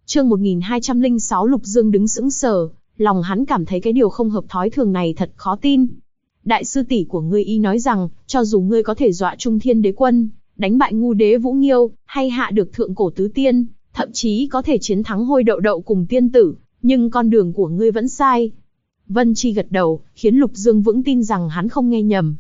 Chương 1206 Lục Dương đứng sững sờ, lòng hắn cảm thấy cái điều không hợp thói thường này thật khó tin. Đại sư tỷ của ngươi y nói rằng, cho dù ngươi có thể dọa Trung Thiên Đế Quân, đánh bại Ngu Đế Vũ Nghiêu, hay hạ được Thượng Cổ Tứ Tiên, thậm chí có thể chiến thắng Hôi Đậu Đậu cùng tiên tử, nhưng con đường của ngươi vẫn sai. Vân Chi gật đầu, khiến Lục Dương vững tin rằng hắn không nghe nhầm.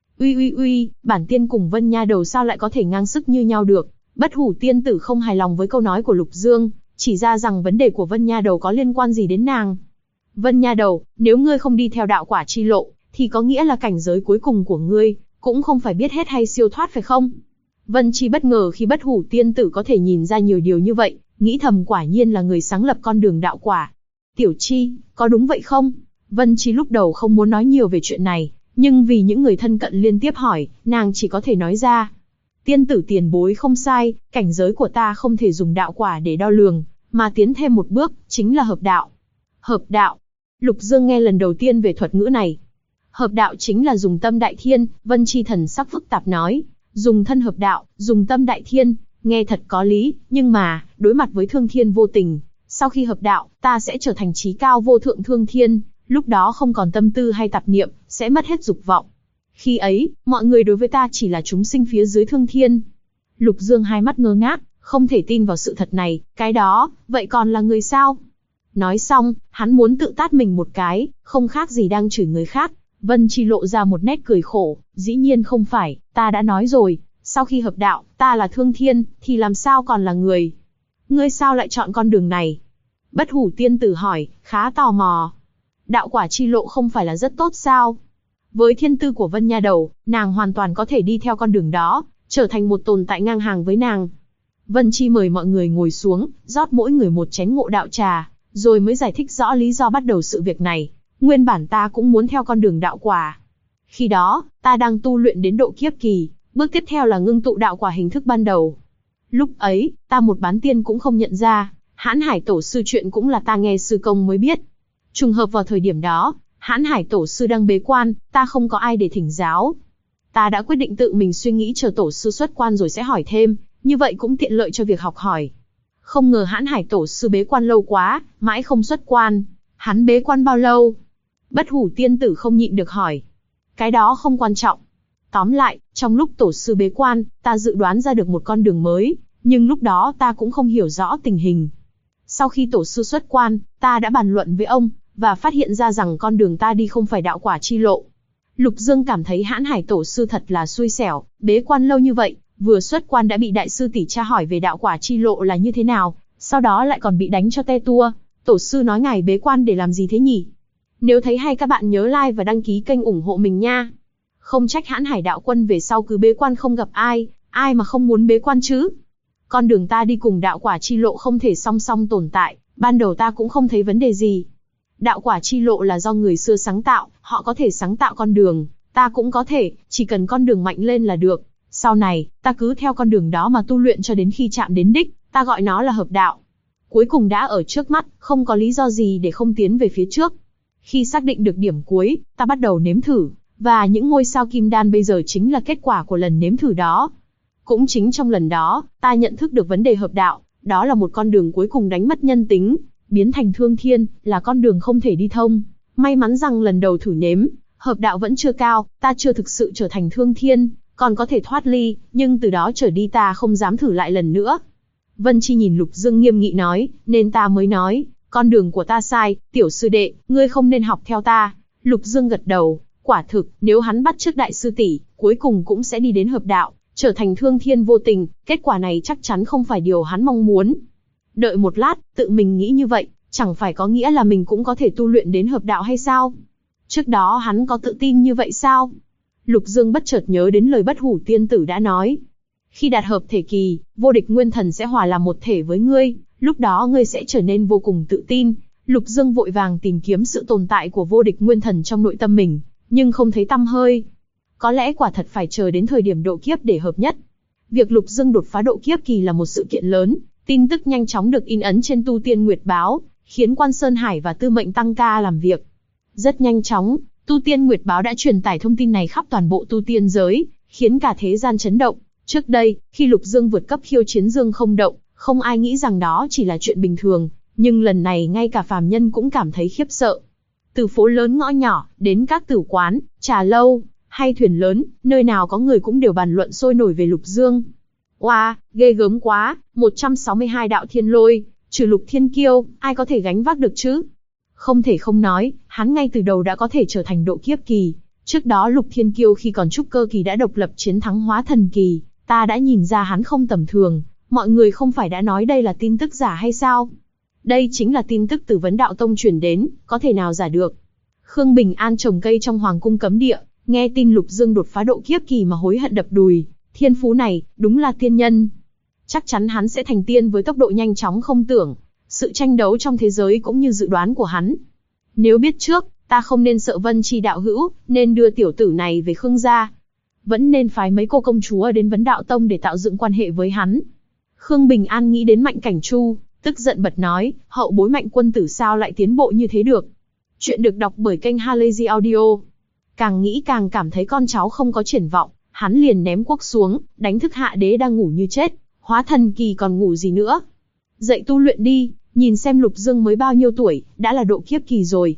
Uy, bản tiên cùng Vân Nha Đầu sao lại có thể ngang sức như nhau được? Bất Hủ tiên tử không hài lòng với câu nói của Lục Dương, chỉ ra rằng vấn đề của Vân Nha Đầu có liên quan gì đến nàng. Vân Nha Đầu, nếu ngươi không đi theo đạo quả chi lộ, thì có nghĩa là cảnh giới cuối cùng của ngươi cũng không phải biết hết hay siêu thoát phải không? Vân Chi bất ngờ khi Bất Hủ tiên tử có thể nhìn ra nhiều điều như vậy, nghĩ thầm quả nhiên là người sáng lập con đường đạo quả. Tiểu Chi, có đúng vậy không? Vân Chi lúc đầu không muốn nói nhiều về chuyện này, nhưng vì những người thân cận liên tiếp hỏi, nàng chỉ có thể nói ra. Tiên tử tiền bối không sai, cảnh giới của ta không thể dùng đạo quả để đo lường, mà tiến thêm một bước, chính là hợp đạo. Hợp đạo. Lục Dương nghe lần đầu tiên về thuật ngữ này. Hợp đạo chính là dùng tâm đại thiên, Vân Chi thần sắc phức tạp nói. Dùng thân hợp đạo, dùng tâm đại thiên, nghe thật có lý, nhưng mà, đối mặt với thương thiên vô tình, sau khi hợp đạo, ta sẽ trở thành trí cao vô thượng thương thiên, lúc đó không còn tâm tư hay tạp niệm, sẽ mất hết dục vọng. Khi ấy, mọi người đối với ta chỉ là chúng sinh phía dưới thương thiên. Lục Dương hai mắt ngơ ngác, không thể tin vào sự thật này, cái đó, vậy còn là người sao? Nói xong, hắn muốn tự tát mình một cái, không khác gì đang chửi người khác. Vân Chi lộ ra một nét cười khổ, dĩ nhiên không phải, ta đã nói rồi, sau khi hợp đạo, ta là thương thiên, thì làm sao còn là người? Ngươi sao lại chọn con đường này? Bất Hủ tiên tử hỏi, khá tò mò. Đạo quả chi lộ không phải là rất tốt sao? Với thiên tư của Vân Nha Đầu, nàng hoàn toàn có thể đi theo con đường đó, trở thành một tồn tại ngang hàng với nàng. Vân Chi mời mọi người ngồi xuống, rót mỗi người một chén ngộ đạo trà, rồi mới giải thích rõ lý do bắt đầu sự việc này. Nguyên bản ta cũng muốn theo con đường đạo quả. Khi đó, ta đang tu luyện đến độ kiếp kỳ, bước tiếp theo là ngưng tụ đạo quả hình thức ban đầu. Lúc ấy, ta một bán tiên cũng không nhận ra, Hãn Hải Tổ sư chuyện cũng là ta nghe sư công mới biết. Trùng hợp vào thời điểm đó, Hãn Hải Tổ sư đang bế quan, ta không có ai để thỉnh giáo. Ta đã quyết định tự mình suy nghĩ chờ Tổ sư xuất quan rồi sẽ hỏi thêm, như vậy cũng tiện lợi cho việc học hỏi. Không ngờ Hãn Hải Tổ sư bế quan lâu quá, mãi không xuất quan. Hắn bế quan bao lâu? Bất Hủ tiên tử không nhịn được hỏi. Cái đó không quan trọng. Tóm lại, trong lúc Tổ sư bế quan, ta dự đoán ra được một con đường mới, nhưng lúc đó ta cũng không hiểu rõ tình hình. Sau khi Tổ sư xuất quan, ta đã bàn luận với ông, và phát hiện ra rằng con đường ta đi không phải đạo quả chi lộ. Lục Dương cảm thấy Hãn Hải Tổ sư thật là xui xẻo, bế quan lâu như vậy, vừa xuất quan đã bị đại sư tỷ tra hỏi về đạo quả chi lộ là như thế nào, sau đó lại còn bị đánh cho te tua. Tổ sư nói ngài bế quan để làm gì thế nhỉ? Nếu thấy hay các bạn nhớ like và đăng ký kênh ủng hộ mình nha. Không trách Hãn Hải đạo quân về sau cứ bế quan không gặp ai, ai mà không muốn bế quan chứ? Con đường ta đi cùng đạo quả chi lộ không thể song song tồn tại, ban đầu ta cũng không thấy vấn đề gì. Đạo quả chi lộ là do người xưa sáng tạo, họ có thể sáng tạo con đường, ta cũng có thể, chỉ cần con đường mạnh lên là được. Sau này, ta cứ theo con đường đó mà tu luyện cho đến khi chạm đến đích, ta gọi nó là hợp đạo. Cuối cùng đã ở trước mắt, không có lý do gì để không tiến về phía trước. Khi xác định được điểm cuối, ta bắt đầu nếm thử, và những ngôi sao kim đan bây giờ chính là kết quả của lần nếm thử đó. Cũng chính trong lần đó, ta nhận thức được vấn đề hợp đạo, đó là một con đường cuối cùng đánh mất nhân tính, biến thành thương thiên, là con đường không thể đi thông. May mắn rằng lần đầu thử nếm, hợp đạo vẫn chưa cao, ta chưa thực sự trở thành thương thiên, còn có thể thoát ly, nhưng từ đó trở đi ta không dám thử lại lần nữa. Vân Chi nhìn Lục Dương nghiêm nghị nói, nên ta mới nói, con đường của ta sai, tiểu sư đệ, ngươi không nên học theo ta. Lục Dương gật đầu, quả thực, nếu hắn bắt chước đại sư tỷ, cuối cùng cũng sẽ đi đến hợp đạo, trở thành thương thiên vô tình, kết quả này chắc chắn không phải điều hắn mong muốn. Đợi một lát, tự mình nghĩ như vậy, chẳng phải có nghĩa là mình cũng có thể tu luyện đến hợp đạo hay sao? Trước đó hắn có tự tin như vậy sao? Lục Dương bất chợt nhớ đến lời Bất Hủ tiên tử đã nói. Khi đạt hợp thể kỳ, vô địch nguyên thần sẽ hòa làm một thể với ngươi, lúc đó ngươi sẽ trở nên vô cùng tự tin. Lục Dương vội vàng tìm kiếm sự tồn tại của vô địch nguyên thần trong nội tâm mình, nhưng không thấy tăm hơi. Có lẽ quả thật phải chờ đến thời điểm độ kiếp để hợp nhất. Việc Lục Dương đột phá độ kiếp kỳ là một sự kiện lớn, tin tức nhanh chóng được in ấn trên Tu Tiên Nguyệt Báo, khiến Quan Sơn Hải và Tư Mệnh tăng ca làm việc. Rất nhanh chóng, Tu Tiên Nguyệt Báo đã truyền tải thông tin này khắp toàn bộ tu tiên giới, khiến cả thế gian chấn động. Trước đây, khi Lục Dương vượt cấp khiêu chiến Dương Không Động, Không ai nghĩ rằng đó chỉ là chuyện bình thường, nhưng lần này ngay cả phàm nhân cũng cảm thấy khiếp sợ. Từ phố lớn ngõ nhỏ, đến các tử quán, trà lâu, hay thuyền lớn, nơi nào có người cũng đều bàn luận sôi nổi về Lục Dương. Oa, ghê gớm quá, 162 đạo thiên lôi, trừ Lục Thiên Kiêu, ai có thể gánh vác được chứ? Không thể không nói, hắn ngay từ đầu đã có thể trở thành độ kiếp kỳ. Trước đó Lục Thiên Kiêu khi còn trúc cơ kỳ đã độc lập chiến thắng hóa thần kỳ, ta đã nhìn ra hắn không tầm thường, mọi người không phải đã nói đây là tin tức giả hay sao? Đây chính là tin tức từ Vấn Đạo Tông truyền đến, có thể nào giả được? Khương Bình An trồng cây trong hoàng cung cấm địa, nghe tin Lục Dương đột phá độ kiếp kỳ mà hối hận đập đùi, thiên phú này, đúng là tiên nhân. Chắc chắn hắn sẽ thành tiên với tốc độ nhanh chóng không tưởng, sự tranh đấu trong thế giới cũng như dự đoán của hắn. Nếu biết trước, ta không nên sợ Vân Chi đạo hữu, nên đưa tiểu tử này về Khương gia. Vẫn nên phái mấy cô công chúa đến Vấn Đạo Tông để tạo dựng quan hệ với hắn. Khương Bình An nghĩ đến Mạnh Cảnh Chu, tức giận bật nói, hậu bối Mạnh quân tử sao lại tiến bộ như thế được. Chuyện được đọc bởi kênh Halazy Audio. Càng nghĩ càng cảm thấy con cháu không có triển vọng, hắn liền ném cuốc xuống, đánh thức Hạ Đế đang ngủ như chết, hóa thần kỳ còn ngủ gì nữa. Dậy tu luyện đi, nhìn xem Lục Dương mới bao nhiêu tuổi, đã là độ kiếp kỳ rồi.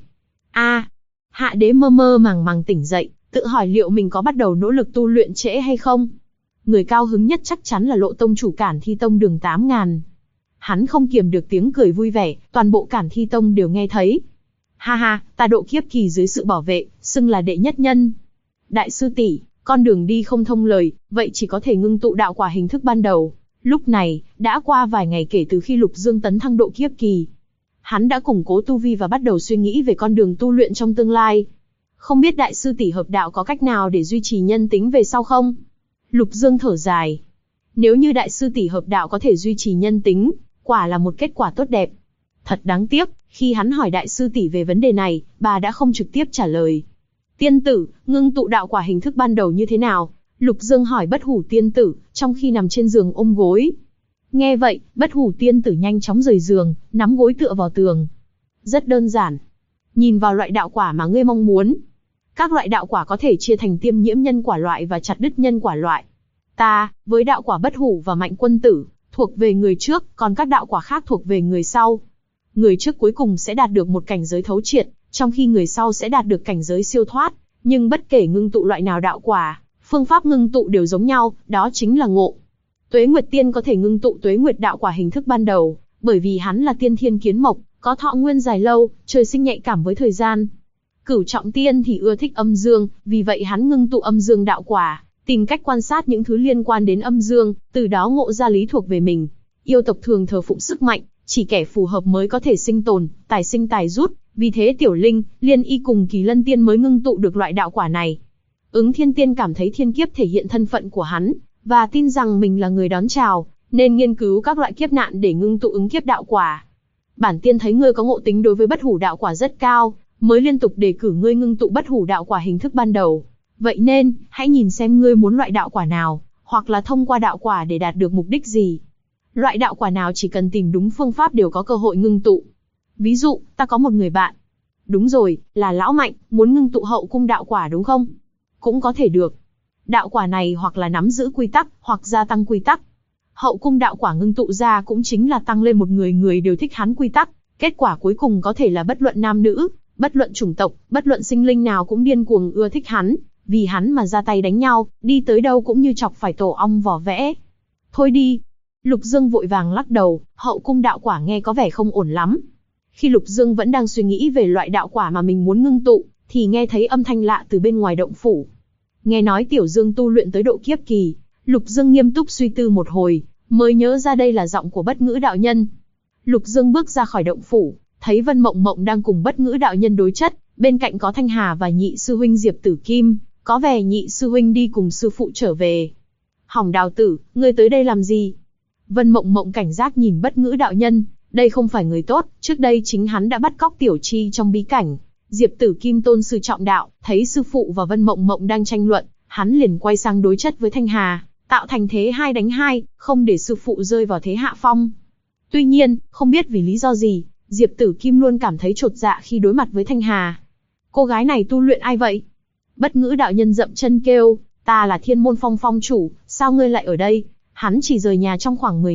Hạ Đế mơ mơ màng màng tỉnh dậy, tự hỏi liệu mình có bắt đầu nỗ lực tu luyện trễ hay không. Người cao hứng nhất chắc chắn là Lộ Tông chủ Cản Thi Tông Đường 8000. Hắn không kiềm được tiếng cười vui vẻ, toàn bộ Cản Thi Tông đều nghe thấy. Ha ha, ta độ kiếp kỳ dưới sự bảo vệ, xưng là đệ nhất nhân. Đại sư tỷ, con đường đi không thông lời, vậy chỉ có thể ngưng tụ đạo quả hình thức ban đầu. Lúc này, đã qua vài ngày kể từ khi Lục Dương tấn thăng độ kiếp kỳ. Hắn đã củng cố tu vi và bắt đầu suy nghĩ về con đường tu luyện trong tương lai. Không biết đại sư tỷ hợp đạo có cách nào để duy trì nhân tính về sau không? Lục Dương thở dài. Nếu như đại sư tỷ hợp đạo có thể duy trì nhân tính, quả là một kết quả tốt đẹp. Thật đáng tiếc, khi hắn hỏi đại sư tỷ về vấn đề này, bà đã không trực tiếp trả lời. Tiên tử, ngưng tụ đạo quả hình thức ban đầu như thế nào? Lục Dương hỏi Bất Hủ tiên tử, trong khi nằm trên giường ôm gối. Nghe vậy, Bất Hủ tiên tử nhanh chóng rời giường, nắm gối tựa vào tường. Rất đơn giản. Nhìn vào loại đạo quả mà ngươi mong muốn. Các loại đạo quả có thể chia thành tiêm nhiễm nhân quả loại và chặt đứt nhân quả loại. Ta, với đạo quả Bất Hủ và Mạnh quân tử, thuộc về người trước, còn các đạo quả khác thuộc về người sau. Người trước cuối cùng sẽ đạt được một cảnh giới thấu triệt, trong khi người sau sẽ đạt được cảnh giới siêu thoát. Nhưng bất kể ngưng tụ loại nào đạo quả, phương pháp ngưng tụ đều giống nhau, đó chính là ngộ. Tuế Nguyệt Tiên có thể ngưng tụ Tuế Nguyệt đạo quả hình thức ban đầu, bởi vì hắn là tiên thiên kiến mộc, có thọ nguyên dài lâu, trời sinh nhạy cảm với thời gian. Cửu Trọng Tiên thì ưa thích âm dương, vì vậy hắn ngưng tụ âm dương đạo quả, tìm cách quan sát những thứ liên quan đến âm dương, từ đó ngộ ra lý thuộc về mình. Yêu tộc thường thờ phụng sức mạnh, chỉ kẻ phù hợp mới có thể sinh tồn, tài sinh tài rút, vì thế Tiểu Linh, Liên Y cùng Kỳ Lân Tiên mới ngưng tụ được loại đạo quả này. Ứng Thiên Tiên cảm thấy thiên kiếp thể hiện thân phận của hắn, và tin rằng mình là người đón chào, nên nghiên cứu các loại kiếp nạn để ngưng tụ ứng kiếp đạo quả. Bản tiên thấy ngươi có ngộ tính đối với Bất Hủ đạo quả rất cao, mới liên tục đề cử ngươi ngưng tụ Bất Hủ đạo quả hình thức ban đầu. Vậy nên, hãy nhìn xem ngươi muốn loại đạo quả nào, hoặc là thông qua đạo quả để đạt được mục đích gì. Loại đạo quả nào chỉ cần tìm đúng phương pháp đều có cơ hội ngưng tụ. Ví dụ, ta có một người bạn. Đúng rồi, là lão Mạnh, muốn ngưng tụ hậu cung đạo quả đúng không? Cũng có thể được. Đạo quả này hoặc là nắm giữ quy tắc, hoặc gia tăng quy tắc. Hậu cung đạo quả ngưng tụ ra cũng chính là tăng lên một người đều thích hắn quy tắc. Kết quả cuối cùng có thể là bất luận nam nữ, bất luận chủng tộc, bất luận sinh linh nào cũng điên cuồng ưa thích hắn. Vì hắn mà ra tay đánh nhau, đi tới đâu cũng như chọc phải tổ ong vỏ vẽ. Thôi đi. Lục Dương vội vàng lắc đầu, hậu cung đạo quả nghe có vẻ không ổn lắm. Khi Lục Dương vẫn đang suy nghĩ về loại đạo quả mà mình muốn ngưng tụ, thì nghe thấy âm thanh lạ từ bên ngoài động phủ. Nghe nói Tiểu Dương tu luyện tới độ kiếp kỳ, Lục Dương nghiêm túc suy tư một hồi, mới nhớ ra đây là giọng của Bất Ngữ đạo nhân. Lục Dương bước ra khỏi động phủ, thấy Vân Mộng Mộng đang cùng Bất Ngữ đạo nhân đối chất, bên cạnh có Thanh Hà và nhị sư huynh Diệp Tử Kim, có vẻ nhị sư huynh đi cùng sư phụ trở về. Hỏng Đào tử, ngươi tới đây làm gì? Vân Mộng Mộng cảnh giác nhìn Bất Ngữ đạo nhân, đây không phải người tốt, trước đây chính hắn đã bắt cóc Tiểu Chi trong bí cảnh. Diệp Tử Kim tôn sư trọng đạo, thấy sư phụ và Vân Mộng Mộng đang tranh luận, hắn liền quay sang đối chất với Thanh Hà, tạo thành thế 2 đánh 2, không để sư phụ rơi vào thế hạ phong. Tuy nhiên, không biết vì lý do gì, Diệp Tử Kim luôn cảm thấy chột dạ khi đối mặt với Thanh Hà. Cô gái này tu luyện ai vậy? Bất Ngữ đạo nhân dậm chân kêu, ta là Thiên Môn Phong phong chủ, sao ngươi lại ở đây? Hắn chỉ rời nhà trong khoảng 10 năm,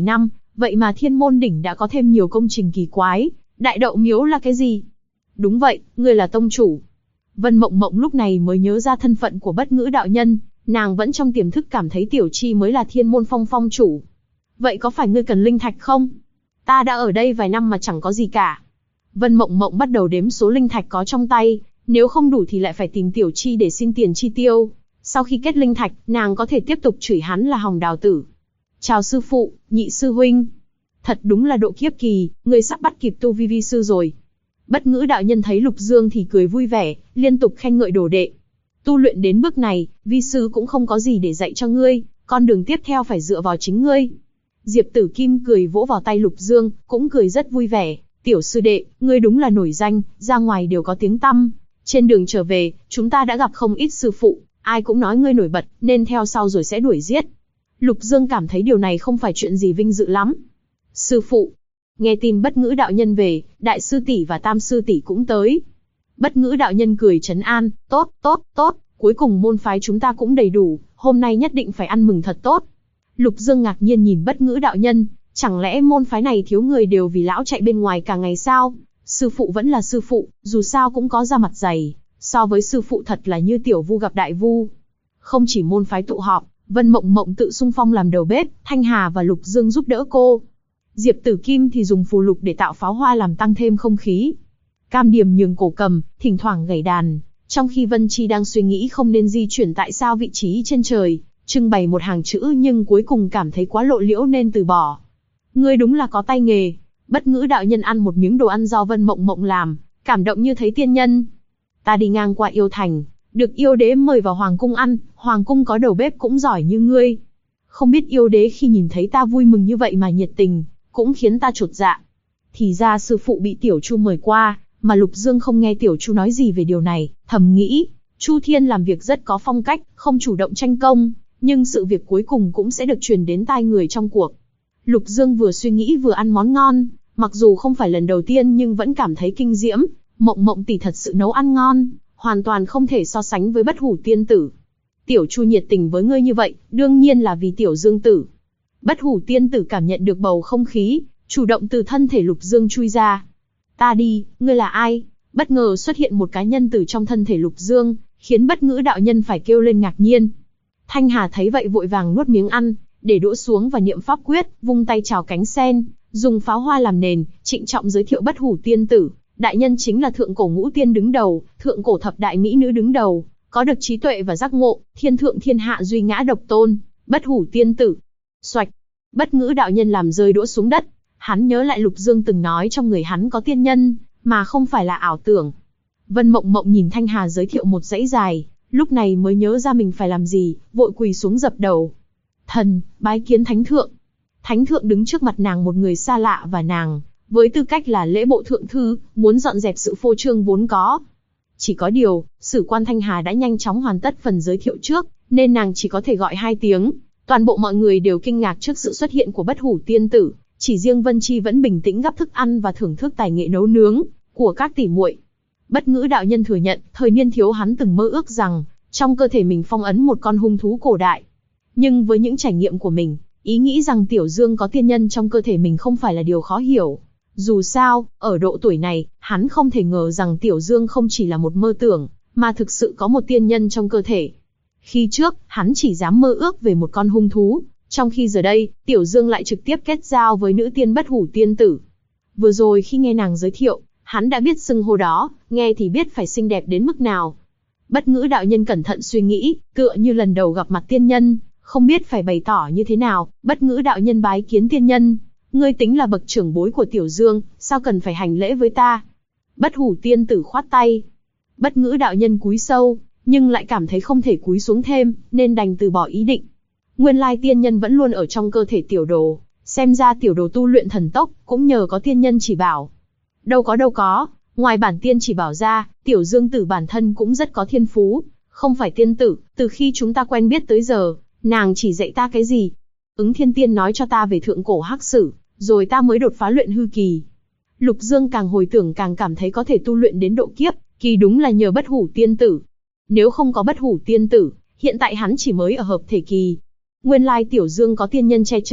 Vậy mà Thiên Môn Đỉnh đã có thêm nhiều công trình kỳ quái, Đại Đậu Miếu là cái gì? Đúng vậy, ngươi là tông chủ. Vân Mộng Mộng lúc này mới nhớ ra thân phận của Bất Ngữ đạo nhân, nàng vẫn trong tiềm thức cảm thấy Tiểu Chi mới là Thiên Môn Phong phong chủ. Vậy có phải ngươi cần linh thạch không? Ta đã ở đây vài năm mà chẳng có gì cả. Vân Mộng Mộng bắt đầu đếm số linh thạch có trong tay, nếu không đủ thì lại phải tìm Tiểu Chi để xin tiền chi tiêu. Sau khi kết linh thạch, nàng có thể tiếp tục chửi hắn là hòng đào tử. Chào sư phụ, nhị sư huynh. Thật đúng là độ kiếp kỳ, ngươi sắp bắt kịp tu vi vi sư rồi. Bất Ngữ đạo nhân thấy Lục Dương thì cười vui vẻ, liên tục khen ngợi đồ đệ. Tu luyện đến bước này, vi sư cũng không có gì để dạy cho ngươi, con đường tiếp theo phải dựa vào chính ngươi. Diệp Tử Kim cười vỗ vào tay Lục Dương, cũng cười rất vui vẻ. Tiểu sư đệ, ngươi đúng là nổi danh, ra ngoài đều có tiếng tăm. Trên đường trở về, chúng ta đã gặp không ít sư phụ, ai cũng nói ngươi nổi bật, nên theo sau rồi sẽ đuổi giết. Lục Dương cảm thấy điều này không phải chuyện gì vinh dự lắm. Sư phụ, nghe tin Bất Ngữ đạo nhân về, đại sư tỷ và tam sư tỷ cũng tới. Bất Ngữ đạo nhân cười trấn an, tốt, tốt, tốt, cuối cùng môn phái chúng ta cũng đầy đủ, hôm nay nhất định phải ăn mừng thật tốt. Lục Dương ngạc nhiên nhìn Bất Ngữ đạo nhân, chẳng lẽ môn phái này thiếu người đều vì lão chạy bên ngoài cả ngày sao? Sư phụ vẫn là sư phụ, dù sao cũng có da mặt dày, so với sư phụ thật là như tiểu vu gặp đại vu. Không chỉ môn phái tụ họp, Vân Mộng Mộng tự xung phong làm đầu bếp, Thanh Hà và Lục Dương giúp đỡ cô. Diệp Tử Kim thì dùng phù lục để tạo pháo hoa làm tăng thêm không khí. Cam Điềm nhường cổ cầm, thỉnh thoảng gảy đàn, trong khi Vân Chi đang suy nghĩ không nên di chuyển tại sao vị trí trên trời, trưng bày một hàng chữ nhưng cuối cùng cảm thấy quá lộ liễu nên từ bỏ. Ngươi đúng là có tay nghề. Bất Ngữ đạo nhân ăn một miếng đồ ăn do Vân Mộng Mộng làm, cảm động như thấy tiên nhân. Ta đi ngang qua Yêu Thành, được yêu đế mời vào hoàng cung ăn, hoàng cung có đầu bếp cũng giỏi như ngươi. Không biết yêu đế khi nhìn thấy ta vui mừng như vậy mà nhiệt tình, cũng khiến ta chột dạ. Thì ra sư phụ bị Tiểu Chu mời qua, mà Lục Dương không nghe Tiểu Chu nói gì về điều này, thầm nghĩ, Chu Thiên làm việc rất có phong cách, không chủ động tranh công, nhưng sự việc cuối cùng cũng sẽ được truyền đến tai người trong cuộc. Lục Dương vừa suy nghĩ vừa ăn món ngon, mặc dù không phải lần đầu tiên nhưng vẫn cảm thấy kinh diễm, Mộng Mộng tỷ thật sự nấu ăn ngon, hoàn toàn không thể so sánh với Bất Hủ tiên tử. Tiểu Chu nhiệt tình với ngươi như vậy, đương nhiên là vì Tiểu Dương tử. Bất Hủ tiên tử cảm nhận được bầu không khí, chủ động từ thân thể Lục Dương chui ra. Ta đi, ngươi là ai? Bất ngờ xuất hiện một cá nhân từ trong thân thể Lục Dương, khiến Bất Ngữ đạo nhân phải kêu lên ngạc nhiên. Thanh Hà thấy vậy vội vàng nuốt miếng ăn, để đũa xuống và niệm pháp quyết, vung tay chào cánh sen, dùng pháo hoa làm nền, trịnh trọng giới thiệu Bất Hủ tiên tử. Đại nhân chính là thượng cổ ngũ tiên đứng đầu, thượng cổ thập đại mỹ nữ đứng đầu, có được trí tuệ và giác ngộ, thiên thượng thiên hạ duy ngã độc tôn, Bất Hủ tiên tử. Xoạch, Bất Ngữ đạo nhân làm rơi đũa xuống đất, hắn nhớ lại Lục Dương từng nói trong người hắn có tiên nhân, mà không phải là ảo tưởng. Vân Mộng Mộng nhìn Thanh Hà giới thiệu một dãy dài, lúc này mới nhớ ra mình phải làm gì, vội quỳ xuống dập đầu. Thần, bái kiến Thánh thượng. Thánh thượng đứng trước mặt nàng một người xa lạ và nàng, với tư cách là lễ bộ thượng thư, muốn dọn dẹp sự phô trương vốn có. Chỉ có điều, Sử quan Thanh Hà đã nhanh chóng hoàn tất phần giới thiệu trước, nên nàng chỉ có thể gọi 2 tiếng. Toàn bộ mọi người đều kinh ngạc trước sự xuất hiện của Bất Hủ tiên tử, chỉ riêng Vân Chi vẫn bình tĩnh gắp thức ăn và thưởng thức tài nghệ nấu nướng của các tỷ muội. Bất Ngữ đạo nhân thừa nhận, thời niên thiếu hắn từng mơ ước rằng trong cơ thể mình phong ấn một con hung thú cổ đại. Nhưng với những trải nghiệm của mình, ý nghĩ rằng Tiểu Dương có tiên nhân trong cơ thể mình không phải là điều khó hiểu. Dù sao, ở độ tuổi này, hắn không thể ngờ rằng Tiểu Dương không chỉ là một mơ tưởng, mà thực sự có một tiên nhân trong cơ thể. Khi trước, hắn chỉ dám mơ ước về một con hung thú, trong khi giờ đây, Tiểu Dương lại trực tiếp kết giao với nữ tiên Bất Hủ tiên tử. Vừa rồi khi nghe nàng giới thiệu, hắn đã biết xưng hô đó, nghe thì biết phải xinh đẹp đến mức nào. Bất Ngữ đạo nhân cẩn thận suy nghĩ, tựa như lần đầu gặp mặt tiên nhân, không biết phải bày tỏ như thế nào. Bất Ngữ đạo nhân bái kiến tiên nhân, ngươi tính là bậc trưởng bối của Tiểu Dương, sao cần phải hành lễ với ta? Bất Hủ tiên tử khoát tay. Bất Ngữ đạo nhân cúi sâu, nhưng lại cảm thấy không thể cúi xuống thêm, nên đành từ bỏ ý định. Nguyên lai tiên nhân vẫn luôn ở trong cơ thể tiểu đồ, xem ra tiểu đồ tu luyện thần tốc, cũng nhờ có tiên nhân chỉ bảo. Đâu có, ngoài bản tiên chỉ bảo ra, Tiểu Dương tử bản thân cũng rất có thiên phú, không phải tiên tử, từ khi chúng ta quen biết tới giờ, nàng chỉ dạy ta cái gì? Ứng Thiên Tiên nói cho ta về thượng cổ hắc sử, rồi ta mới đột phá luyện hư kỳ. Lục Dương càng hồi tưởng càng cảm thấy có thể tu luyện đến độ kiếp kỳ đúng là nhờ Bất Hủ tiên tử. Nếu không có Bất Hủ tiên tử, hiện tại hắn chỉ mới ở hợp thể kỳ. Nguyên lai Tiểu Dương có tiên nhân che chở,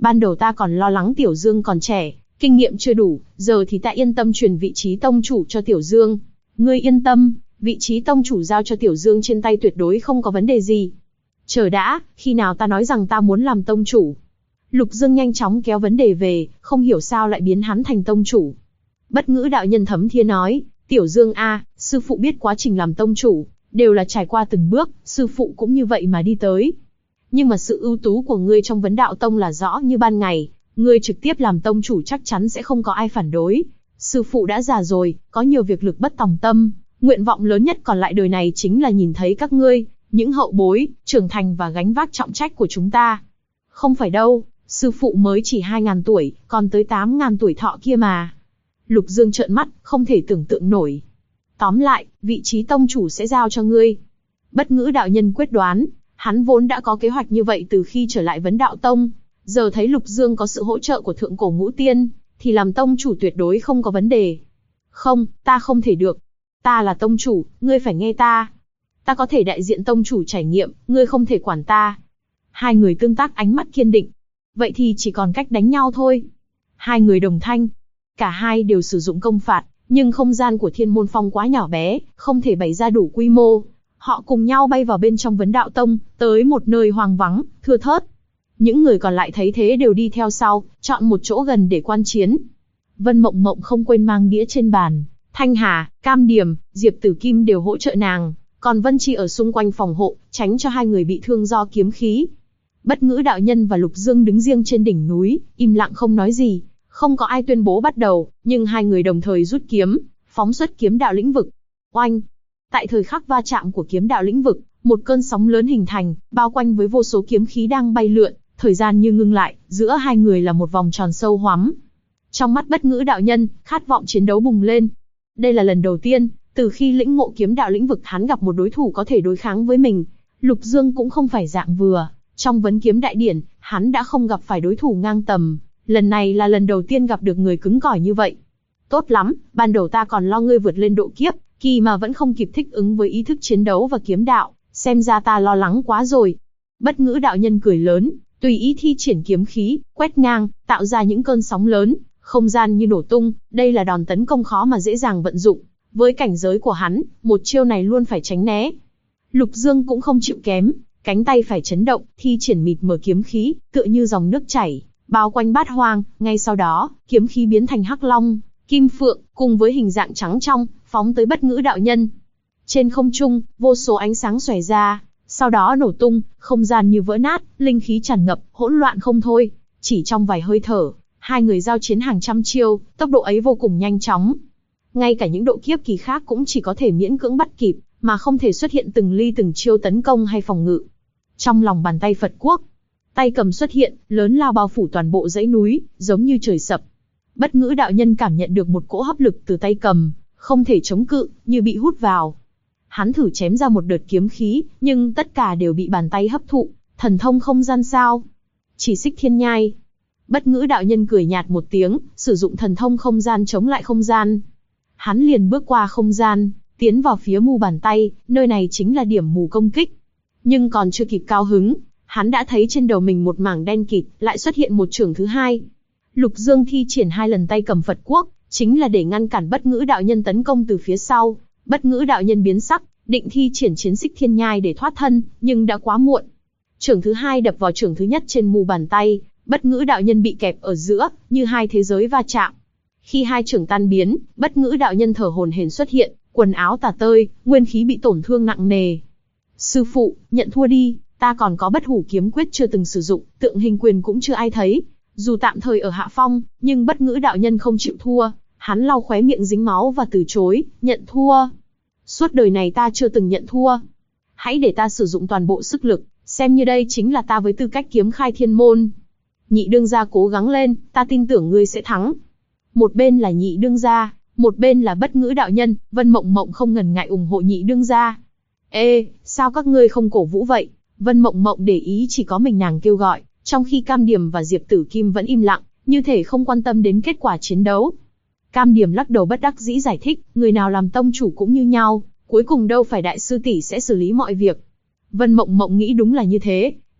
Ban đầu ta còn lo lắng Tiểu Dương còn trẻ, kinh nghiệm chưa đủ, giờ thì ta yên tâm truyền vị trí tông chủ cho Tiểu Dương. Ngươi yên tâm, vị trí tông chủ giao cho Tiểu Dương trên tay tuyệt đối không có vấn đề gì. Chờ đã, khi nào ta nói rằng ta muốn làm tông chủ? Lục Dương nhanh chóng kéo vấn đề về, không hiểu sao lại biến hắn thành tông chủ. Bất Ngữ đạo nhân thấm thía nói, Tiểu Dương a, sư phụ biết quá trình làm tông chủ, đều là trải qua từng bước, sư phụ cũng như vậy mà đi tới. Nhưng mà sự ưu tú của ngươi trong vấn đạo tông là rõ như ban ngày, ngươi trực tiếp làm tông chủ chắc chắn sẽ không có ai phản đối. Sư phụ đã già rồi, có nhiều việc lực bất tòng tâm, nguyện vọng lớn nhất còn lại đời này chính là nhìn thấy các ngươi, những hậu bối, trưởng thành và gánh vác trọng trách của chúng ta. Không phải đâu, sư phụ mới chỉ 2.000 tuổi, còn tới 8.000 tuổi thọ kia mà. Lục Dương trợn mắt, không thể tưởng tượng nổi. Tóm lại, vị trí tông chủ sẽ giao cho ngươi. Bất Ngữ đạo nhân quyết đoán, hắn vốn đã có kế hoạch như vậy từ khi trở lại vấn đạo tông. Giờ thấy Lục Dương có sự hỗ trợ của thượng cổ ngũ tiên, thì làm tông chủ tuyệt đối không có vấn đề. Không, ta không thể được. Ta là tông chủ, ngươi phải nghe ta. Ta có thể đại diện tông chủ trải nghiệm, ngươi không thể quản ta. Hai người tương tác ánh mắt kiên định. Vậy thì chỉ còn cách đánh nhau thôi. Hai người đồng thanh. Cả hai đều sử dụng công phạt, nhưng không gian của Thiên Môn Phong quá nhỏ bé, không thể bày ra đủ quy mô. Họ cùng nhau bay vào bên trong vấn đạo tông, tới một nơi hoang vắng, thưa thớt. Những người còn lại thấy thế đều đi theo sau, chọn một chỗ gần để quan chiến. Vân Mộng Mộng không quên mang đĩa trên bàn. Thanh Hà, Cam Điềm, Diệp Tử Kim đều hỗ trợ nàng, còn Vân Chi ở xung quanh phòng hộ, tránh cho hai người bị thương do kiếm khí. Bất Ngữ đạo nhân và Lục Dương đứng riêng trên đỉnh núi, im lặng không nói gì, không có ai tuyên bố bắt đầu, nhưng hai người đồng thời rút kiếm, phóng xuất kiếm đạo lĩnh vực. Oanh! Tại thời khắc va chạm của kiếm đạo lĩnh vực, một cơn sóng lớn hình thành, bao quanh với vô số kiếm khí đang bay lượn, thời gian như ngưng lại, giữa hai người là một vòng tròn sâu hoắm. Trong mắt Bất Ngữ đạo nhân, khát vọng chiến đấu bùng lên. Đây là lần đầu tiên, từ khi lĩnh ngộ kiếm đạo lĩnh vực hắn gặp một đối thủ có thể đối kháng với mình. Lục Dương cũng không phải dạng vừa, trong vấn kiếm đại điển, hắn đã không gặp phải đối thủ ngang tầm, lần này là lần đầu tiên gặp được người cứng cỏi như vậy. Tốt lắm, ban đầu ta còn lo ngươi vượt lên độ kiếp, kỳ mà vẫn không kịp thích ứng với ý thức chiến đấu và kiếm đạo, xem ra ta lo lắng quá rồi. Bất Ngữ đạo nhân cười lớn, tùy ý thi triển kiếm khí, quét ngang, tạo ra những cơn sóng lớn, không gian như nổ tung, đây là đòn tấn công khó mà dễ dàng vận dụng. Với cảnh giới của hắn, một chiêu này luôn phải tránh né. Lục Dương cũng không chịu kém, cánh tay phải chấn động, thi triển mịt mờ kiếm khí, tựa như dòng nước chảy, bao quanh bát hoang, ngay sau đó, kiếm khí biến thành hắc long, kim phượng, cùng với hình dạng trắng trong, phóng tới Bất Ngữ đạo nhân. Trên không trung, vô số ánh sáng xòe ra, sau đó nổ tung, không gian như vỡ nát, linh khí tràn ngập, hỗn loạn không thôi. Chỉ trong vài hơi thở, hai người giao chiến hàng trăm chiêu, tốc độ ấy vô cùng nhanh chóng. Ngay cả những độ kiếp kỳ khác cũng chỉ có thể miễn cưỡng bắt kịp, mà không thể xuất hiện từng ly từng chiêu tấn công hay phòng ngự. Trong lòng bàn tay Phật Quốc, tay cầm xuất hiện, lớn lao bao phủ toàn bộ dãy núi, giống như trời sập. Bất Ngữ đạo nhân cảm nhận được một cỗ hấp lực từ tay cầm, không thể chống cự, như bị hút vào. Hắn thử chém ra một đợt kiếm khí, nhưng tất cả đều bị bàn tay hấp thụ. Thần thông không gian sao? Chỉ Xích Thiên Nhai. Bất Ngữ đạo nhân cười nhạt một tiếng, sử dụng thần thông không gian chống lại không gian. Hắn liền bước qua không gian, tiến vào phía mu bàn tay, nơi này chính là điểm mù công kích. Nhưng còn chưa kịp cao hứng, hắn đã thấy trên đầu mình một mảng đen kịt, lại xuất hiện một chưởng thứ hai. Lục Dương thi triển 2 lần tay cầm Phật Quốc, chính là để ngăn cản Bất Ngữ đạo nhân tấn công từ phía sau. Bất Ngữ đạo nhân biến sắc, định thi triển chiến Xích Thiên Nhai để thoát thân, nhưng đã quá muộn. Chưởng thứ hai đập vào chưởng thứ nhất trên mu bàn tay, Bất Ngữ đạo nhân bị kẹp ở giữa, như hai thế giới va chạm. Khi hai chưởng tan biến, Bất Ngữ đạo nhân thở hổn hển xuất hiện, quần áo tả tơi, nguyên khí bị tổn thương nặng nề. Sư phụ, nhận thua đi, ta còn có Bất Hủ kiếm quyết chưa từng sử dụng, Tượng Hình quyền cũng chưa ai thấy. Dù tạm thời ở hạ phong, nhưng Bất Ngữ đạo nhân không chịu thua, hắn lau khóe miệng dính máu và từ chối, nhận thua. Suốt đời này ta chưa từng nhận thua. Hãy để ta sử dụng toàn bộ sức lực, xem như đây chính là ta với tư cách kiếm khai thiên môn. Nhị đương gia cố gắng lên, ta tin tưởng ngươi sẽ thắng. Một bên là Nhị đương gia, một bên là Bất Ngữ đạo nhân, Vân Mộng Mộng không ngần ngại ủng hộ Nhị đương gia. Ê, sao các ngươi không cổ vũ vậy? Vân Mộng Mộng để ý chỉ có mình nàng kêu gọi, trong khi Cam Điềm và Diệp Tử Kim vẫn im lặng, như thể không quan tâm đến kết quả chiến đấu. Cam Điềm lắc đầu bất đắc dĩ giải thích, người nào làm tông chủ cũng như nhau, cuối cùng đâu phải đại sư tỷ sẽ xử lý mọi việc. Vân Mộng Mộng nghĩ đúng là như thế,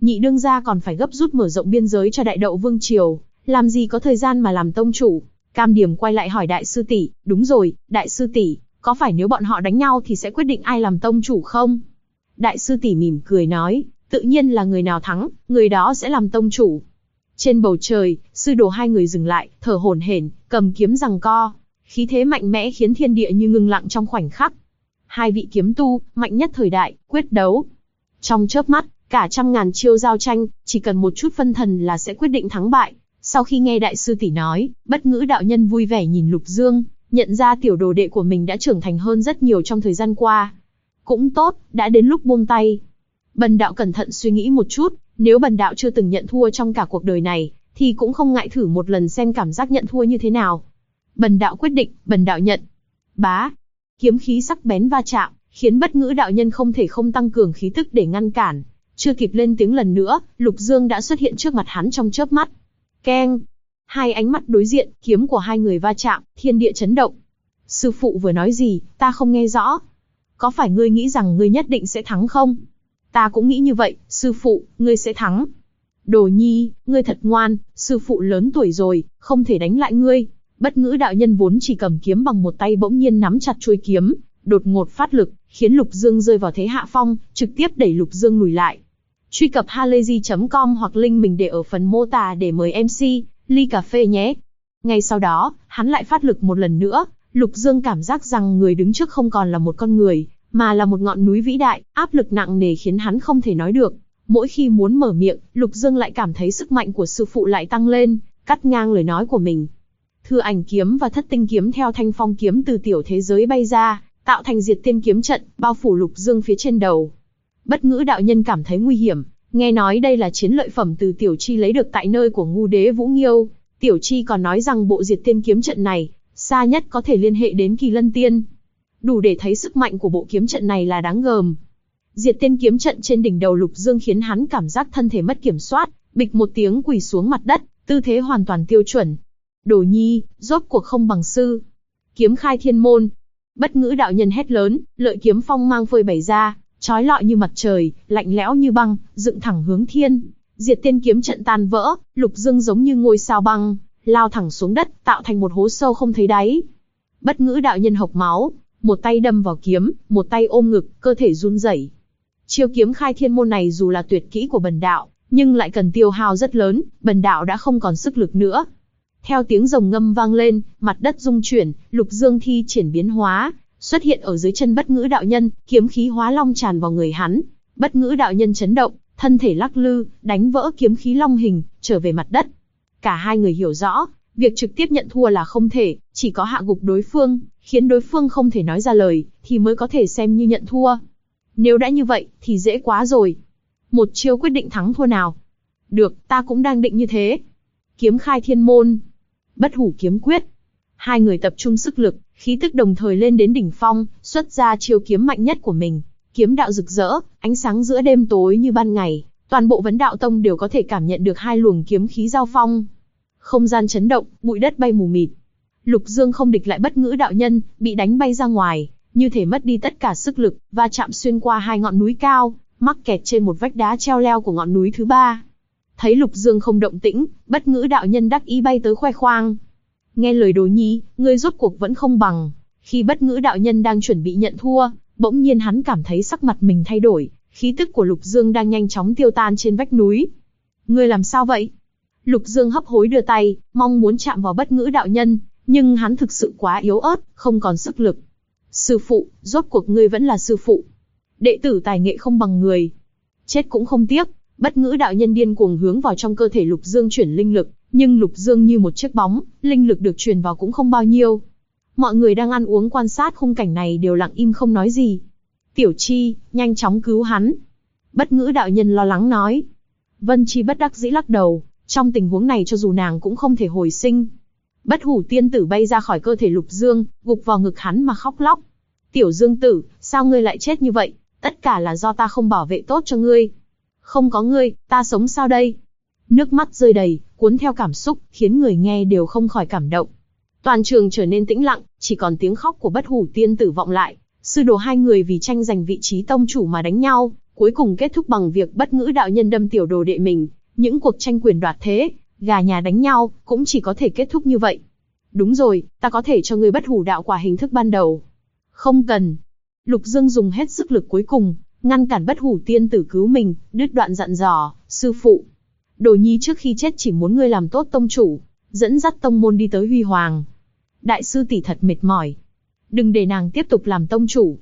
Nhị đương gia còn phải gấp rút mở rộng biên giới cho Đại Đậu Vương Triều, làm gì có thời gian mà làm tông chủ. Cam Điểm quay lại hỏi đại sư tỷ, đúng rồi, đại sư tỷ, có phải nếu bọn họ đánh nhau thì sẽ quyết định ai làm tông chủ không? Đại sư tỷ mỉm cười nói, tự nhiên là người nào thắng, người đó sẽ làm tông chủ. Trên bầu trời, sư đồ hai người dừng lại, thở hổn hển, cầm kiếm giằng co. Khí thế mạnh mẽ khiến thiên địa như ngưng lặng trong khoảnh khắc. Hai vị kiếm tu, mạnh nhất thời đại, quyết đấu. Trong chớp mắt, cả trăm ngàn chiêu giao tranh, chỉ cần một chút phân thần là sẽ quyết định thắng bại. Sau khi nghe đại sư tỷ nói, Bất Ngữ đạo nhân vui vẻ nhìn Lục Dương, nhận ra tiểu đồ đệ của mình đã trưởng thành hơn rất nhiều trong thời gian qua. Cũng tốt, đã đến lúc buông tay. Bần đạo cẩn thận suy nghĩ một chút, nếu bần đạo chưa từng nhận thua trong cả cuộc đời này, thì cũng không ngại thử một lần xem cảm giác nhận thua như thế nào. Bần đạo quyết định, bần đạo nhận. Bá, kiếm khí sắc bén va chạm, khiến Bất Ngữ đạo nhân không thể không tăng cường khí tức để ngăn cản. Chưa kịp lên tiếng lần nữa, Lục Dương đã xuất hiện trước mặt hắn trong chớp mắt. Keng! Hai ánh mắt đối diện, kiếm của hai người va chạm, thiên địa chấn động. Sư phụ vừa nói gì, ta không nghe rõ. Có phải ngươi nghĩ rằng ngươi nhất định sẽ thắng không? Ta cũng nghĩ như vậy, sư phụ, ngươi sẽ thắng. Đồ nhi, ngươi thật ngoan, sư phụ lớn tuổi rồi, không thể đánh lại ngươi. Bất Ngữ đạo nhân vốn chỉ cầm kiếm bằng một tay bỗng nhiên nắm chặt chuôi kiếm, đột ngột phát lực, khiến Lục Dương rơi vào thế hạ phong, trực tiếp đẩy Lục Dương lùi lại. Truy cập halayzi.com hoặc link mình để ở phần mô tả để mời MC, ly cà phê nhé. Ngay sau đó, hắn lại phát lực một lần nữa, Lục Dương cảm giác rằng người đứng trước không còn là một con người, mà là một ngọn núi vĩ đại, áp lực nặng nề khiến hắn không thể nói được. Mỗi khi muốn mở miệng, Lục Dương lại cảm thấy sức mạnh của sư phụ lại tăng lên, cắt ngang lời nói của mình. Thư Ảnh kiếm và Thất Tinh kiếm theo Thanh Phong kiếm từ tiểu thế giới bay ra, tạo thành Diệt Tiên kiếm trận, bao phủ Lục Dương phía trên đầu. Bất Ngữ đạo nhân cảm thấy nguy hiểm, nghe nói đây là chiến lợi phẩm từ Tiểu Chi lấy được tại nơi của Ngu Đế Vũ Nghiêu. Tiểu Chi còn nói rằng bộ Diệt Tiên kiếm trận này, xa nhất có thể liên hệ đến Kỳ Lân Tiên. Đủ để thấy sức mạnh của bộ kiếm trận này là đáng gờm. Diệt Tiên kiếm trận trên đỉnh đầu Lục Dương khiến hắn cảm giác thân thể mất kiểm soát, bịch một tiếng quỳ xuống mặt đất, tư thế hoàn toàn tiêu chuẩn. Đồ nhi, rốt cuộc không bằng sư. Kiếm khai thiên môn. Bất Ngữ đạo nhân hét lớn, lợi kiếm phong mang phơi bày ra, chói lọi như mặt trời, lạnh lẽo như băng, dựng thẳng hướng thiên. Diệt Tiên kiếm trận tan vỡ, Lục Dương giống như ngôi sao băng, lao thẳng xuống đất, tạo thành một hố sâu không thấy đáy. Bất Ngữ đạo nhân hộc máu, một tay đâm vào kiếm, một tay ôm ngực, cơ thể run rẩy. Chiêu kiếm khai thiên môn này dù là tuyệt kỹ của bần đạo, nhưng lại cần tiêu hao rất lớn, bần đạo đã không còn sức lực nữa. Theo tiếng rồng ngâm vang lên, mặt đất rung chuyển, Lục Dương thi triển biến hóa, xuất hiện ở dưới chân Bất Ngữ đạo nhân, kiếm khí hóa long tràn vào người hắn. Bất Ngữ đạo nhân chấn động, thân thể lắc lư, đánh vỡ kiếm khí long hình, trở về mặt đất. Cả hai người hiểu rõ, việc trực tiếp nhận thua là không thể, chỉ có hạ gục đối phương, khiến đối phương không thể nói ra lời, thì mới có thể xem như nhận thua. Nếu đã như vậy, thì dễ quá rồi. Một chiêu quyết định thắng thua nào. Được, ta cũng đang định như thế. Kiếm khai thiên môn. Bất hủ kiếm quyết. Hai người tập trung sức lực, khí tức đồng thời lên đến đỉnh phong, xuất ra chiêu kiếm mạnh nhất của mình. Kiếm đạo rực rỡ, ánh sáng giữa đêm tối như ban ngày. Toàn bộ Vấn Đạo Tông đều có thể cảm nhận được hai luồng kiếm khí giao phong. Không gian chấn động, bụi đất bay mù mịt. Lục Dương không địch lại Bất Ngữ đạo nhân, bị đánh bay ra ngoài, như thể mất đi tất cả sức lực, va chạm xuyên qua hai ngọn núi cao, mắc kẹt trên một vách đá treo leo của ngọn núi thứ ba. Thấy Lục Dương không động tĩnh, Bất Ngữ đạo nhân đắc ý bay tới khoe khoang. Nghe lời đồ nhi, ngươi rốt cuộc vẫn không bằng. Khi Bất Ngữ đạo nhân đang chuẩn bị nhận thua, bỗng nhiên hắn cảm thấy sắc mặt mình thay đổi, khí tức của Lục Dương đang nhanh chóng tiêu tan trên vách núi. Ngươi làm sao vậy? Lục Dương hấp hối đưa tay, mong muốn chạm vào Bất Ngữ đạo nhân, nhưng hắn thực sự quá yếu ớt, không còn sức lực. Sư phụ, rốt cuộc ngươi vẫn là sư phụ. Đệ tử tài nghệ không bằng người. Chết cũng không tiếc. Bất Ngữ đạo nhân điên cuồng hướng vào trong cơ thể Lục Dương chuyển linh lực, nhưng Lục Dương như một chiếc bóng, linh lực được truyền vào cũng không bao nhiêu. Mọi người đang ăn uống quan sát khung cảnh này đều lặng im không nói gì. Tiểu Chi, nhanh chóng cứu hắn. Bất Ngữ đạo nhân lo lắng nói. Vân Chi bất đắc dĩ lắc đầu, trong tình huống này cho dù nàng cũng không thể hồi sinh. Bất hủ tiên tử bay ra khỏi cơ thể Lục Dương, gục vào ngực hắn mà khóc lóc. Tiểu Dương tử, sao ngươi lại chết như vậy? Tất cả là do ta không bảo vệ tốt cho ngươi. Không có ngươi, ta sống sao đây? Nước mắt rơi đầy, cuốn theo cảm xúc, khiến người nghe đều không khỏi cảm động. Toàn trường trở nên tĩnh lặng, chỉ còn tiếng khóc của Bất hủ tiên tử vọng lại. Sư đồ hai người vì tranh giành vị trí tông chủ mà đánh nhau, cuối cùng kết thúc bằng việc Bất Ngữ đạo nhân đâm tiểu đồ đệ mình. Những cuộc tranh quyền đoạt thế, gà nhà đánh nhau, cũng chỉ có thể kết thúc như vậy. Đúng rồi, ta có thể cho ngươi Bất Hủ đạo quả hình thức ban đầu. Không cần. Lục Dương dùng hết sức lực cuối cùng, ngăn cản Bất Hủ tiên tử cứu mình, đứt đoạn dặn dò, sư phụ. Đồ nhi trước khi chết chỉ muốn ngươi làm tốt tông chủ, dẫn dắt tông môn đi tới huy hoàng. Đại sư tỷ thật mệt mỏi. Đừng để nàng tiếp tục làm tông chủ.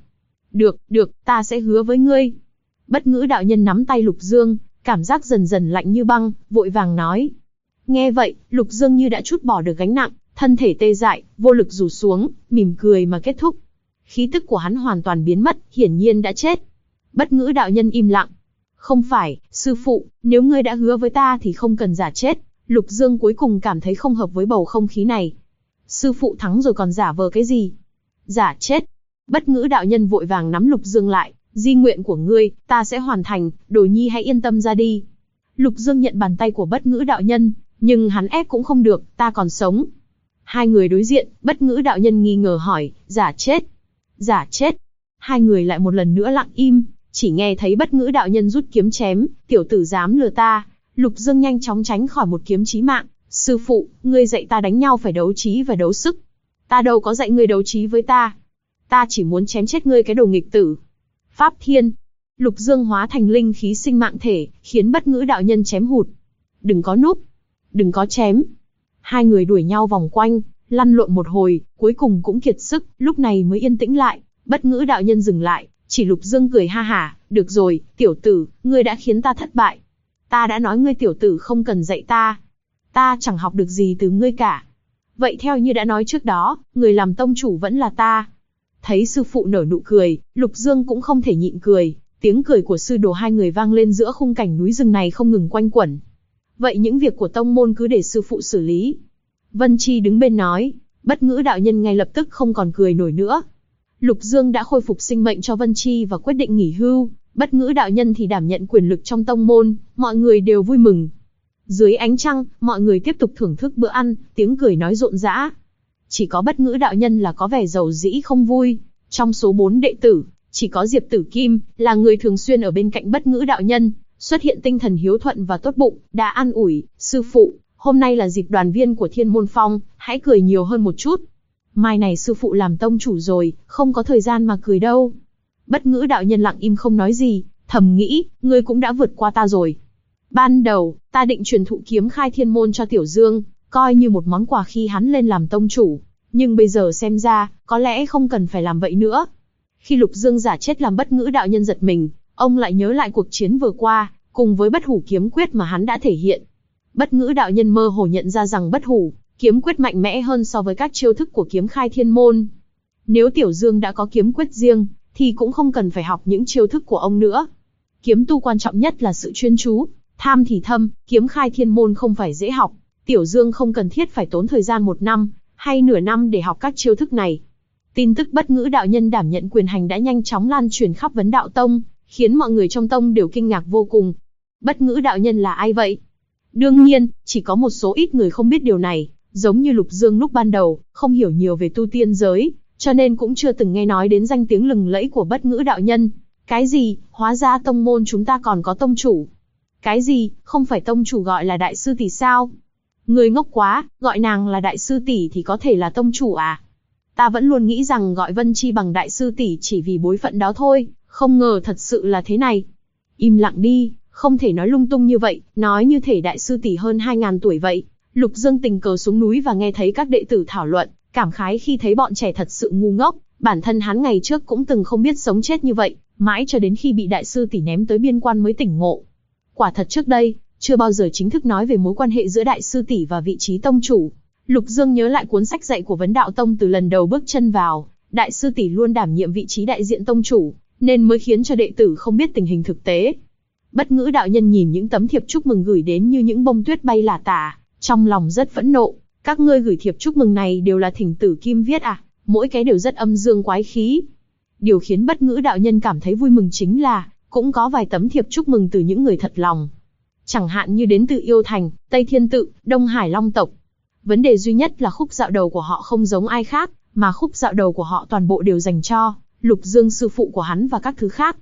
Được, ta sẽ hứa với ngươi. Bất Ngữ đạo nhân nắm tay Lục Dương, cảm giác dần dần lạnh như băng, vội vàng nói. Nghe vậy, Lục Dương như đã trút bỏ được gánh nặng, thân thể tê dại, vô lực rủ xuống, mỉm cười mà kết thúc. Khí tức của hắn hoàn toàn biến mất, hiển nhiên đã chết. Bất Ngữ đạo nhân im lặng. Không phải, sư phụ, nếu ngươi đã hứa với ta thì không cần giả chết. Lục Dương cuối cùng cảm thấy không hợp với bầu không khí này. Sư phụ thắng rồi còn giả vờ cái gì? Giả chết. Bất Ngữ đạo nhân vội vàng nắm Lục Dương lại. Di nguyện của ngươi, ta sẽ hoàn thành, đồ nhi hãy yên tâm ra đi. Lục Dương nhận bàn tay của Bất Ngữ đạo nhân, nhưng hắn ép cũng không được, ta còn sống. Hai người đối diện, Bất Ngữ đạo nhân nghi ngờ hỏi, giả chết. Giả chết. Hai người lại một lần nữa lặng im, chỉ nghe thấy Bất Ngữ đạo nhân rút kiếm chém, tiểu tử dám lừa ta. Lục Dương nhanh chóng tránh khỏi một kiếm chí mạng. Sư phụ, ngươi dạy ta đánh nhau phải đấu trí và đấu sức. Ta đâu có dạy ngươi đấu trí với ta. Ta chỉ muốn chém chết ngươi cái đồ nghịch tử. Pháp thiên. Lục Dương hóa thành linh khí sinh mạng thể, khiến Bất Ngữ đạo nhân chém hụt. Đừng có núp. Đừng có chém. Hai người đuổi nhau vòng quanh, lăn lộn một hồi, cuối cùng cũng kiệt sức, lúc này mới yên tĩnh lại. Bất Ngữ đạo nhân dừng lại, chỉ Lục Dương cười ha hả, được rồi, tiểu tử, ngươi đã khiến ta thất bại. Ta đã nói ngươi tiểu tử không cần dạy ta. Ta chẳng học được gì từ ngươi cả. Vậy theo như đã nói trước đó, người làm tông chủ vẫn là ta. Thấy sư phụ nở nụ cười, Lục Dương cũng không thể nhịn cười. Tiếng cười của sư đồ hai người vang lên giữa khung cảnh núi rừng này không ngừng quanh quẩn. Vậy những việc của tông môn cứ để sư phụ xử lý. Vân Chi đứng bên nói. Bất Ngữ đạo nhân ngay lập tức không còn cười nổi nữa. Lục Dương đã khôi phục sinh mệnh cho Vân Chi và quyết định nghỉ hưu. Bất Ngữ đạo nhân thì đảm nhận quyền lực trong tông môn, mọi người đều vui mừng. Dưới ánh trăng, mọi người tiếp tục thưởng thức bữa ăn, tiếng cười nói rộn rã. Chỉ có Bất Ngữ đạo nhân là có vẻ rầu rĩ không vui. Trong số 4 đệ tử, chỉ có Diệp Tử Kim là người thường xuyên ở bên cạnh Bất Ngữ đạo nhân, xuất hiện tinh thần hiếu thuận và tốt bụng, đã an ủi, sư phụ, hôm nay là dịp đoàn viên của Thiên Môn Phong, hãy cười nhiều hơn một chút. Mai này sư phụ làm tông chủ rồi, không có thời gian mà cười đâu. Bất Ngữ đạo nhân lặng im không nói gì, thầm nghĩ, ngươi cũng đã vượt qua ta rồi. Ban đầu, ta định truyền thụ kiếm khai thiên môn cho Tiểu Dương, coi như một món quà khi hắn lên làm tông chủ. Nhưng bây giờ xem ra, có lẽ không cần phải làm vậy nữa. Khi Lục Dương giả chết làm Bất Ngữ đạo nhân giật mình, ông lại nhớ lại cuộc chiến vừa qua, cùng với Bất Hủ kiếm quyết mà hắn đã thể hiện. Bất Ngữ đạo nhân mơ hồ nhận ra rằng Bất Hủ kiếm quyết mạnh mẽ hơn so với các chiêu thức của kiếm khai thiên môn. Nếu Tiểu Dương đã có kiếm quyết riêng, thì cũng không cần phải học những chiêu thức của ông nữa. Kiếm tu quan trọng nhất là sự chuyên chú, tham thì thâm, kiếm khai thiên môn không phải dễ học. Tiểu Dương không cần thiết phải tốn thời gian 1 năm, hay nửa năm để học các chiêu thức này. Tin tức Bất Ngữ đạo nhân đảm nhận quyền hành đã nhanh chóng lan truyền khắp Vấn Đạo Tông, khiến mọi người trong tông đều kinh ngạc vô cùng. Bất Ngữ đạo nhân là ai vậy? Đương nhiên, chỉ có một số ít người không biết điều này, giống như Lục Dương lúc ban đầu, không hiểu nhiều về tu tiên giới, cho nên cũng chưa từng nghe nói đến danh tiếng lừng lẫy của Bất Ngữ đạo nhân. Cái gì, hóa ra tông môn chúng ta còn có tông chủ. Cái gì, không phải tông chủ gọi là đại sư tỷ sao? Người ngốc quá, gọi nàng là đại sư tỷ thì có thể là tông chủ à? Ta vẫn luôn nghĩ rằng gọi Vân Chi bằng đại sư tỷ chỉ vì bối phận đó thôi, không ngờ thật sự là thế này. Im lặng đi, không thể nói lung tung như vậy, nói như thể đại sư tỷ hơn 2000 tuổi vậy. Lục Dương tình cờ xuống núi và nghe thấy các đệ tử thảo luận, cảm khái khi thấy bọn trẻ thật sự ngu ngốc, bản thân hắn ngày trước cũng từng không biết sống chết như vậy, mãi cho đến khi bị đại sư tỷ ném tới biên quan mới tỉnh ngộ. Quả thật trước đây, chưa bao giờ chính thức nói về mối quan hệ giữa đại sư tỷ và vị trí tông chủ. Lục Dương nhớ lại cuốn sách dạy của Vấn Đạo Tông từ lần đầu bước chân vào, đại sư tỷ luôn đảm nhiệm vị trí đại diện tông chủ, nên mới khiến cho đệ tử không biết tình hình thực tế. Bất Ngữ đạo nhân nhìn những tấm thiệp chúc mừng gửi đến như những bông tuyết bay lả tả, trong lòng rất phẫn nộ. Các ngươi gửi thiệp chúc mừng này đều là Thỉnh Tử Kim viết à? Mỗi cái đều rất âm dương quái khí. Điều khiến Bất Ngữ đạo nhân cảm thấy vui mừng chính là, cũng có vài tấm thiệp chúc mừng từ những người thật lòng. Chẳng hạn như đến từ Yêu Thành, Tây Thiên Tự, Đông Hải Long tộc. Vấn đề duy nhất là khúc dạo đầu của họ không giống ai khác, mà khúc dạo đầu của họ toàn bộ đều dành cho Lục Dương sư phụ của hắn và các thứ khác.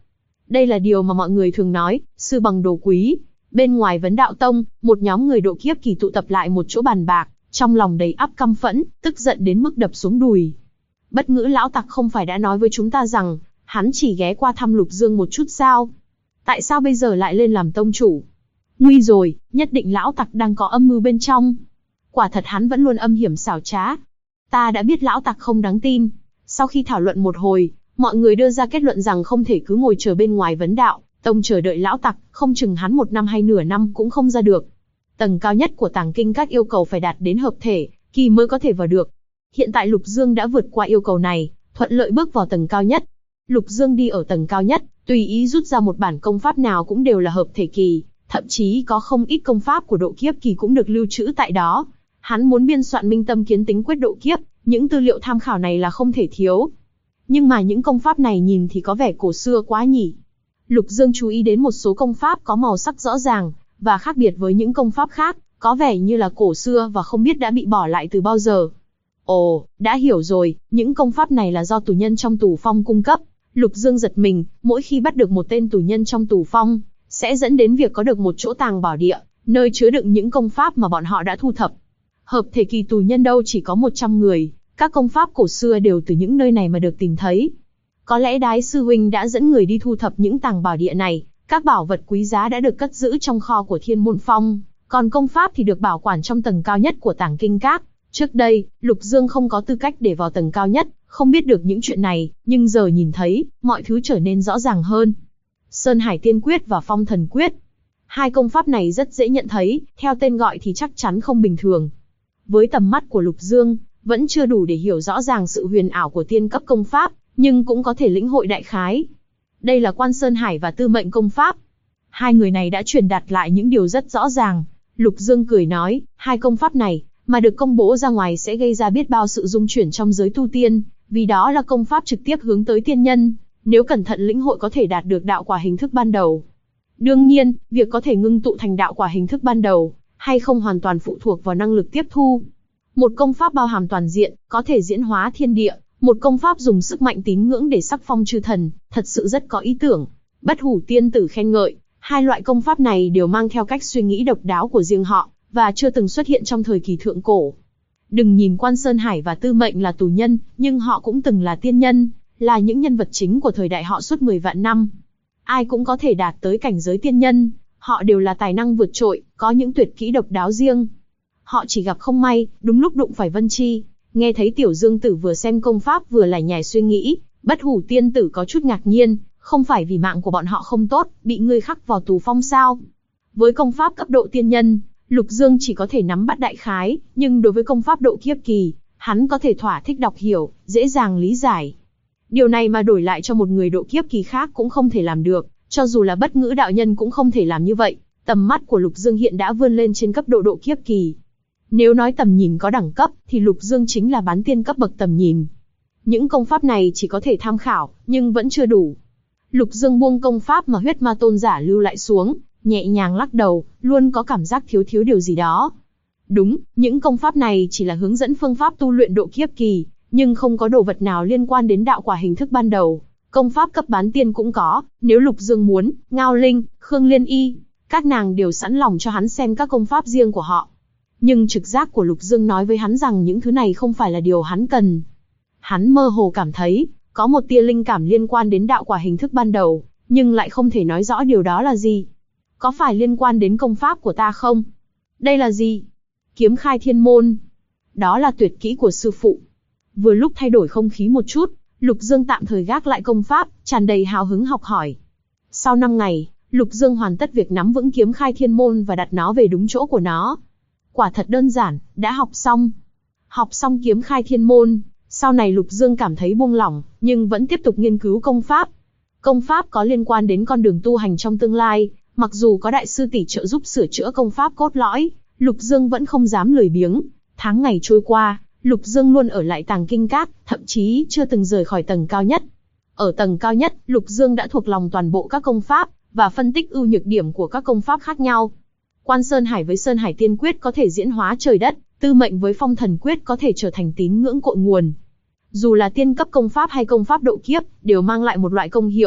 Đây là điều mà mọi người thường nói, sư bằng đồ quý. Bên ngoài Vấn Đạo Tông, một nhóm người độ kiếp kỳ tụ tập lại một chỗ bàn bạc, trong lòng đầy ắp căm phẫn, tức giận đến mức đập xuống đùi. Bất Ngữ lão tặc không phải đã nói với chúng ta rằng, hắn chỉ ghé qua thăm Lục Dương một chút sao? Tại sao bây giờ lại lên làm tông chủ? Nguy rồi, nhất định lão tặc đang có âm mưu bên trong. Quả thật hắn vẫn luôn âm hiểm xảo trá. Ta đã biết lão tặc không đáng tin. Sau khi thảo luận một hồi, mọi người đưa ra kết luận rằng không thể cứ ngồi chờ bên ngoài Vấn Đạo Tông chờ đợi lão tặc, không chừng hắn 1 năm hay nửa năm cũng không ra được. Tầng cao nhất của Tàng Kinh Các yêu cầu phải đạt đến hợp thể kỳ mới có thể vào được. Hiện tại Lục Dương đã vượt qua yêu cầu này, thuận lợi bước vào tầng cao nhất. Lục Dương đi ở tầng cao nhất, tùy ý rút ra một bản công pháp nào cũng đều là hợp thể kỳ, thậm chí có không ít công pháp của độ kiếp kỳ cũng được lưu trữ tại đó. Hắn muốn biên soạn Minh Tâm Kiến Tính Quyết độ kiếp, những tư liệu tham khảo này là không thể thiếu. Nhưng mà những công pháp này nhìn thì có vẻ cổ xưa quá nhỉ. Lục Dương chú ý đến một số công pháp có màu sắc rõ ràng, và khác biệt với những công pháp khác, có vẻ như là cổ xưa và không biết đã bị bỏ lại từ bao giờ. Ồ, đã hiểu rồi, những công pháp này là do tù nhân trong tù phong cung cấp. Lục Dương giật mình, mỗi khi bắt được một tên tù nhân trong tù phong, sẽ dẫn đến việc có được một chỗ tàng bảo địa, nơi chứa đựng những công pháp mà bọn họ đã thu thập. Hợp thể kỳ tù nhân đâu chỉ có 100 người, các công pháp cổ xưa đều từ những nơi này mà được tìm thấy. Có lẽ Đái sư huynh đã dẫn người đi thu thập những tàng bảo địa này, các bảo vật quý giá đã được cất giữ trong kho của Thiên Môn Phong, còn công pháp thì được bảo quản trong tầng cao nhất của Tàng Kinh Các. Trước đây, Lục Dương không có tư cách để vào tầng cao nhất, không biết được những chuyện này, nhưng giờ nhìn thấy, mọi thứ trở nên rõ ràng hơn. Sơn Hải Tiên Quyết và Phong Thần Quyết. Hai công pháp này rất dễ nhận thấy, theo tên gọi thì chắc chắn không bình thường. Với tầm mắt của Lục Dương, vẫn chưa đủ để hiểu rõ ràng sự huyền ảo của tiên cấp công pháp, nhưng cũng có thể lĩnh hội đại khái. Đây là Quan Sơn Hải và Tư Mệnh công pháp. Hai người này đã truyền đạt lại những điều rất rõ ràng. Lục Dương cười nói, hai công pháp này, mà được công bố ra ngoài sẽ gây ra biết bao sự rung chuyển trong giới tu tiên, vì đó là công pháp trực tiếp hướng tới tiên nhân, nếu cẩn thận lĩnh hội có thể đạt được đạo quả hình thức ban đầu. Đương nhiên, việc có thể ngưng tụ thành đạo quả hình thức ban đầu, hay không hoàn toàn phụ thuộc vào năng lực tiếp thu. Một công pháp bao hàm toàn diện, có thể diễn hóa thiên địa, một công pháp dùng sức mạnh tín ngưỡng để sắc phong chư thần, thật sự rất có ý tưởng. Bất Hủ tiên tử khen ngợi, hai loại công pháp này đều mang theo cách suy nghĩ độc đáo của riêng họ, và chưa từng xuất hiện trong thời kỳ thượng cổ. Đừng nhìn Quan Sơn Hải và Tư Mệnh là tù nhân, nhưng họ cũng từng là tiên nhân, là những nhân vật chính của thời đại họ suốt 10 vạn năm. Ai cũng có thể đạt tới cảnh giới tiên nhân, họ đều là tài năng vượt trội, có những tuyệt kỹ độc đáo riêng. Họ chỉ gặp không may, đúng lúc đụng phải Vân Chi. Nghe thấy Tiểu Dương Tử vừa xem công pháp vừa lải nhải suy nghĩ, Bất Hủ tiên tử có chút ngạc nhiên, không phải vì mạng của bọn họ không tốt, bị ngươi khắc vào tù phong sao? Với công pháp cấp độ tiên nhân, Lục Dương chỉ có thể nắm bắt đại khái, nhưng đối với công pháp độ kiếp kỳ, hắn có thể thỏa thích đọc hiểu, dễ dàng lý giải. Điều này mà đổi lại cho một người độ kiếp kỳ khác cũng không thể làm được, cho dù là Bất Ngữ đạo nhân cũng không thể làm như vậy. Tầm mắt của Lục Dương hiện đã vươn lên trên cấp độ độ kiếp kỳ. Nếu nói tầm nhìn có đẳng cấp, thì Lục Dương chính là bán tiên cấp bậc tầm nhìn. Những công pháp này chỉ có thể tham khảo, nhưng vẫn chưa đủ. Lục Dương buông công pháp mà Huyết Ma Tôn giả lưu lại xuống, nhẹ nhàng lắc đầu, luôn có cảm giác thiếu điều gì đó. Đúng, những công pháp này chỉ là hướng dẫn phương pháp tu luyện độ kiếp kỳ, nhưng không có đồ vật nào liên quan đến đạo quả hình thức ban đầu. Công pháp cấp bán tiên cũng có, nếu Lục Dương muốn, Ngao Linh, Khương Liên Y, các nàng đều sẵn lòng cho hắn xem các công pháp riêng của họ. Nhưng trực giác của Lục Dương nói với hắn rằng những thứ này không phải là điều hắn cần. Hắn mơ hồ cảm thấy, có một tia linh cảm liên quan đến đạo quả hình thức ban đầu, nhưng lại không thể nói rõ điều đó là gì. Có phải liên quan đến công pháp của ta không? Đây là gì? Kiếm khai thiên môn. Đó là tuyệt kỹ của sư phụ. Vừa lúc thay đổi không khí một chút, Lục Dương tạm thời gác lại công pháp, tràn đầy hào hứng học hỏi. Sau 5 ngày, Lục Dương hoàn tất việc nắm vững kiếm khai thiên môn và đặt nó về đúng chỗ của nó. Quả thật đơn giản, đã học xong. Học xong kiếm khai thiên môn, sau này Lục Dương cảm thấy buông lỏng, nhưng vẫn tiếp tục nghiên cứu công pháp. Công pháp có liên quan đến con đường tu hành trong tương lai, mặc dù có đại sư tỷ trợ giúp sửa chữa công pháp cốt lõi, Lục Dương vẫn không dám lười biếng. Tháng ngày trôi qua, Lục Dương luôn ở lại Tàng Kinh Các, thậm chí chưa từng rời khỏi tầng cao nhất. Ở tầng cao nhất, Lục Dương đã thuộc lòng toàn bộ các công pháp, và phân tích ưu nhược điểm của các công pháp khác nhau. Quan Sơn Hải với Sơn Hải Tiên Quyết có thể diễn hóa trời đất, Tư Mệnh với Phong Thần Quyết có thể trở thành tín ngưỡng cội nguồn. Dù là tiên cấp công pháp hay công pháp độ kiếp, đều mang lại một loại công hiệu.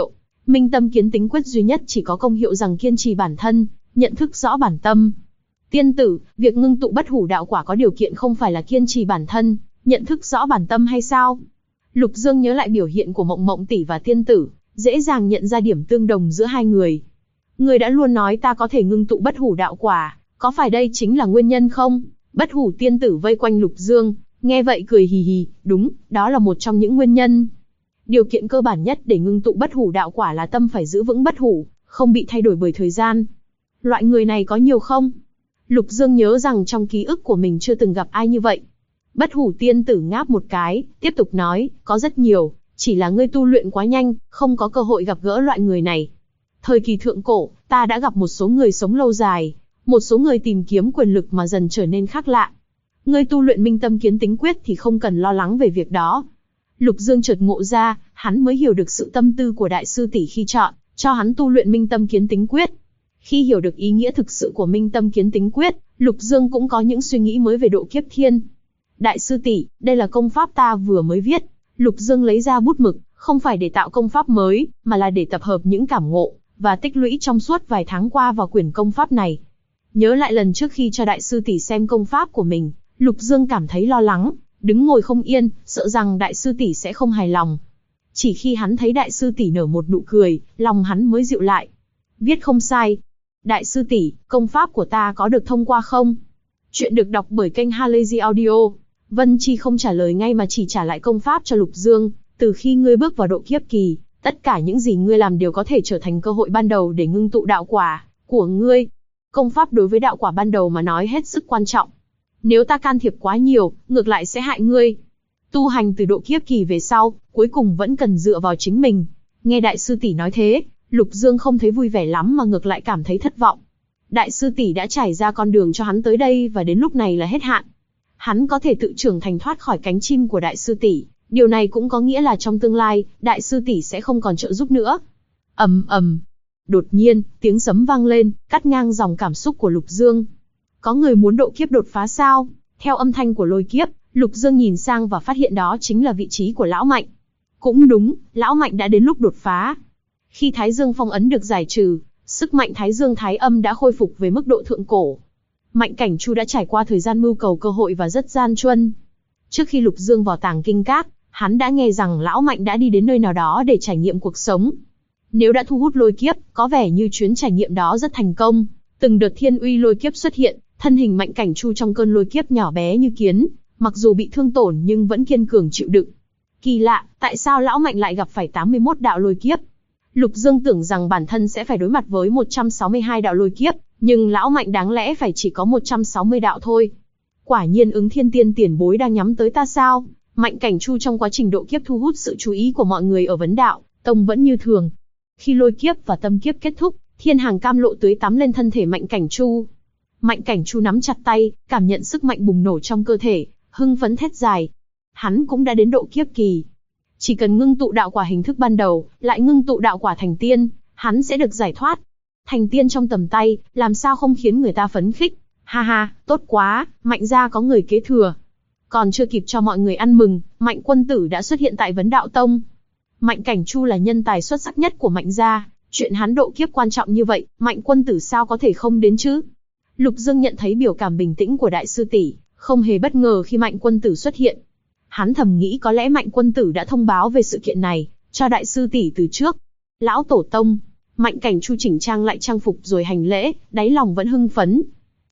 Minh tâm kiến tính quyết duy nhất chỉ có công hiệu rằng kiên trì bản thân, nhận thức rõ bản tâm. Tiên tử, việc ngưng tụ bất hủ đạo quả có điều kiện không phải là kiên trì bản thân, nhận thức rõ bản tâm hay sao? Lục Dương nhớ lại biểu hiện của Mộng Mộng tỷ và tiên tử, dễ dàng nhận ra điểm tương đồng giữa hai người. Người đã luôn nói ta có thể ngưng tụ bất hủ đạo quả, có phải đây chính là nguyên nhân không? Bất hủ tiên tử vây quanh Lục Dương, nghe vậy cười hì hì, đúng, đó là một trong những nguyên nhân. Điều kiện cơ bản nhất để ngưng tụ bất hủ đạo quả là tâm phải giữ vững bất hủ, không bị thay đổi bởi thời gian. Loại người này có nhiều không? Lục Dương nhớ rằng trong ký ức của mình chưa từng gặp ai như vậy. Bất hủ tiên tử ngáp một cái, tiếp tục nói, có rất nhiều, chỉ là ngươi tu luyện quá nhanh, không có cơ hội gặp gỡ loại người này. Thời kỳ thượng cổ, ta đã gặp một số người sống lâu dài, một số người tìm kiếm quyền lực mà dần trở nên khác lạ. Ngươi tu luyện minh tâm kiến tính quyết thì không cần lo lắng về việc đó. Lục Dương chợt ngộ ra, hắn mới hiểu được sự tâm tư của đại sư tỷ khi chọn cho hắn tu luyện minh tâm kiến tính quyết. Khi hiểu được ý nghĩa thực sự của minh tâm kiến tính quyết, Lục Dương cũng có những suy nghĩ mới về độ kiếp thiên. Đại sư tỷ, đây là công pháp ta vừa mới viết. Lục Dương lấy ra bút mực, không phải để tạo công pháp mới, mà là để tập hợp những cảm ngộ và tích lũy trong suốt vài tháng qua vào quyển công pháp này. Nhớ lại lần trước khi cho đại sư tỷ xem công pháp của mình, Lục Dương cảm thấy lo lắng, đứng ngồi không yên, sợ rằng đại sư tỷ sẽ không hài lòng. Chỉ khi hắn thấy đại sư tỷ nở một nụ cười, lòng hắn mới dịu lại. Viết không sai. Đại sư tỷ, công pháp của ta có được thông qua không? Chuyện được đọc bởi kênh Halazy Audio. Vân Chi không trả lời ngay mà chỉ trả lại công pháp cho Lục Dương. Từ khi ngươi bước vào độ kiếp kỳ, tất cả những gì ngươi làm đều có thể trở thành cơ hội ban đầu để ngưng tụ đạo quả của ngươi. Công pháp đối với đạo quả ban đầu mà nói hết sức quan trọng. Nếu ta can thiệp quá nhiều, ngược lại sẽ hại ngươi. Tu hành từ độ kiếp kỳ về sau, cuối cùng vẫn cần dựa vào chính mình. Nghe đại sư tỷ nói thế, Lục Dương không thấy vui vẻ lắm mà ngược lại cảm thấy thất vọng. Đại sư tỷ đã trải ra con đường cho hắn tới đây và đến lúc này là hết hạn. Hắn có thể tự trưởng thành thoát khỏi cánh chim của đại sư tỷ. Điều này cũng có nghĩa là trong tương lai, đại sư tỷ sẽ không còn trợ giúp nữa. Ầm ầm. Đột nhiên, tiếng sấm vang lên, cắt ngang dòng cảm xúc của Lục Dương. Có người muốn độ kiếp đột phá sao? Theo âm thanh của lôi kiếp, Lục Dương nhìn sang và phát hiện đó chính là vị trí của Lão Mạnh. Cũng đúng, Lão Mạnh đã đến lúc đột phá. Khi Thái Dương phong ấn được giải trừ, sức mạnh Thái Dương Thái Âm đã khôi phục về mức độ thượng cổ. Mạnh Cảnh Chu đã trải qua thời gian mưu cầu cơ hội và rất gian truân. Trước khi Lục Dương vào Tàng Kinh Các, hắn đã nghe rằng Lão Mạnh đã đi đến nơi nào đó để trải nghiệm cuộc sống. Nếu đã thu hút lôi kiếp, có vẻ như chuyến trải nghiệm đó rất thành công. Từng đợt thiên uy lôi kiếp xuất hiện, thân hình Mạnh Cảnh Chu trong cơn lôi kiếp nhỏ bé như kiến, mặc dù bị thương tổn nhưng vẫn kiên cường chịu đựng. Kỳ lạ, tại sao Lão Mạnh lại gặp phải 81 đạo lôi kiếp? Lục Dương tưởng rằng bản thân sẽ phải đối mặt với 162 đạo lôi kiếp, nhưng Lão Mạnh đáng lẽ phải chỉ có 160 đạo thôi. Quả nhiên Ứng Thiên Tiên tiền bối đang nhắm tới ta sao? Mạnh Cảnh Chu trong quá trình độ kiếp thu hút sự chú ý của mọi người ở vấn đạo tông vẫn như thường. Khi lôi kiếp và tâm kiếp kết thúc, thiên hàng cam lộ tưới tắm lên thân thể Mạnh Cảnh Chu. Mạnh Cảnh Chu nắm chặt tay, cảm nhận sức mạnh bùng nổ trong cơ thể, hưng phấn thét dài. Hắn cũng đã đến độ kiếp kỳ. Chỉ cần ngưng tụ đạo quả hình thức ban đầu, lại ngưng tụ đạo quả thành tiên, hắn sẽ được giải thoát. Thành tiên trong tầm tay, làm sao không khiến người ta phấn khích? Ha ha, tốt quá, Mạnh gia có người kế thừa. Còn chưa kịp cho mọi người ăn mừng, Mạnh Quân Tử đã xuất hiện tại Vấn Đạo Tông. Mạnh Cảnh Chu là nhân tài xuất sắc nhất của Mạnh gia, chuyện hắn độ kiếp quan trọng như vậy, Mạnh Quân Tử sao có thể không đến chứ? Lục Dương nhận thấy biểu cảm bình tĩnh của đại sư tỷ, không hề bất ngờ khi Mạnh Quân Tử xuất hiện. Hắn thầm nghĩ có lẽ Mạnh Quân Tử đã thông báo về sự kiện này cho đại sư tỷ từ trước. Lão tổ tông, Mạnh Cảnh Chu chỉnh trang lại trang phục rồi hành lễ, đáy lòng vẫn hưng phấn.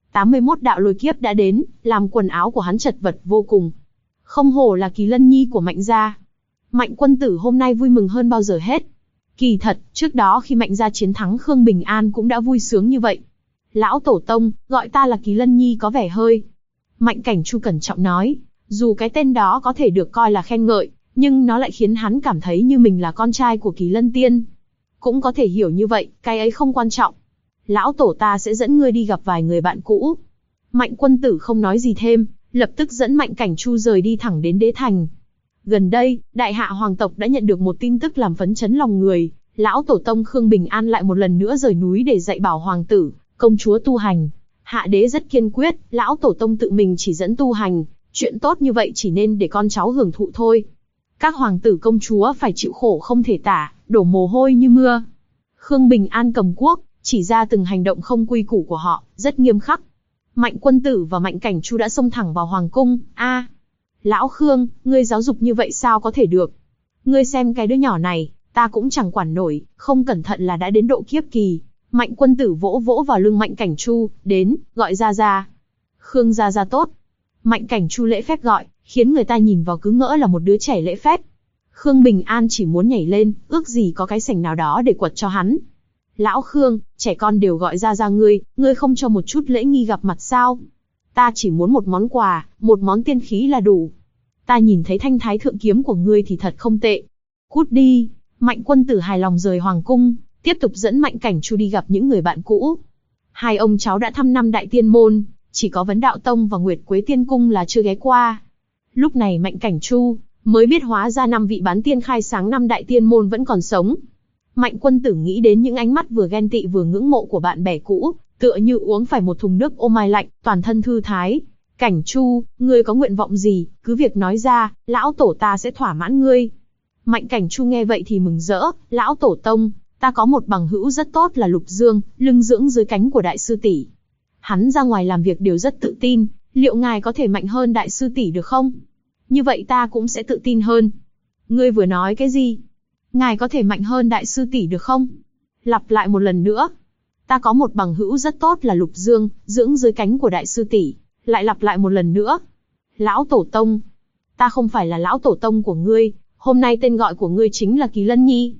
81 đạo lôi kiếp đã đến, làm quần áo của hắn chật vật vô cùng. Không hổ là Kỳ Lân Nhi của Mạnh gia. Mạnh Quân Tử hôm nay vui mừng hơn bao giờ hết. Kỳ thật, trước đó khi Mạnh gia chiến thắng Khương Bình An cũng đã vui sướng như vậy. Lão tổ tông, gọi ta là Kỳ Lân Nhi có vẻ hơi. Mạnh Cảnh Chu cẩn trọng nói, dù cái tên đó có thể được coi là khen ngợi, nhưng nó lại khiến hắn cảm thấy như mình là con trai của Kỳ Lân Tiên. Cũng có thể hiểu như vậy, cái ấy không quan trọng. Lão tổ ta sẽ dẫn ngươi đi gặp vài người bạn cũ. Mạnh Quân Tử không nói gì thêm, lập tức dẫn Mạnh Cảnh Chu rời đi thẳng đến Đế Thành. Gần đây, Đại Hạ hoàng tộc đã nhận được một tin tức làm phấn chấn lòng người. Lão tổ tông Khương Bình An lại một lần nữa rời núi để dạy bảo hoàng tử, công chúa tu hành. Hạ đế rất kiên quyết, lão tổ tông tự mình chỉ dẫn tu hành, chuyện tốt như vậy chỉ nên để con cháu hưởng thụ thôi. Các hoàng tử công chúa phải chịu khổ không thể tả, đổ mồ hôi như mưa. Khương Bình An cầm cuốc, chỉ ra từng hành động không quy củ của họ, rất nghiêm khắc. Mạnh Quân Tử và Mạnh Cảnh Chu đã xông thẳng vào hoàng cung. Lão Khương, ngươi giáo dục như vậy sao có thể được? Ngươi xem cái đứa nhỏ này, ta cũng chẳng quản nổi, không cẩn thận là đã đến độ kiếp kỳ. Mạnh Quân Tử vỗ vỗ vào lưng Mạnh Cảnh Chu, đến, gọi ra ra. Khương gia gia tốt. Mạnh Cảnh Chu lễ phép gọi, khiến người ta nhìn vào cứ ngỡ là một đứa trẻ lễ phép. Khương Bình An chỉ muốn nhảy lên, ước gì có cái sảnh nào đó để quật cho hắn. Lão Khương, trẻ con đều gọi ra ngươi không cho một chút lễ nghi gặp mặt sao? Ta chỉ muốn một món quà, một món tiên khí là đủ. Ta nhìn thấy thanh thái thượng kiếm của ngươi thì thật không tệ. Cút đi. Mạnh Quân Tử hài lòng rời hoàng cung, tiếp tục dẫn Mạnh Cảnh Chu đi gặp những người bạn cũ. Hai ông cháu đã thăm 5 đại tiên môn, chỉ có Vấn Đạo Tông và Nguyệt Quế Tiên Cung là chưa ghé qua. Lúc này Mạnh Cảnh Chu mới biết hóa ra 5 vị bán tiên khai sáng 5 đại tiên môn vẫn còn sống. Mạnh Quân Tử nghĩ đến những ánh mắt vừa ghen tị vừa ngưỡng mộ của bạn bè cũ, tựa như uống phải một thùng nước ô mai lạnh, toàn thân thư thái. Cảnh Chu, ngươi có nguyện vọng gì, cứ việc nói ra, lão tổ ta sẽ thỏa mãn ngươi. Mạnh Cảnh Chu nghe vậy thì mừng rỡ, lão tổ tông, ta có một bằng hữu rất tốt là Lục Dương, lưng dưỡng dưới cánh của đại sư tỷ. Hắn ra ngoài làm việc đều rất tự tin, liệu ngài có thể mạnh hơn đại sư tỷ được không? Như vậy ta cũng sẽ tự tin hơn. Ngươi vừa nói cái gì? Ngài có thể mạnh hơn đại sư tỷ được không? Lặp lại một lần nữa. Ta có một bằng hữu rất tốt là Lục Dương, dưỡng dưới cánh của đại sư tỷ. Lại lặp lại một lần nữa. Lão tổ tông. Ta không phải là lão tổ tông của ngươi, hôm nay tên gọi của ngươi chính là Kỳ Lân Nhi.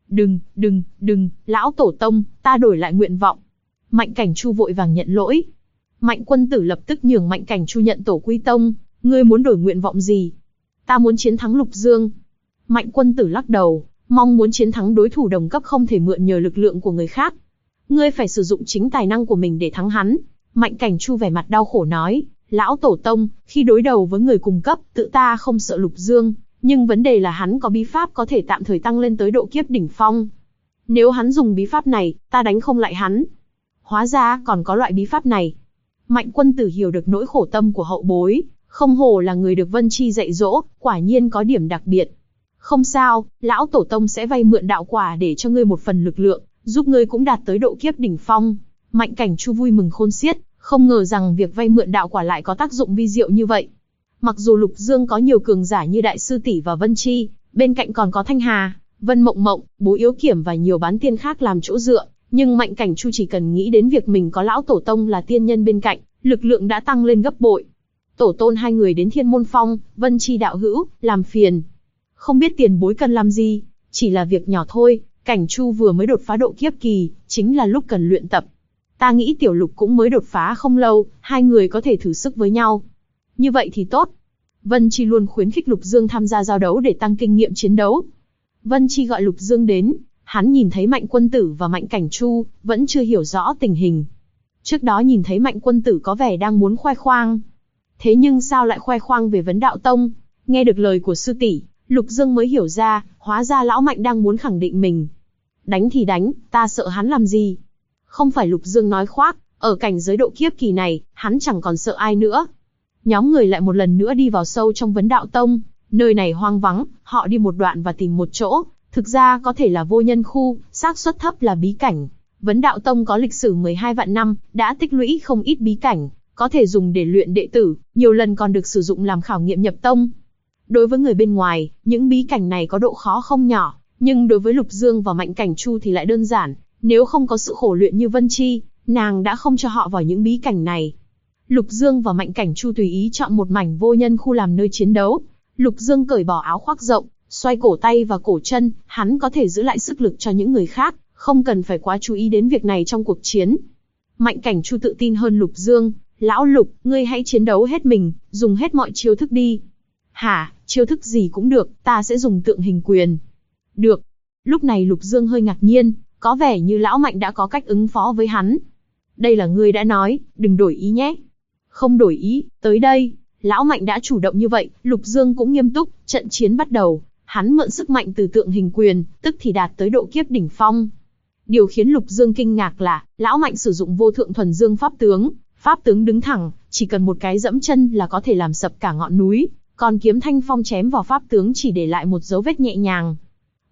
Đừng, lão tổ tông, ta đổi lại nguyện vọng. Mạnh Cảnh Chu vội vàng nhận lỗi. Mạnh Quân Tử lập tức nhường Mạnh Cảnh Chu nhận tổ quy tông. Ngươi muốn đổi nguyện vọng gì? Ta muốn chiến thắng Lục Dương. Mạnh Quân Tử lắc đầu, mong muốn chiến thắng đối thủ đồng cấp không thể mượn nhờ lực lượng của người khác. Ngươi phải sử dụng chính tài năng của mình để thắng hắn. Mạnh Cảnh Chu vẻ mặt đau khổ nói, lão tổ tông, khi đối đầu với người cùng cấp, tự ta không sợ Lục Dương, nhưng vấn đề là hắn có bí pháp có thể tạm thời tăng lên tới độ kiếp đỉnh phong. Nếu hắn dùng bí pháp này, ta đánh không lại hắn. Hóa ra còn có loại bí pháp này. Mạnh Quân Tử hiểu được nỗi khổ tâm của hậu bối, không hổ là người được Vân Chi dạy dỗ, quả nhiên có điểm đặc biệt. Không sao, lão tổ tông sẽ vay mượn đạo quả để cho ngươi một phần lực lượng, giúp ngươi cũng đạt tới độ kiếp đỉnh phong. Mạnh Cảnh Chu vui mừng khôn xiết, không ngờ rằng việc vay mượn đạo quả lại có tác dụng vi diệu như vậy. Mặc dù Lục Dương có nhiều cường giả như Đại Sư Tỷ và Vân Chi, bên cạnh còn có Thanh Hà, Vân Mộng Mộng, Bố Yếu Kiểm và nhiều bán tiên khác làm chỗ dựa, nhưng Mạnh Cảnh Chu chỉ cần nghĩ đến việc mình có lão tổ tông là tiên nhân bên cạnh, lực lượng đã tăng lên gấp bội. Tổ tôn hai người đến Thiên Môn Phong, Vân Chi đạo hữu, làm phiền. Không biết tiền bối cần làm gì, chỉ là việc nhỏ thôi, Cảnh Chu vừa mới đột phá độ kiếp kỳ, chính là lúc cần luyện tập. Ta nghĩ Tiểu Lục cũng mới đột phá không lâu, hai người có thể thử sức với nhau. Như vậy thì tốt. Vân Chi luôn khuyến khích Lục Dương tham gia giao đấu để tăng kinh nghiệm chiến đấu. Vân Chi gọi Lục Dương đến, hắn nhìn thấy Mạnh Quân Tử và Mạnh Cảnh Chu, vẫn chưa hiểu rõ tình hình. Trước đó nhìn thấy Mạnh Quân Tử có vẻ đang muốn khoe khoang. Thế nhưng sao lại khoe khoang về Vấn Đạo Tông? Nghe được lời của sư tỷ, Lục Dương mới hiểu ra, hóa ra lão Mạnh đang muốn khẳng định mình. Đánh thì đánh, ta sợ hắn làm gì? Không phải Lục Dương nói khoác, ở cảnh giới độ kiếp kỳ này, hắn chẳng còn sợ ai nữa. Nhóm người lại một lần nữa đi vào sâu trong Vấn Đạo Tông, nơi này hoang vắng, họ đi một đoạn và tìm một chỗ, thực ra có thể là vô nhân khu, xác suất thấp là bí cảnh. Vấn Đạo Tông có lịch sử 12 vạn năm, đã tích lũy không ít bí cảnh, có thể dùng để luyện đệ tử, nhiều lần còn được sử dụng làm khảo nghiệm nhập tông. Đối với người bên ngoài, những bí cảnh này có độ khó không nhỏ, nhưng đối với Lục Dương và Mạnh Cảnh Chu thì lại đơn giản, nếu không có sự khổ luyện như Vân Chi, nàng đã không cho họ vào những bí cảnh này. Lục Dương và Mạnh Cảnh Chu tùy ý chọn một mảnh vô nhân khu làm nơi chiến đấu. Lục Dương cởi bỏ áo khoác rộng, xoay cổ tay và cổ chân, hắn có thể giữ lại sức lực cho những người khác, không cần phải quá chú ý đến việc này trong cuộc chiến. Mạnh Cảnh Chu tự tin hơn Lục Dương, lão Lục, ngươi hãy chiến đấu hết mình, dùng hết mọi chiêu thức đi. Hả, chiêu thức gì cũng được, ta sẽ dùng tượng hình quyền. Được. Lúc này Lục Dương hơi ngạc nhiên, có vẻ như lão Mạnh đã có cách ứng phó với hắn. Đây là ngươi đã nói, đừng đổi ý nhé. Không đổi ý, tới đây. Lão Mạnh đã chủ động như vậy, Lục Dương cũng nghiêm túc, trận chiến bắt đầu. Hắn mượn sức mạnh từ tượng hình quyền, tức thì đạt tới độ kiếp đỉnh phong. Điều khiến Lục Dương kinh ngạc là, lão Mạnh sử dụng vô thượng thuần dương pháp tướng đứng thẳng, chỉ cần một cái dẫm chân là có thể làm sập cả ngọn núi, còn kiếm thanh phong chém vào pháp tướng chỉ để lại một dấu vết nhẹ nhàng.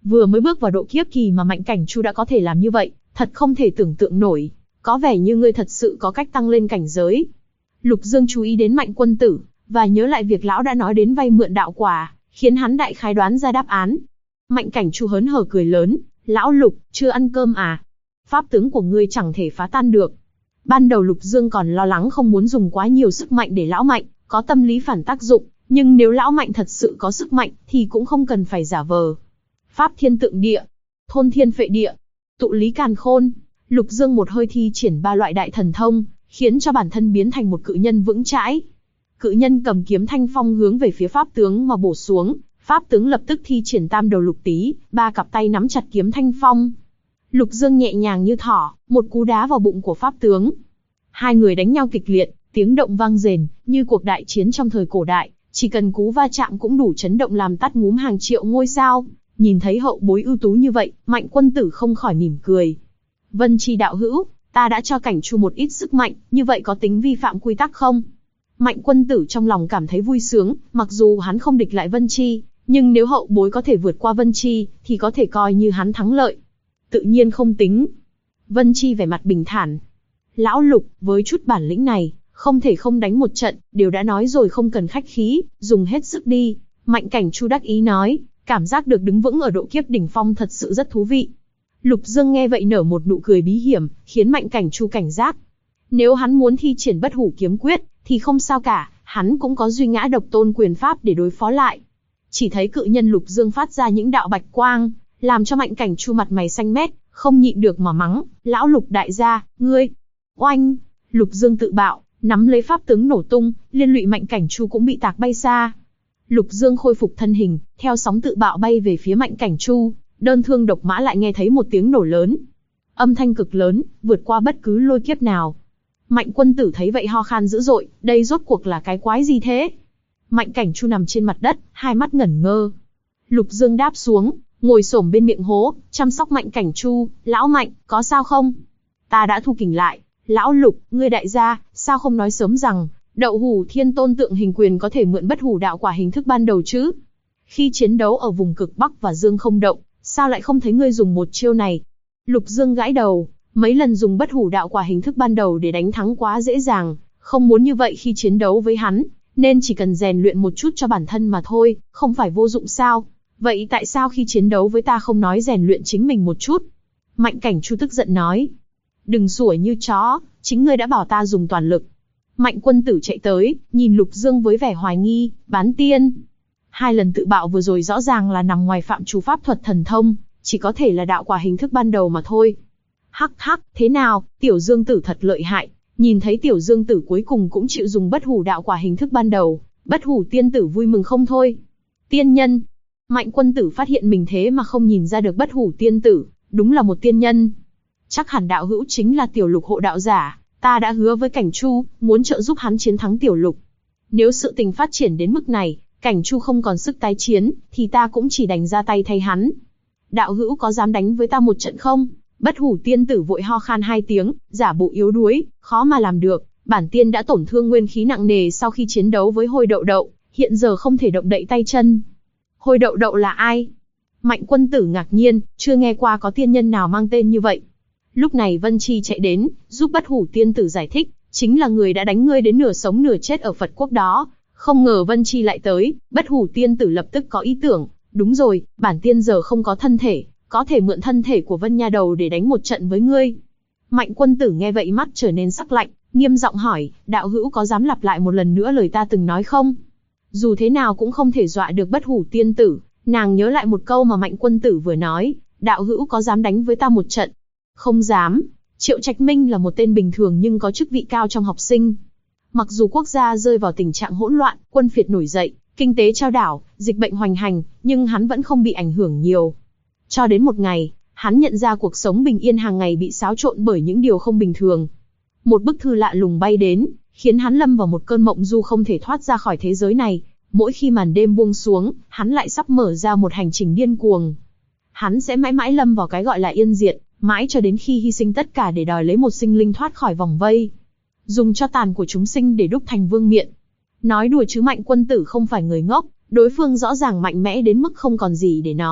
Vừa mới bước vào độ kiếp kỳ mà Mạnh Cảnh Chu đã có thể làm như vậy, thật không thể tưởng tượng nổi. Có vẻ như ngươi thật sự có cách tăng lên cảnh giới. Lục Dương chú ý đến Mạnh Quân Tử, và nhớ lại việc lão đã nói đến vay mượn đạo quả, khiến hắn đại khái đoán ra đáp án. Mạnh Cảnh Chu hớn hở cười lớn, lão Lục, chưa ăn cơm à? Pháp tướng của ngươi chẳng thể phá tan được. Ban đầu Lục Dương còn lo lắng không muốn dùng quá nhiều sức mạnh để lão Mạnh có tâm lý phản tác dụng, nhưng nếu lão Mạnh thật sự có sức mạnh thì cũng không cần phải giả vờ. Pháp thiên tượng địa, thôn thiên phệ địa, tụ lý càn khôn. Lục Dương một hơi thi triển 3 loại đại thần thông, khiến cho bản thân biến thành một cự nhân vững chãi. Cự nhân cầm kiếm thanh phong hướng về phía pháp tướng mà bổ xuống, pháp tướng lập tức thi triển tam đầu lục tý, 3 cặp tay nắm chặt kiếm thanh phong. Lục Dương nhẹ nhàng như thỏ, một cú đá vào bụng của pháp tướng. Hai người đánh nhau kịch liệt, tiếng động vang rền, như cuộc đại chiến trong thời cổ đại, chỉ cần cú va chạm cũng đủ chấn động làm tắt ngúm hàng triệu ngôi sao. Nhìn thấy hậu bối ưu tú như vậy, Mạnh Quân Tử không khỏi mỉm cười. Vân Chi đạo hữu, ta đã cho Cảnh Chu một ít sức mạnh, như vậy có tính vi phạm quy tắc không? Mạnh Quân Tử trong lòng cảm thấy vui sướng, mặc dù hắn không địch lại Vân Chi, nhưng nếu hậu bối có thể vượt qua Vân Chi, thì có thể coi như hắn thắng lợi. Tự nhiên không tính. Vân Chi vẻ mặt bình thản. Lão Lục, với chút bản lĩnh này, không thể không đánh một trận, đều đã nói rồi không cần khách khí, dùng hết sức đi. Mạnh Cảnh Chu đắc ý nói, cảm giác được đứng vững ở độ kiếp đỉnh phong thật sự rất thú vị. Lục Dương nghe vậy nở một nụ cười bí hiểm, khiến Mạnh Cảnh Chu cảnh giác. Nếu hắn muốn thi triển Bất Hủ Kiếm Quyết, thì không sao cả, hắn cũng có Duy Ngã Độc Tôn quyền pháp để đối phó lại. Chỉ thấy cự nhân Lục Dương phát ra những đạo bạch quang, làm cho Mạnh Cảnh Chu mặt mày xanh mét, không nhịn được mà mắng, lão Lục đại gia, ngươi. Oanh! Lục Dương tự bạo, nắm lấy pháp tướng nổ tung, liên lụy Mạnh Cảnh Chu cũng bị tạc bay xa. Lục Dương khôi phục thân hình, theo sóng tự bạo bay về phía Mạnh Cảnh Chu, đơn thương độc mã lại nghe thấy một tiếng nổ lớn. Âm thanh cực lớn, vượt qua bất cứ lôi kiếp nào. Mạnh Quân Tử thấy vậy ho khan dữ dội, đây rốt cuộc là cái quái gì thế? Mạnh Cảnh Chu nằm trên mặt đất, hai mắt ngẩn ngơ. Lục Dương đáp xuống, ngồi xổm bên miệng hố, chăm sóc Mạnh Cảnh Chu, lão Mạnh, có sao không? Ta đã thu kình lại, lão Lục, ngươi đại gia, sao không nói sớm rằng, Đậu Hủ Thiên Tôn tượng hình quyền có thể mượn Bất Hủ đạo quả hình thức ban đầu chứ? Khi chiến đấu ở vùng cực Bắc và Dương không động, sao lại không thấy ngươi dùng một chiêu này? Lục Dương gãi đầu, mấy lần dùng Bất Hủ đạo quả hình thức ban đầu để đánh thắng quá dễ dàng, không muốn như vậy khi chiến đấu với hắn, nên chỉ cần rèn luyện một chút cho bản thân mà thôi, không phải vô dụng sao? Vậy tại sao khi chiến đấu với ta không nói rèn luyện chính mình một chút? Mạnh Cảnh Chu tức giận nói. Đừng sủa như chó, chính ngươi đã bảo ta dùng toàn lực. Mạnh Quân Tử chạy tới, nhìn Lục Dương với vẻ hoài nghi, bán tiên. Hai lần tự bạo vừa rồi rõ ràng là nằm ngoài phạm trù pháp thuật thần thông, chỉ có thể là đạo quả hình thức ban đầu mà thôi. Hắc hắc, thế nào, Tiểu Dương Tử thật lợi hại. Nhìn thấy Tiểu Dương Tử cuối cùng cũng chịu dùng Bất Hủ đạo quả hình thức ban đầu, Bất Hủ tiên tử vui mừng không thôi. Tiên nhân. Mạnh Quân Tử phát hiện mình thế mà không nhìn ra được Bất Hủ tiên tử, đúng là một tiên nhân. Chắc hẳn đạo hữu chính là Tiểu Lục hộ đạo giả, ta đã hứa với Cảnh Chu, muốn trợ giúp hắn chiến thắng Tiểu Lục. Nếu sự tình phát triển đến mức này, Cảnh Chu không còn sức tái chiến, thì ta cũng chỉ đành ra tay thay hắn. Đạo hữu có dám đánh với ta một trận không? Bất Hủ tiên tử vội ho khan 2 tiếng, giả bộ yếu đuối, khó mà làm được, bản tiên đã tổn thương nguyên khí nặng nề sau khi chiến đấu với Hôi Đậu Đậu, hiện giờ không thể động đậy tay chân. Hôi Đậu Đậu là ai? Mạnh Quân Tử ngạc nhiên, chưa nghe qua có tiên nhân nào mang tên như vậy. Lúc này Vân Chi chạy đến, giúp Bất Hủ tiên tử giải thích, chính là người đã đánh ngươi đến nửa sống nửa chết ở Phật quốc đó. Không ngờ Vân Chi lại tới, Bất Hủ tiên tử lập tức có ý tưởng, đúng rồi, bản tiên giờ không có thân thể, có thể mượn thân thể của Vân Nha Đầu để đánh một trận với ngươi. Mạnh Quân Tử nghe vậy mắt trở nên sắc lạnh, nghiêm giọng hỏi, đạo hữu có dám lặp lại một lần nữa lời ta từng nói không? Dù thế nào cũng không thể dọa được Bất Hủ tiên tử, nàng nhớ lại một câu mà Mạnh Quân Tử vừa nói, đạo hữu có dám đánh với ta một trận? Không dám. Triệu Trạch Minh là một tên bình thường nhưng có chức vị cao trong học sinh. Mặc dù quốc gia rơi vào tình trạng hỗn loạn, quân phiệt nổi dậy, kinh tế trao đảo, dịch bệnh hoành hành, nhưng hắn vẫn không bị ảnh hưởng nhiều. Cho đến một ngày, hắn nhận ra cuộc sống bình yên hàng ngày bị xáo trộn bởi những điều không bình thường. Một bức thư lạ lùng bay đến, khiến hắn lâm vào một cơn mộng du không thể thoát ra khỏi thế giới này. Mỗi khi màn đêm buông xuống, hắn lại sắp mở ra một hành trình điên cuồng. Hắn sẽ mãi mãi lâm vào cái gọi là yên diệt, mãi cho đến khi hy sinh tất cả để đòi lấy một sinh linh thoát khỏi vòng vây. Dùng cho tàn của chúng sinh để đúc thành vương miện. Nói đùa chứ Mạnh Quân Tử không phải người ngốc, đối phương rõ ràng mạnh mẽ đến mức không còn gì để nói.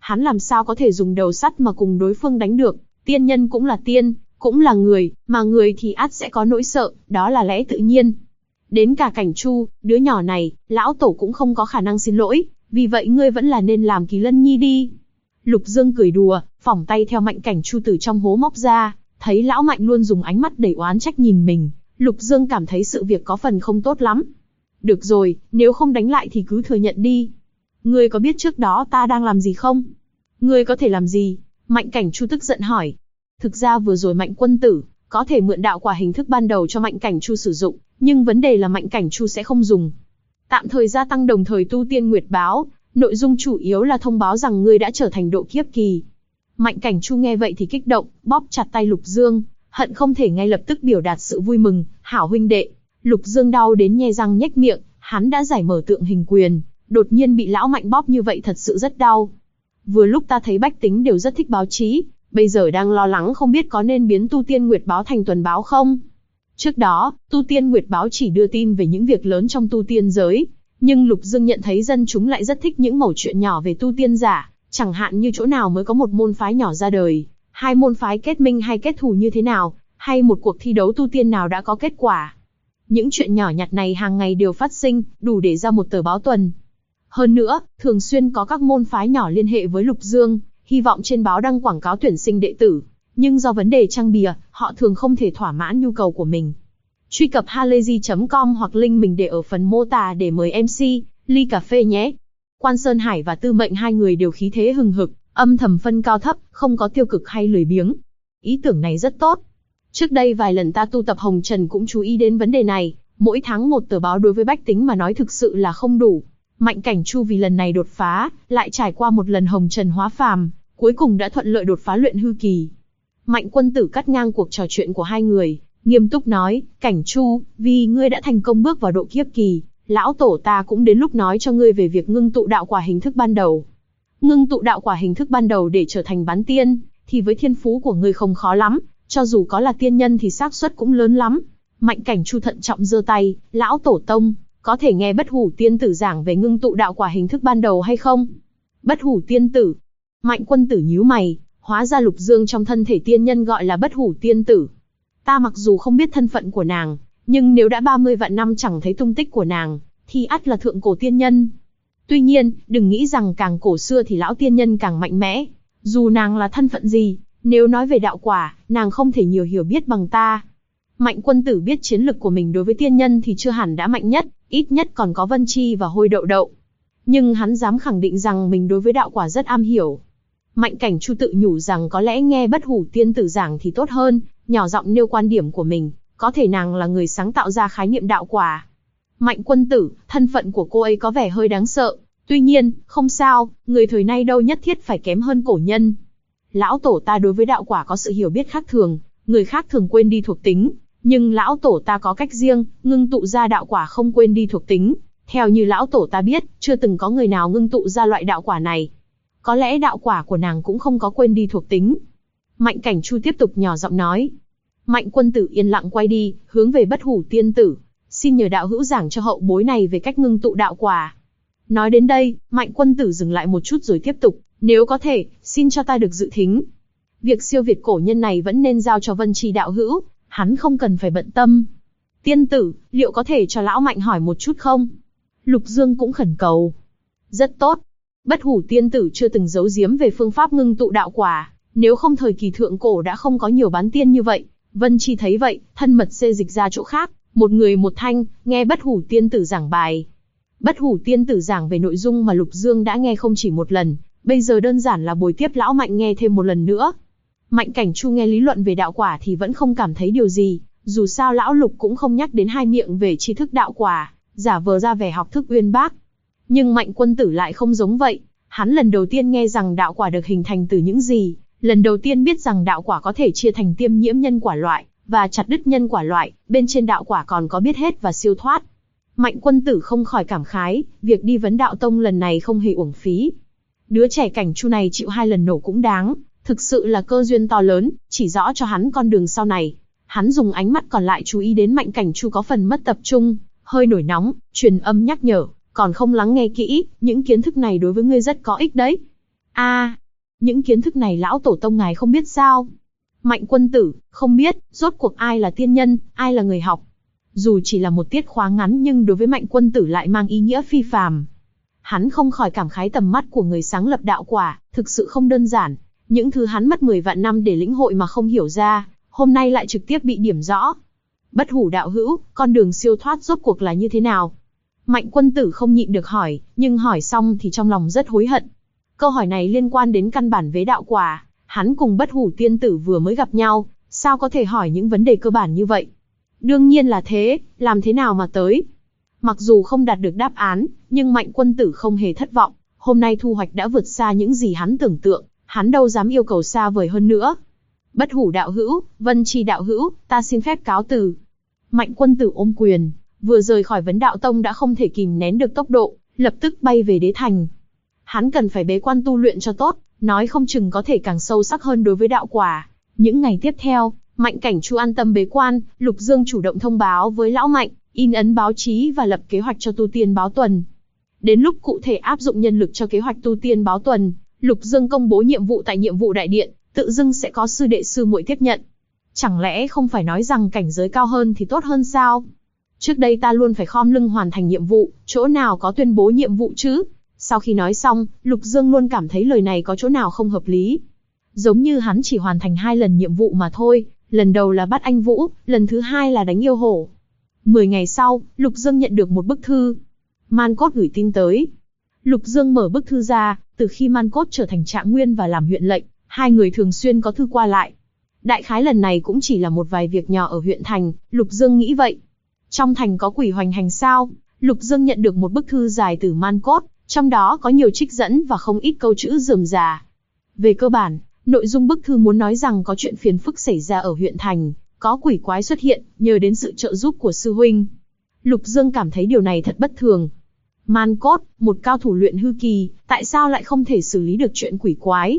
Hắn làm sao có thể dùng đầu sắt mà cùng đối phương đánh được, tiên nhân cũng là tiên, cũng là người, mà người thì ắt sẽ có nỗi sợ, đó là lẽ tự nhiên. Đến cả Cảnh Chu, đứa nhỏ này, lão tổ cũng không có khả năng xin lỗi, vì vậy ngươi vẫn là nên làm Kỳ Lân Nhi đi. Lục Dương cười đùa, phỏng tay theo Mạnh Cảnh Chu từ trong hố móc ra, thấy lão Mạnh luôn dùng ánh mắt đầy oán trách nhìn mình, Lục Dương cảm thấy sự việc có phần không tốt lắm. Được rồi, nếu không đánh lại thì cứ thừa nhận đi. Ngươi có biết trước đó ta đang làm gì không? Ngươi có thể làm gì? Mạnh Cảnh Chu tức giận hỏi. Thực ra vừa rồi Mạnh Quân Tử có thể mượn đạo quả hình thức ban đầu cho Mạnh Cảnh Chu sử dụng, nhưng vấn đề là Mạnh Cảnh Chu sẽ không dùng. Tạm thời gia tăng đồng thời tu tiên nguyệt báo, nội dung chủ yếu là thông báo rằng ngươi đã trở thành độ kiếp kỳ. Mạnh Cảnh Chu nghe vậy thì kích động, bóp chặt tay Lục Dương, hận không thể ngay lập tức biểu đạt sự vui mừng, hảo huynh đệ. Lục Dương đau đến nhe răng nhếch miệng, hắn đã giải mở tượng hình quyền, đột nhiên bị lão Mạnh bóp như vậy thật sự rất đau. Vừa lúc ta thấy bách tính đều rất thích báo chí, bây giờ đang lo lắng không biết có nên biến tu tiên nguyệt báo thành tuần báo không. Trước đó, tu tiên nguyệt báo chỉ đưa tin về những việc lớn trong tu tiên giới, nhưng Lục Dương nhận thấy dân chúng lại rất thích những mẩu chuyện nhỏ về tu tiên giả, chẳng hạn như chỗ nào mới có một môn phái nhỏ ra đời, hai môn phái kết minh hay kết thù như thế nào, hay một cuộc thi đấu tu tiên nào đã có kết quả. Những chuyện nhỏ nhặt này hàng ngày đều phát sinh, đủ để ra một tờ báo tuần. Hơn nữa, thường xuyên có các môn phái nhỏ liên hệ với Lục Dương, hy vọng trên báo đăng quảng cáo tuyển sinh đệ tử, nhưng do vấn đề trang bìa, họ thường không thể thỏa mãn nhu cầu của mình. Truy cập halayzi.com hoặc link mình để ở phần mô tả để mời MC ly cà phê nhé. Quan Sơn Hải và Tư Mệnh hai người đều khí thế hừng hực, âm thầm phân cao thấp, không có tiêu cực hay lười biếng. Ý tưởng này rất tốt. Trước đây vài lần ta tu tập Hồng Trần cũng chú ý đến vấn đề này, mỗi tháng một tờ báo đối với bách tính mà nói thực sự là không đủ. Mạnh Cảnh Chu vì lần này đột phá, lại trải qua một lần Hồng Trần hóa phàm, cuối cùng đã thuận lợi đột phá luyện hư kỳ. Mạnh Quân Tử cắt ngang cuộc trò chuyện của hai người, nghiêm túc nói, Cảnh Chu, vì ngươi đã thành công bước vào độ kiếp kỳ, lão tổ ta cũng đến lúc nói cho ngươi về việc ngưng tụ đạo quả hình thức ban đầu. Ngưng tụ đạo quả hình thức ban đầu để trở thành bán tiên, thì với thiên phú của ngươi không khó lắm, cho dù có là tiên nhân thì xác suất cũng lớn lắm. Mạnh Cảnh Chu thận trọng giơ tay, lão tổ tông, có thể nghe Bất Hủ Tiên Tử giảng về ngưng tụ đạo quả hình thức ban đầu hay không? Bất Hủ Tiên Tử. Mạnh Quân Tử nhíu mày, hóa ra Lục Dương trong thân thể tiên nhân gọi là Bất Hủ Tiên Tử. Ta mặc dù không biết thân phận của nàng, nhưng nếu đã 30 vạn năm chẳng thấy tung tích của nàng, thì ắt là thượng cổ tiên nhân. Tuy nhiên, đừng nghĩ rằng càng cổ xưa thì lão tiên nhân càng mạnh mẽ. Dù nàng là thân phận gì, nếu nói về đạo quả, nàng không thể nhiều hiểu biết bằng ta. Mạnh Quân Tử biết chiến lực của mình đối với tiên nhân thì chưa hẳn đã mạnh nhất, ít nhất còn có Vân Chi và Hôi Đậu Đậu. Nhưng hắn dám khẳng định rằng mình đối với đạo quả rất am hiểu. Mạnh Cảnh Chu tự nhủ rằng có lẽ nghe Bất Hủ Tiên Tử giảng thì tốt hơn, nhỏ giọng nêu quan điểm của mình, có thể nàng là người sáng tạo ra khái niệm đạo quả. Mạnh Quân Tử, thân phận của cô ấy có vẻ hơi đáng sợ, tuy nhiên, không sao, người thời nay đâu nhất thiết phải kém hơn cổ nhân. Lão tổ ta đối với đạo quả có sự hiểu biết khác thường, người khác thường quên đi thuộc tính, nhưng lão tổ ta có cách riêng, ngưng tụ ra đạo quả không quên đi thuộc tính. Theo như lão tổ ta biết, chưa từng có người nào ngưng tụ ra loại đạo quả này. Có lẽ đạo quả của nàng cũng không có quên đi thuộc tính. Mạnh Cảnh Chu tiếp tục nhỏ giọng nói. Mạnh Quân Tử yên lặng quay đi, hướng về Bất Hủ Tiên Tử. Xin nhờ đạo hữu giảng cho hậu bối này về cách ngưng tụ đạo quả. Nói đến đây, Mạnh Quân Tử dừng lại một chút rồi tiếp tục. Nếu có thể, xin cho ta được dự thính. Việc siêu việt cổ nhân này vẫn nên giao cho Vân Chi đạo hữu, hắn không cần phải bận tâm. Tiên tử, liệu có thể cho lão Mạnh hỏi một chút không? Lục Dương cũng khẩn cầu. Rất tốt. Bất Hủ Tiên Tử chưa từng giấu giếm về phương pháp ngưng tụ đạo quả, nếu không thời kỳ thượng cổ đã không có nhiều bán tiên như vậy. Vân Chi thấy vậy, thân mật xê dịch ra chỗ khác, một người một thanh, nghe Bất Hủ Tiên Tử giảng bài. Bất Hủ Tiên Tử giảng về nội dung mà Lục Dương đã nghe không chỉ một lần, bây giờ đơn giản là bồi tiếp lão Mạnh nghe thêm một lần nữa. Mạnh Cảnh Chu nghe lý luận về đạo quả thì vẫn không cảm thấy điều gì, dù sao lão Lục cũng không nhắc đến hai miệng về tri thức đạo quả, giả vờ ra vẻ học thức uyên bác. Nhưng Mạnh Quân Tử lại không giống vậy, hắn lần đầu tiên nghe rằng đạo quả được hình thành từ những gì, lần đầu tiên biết rằng đạo quả có thể chia thành tiêm nhiễm nhân quả loại, và chặt đứt nhân quả loại, bên trên đạo quả còn có biết hết và siêu thoát. Mạnh Quân Tử không khỏi cảm khái, việc đi vấn đạo tông lần này không hề uổng phí. Đứa trẻ Cảnh Chu này chịu 2 lần nổ cũng đáng, thực sự là cơ duyên to lớn, chỉ rõ cho hắn con đường sau này. Hắn dùng ánh mắt còn lại chú ý đến Mạnh Cảnh Chu có phần mất tập trung, hơi nổi nóng, truyền âm nhắc nhở, còn không lắng nghe kỹ, những kiến thức này đối với ngươi rất có ích đấy. Những kiến thức này lão tổ tông ngài không biết sao? Mạnh quân tử, không biết, rốt cuộc ai là tiên nhân, ai là người học. Dù chỉ là một tiết khóa ngắn nhưng đối với Mạnh quân tử lại mang ý nghĩa phi phàm. Hắn không khỏi cảm khái tầm mắt của người sáng lập đạo quả, thực sự không đơn giản. Những thứ hắn mất 10 vạn năm để lĩnh hội mà không hiểu ra, hôm nay lại trực tiếp bị điểm rõ. Bất hủ đạo hữu, con đường siêu thoát rốt cuộc là như thế nào? Mạnh quân tử không nhịn được hỏi, nhưng hỏi xong thì trong lòng rất hối hận. Câu hỏi này liên quan đến căn bản vế đạo quả, hắn cùng bất hủ tiên tử vừa mới gặp nhau, sao có thể hỏi những vấn đề cơ bản như vậy? Đương nhiên là thế, làm thế nào mà tới? Mặc dù không đạt được đáp án, nhưng Mạnh quân tử không hề thất vọng, hôm nay thu hoạch đã vượt xa những gì hắn tưởng tượng, hắn đâu dám yêu cầu xa vời hơn nữa. Bất hủ đạo hữu, Vân Chi đạo hữu, ta xin phép cáo từ. Mạnh quân tử ôm quyền, vừa rời khỏi Vấn Đạo Tông đã không thể kìm nén được tốc độ, lập tức bay về Đế Thành. Hắn cần phải bế quan tu luyện cho tốt, nói không chừng có thể càng sâu sắc hơn đối với đạo quả. Những ngày tiếp theo, Mạnh Cảnh Chu an tâm bế quan, Lục Dương chủ động thông báo với lão Mạnh, in ấn báo chí và lập kế hoạch cho tu tiên báo tuần. Đến lúc cụ thể áp dụng nhân lực cho kế hoạch tu tiên báo tuần, Lục Dương công bố nhiệm vụ tại nhiệm vụ đại điện, tự dưng sẽ có sư đệ sư muội tiếp nhận. Chẳng lẽ không phải nói rằng cảnh giới cao hơn thì tốt hơn sao? Trước đây ta luôn phải khom lưng hoàn thành nhiệm vụ, chỗ nào có tuyên bố nhiệm vụ chứ? Sau khi nói xong, Lục Dương luôn cảm thấy lời này có chỗ nào không hợp lý. Giống như hắn chỉ hoàn thành 2 lần nhiệm vụ mà thôi, lần đầu là bắt anh Vũ, lần thứ 2 là đánh yêu hổ. 10 ngày sau, Lục Dương nhận được một bức thư. Man Cốt gửi tin tới. Lục Dương mở bức thư ra, từ khi Man Cốt trở thành Trạng Nguyên và làm huyện lệnh, hai người thường xuyên có thư qua lại. Đại khái lần này cũng chỉ là một vài việc nhỏ ở huyện thành, Lục Dương nghĩ vậy. Trong thành có quỷ hoành hành sao? Lục Dương nhận được một bức thư dài từ Man Cốt, trong đó có nhiều trích dẫn và không ít câu chữ rườm rà. Về cơ bản, nội dung bức thư muốn nói rằng có chuyện phiền phức xảy ra ở huyện thành, có quỷ quái xuất hiện, nhờ đến sự trợ giúp của sư huynh. Lục Dương cảm thấy điều này thật bất thường. Man Cốt, một cao thủ luyện hư kỳ, tại sao lại không thể xử lý được chuyện quỷ quái?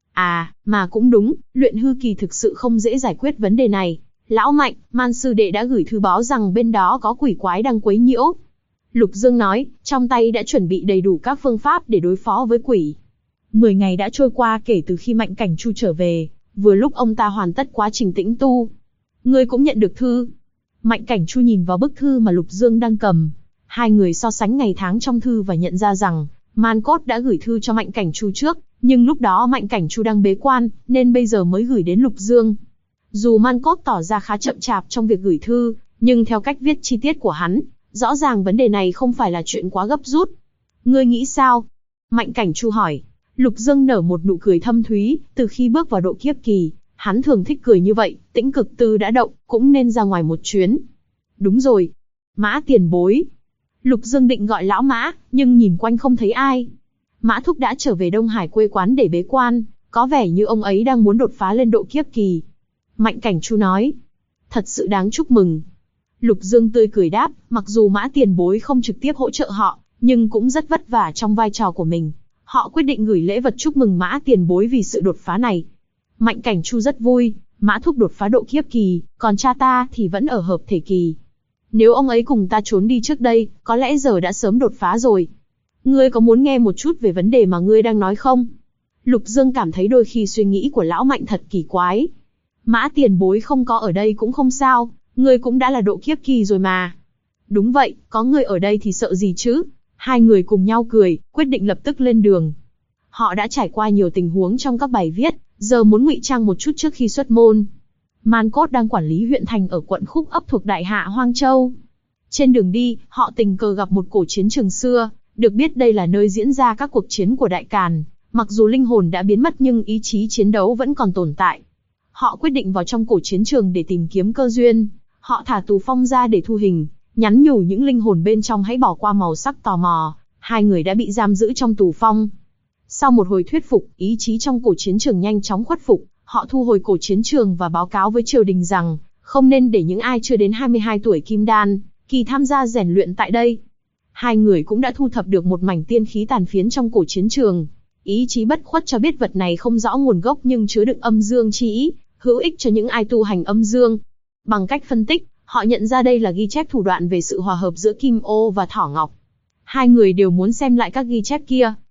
Mà cũng đúng, luyện hư kỳ thực sự không dễ giải quyết vấn đề này. Lão Mạnh, Man sư đệ đã gửi thư báo rằng bên đó có quỷ quái đang quấy nhiễu. Lục Dương nói, trong tay đã chuẩn bị đầy đủ các phương pháp để đối phó với quỷ. 10 ngày đã trôi qua kể từ khi Mạnh Cảnh Chu trở về, vừa lúc ông ta hoàn tất quá trình tĩnh tu. Ngươi cũng nhận được thư. Mạnh Cảnh Chu nhìn vào bức thư mà Lục Dương đang cầm. Hai người so sánh ngày tháng trong thư và nhận ra rằng, Man Cốt đã gửi thư cho Mạnh Cảnh Chu trước, nhưng lúc đó Mạnh Cảnh Chu đang bế quan, nên bây giờ mới gửi đến Lục Dương. Dù Man Cốt tỏ ra khá chậm chạp trong việc gửi thư, nhưng theo cách viết chi tiết của hắn, rõ ràng vấn đề này không phải là chuyện quá gấp rút. Ngươi nghĩ sao? Mạnh Cảnh Chu hỏi. Lục Dương nở một nụ cười thâm thúy, từ khi bước vào độ kiếp kỳ, hắn thường thích cười như vậy, Tĩnh Cực Tư đã động, cũng nên ra ngoài một chuyến. Đúng rồi. Mã tiền bối. Lục Dương định gọi lão Mã, nhưng nhìn quanh không thấy ai. Mã Thúc đã trở về Đông Hải quê quán để bế quan, có vẻ như ông ấy đang muốn đột phá lên độ kiếp kỳ. Mạnh Cảnh Chu nói. Thật sự đáng chúc mừng. Lục Dương tươi cười đáp, mặc dù Mã tiền bối không trực tiếp hỗ trợ họ, nhưng cũng rất vất vả trong vai trò của mình. Họ quyết định gửi lễ vật chúc mừng Mã tiền bối vì sự đột phá này. Mạnh Cảnh Chu rất vui, Mã Thúc đột phá độ kiếp kỳ, còn cha ta thì vẫn ở hợp thể kỳ. Nếu ông ấy cùng ta trốn đi trước đây, có lẽ giờ đã sớm đột phá rồi. Ngươi có muốn nghe một chút về vấn đề mà ngươi đang nói không? Lục Dương cảm thấy đôi khi suy nghĩ của lão Mạnh thật kỳ quái. Mã tiền bối không có ở đây cũng không sao, ngươi cũng đã là độ kiếp kỳ rồi mà. Đúng vậy, có ngươi ở đây thì sợ gì chứ? Hai người cùng nhau cười, quyết định lập tức lên đường. Họ đã trải qua nhiều tình huống trong các bài viết, giờ muốn ngụy trang một chút trước khi xuất môn. Man Cốt đang quản lý huyện thành ở quận Khúc Ấp thuộc Đại Hạ Hoang Châu. Trên đường đi, họ tình cờ gặp một cổ chiến trường xưa, được biết đây là nơi diễn ra các cuộc chiến của Đại Càn. Mặc dù linh hồn đã biến mất nhưng ý chí chiến đấu vẫn còn tồn tại. Họ quyết định vào trong cổ chiến trường để tìm kiếm cơ duyên. Họ thả tù phong ra để thu hình, nhắn nhủ những linh hồn bên trong hãy bỏ qua màu sắc tò mò. Hai người đã bị giam giữ trong tù phong. Sau một hồi thuyết phục, ý chí trong cổ chiến trường nhanh chóng khuất phục. Họ thu hồi cổ chiến trường và báo cáo với triều đình rằng, không nên để những ai chưa đến 22 tuổi kim đan kỳ tham gia rèn luyện tại đây. Hai người cũng đã thu thập được một mảnh tiên khí tàn phiến trong cổ chiến trường. Ý chí bất khuất cho biết vật này không rõ nguồn gốc nhưng chứa đựng âm dương chi ý, hữu ích cho những ai tu hành âm dương. Bằng cách phân tích, họ nhận ra đây là ghi chép thủ đoạn về sự hòa hợp giữa kim ô và thỏ ngọc. Hai người đều muốn xem lại các ghi chép kia,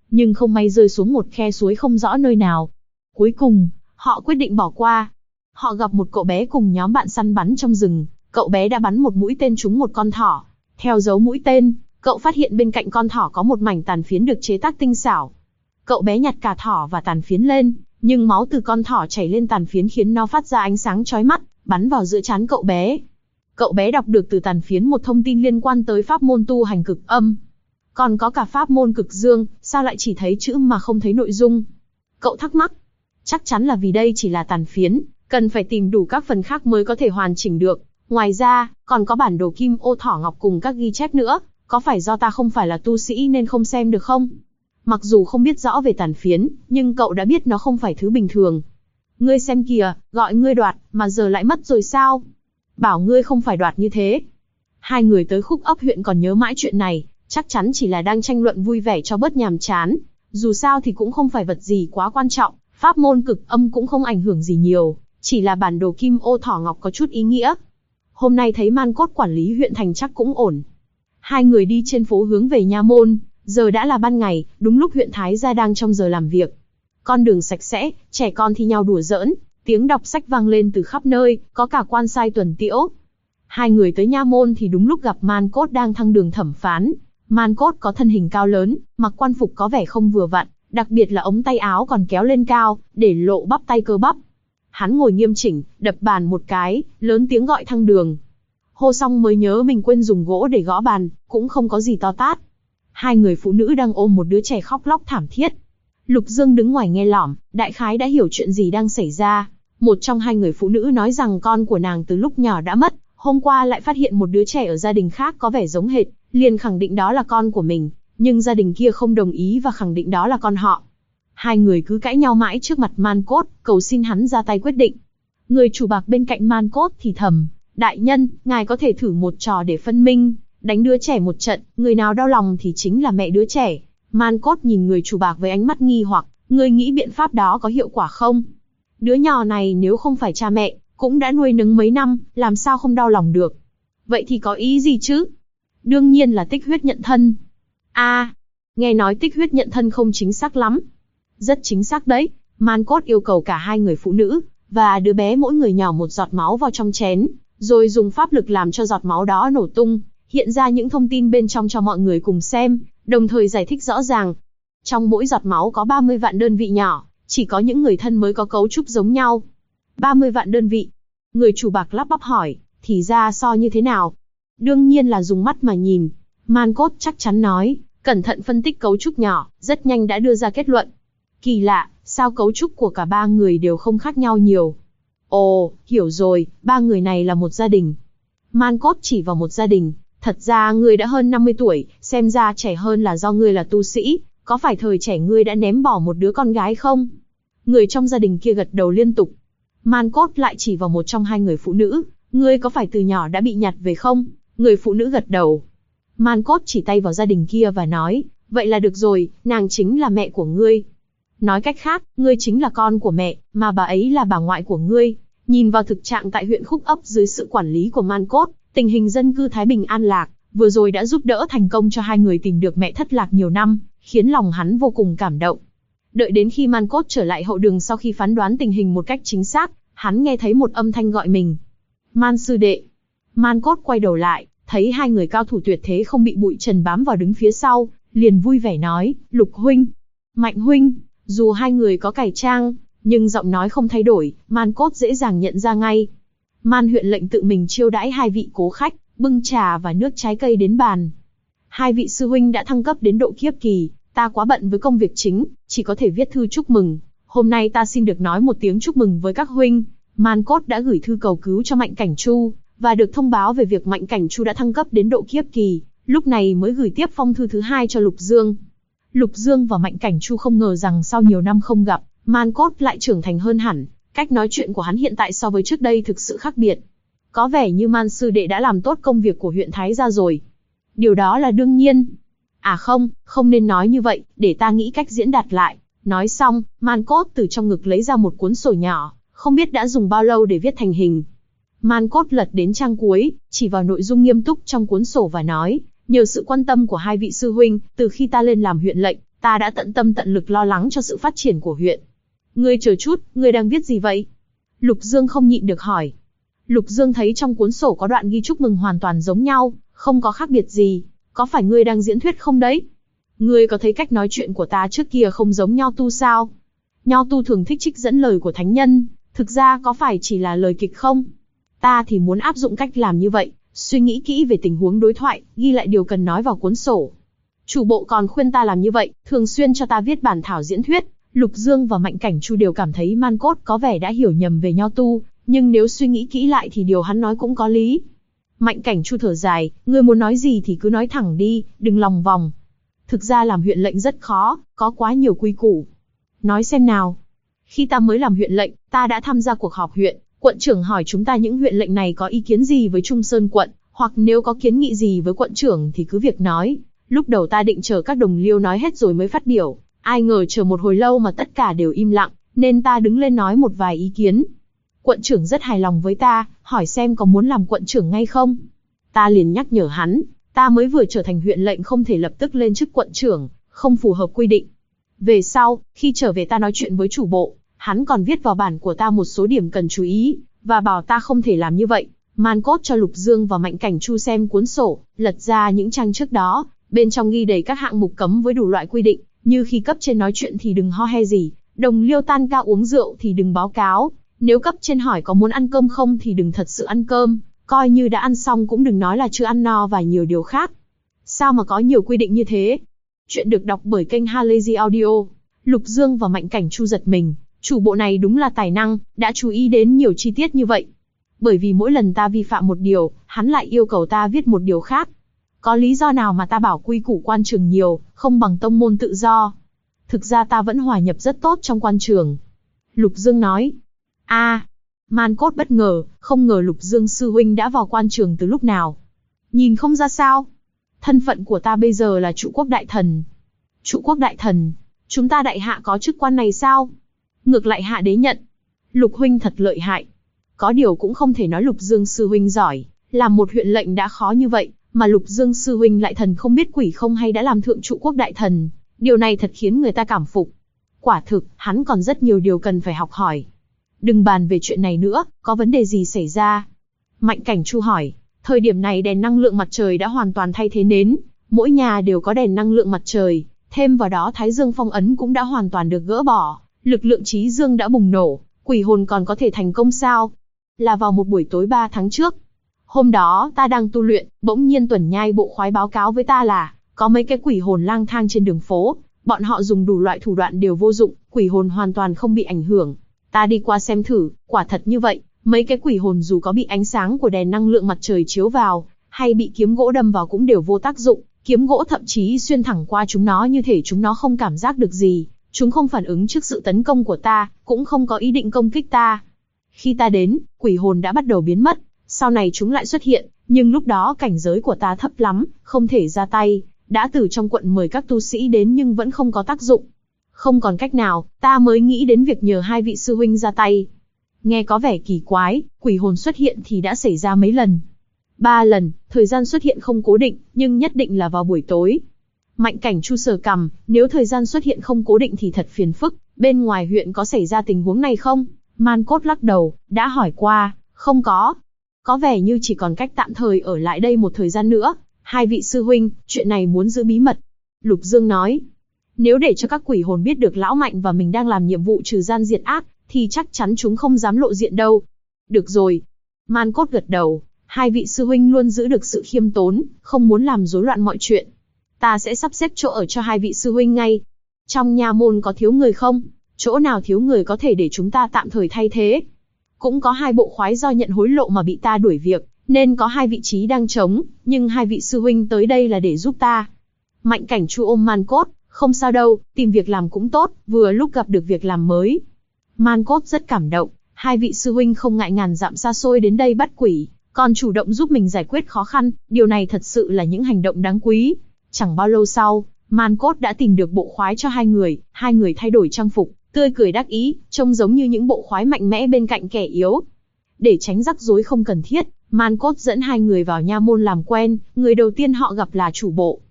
nhưng không may rơi xuống một khe suối không rõ nơi nào. Cuối cùng, họ quyết định bỏ qua. Họ gặp một cậu bé cùng nhóm bạn săn bắn trong rừng, cậu bé đã bắn một mũi tên trúng một con thỏ. Theo dấu mũi tên, cậu phát hiện bên cạnh con thỏ có một mảnh tàn phiến được chế tác tinh xảo. Cậu bé nhặt cả thỏ và tàn phiến lên, nhưng máu từ con thỏ chảy lên tàn phiến khiến nó phát ra ánh sáng chói mắt, bắn vào giữa trán cậu bé. Cậu bé đọc được từ tàn phiến một thông tin liên quan tới pháp môn tu hành cực âm. Còn có cả pháp môn cực dương, sao lại chỉ thấy chữ mà không thấy nội dung? Cậu thắc mắc. Chắc chắn là vì đây chỉ là tàn phiến, cần phải tìm đủ các phần khác mới có thể hoàn chỉnh được. Ngoài ra, còn có bản đồ kim ô thỏ ngọc cùng các ghi chép nữa, có phải do ta không phải là tu sĩ nên không xem được không? Mặc dù không biết rõ về tàn phiến, nhưng cậu đã biết nó không phải thứ bình thường. Ngươi xem kìa, gọi ngươi đoạt, mà giờ lại mất rồi sao? Bảo ngươi không phải đoạt như thế. Hai người tới Khúc Ấp huyện còn nhớ mãi chuyện này, chắc chắn chỉ là đang tranh luận vui vẻ cho bớt nhàm chán. Dù sao thì cũng không phải vật gì quá quan trọng, pháp môn cực âm cũng không ảnh hưởng gì nhiều, chỉ là bản đồ kim ô thỏ ngọc có chút ý nghĩa. Hôm nay thấy Man Cốt quản lý huyện thành chắc cũng ổn. Hai người đi trên phố hướng về nha môn, giờ đã là ban ngày, đúng lúc huyện Thái gia đang trong giờ làm việc. Con đường sạch sẽ, trẻ con thi nhau đùa giỡn, tiếng đọc sách vang lên từ khắp nơi, có cả quan sai tuần tiễu. Hai người tới nha môn thì đúng lúc gặp Man Cốt đang thăng đường thẩm phán. Man Cốt có thân hình cao lớn, mặc quan phục có vẻ không vừa vặn, đặc biệt là ống tay áo còn kéo lên cao, để lộ bắp tay cơ bắp. Hắn ngồi nghiêm chỉnh, đập bàn một cái, lớn tiếng gọi thăng đường. Hô xong mới nhớ mình quên dùng gỗ để gõ bàn, cũng không có gì to tát. Hai người phụ nữ đang ôm một đứa trẻ khóc lóc thảm thiết. Lục Dương đứng ngoài nghe lỏm, đại khái đã hiểu chuyện gì đang xảy ra. Một trong hai người phụ nữ nói rằng con của nàng từ lúc nhỏ đã mất, hôm qua lại phát hiện một đứa trẻ ở gia đình khác có vẻ giống hệt, liền khẳng định đó là con của mình, nhưng gia đình kia không đồng ý và khẳng định đó là con họ. Hai người cứ cãi nhau mãi trước mặt Man Cốt, cầu xin hắn ra tay quyết định. Người chủ bạc bên cạnh Man Cốt thì thầm, đại nhân, ngài có thể thử một trò để phân minh, đánh đứa trẻ một trận, người nào đau lòng thì chính là mẹ đứa trẻ. Man Cốt nhìn người chủ bạc với ánh mắt nghi hoặc, ngươi nghĩ biện pháp đó có hiệu quả không? Đứa nhỏ này nếu không phải cha mẹ, cũng đã nuôi nấng mấy năm, làm sao không đau lòng được? Vậy thì có ý gì chứ? Đương nhiên là tích huyết nhận thân. Nghe nói tích huyết nhận thân không chính xác lắm. Rất chính xác đấy. Man Cốt yêu cầu cả hai người phụ nữ và đứa bé mỗi người nhỏ một giọt máu vào trong chén, rồi dùng pháp lực làm cho giọt máu đó nổ tung, hiện ra những thông tin bên trong cho mọi người cùng xem, đồng thời giải thích rõ ràng. Trong mỗi giọt máu có 30 vạn đơn vị nhỏ, chỉ có những người thân mới có cấu trúc giống nhau. 30 vạn đơn vị. Người chủ bạc lắp bắp hỏi, thì ra so như thế nào? Đương nhiên là dùng mắt mà nhìn. Man Cốt chắc chắn nói, cẩn thận phân tích cấu trúc nhỏ, rất nhanh đã đưa ra kết luận. Kỳ lạ, sao cấu trúc của cả ba người đều không khác nhau nhiều? Ồ, hiểu rồi, ba người này là một gia đình. Man Cốt chỉ vào một gia đình, thật ra ngươi đã hơn 50 tuổi, xem ra trẻ hơn là do ngươi là tu sĩ, có phải thời trẻ ngươi đã ném bỏ một đứa con gái không? Người trong gia đình kia gật đầu liên tục. Man Cốt lại chỉ vào một trong hai người phụ nữ, ngươi có phải từ nhỏ đã bị nhặt về không? Người phụ nữ gật đầu. Man Cốt chỉ tay vào gia đình kia và nói, vậy là được rồi, nàng chính là mẹ của ngươi. Nói cách khác, ngươi chính là con của mẹ, mà bà ấy là bà ngoại của ngươi. Nhìn vào thực trạng tại huyện Khúc Ấp dưới sự quản lý của Man Cốt, tình hình dân cư thái bình an lạc, vừa rồi đã giúp đỡ thành công cho hai người tìm được mẹ thất lạc nhiều năm, khiến lòng hắn vô cùng cảm động. Đợi đến khi Man Cốt trở lại hậu đường sau khi phán đoán tình hình một cách chính xác, hắn nghe thấy một âm thanh gọi mình. Man sư đệ. Man Cốt quay đầu lại, thấy hai người cao thủ tuyệt thế không bị bụi trần bám vào đứng phía sau, liền vui vẻ nói, Lục huynh, Mạnh huynh. Dù hai người có cải trang, nhưng giọng nói không thay đổi, Man Cốt dễ dàng nhận ra ngay. Man huyện lệnh tự mình chiêu đãi hai vị cố khách, bưng trà và nước trái cây đến bàn. Hai vị sư huynh đã thăng cấp đến độ kiếp kỳ, ta quá bận với công việc chính, chỉ có thể viết thư chúc mừng. Hôm nay ta xin được nói một tiếng chúc mừng với các huynh. Man Cốt đã gửi thư cầu cứu cho Mạnh Cảnh Chu, và được thông báo về việc Mạnh Cảnh Chu đã thăng cấp đến độ kiếp kỳ, lúc này mới gửi tiếp phong thư thứ hai cho Lục Dương. Lục Dương và Mạnh Cảnh Chu không ngờ rằng sau nhiều năm không gặp, Man Cốt lại trưởng thành hơn hẳn, cách nói chuyện của hắn hiện tại so với trước đây thực sự khác biệt. Có vẻ như Man sư đệ đã làm tốt công việc của huyện Thái gia rồi. Điều đó là đương nhiên. Không nên nói như vậy, để ta nghĩ cách diễn đạt lại. Nói xong, Man Cốt từ trong ngực lấy ra một cuốn sổ nhỏ, không biết đã dùng bao lâu để viết thành hình. Man Cốt lật đến trang cuối, chỉ vào nội dung nghiêm túc trong cuốn sổ và nói, nhờ sự quan tâm của hai vị sư huynh, từ khi ta lên làm huyện lệnh, ta đã tận tâm tận lực lo lắng cho sự phát triển của huyện. Ngươi chờ chút, ngươi đang viết gì vậy? Lục Dương không nhịn được hỏi. Lục Dương thấy trong cuốn sổ có đoạn ghi chúc mừng hoàn toàn giống nhau, không có khác biệt gì. Có phải ngươi đang diễn thuyết không đấy? Ngươi có thấy cách nói chuyện của ta trước kia không giống Nho Tu sao? Nho Tu thường thích trích dẫn lời của thánh nhân, thực ra có phải chỉ là lời kịch không? Ta thì muốn áp dụng cách làm như vậy, suy nghĩ kỹ về tình huống đối thoại, ghi lại điều cần nói vào cuốn sổ. Chủ bộ còn khuyên ta làm như vậy, thường xuyên cho ta viết bản thảo diễn thuyết. Lục Dương và Mạnh Cảnh Chu đều cảm thấy Man Cốt có vẻ đã hiểu nhầm về Nho Tu, nhưng nếu suy nghĩ kỹ lại thì điều hắn nói cũng có lý. Mạnh Cảnh Chu thở dài, ngươi muốn nói gì thì cứ nói thẳng đi, đừng lòng vòng. Thực ra làm huyện lệnh rất khó, có quá nhiều quy củ. Nói xem nào. Khi ta mới làm huyện lệnh, ta đã tham gia cuộc họp huyện, quận trưởng hỏi chúng ta những huyện lệnh này có ý kiến gì với Trung Sơn quận, hoặc nếu có kiến nghị gì với quận trưởng thì cứ việc nói. Lúc đầu ta định chờ các đồng liêu nói hết rồi mới phát biểu, ai ngờ chờ một hồi lâu mà tất cả đều im lặng, nên ta đứng lên nói một vài ý kiến. Quận trưởng rất hài lòng với ta, hỏi xem có muốn làm quận trưởng ngay không. Ta liền nhắc nhở hắn, ta mới vừa trở thành huyện lệnh không thể lập tức lên chức quận trưởng, không phù hợp quy định. Về sau, khi trở về ta nói chuyện với chủ bộ, hắn còn viết vào bản của ta một số điểm cần chú ý, và bảo ta không thể làm như vậy. Man Cốt cho Lục Dương và Mạnh Cảnh Chu xem cuốn sổ, lật ra những trang trước đó, bên trong ghi đầy các hạng mục cấm với đủ loại quy định, như khi cấp trên nói chuyện thì đừng ho he gì, đồng liêu tan ca uống rượu thì đừng báo cáo, nếu cấp trên hỏi có muốn ăn cơm không thì đừng thật sự ăn cơm, coi như đã ăn xong cũng đừng nói là chưa ăn no và nhiều điều khác. Sao mà có nhiều quy định như thế? Chuyện được đọc bởi kênh Halazy Audio. Lục Dương và Mạnh Cảnh Chu giật mình, chủ bộ này đúng là tài năng, đã chú ý đến nhiều chi tiết như vậy. Bởi vì mỗi lần ta vi phạm một điều, hắn lại yêu cầu ta viết một điều khác. Có lý do nào mà ta bảo quy củ quan trường nhiều, không bằng tông môn tự do? Thực ra ta vẫn hòa nhập rất tốt trong quan trường. Lục Dương nói. Man Cốt bất ngờ, không ngờ Lục Dương sư huynh đã vào quan trường từ lúc nào. Nhìn không ra sao? Thân phận của ta bây giờ là trụ quốc đại thần. Trụ quốc đại thần? Chúng ta đại hạ có chức quan này sao? Ngược lại hạ đế nhận. Lục huynh thật lợi hại. Có điều cũng không thể nói Lục Dương sư huynh giỏi, làm một huyện lệnh đã khó như vậy, mà Lục Dương sư huynh lại thần không biết quỷ không hay đã làm thượng trụ quốc đại thần. Điều này thật khiến người ta cảm phục. Quả thực, hắn còn rất nhiều điều cần phải học hỏi. Đừng bàn về chuyện này nữa, có vấn đề gì xảy ra? Mạnh Cảnh Chu hỏi. Thời điểm này đèn năng lượng mặt trời đã hoàn toàn thay thế nến, mỗi nhà đều có đèn năng lượng mặt trời, thêm vào đó Thái Dương phong ấn cũng đã hoàn toàn được gỡ bỏ, lực lượng trí dương đã bùng nổ, quỷ hồn còn có thể thành công sao? Là vào một buổi tối 3 tháng trước. Hôm đó ta đang tu luyện, bỗng nhiên Tuần Nhai bộ khoái báo cáo với ta là có mấy cái quỷ hồn lang thang trên đường phố, bọn họ dùng đủ loại thủ đoạn đều vô dụng, quỷ hồn hoàn toàn không bị ảnh hưởng. Ta đi qua xem thử, quả thật như vậy, mấy cái quỷ hồn dù có bị ánh sáng của đèn năng lượng mặt trời chiếu vào, hay bị kiếm gỗ đâm vào cũng đều vô tác dụng, kiếm gỗ thậm chí xuyên thẳng qua chúng nó như thể chúng nó không cảm giác được gì, chúng không phản ứng trước sự tấn công của ta, cũng không có ý định công kích ta. Khi ta đến, quỷ hồn đã bắt đầu biến mất, sau này chúng lại xuất hiện, nhưng lúc đó cảnh giới của ta thấp lắm, không thể ra tay, đã từ trong quận mời các tu sĩ đến nhưng vẫn không có tác dụng. Không còn cách nào, ta mới nghĩ đến việc nhờ hai vị sư huynh ra tay. Nghe có vẻ kỳ quái, quỷ hồn xuất hiện thì đã xảy ra mấy lần. 3 lần, thời gian xuất hiện không cố định, nhưng nhất định là vào buổi tối. Mạnh Cảnh Chu sờ cằm, nếu thời gian xuất hiện không cố định thì thật phiền phức, bên ngoài huyện có xảy ra tình huống này không? Man Cốt lắc đầu, đã hỏi qua, không có. Có vẻ như chỉ còn cách tạm thời ở lại đây một thời gian nữa. Hai vị sư huynh, chuyện này muốn giữ bí mật. Lục Dương nói, nếu để cho các quỷ hồn biết được lão Mạnh và mình đang làm nhiệm vụ trừ gian diệt ác, thì chắc chắn chúng không dám lộ diện đâu. Được rồi. Man Cốt gật đầu, hai vị sư huynh luôn giữ được sự khiêm tốn, không muốn làm rối loạn mọi chuyện. Ta sẽ sắp xếp chỗ ở cho hai vị sư huynh ngay. Trong nha môn có thiếu người không? Chỗ nào thiếu người có thể để chúng ta tạm thời thay thế. Cũng có 2 bộ khoái do nhận hối lộ mà bị ta đuổi việc, nên có 2 vị trí đang trống, nhưng 2 vị sư huynh tới đây là để giúp ta. Mạnh Cảnh Chu ôm Man Cốt, không sao đâu, tìm việc làm cũng tốt, vừa lúc gặp được việc làm mới. Man Cốt rất cảm động, 2 vị sư huynh không ngại ngàn dặm xa xôi đến đây bắt quỷ, còn chủ động giúp mình giải quyết khó khăn, điều này thật sự là những hành động đáng quý. Chẳng bao lâu sau, Man Cốt đã tìm được bộ khoái cho 2 người thay đổi trang phục, tươi cười đắc ý, trông giống như những bộ khoái mạnh mẽ bên cạnh kẻ yếu. Để tránh rắc rối không cần thiết, Man Cốt dẫn 2 người vào nha môn làm quen, người đầu tiên họ gặp là chủ bộ.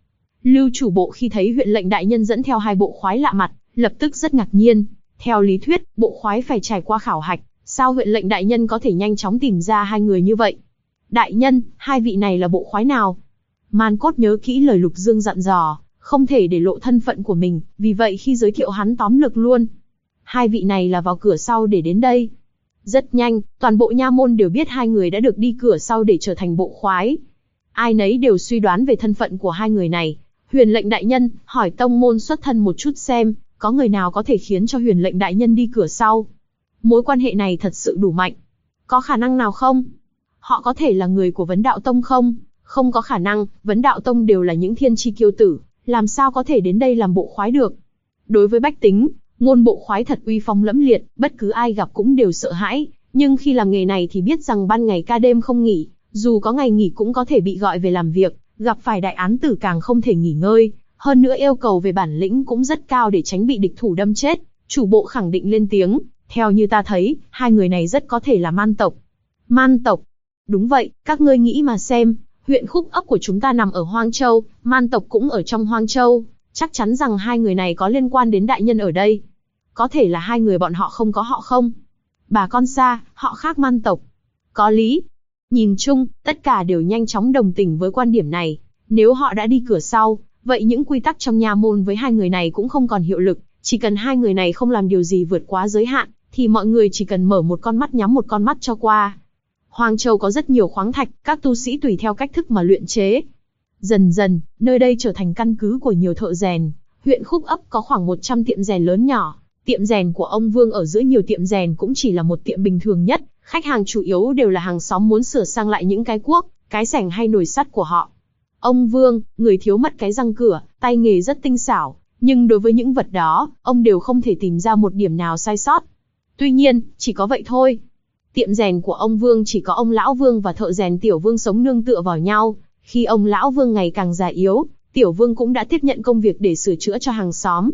Lưu chủ bộ khi thấy huyện lệnh đại nhân dẫn theo hai bộ khoái lạ mặt, lập tức rất ngạc nhiên. Theo lý thuyết, bộ khoái phải trải qua khảo hạch, sao huyện lệnh đại nhân có thể nhanh chóng tìm ra hai người như vậy? Đại nhân, hai vị này là bộ khoái nào? Man Cốt nhớ kỹ lời Lục Dương dặn dò, không thể để lộ thân phận của mình, vì vậy khi giới thiệu hắn tóm lược luôn. Hai vị này là vào cửa sau để đến đây. Rất nhanh, toàn bộ nha môn đều biết hai người đã được đi cửa sau để trở thành bộ khoái. Ai nấy đều suy đoán về thân phận của hai người này. Huyền lệnh đại nhân, hỏi tông môn xuất thân một chút xem, có người nào có thể khiến cho huyền lệnh đại nhân đi cửa sau? Mối quan hệ này thật sự đủ mạnh. Có khả năng nào không? Họ có thể là người của Vấn Đạo Tông không? Không có khả năng, Vấn Đạo Tông đều là những thiên chi kiêu tử, làm sao có thể đến đây làm bộ khoái được? Đối với bách tính, ngôn bộ khoái thật uy phong lẫm liệt, bất cứ ai gặp cũng đều sợ hãi, nhưng khi làm nghề này thì biết rằng ban ngày ca đêm không nghỉ, dù có ngày nghỉ cũng có thể bị gọi về làm việc, gặp phải đại án tử càng không thể nghỉ ngơi, hơn nữa yêu cầu về bản lĩnh cũng rất cao để tránh bị địch thủ đâm chết. Chủ bộ khẳng định lên tiếng, theo như ta thấy, hai người này rất có thể là Man tộc. Man tộc? Đúng vậy, các ngươi nghĩ mà xem, huyện Khúc Ấp của chúng ta nằm ở Hoang Châu, Man tộc cũng ở trong Hoang Châu, chắc chắn rằng hai người này có liên quan đến đại nhân ở đây. Có thể là hai người bọn họ không có họ không? Bà con xa, họ khác Man tộc. Có lý. Nhìn chung, tất cả đều nhanh chóng đồng tình với quan điểm này. Nếu họ đã đi cửa sau, vậy những quy tắc trong nha môn với hai người này cũng không còn hiệu lực. Chỉ cần hai người này không làm điều gì vượt quá giới hạn, thì mọi người chỉ cần mở một con mắt nhắm một con mắt cho qua. Hoang Châu có rất nhiều khoáng thạch, các tu sĩ tùy theo cách thức mà luyện chế. Dần dần, nơi đây trở thành căn cứ của nhiều thợ rèn. Huyện Khúc Ấp có khoảng 100 tiệm rèn lớn nhỏ. Tiệm rèn của ông Vương ở giữa nhiều tiệm rèn cũng chỉ là một tiệm bình thường nhất. Khách hàng chủ yếu đều là hàng xóm muốn sửa sang lại những cái cuốc, cái xẻng hay nồi sắt của họ. Ông Vương, người thiếu mất cái răng cửa, tay nghề rất tinh xảo, nhưng đối với những vật đó, ông đều không thể tìm ra một điểm nào sai sót. Tuy nhiên, chỉ có vậy thôi. Tiệm rèn của ông Vương chỉ có ông Lão Vương và thợ rèn Tiểu Vương sống nương tựa vào nhau. Khi ông Lão Vương ngày càng già yếu, Tiểu Vương cũng đã tiếp nhận công việc để sửa chữa cho hàng xóm.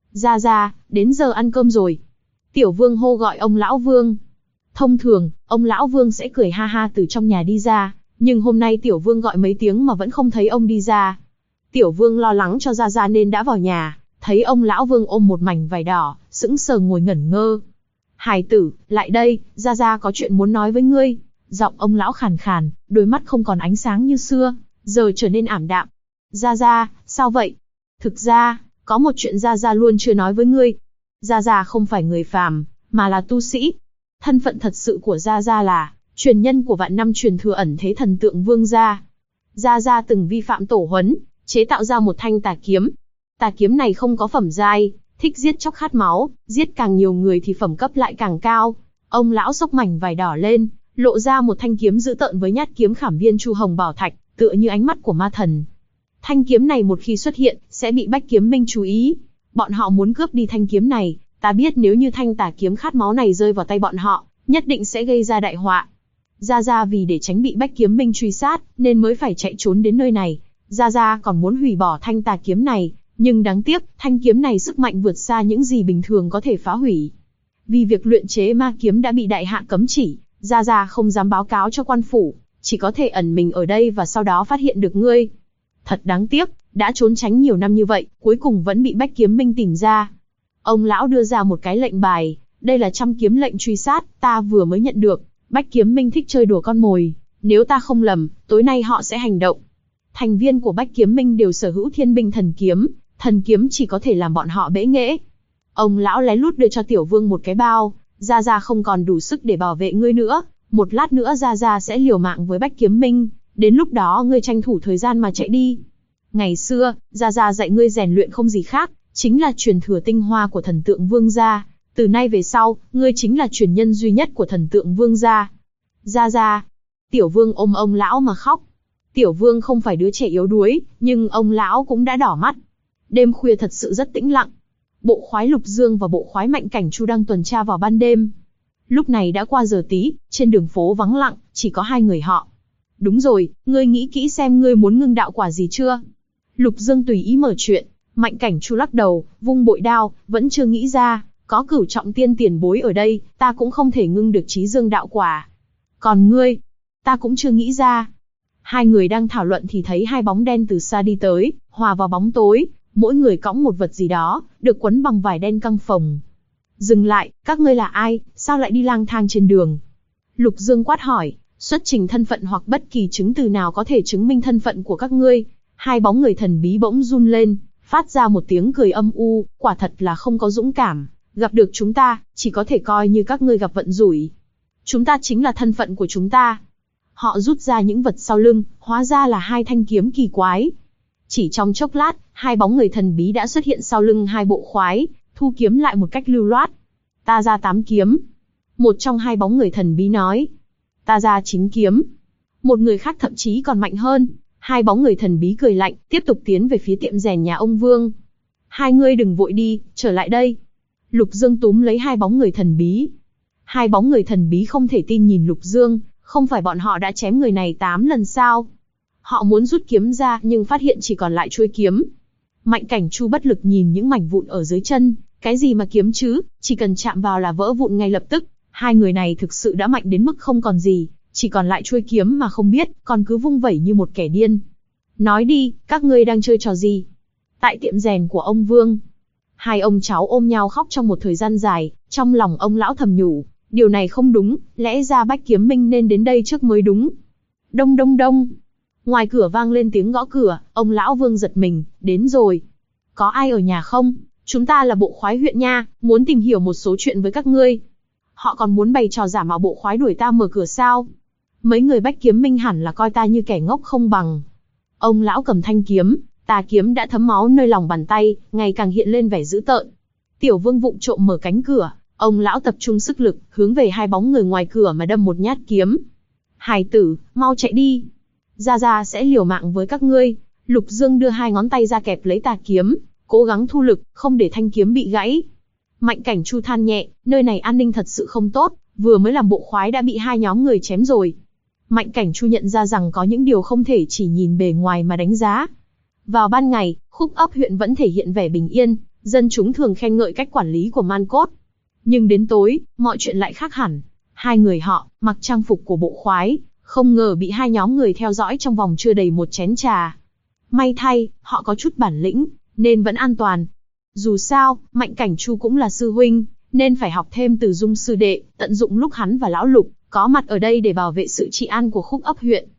Ra, đến giờ ăn cơm rồi. Tiểu Vương hô gọi ông Lão Vương. Thông thường, ông Lão Vương sẽ cười ha ha từ trong nhà đi ra, nhưng hôm nay Tiểu Vương gọi mấy tiếng mà vẫn không thấy ông đi ra. Tiểu Vương lo lắng cho Ra nên đã vào nhà, thấy ông Lão Vương ôm một mảnh vải đỏ, sững sờ ngồi ngẩn ngơ. Hài tử, lại đây, Ra có chuyện muốn nói với ngươi. Giọng ông Lão khàn khàn, đôi mắt không còn ánh sáng như xưa, giờ trở nên ảm đạm. Ra, sao vậy? Thực ra, có một chuyện Ra luôn chưa nói với ngươi. Ra không phải người phàm, mà là tu sĩ. Thân phận thật sự của Ra là truyền nhân của vạn năm truyền thừa ẩn thế thần tượng Vương gia. Ra từng vi phạm tổ huấn, chế tạo ra một thanh tà kiếm. Tà kiếm này không có phẩm giai, thích giết chóc khát máu, giết càng nhiều người thì phẩm cấp lại càng cao. Ông Lão xốc mảnh vải đỏ lên, lộ ra một thanh kiếm dữ tợn với nhát kiếm khảm viên chu hồng bảo thạch, tựa như ánh mắt của ma thần. Thanh kiếm này một khi xuất hiện, sẽ bị Bách Kiếm Minh chú ý. Bọn họ muốn cướp đi thanh kiếm này, ta biết nếu như thanh tà kiếm khát máu này rơi vào tay bọn họ, nhất định sẽ gây ra đại họa. Ra vì để tránh bị Bách Kiếm Minh truy sát, nên mới phải chạy trốn đến nơi này. Ra còn muốn hủy bỏ thanh tà kiếm này, nhưng đáng tiếc, thanh kiếm này sức mạnh vượt xa những gì bình thường có thể phá hủy. Vì việc luyện chế ma kiếm đã bị đại hạ cấm chỉ, Ra không dám báo cáo cho quan phủ, chỉ có thể ẩn mình ở đây và sau đó phát hiện được ngươi. Thật đáng tiếc, đã trốn tránh nhiều năm như vậy, cuối cùng vẫn bị Bách Kiếm Minh tìm ra. Ông Lão đưa ra một cái lệnh bài, đây là 100 kiếm lệnh truy sát, ta vừa mới nhận được. Bách Kiếm Minh thích chơi đùa con mồi, nếu ta không lầm, tối nay họ sẽ hành động. Thành viên của Bách Kiếm Minh đều sở hữu thiên binh thần kiếm chỉ có thể làm bọn họ bẽ nghễ. Ông Lão lén lút đưa cho Tiểu Vương một cái bao, Ra không còn đủ sức để bảo vệ ngươi nữa, một lát nữa Ra sẽ liều mạng với Bách Kiếm Minh, đến lúc đó ngươi tranh thủ thời gian mà chạy đi. Ngày xưa, Ra dạy ngươi rèn luyện không gì khác, chính là truyền thừa tinh hoa của thần tượng Vương gia. Từ nay về sau, ngươi chính là truyền nhân duy nhất của thần tượng Vương gia. Ra. Tiểu Vương ôm ông Lão mà khóc. Tiểu Vương không phải đứa trẻ yếu đuối, nhưng ông Lão cũng đã đỏ mắt. Đêm khuya thật sự rất tĩnh lặng. Bộ khoái Lục Dương và bộ khoái Mạnh Cảnh Chu đang tuần tra vào ban đêm. Lúc này đã qua giờ tí, trên đường phố vắng lặng, chỉ có hai người họ. Đúng rồi, ngươi nghĩ kỹ xem ngươi muốn ngưng đạo quả gì chưa? Lục Dương tùy ý mở chuyện, Mạnh Cảnh Chu lắc đầu, vung bội đao, vẫn chưa nghĩ ra, có Cửu Trọng Tiên tiền bối ở đây, ta cũng không thể ngưng được Chí Dương đạo quả. Còn ngươi, ta cũng chưa nghĩ ra. Hai người đang thảo luận thì thấy hai bóng đen từ xa đi tới, hòa vào bóng tối, mỗi người cõng một vật gì đó, được quấn bằng vải đen căng phồng. Dừng lại, các ngươi là ai, sao lại đi lang thang trên đường? Lục Dương quát hỏi, xuất trình thân phận hoặc bất kỳ chứng từ nào có thể chứng minh thân phận của các ngươi. Hai bóng người thần bí bỗng run lên, phát ra một tiếng cười âm u, quả thật là không có dũng cảm, gặp được chúng ta, chỉ có thể coi như các ngươi gặp vận rủi. Chúng ta chính là thân phận của chúng ta. Họ rút ra những vật sau lưng, hóa ra là hai thanh kiếm kỳ quái. Chỉ trong chốc lát, hai bóng người thần bí đã xuất hiện sau lưng hai bộ khoái, thu kiếm lại một cách lưu loát. Ta ra 8 kiếm. Một trong hai bóng người thần bí nói. Ta ra 9 kiếm. Một người khác thậm chí còn mạnh hơn. Hai bóng người thần bí cười lạnh, tiếp tục tiến về phía tiệm rèn nhà ông Vương. Hai ngươi đừng vội đi, trở lại đây. Lục Dương túm lấy hai bóng người thần bí. Hai bóng người thần bí không thể tin nhìn Lục Dương, không phải bọn họ đã chém người này 8 lần sao? Họ muốn rút kiếm ra nhưng phát hiện chỉ còn lại chuôi kiếm. Mạnh Cảnh Chu bất lực nhìn những mảnh vụn ở dưới chân, cái gì mà kiếm chứ, chỉ cần chạm vào là vỡ vụn ngay lập tức. Hai người này thực sự đã mạnh đến mức không còn gì, chỉ còn lại chuôi kiếm mà không biết, còn cứ vung vẩy như một kẻ điên. Nói đi, các ngươi đang chơi trò gì? Tại tiệm rèn của ông Vương. Hai ông cháu ôm nhau khóc trong một thời gian dài, trong lòng ông lão thầm nhủ, điều này không đúng, lẽ ra Bách Kiếm Minh nên đến đây trước mới đúng. Đông đông đông. Ngoài cửa vang lên tiếng gõ cửa, ông lão Vương giật mình, đến rồi. Có ai ở nhà không? Chúng ta là bộ khoái huyện nha, muốn tìm hiểu một số chuyện với các ngươi. Họ còn muốn bày trò giả mạo bộ khoái đuổi ta mở cửa sao? Mấy người Bách Kiếm Minh hẳn là coi ta như kẻ ngốc không bằng. Ông lão cầm thanh kiếm, tà kiếm đã thấm máu nơi lòng bàn tay, ngày càng hiện lên vẻ dữ tợn. Tiểu Vương vụng trộm mở cánh cửa, ông lão tập trung sức lực, hướng về hai bóng người ngoài cửa mà đâm một nhát kiếm. Hài tử, mau chạy đi. Gia Gia sẽ liều mạng với các ngươi. Lục Dương đưa hai ngón tay ra kẹp lấy tà kiếm, cố gắng thu lực, không để thanh kiếm bị gãy. Mạnh Cảnh Chu than nhẹ, nơi này an ninh thật sự không tốt, vừa mới làm bộ khoái đã bị hai nhóm người chém rồi. Mạnh Cảnh Chu nhận ra rằng có những điều không thể chỉ nhìn bề ngoài mà đánh giá. Vào ban ngày, Khúc Ấp huyện vẫn thể hiện vẻ bình yên, dân chúng thường khen ngợi cách quản lý của Man Cốt. Nhưng đến tối, mọi chuyện lại khác hẳn. Hai người họ, mặc trang phục của bộ khoái, không ngờ bị hai nhóm người theo dõi trong vòng chưa đầy một chén trà. May thay, họ có chút bản lĩnh, nên vẫn an toàn. Dù sao, Mạnh Cảnh Chu cũng là sư huynh, nên phải học thêm từ Dung sư đệ, tận dụng lúc hắn và lão Lục có mặt ở đây để bảo vệ sự trị an của Khúc Ấp huyện.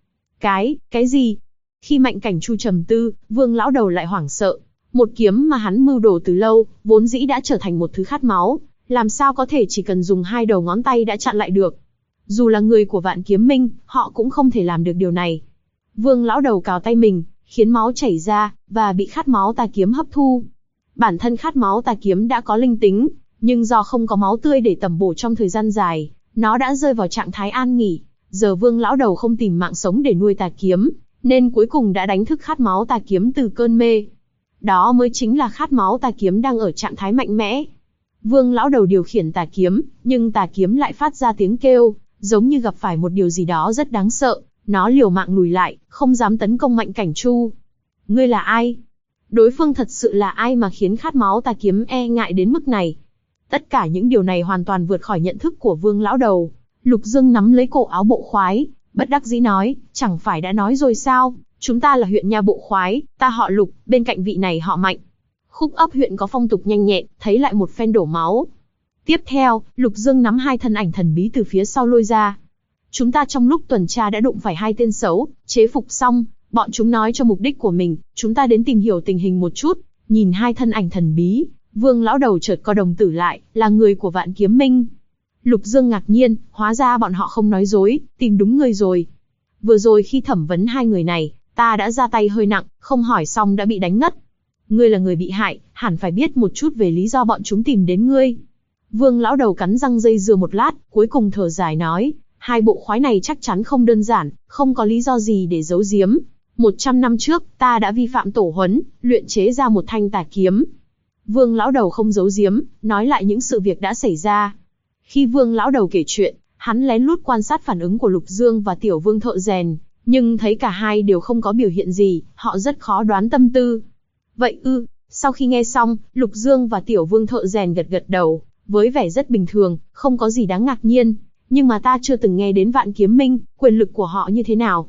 Cái gì? Khi Mạnh Cảnh Chu trầm tư, Vương lão đầu lại hoảng sợ. Một kiếm mà hắn mưu đồ từ lâu, vốn dĩ đã trở thành một thứ khát máu, làm sao có thể chỉ cần dùng hai đầu ngón tay đã chặn lại được. Dù là người của Vạn Kiếm Minh, họ cũng không thể làm được điều này. Vương lão đầu cào tay mình, khiến máu chảy ra, và bị khát máu tà kiếm hấp thu. Bản thân khát máu tà kiếm đã có linh tính, nhưng do không có máu tươi để tẩm bổ trong thời gian dài, nó đã rơi vào trạng thái an nghỉ. Giờ Vương lão đầu không tìm mạng sống để nuôi tà kiếm, nên cuối cùng đã đánh thức khát máu tà kiếm từ cơn mê. Đó mới chính là khát máu tà kiếm đang ở trạng thái mạnh mẽ. Vương lão đầu điều khiển tà kiếm, nhưng tà kiếm lại phát ra tiếng kêu, giống như gặp phải một điều gì đó rất đáng sợ. Nó liều mạng lùi lại, không dám tấn công Mạnh Cảnh Chu. Ngươi là ai? Đối phương thật sự là ai mà khiến khát máu tà kiếm e ngại đến mức này? Tất cả những điều này hoàn toàn vượt khỏi nhận thức của Vương lão đầu. Lục Dương nắm lấy cổ áo bộ khoái, bất đắc dĩ nói, chẳng phải đã nói rồi sao, chúng ta là huyện nha bộ khoái, ta họ Lục, bên cạnh vị này họ Mạnh. Khúc Ấp huyện có phong tục nhanh nhẹn, thấy lại một phen đổ máu. Tiếp theo, Lục Dương nắm hai thân ảnh thần bí từ phía sau lôi ra. Chúng ta trong lúc tuần tra đã đụng phải hai tên xấu, chế phục xong, bọn chúng nói cho mục đích của mình, chúng ta đến tìm hiểu tình hình một chút. Nhìn hai thân ảnh thần bí, Vương lão đầu chợt co đồng tử lại, là người của Vạn Kiếm Minh. Lục Dương ngạc nhiên, hóa ra bọn họ không nói dối, tìm đúng người rồi. Vừa rồi khi thẩm vấn hai người này, ta đã ra tay hơi nặng, không hỏi xong đã bị đánh ngất. Ngươi là người bị hại, hẳn phải biết một chút về lý do bọn chúng tìm đến ngươi. Vương lão đầu cắn răng dây dưa một lát, cuối cùng thở dài nói, hai bộ khoái này chắc chắn không đơn giản, không có lý do gì để giấu giếm. 100 năm trước, ta đã vi phạm tổ huấn, luyện chế ra một thanh tà kiếm. Vương lão đầu không giấu giếm, nói lại những sự việc đã xảy ra. Khi Vương lão đầu kể chuyện, hắn lén lút quan sát phản ứng của Lục Dương và Tiểu Vương thợ rèn, nhưng thấy cả hai đều không có biểu hiện gì, họ rất khó đoán tâm tư. Vậy ư? Sau khi nghe xong, Lục Dương và Tiểu Vương thợ rèn gật gật đầu, với vẻ rất bình thường, không có gì đáng ngạc nhiên. Nhưng mà ta chưa từng nghe đến Vạn Kiếm Minh, quyền lực của họ như thế nào?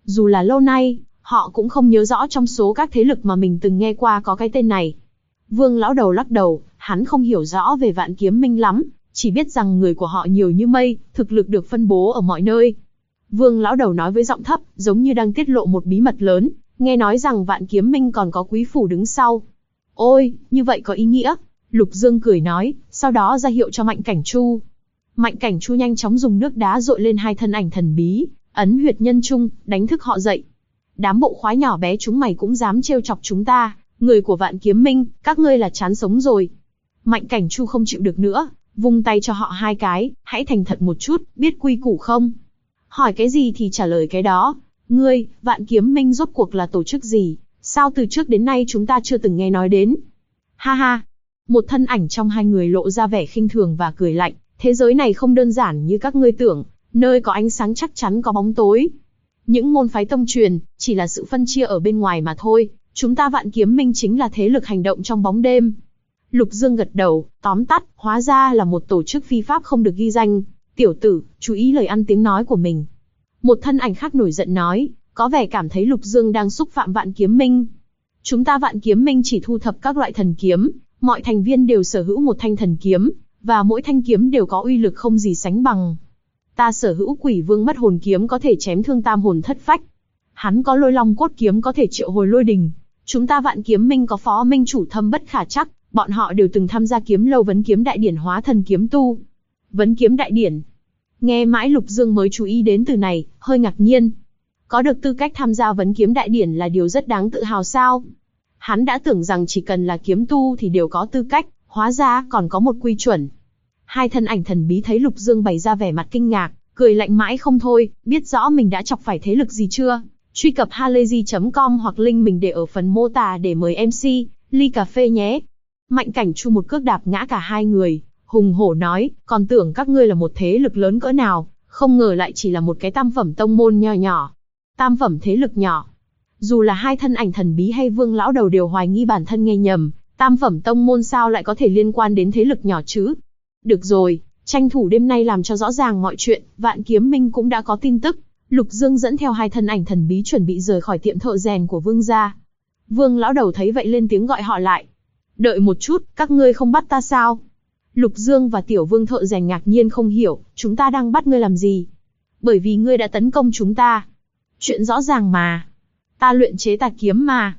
Dù là lâu nay, họ cũng không nhớ rõ trong số các thế lực mà mình từng nghe qua có cái tên này. Vương lão đầu lắc đầu, hắn không hiểu rõ về Vạn Kiếm Minh lắm, chỉ biết rằng người của họ nhiều như mây, thực lực được phân bố ở mọi nơi. Vương lão đầu nói với giọng thấp, giống như đang tiết lộ một bí mật lớn, nghe nói rằng Vạn Kiếm Minh còn có quý phủ đứng sau. Ôi, như vậy có ý nghĩa. Lục Dương cười nói, sau đó ra hiệu cho Mạnh Cảnh Chu. Mạnh Cảnh Chu nhanh chóng dùng nước đá dội lên hai thân ảnh thần bí, ấn huyệt nhân trung, đánh thức họ dậy. Đám bộ khoái nhỏ bé chúng mày cũng dám trêu chọc chúng ta, người của Vạn Kiếm Minh, các ngươi là chán sống rồi. Mạnh Cảnh Chu không chịu được nữa, vung tay cho họ hai cái, hãy thành thật một chút, biết quy củ không? Hỏi cái gì thì trả lời cái đó. Ngươi, Vạn Kiếm Minh rốt cuộc là tổ chức gì? Sao từ trước đến nay chúng ta chưa từng nghe nói đến? Ha ha! Một thân ảnh trong hai người lộ ra vẻ khinh thường và cười lạnh. Thế giới này không đơn giản như các ngươi tưởng, nơi có ánh sáng chắc chắn có bóng tối. Những môn phái tông truyền, chỉ là sự phân chia ở bên ngoài mà thôi. Chúng ta Vạn Kiếm Minh chính là thế lực hành động trong bóng đêm. Lục Dương gật đầu, tóm tắt, hóa ra là một tổ chức phi pháp không được ghi danh. Tiểu tử, chú ý lời ăn tiếng nói của mình. Một thân ảnh khác nổi giận nói, có vẻ cảm thấy Lục Dương đang xúc phạm Vạn Kiếm Minh. Chúng ta Vạn Kiếm Minh chỉ thu thập các loại thần kiếm, mọi thành viên đều sở hữu một thanh thần kiếm, và mỗi thanh kiếm đều có uy lực không gì sánh bằng. Ta sở hữu Quỷ Vương Mất Hồn kiếm có thể chém thương tam hồn thất phách. Hắn có Lôi Long Cốt kiếm có thể triệu hồi lôi đình. Chúng ta Vạn Kiếm Minh có Phó Minh chủ thâm bất khả trắc, bọn họ đều từng tham gia kiếm lâu vấn kiếm đại điển hóa thần kiếm tu. Vấn kiếm đại điển. Nghe mãi Lục Dương mới chú ý đến từ này, hơi ngạc nhiên. Có được tư cách tham gia vấn kiếm đại điển là điều rất đáng tự hào sao? Hắn đã tưởng rằng chỉ cần là kiếm tu thì đều có tư cách, hóa ra còn có một quy chuẩn. Hai thân ảnh thần bí thấy Lục Dương bày ra vẻ mặt kinh ngạc, cười lạnh mãi không thôi, biết rõ mình đã chọc phải thế lực gì chưa? Truy cập halayzi.com hoặc link mình để ở phần mô tả để mời MC, ly cà phê nhé. Mạnh Cảnh Chu một cước đạp ngã cả hai người, hùng hổ nói, còn tưởng các ngươi là một thế lực lớn cỡ nào, không ngờ lại chỉ là một cái tam phẩm tông môn nho nhỏ. Tam phẩm thế lực nhỏ. Dù là hai thân ảnh thần bí hay Vương lão đầu đều hoài nghi bản thân nghe nhầm, tam phẩm tông môn sao lại có thể liên quan đến thế lực nhỏ chứ? Được rồi, tranh thủ đêm nay làm cho rõ ràng mọi chuyện, Vạn Kiếm Minh cũng đã có tin tức. Lục Dương dẫn theo hai thân ảnh thần bí chuẩn bị rời khỏi tiệm thợ rèn của Vương gia. Vương lão đầu thấy vậy lên tiếng gọi họ lại. Đợi một chút, các ngươi không bắt ta sao? Lục Dương và Tiểu Vương thợ rèn ngạc nhiên không hiểu, chúng ta đang bắt ngươi làm gì? Bởi vì ngươi đã tấn công chúng ta. Chuyện rõ ràng mà. Ta luyện chế tà kiếm mà.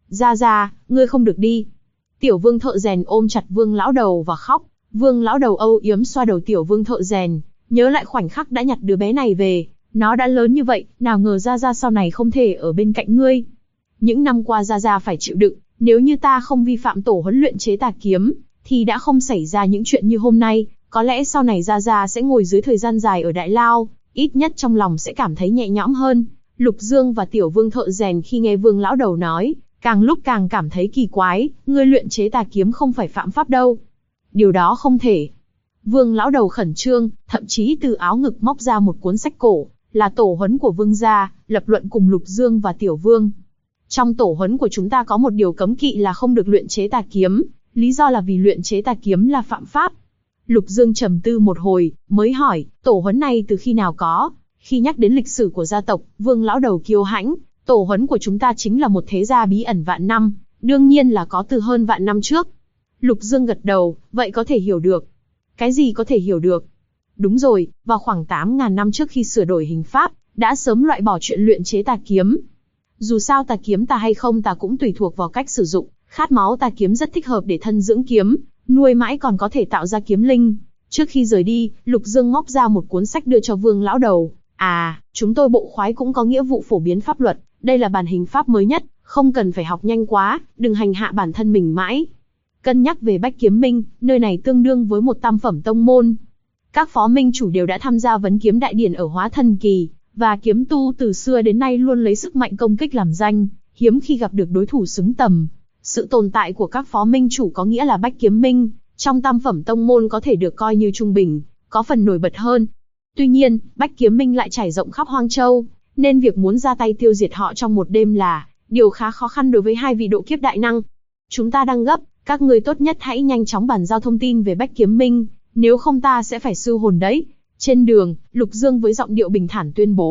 Ra, ngươi không được đi. Tiểu Vương thợ rèn ôm chặt Vương lão đầu và khóc. Vương lão đầu âu yếm xoa đầu Tiểu Vương thợ rèn, nhớ lại khoảnh khắc đã nhặt đứa bé này về. Nó đã lớn như vậy, nào ngờ Ra sau này không thể ở bên cạnh ngươi. Những năm qua Ra phải chịu đựng, nếu như ta không vi phạm tổ huấn luyện chế tà kiếm, thì đã không xảy ra những chuyện như hôm nay, có lẽ sau này Ra sẽ ngồi dưới thời gian dài ở Đại Lao, ít nhất trong lòng sẽ cảm thấy nhẹ nhõm hơn. Lục Dương và Tiểu Vương thợ rèn khi nghe Vương lão đầu nói, càng lúc càng cảm thấy kỳ quái, ngươi luyện chế tà kiếm không phải phạm pháp đâu. Điều đó không thể. Vương lão đầu khẩn trương, thậm chí từ áo ngực móc ra một cuốn sách cổ, là tổ huấn của Vương gia, lập luận cùng Lục Dương và Tiểu Vương. Trong tổ huấn của chúng ta có một điều cấm kỵ là không được luyện chế tà kiếm, lý do là vì luyện chế tà kiếm là phạm pháp. Lục Dương trầm tư một hồi, mới hỏi, tổ huấn này từ khi nào có? Khi nhắc đến lịch sử của gia tộc, Vương lão đầu kiêu hãnh, tổ huấn của chúng ta chính là một thế gia bí ẩn vạn năm, đương nhiên là có từ hơn vạn năm trước. Lục Dương gật đầu, vậy có thể hiểu được. Cái gì có thể hiểu được? Đúng rồi, vào khoảng 8.000 năm trước khi sửa đổi hình pháp, đã sớm loại bỏ chuyện luyện chế tà kiếm. Dù sao tà kiếm tà hay không tà cũng tùy thuộc vào cách sử dụng, khát máu tà kiếm rất thích hợp để thân dưỡng kiếm, nuôi mãi còn có thể tạo ra kiếm linh. Trước khi rời đi, Lục Dương móc ra một cuốn sách đưa cho Vương lão đầu. Chúng tôi bộ khoái cũng có nghĩa vụ phổ biến pháp luật, đây là bản hình pháp mới nhất, không cần phải học nhanh quá, đừng hành hạ bản thân mình mãi. Cân nhắc về Bách Kiếm Minh, nơi này tương đương với một tam phẩm tông môn. Các phó minh chủ đều đã tham gia vấn kiếm đại điển ở Hóa Thần Kỳ, và kiếm tu từ xưa đến nay luôn lấy sức mạnh công kích làm danh, hiếm khi gặp được đối thủ xứng tầm. Sự tồn tại của các phó minh chủ có nghĩa là Bách Kiếm Minh, trong tam phẩm tông môn có thể được coi như trung bình, có phần nổi bật hơn. Tuy nhiên, Bách Kiếm Minh lại trải rộng khắp Hoang Châu, nên việc muốn ra tay tiêu diệt họ trong một đêm là điều khá khó khăn đối với hai vị độ kiếp đại năng. Chúng ta đang gấp, các người tốt nhất hãy nhanh chóng bàn giao thông tin về Bách Kiếm Minh, nếu không ta sẽ phải sư hồn đấy. Trên đường, Lục Dương với giọng điệu bình thản tuyên bố,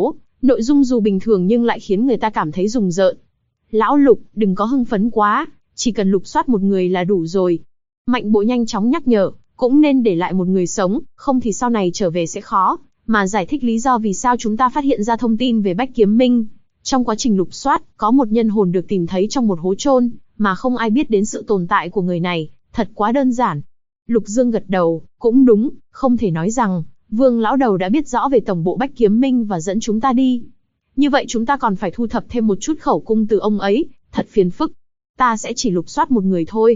Nội dung dù bình thường nhưng lại khiến người ta cảm thấy rùng rợn. Lão Lục, đừng có hưng phấn quá, chỉ cần lục soát một người là đủ rồi. Mạnh Bộ nhanh chóng nhắc nhở, cũng nên để lại một người sống, không thì sau này trở về sẽ khó, mà giải thích lý do vì sao chúng ta phát hiện ra thông tin về Bách Kiếm Minh. Trong quá trình lục soát, có một nhân hồn được tìm thấy trong một hố chôn, mà không ai biết đến sự tồn tại của người này, thật quá đơn giản. Lục Dương gật đầu, cũng đúng, không thể nói rằng Vương lão đầu đã biết rõ về tổng bộ Bách Kiếm Minh và dẫn chúng ta đi. Như vậy chúng ta còn phải thu thập thêm một chút khẩu cung từ ông ấy, thật phiền phức. Ta sẽ chỉ lục soát một người thôi.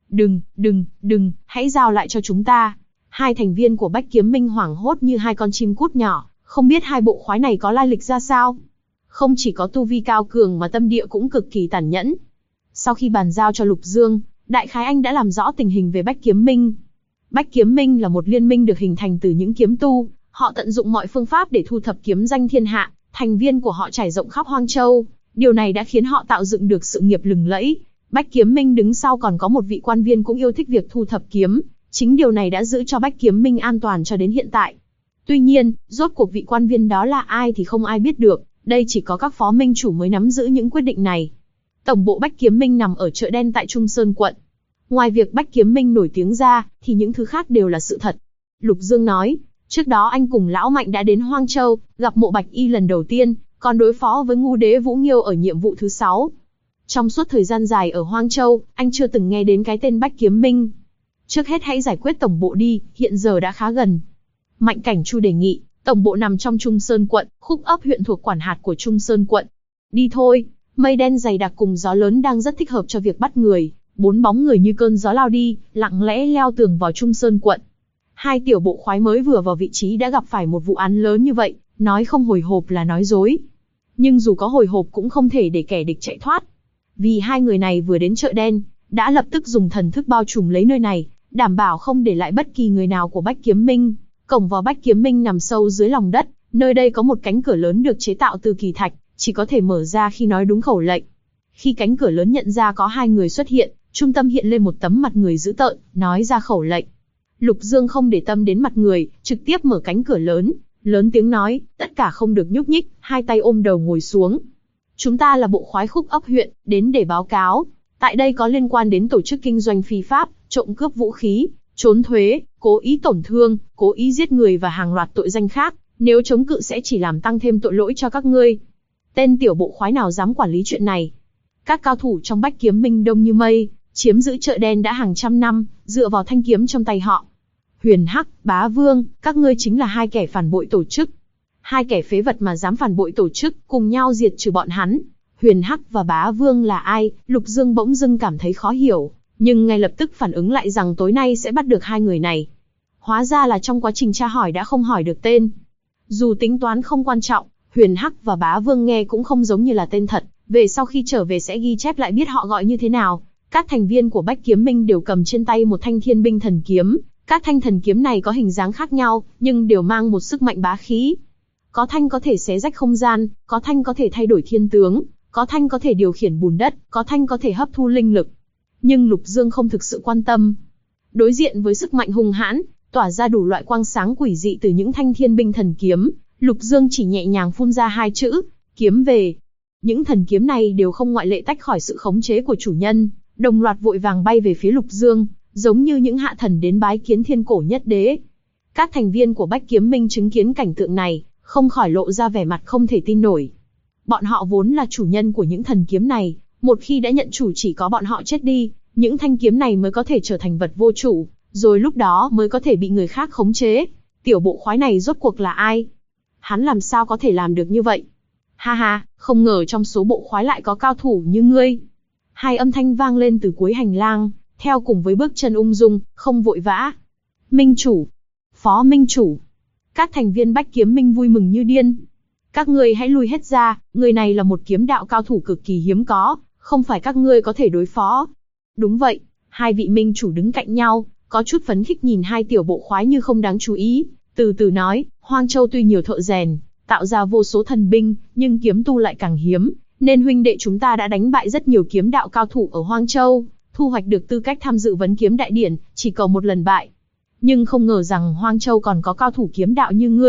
Đừng, hãy giao lại cho chúng ta. Hai thành viên của Bách Kiếm Minh hoảng hốt như hai con chim cút nhỏ, không biết hai bộ khoái này có lai lịch ra sao. Không chỉ có tu vi cao cường mà tâm địa cũng cực kỳ tàn nhẫn. Sau khi bàn giao cho Lục Dương, Đại Khái Anh đã làm rõ tình hình về Bách Kiếm Minh. Bách Kiếm Minh là một liên minh được hình thành từ những kiếm tu, họ tận dụng mọi phương pháp để thu thập kiếm danh thiên hạ, thành viên của họ trải rộng khắp Hoang Châu. Điều này đã khiến họ tạo dựng được sự nghiệp lừng lẫy. Bách Kiếm Minh đứng sau còn có một vị quan viên cũng yêu thích việc thu thập kiếm, chính điều này đã giữ cho Bách Kiếm Minh an toàn cho đến hiện tại. Tuy nhiên, rốt cuộc vị quan viên đó là ai thì không ai biết được, đây chỉ có các phó minh chủ mới nắm giữ những quyết định này. Tổng bộ Bách Kiếm Minh nằm ở chợ đen tại Trung Sơn quận. Ngoài việc Bách Kiếm Minh nổi tiếng ra, thì những thứ khác đều là sự thật. Lục Dương nói, trước đó anh cùng Lão Mạnh đã đến Hoang Châu, gặp Mộ Bạch Y lần đầu tiên, còn đối phó với Ngu Đế Vũ Nghiêu ở nhiệm vụ thứ 6. Trong suốt thời gian dài ở Hoang Châu, anh chưa từng nghe đến cái tên Bách Kiếm Minh. Trước hết hãy giải quyết tổng bộ đi, hiện giờ đã khá gần. Mạnh Cảnh Chu đề nghị, tổng bộ nằm trong Trung Sơn quận, Khúc Ấp huyện thuộc quản hạt của Trung Sơn quận. Đi thôi, mây đen dày đặc cùng gió lớn đang rất thích hợp cho việc bắt người. 4 bóng người như cơn gió lao đi, lặng lẽ leo tường vào Trung Sơn quận. Hai tiểu bộ khoái mới vừa vào vị trí đã gặp phải một vụ án lớn như vậy, nói không hồi hộp là nói dối. Nhưng dù có hồi hộp cũng không thể để kẻ địch chạy thoát. Vì hai người này vừa đến chợ đen, đã lập tức dùng thần thức bao trùm lấy nơi này, đảm bảo không để lại bất kỳ người nào của Bách Kiếm Minh. Cổng vào Bách Kiếm Minh nằm sâu dưới lòng đất, nơi đây có một cánh cửa lớn được chế tạo từ kỳ thạch, chỉ có thể mở ra khi nói đúng khẩu lệnh. Khi cánh cửa lớn nhận ra có hai người xuất hiện, trung tâm hiện lên một tấm mặt người dữ tợn, nói ra khẩu lệnh. Lục Dương không để tâm đến mặt người, trực tiếp mở cánh cửa lớn, lớn tiếng nói, tất cả không được nhúc nhích, hai tay ôm đầu ngồi xuống. Chúng ta là bộ khoái Khúc Ấp huyện, đến để báo cáo. Tại đây có liên quan đến tổ chức kinh doanh phi pháp, trộm cướp vũ khí, trốn thuế, cố ý tổn thương, cố ý giết người và hàng loạt tội danh khác. Nếu chống cự sẽ chỉ làm tăng thêm tội lỗi cho các ngươi. Tên tiểu bộ khoái nào dám quản lý chuyện này? Các cao thủ trong Bách Kiếm Minh đông như mây, chiếm giữ chợ đen đã hàng trăm năm, dựa vào thanh kiếm trong tay họ. Huyền Hắc, Bá Vương, các ngươi chính là hai kẻ phản bội tổ chức. Hai kẻ phế vật mà dám phản bội tổ chức, cùng nhau diệt trừ bọn hắn. Huyền Hắc và Bá Vương là ai? Lục Dương bỗng dưng cảm thấy khó hiểu, nhưng ngay lập tức phản ứng lại rằng tối nay sẽ bắt được hai người này. Hóa ra là trong quá trình tra hỏi đã không hỏi được tên. Dù tính toán không quan trọng, Huyền Hắc và Bá Vương nghe cũng không giống như là tên thật, về sau khi trở về sẽ ghi chép lại biết họ gọi như thế nào. Các thành viên của Bách Kiếm Minh đều cầm trên tay một thanh thiên binh thần kiếm. Các thanh thần kiếm này có hình dáng khác nhau, nhưng đều mang một sức mạnh bá khí. Có thanh có thể xé rách không gian, có thanh có thể thay đổi thiên tướng, có thanh có thể điều khiển bùn đất, có thanh có thể hấp thu linh lực. Nhưng Lục Dương không thực sự quan tâm. Đối diện với sức mạnh hung hãn, tỏa ra đủ loại quang sáng quỷ dị từ những thanh thiên binh thần kiếm, Lục Dương chỉ nhẹ nhàng phun ra hai chữ, kiếm về. Những thần kiếm này đều không ngoại lệ tách khỏi sự khống chế của chủ nhân, đồng loạt vội vàng bay về phía Lục Dương, giống như những hạ thần đến bái kiến thiên cổ nhất đế. Các thành viên của Bách Kiếm Minh chứng kiến cảnh tượng này, không khỏi lộ ra vẻ mặt không thể tin nổi. Bọn họ vốn là chủ nhân của những thần kiếm này, một khi đã nhận chủ chỉ có bọn họ chết đi, những thanh kiếm này mới có thể trở thành vật vô chủ, rồi lúc đó mới có thể bị người khác khống chế. Tiểu bộ khoái này rốt cuộc là ai? Hắn làm sao có thể làm được như vậy? Ha ha, không ngờ trong số bộ khoái lại có cao thủ như ngươi. Hai âm thanh vang lên từ cuối hành lang, theo cùng với bước chân ung dung, không vội vã. Minh chủ, phó minh chủ. Các thành viên Bách Kiếm Minh vui mừng như điên. Các ngươi hãy lui hết ra, người này là một kiếm đạo cao thủ cực kỳ hiếm có, không phải các ngươi có thể đối phó. Đúng vậy, hai vị minh chủ đứng cạnh nhau, có chút phấn khích nhìn hai tiểu bộ khoái như không đáng chú ý, từ từ nói, Hoang Châu tuy nhiều thợ rèn, tạo ra vô số thần binh, nhưng kiếm tu lại càng hiếm, nên huynh đệ chúng ta đã đánh bại rất nhiều kiếm đạo cao thủ ở Hoang Châu, thu hoạch được tư cách tham dự vấn kiếm đại điển, chỉ cầu một lần bại. Nhưng không ngờ rằng Hoang Châu còn có cao thủ kiếm đạo như ngươi,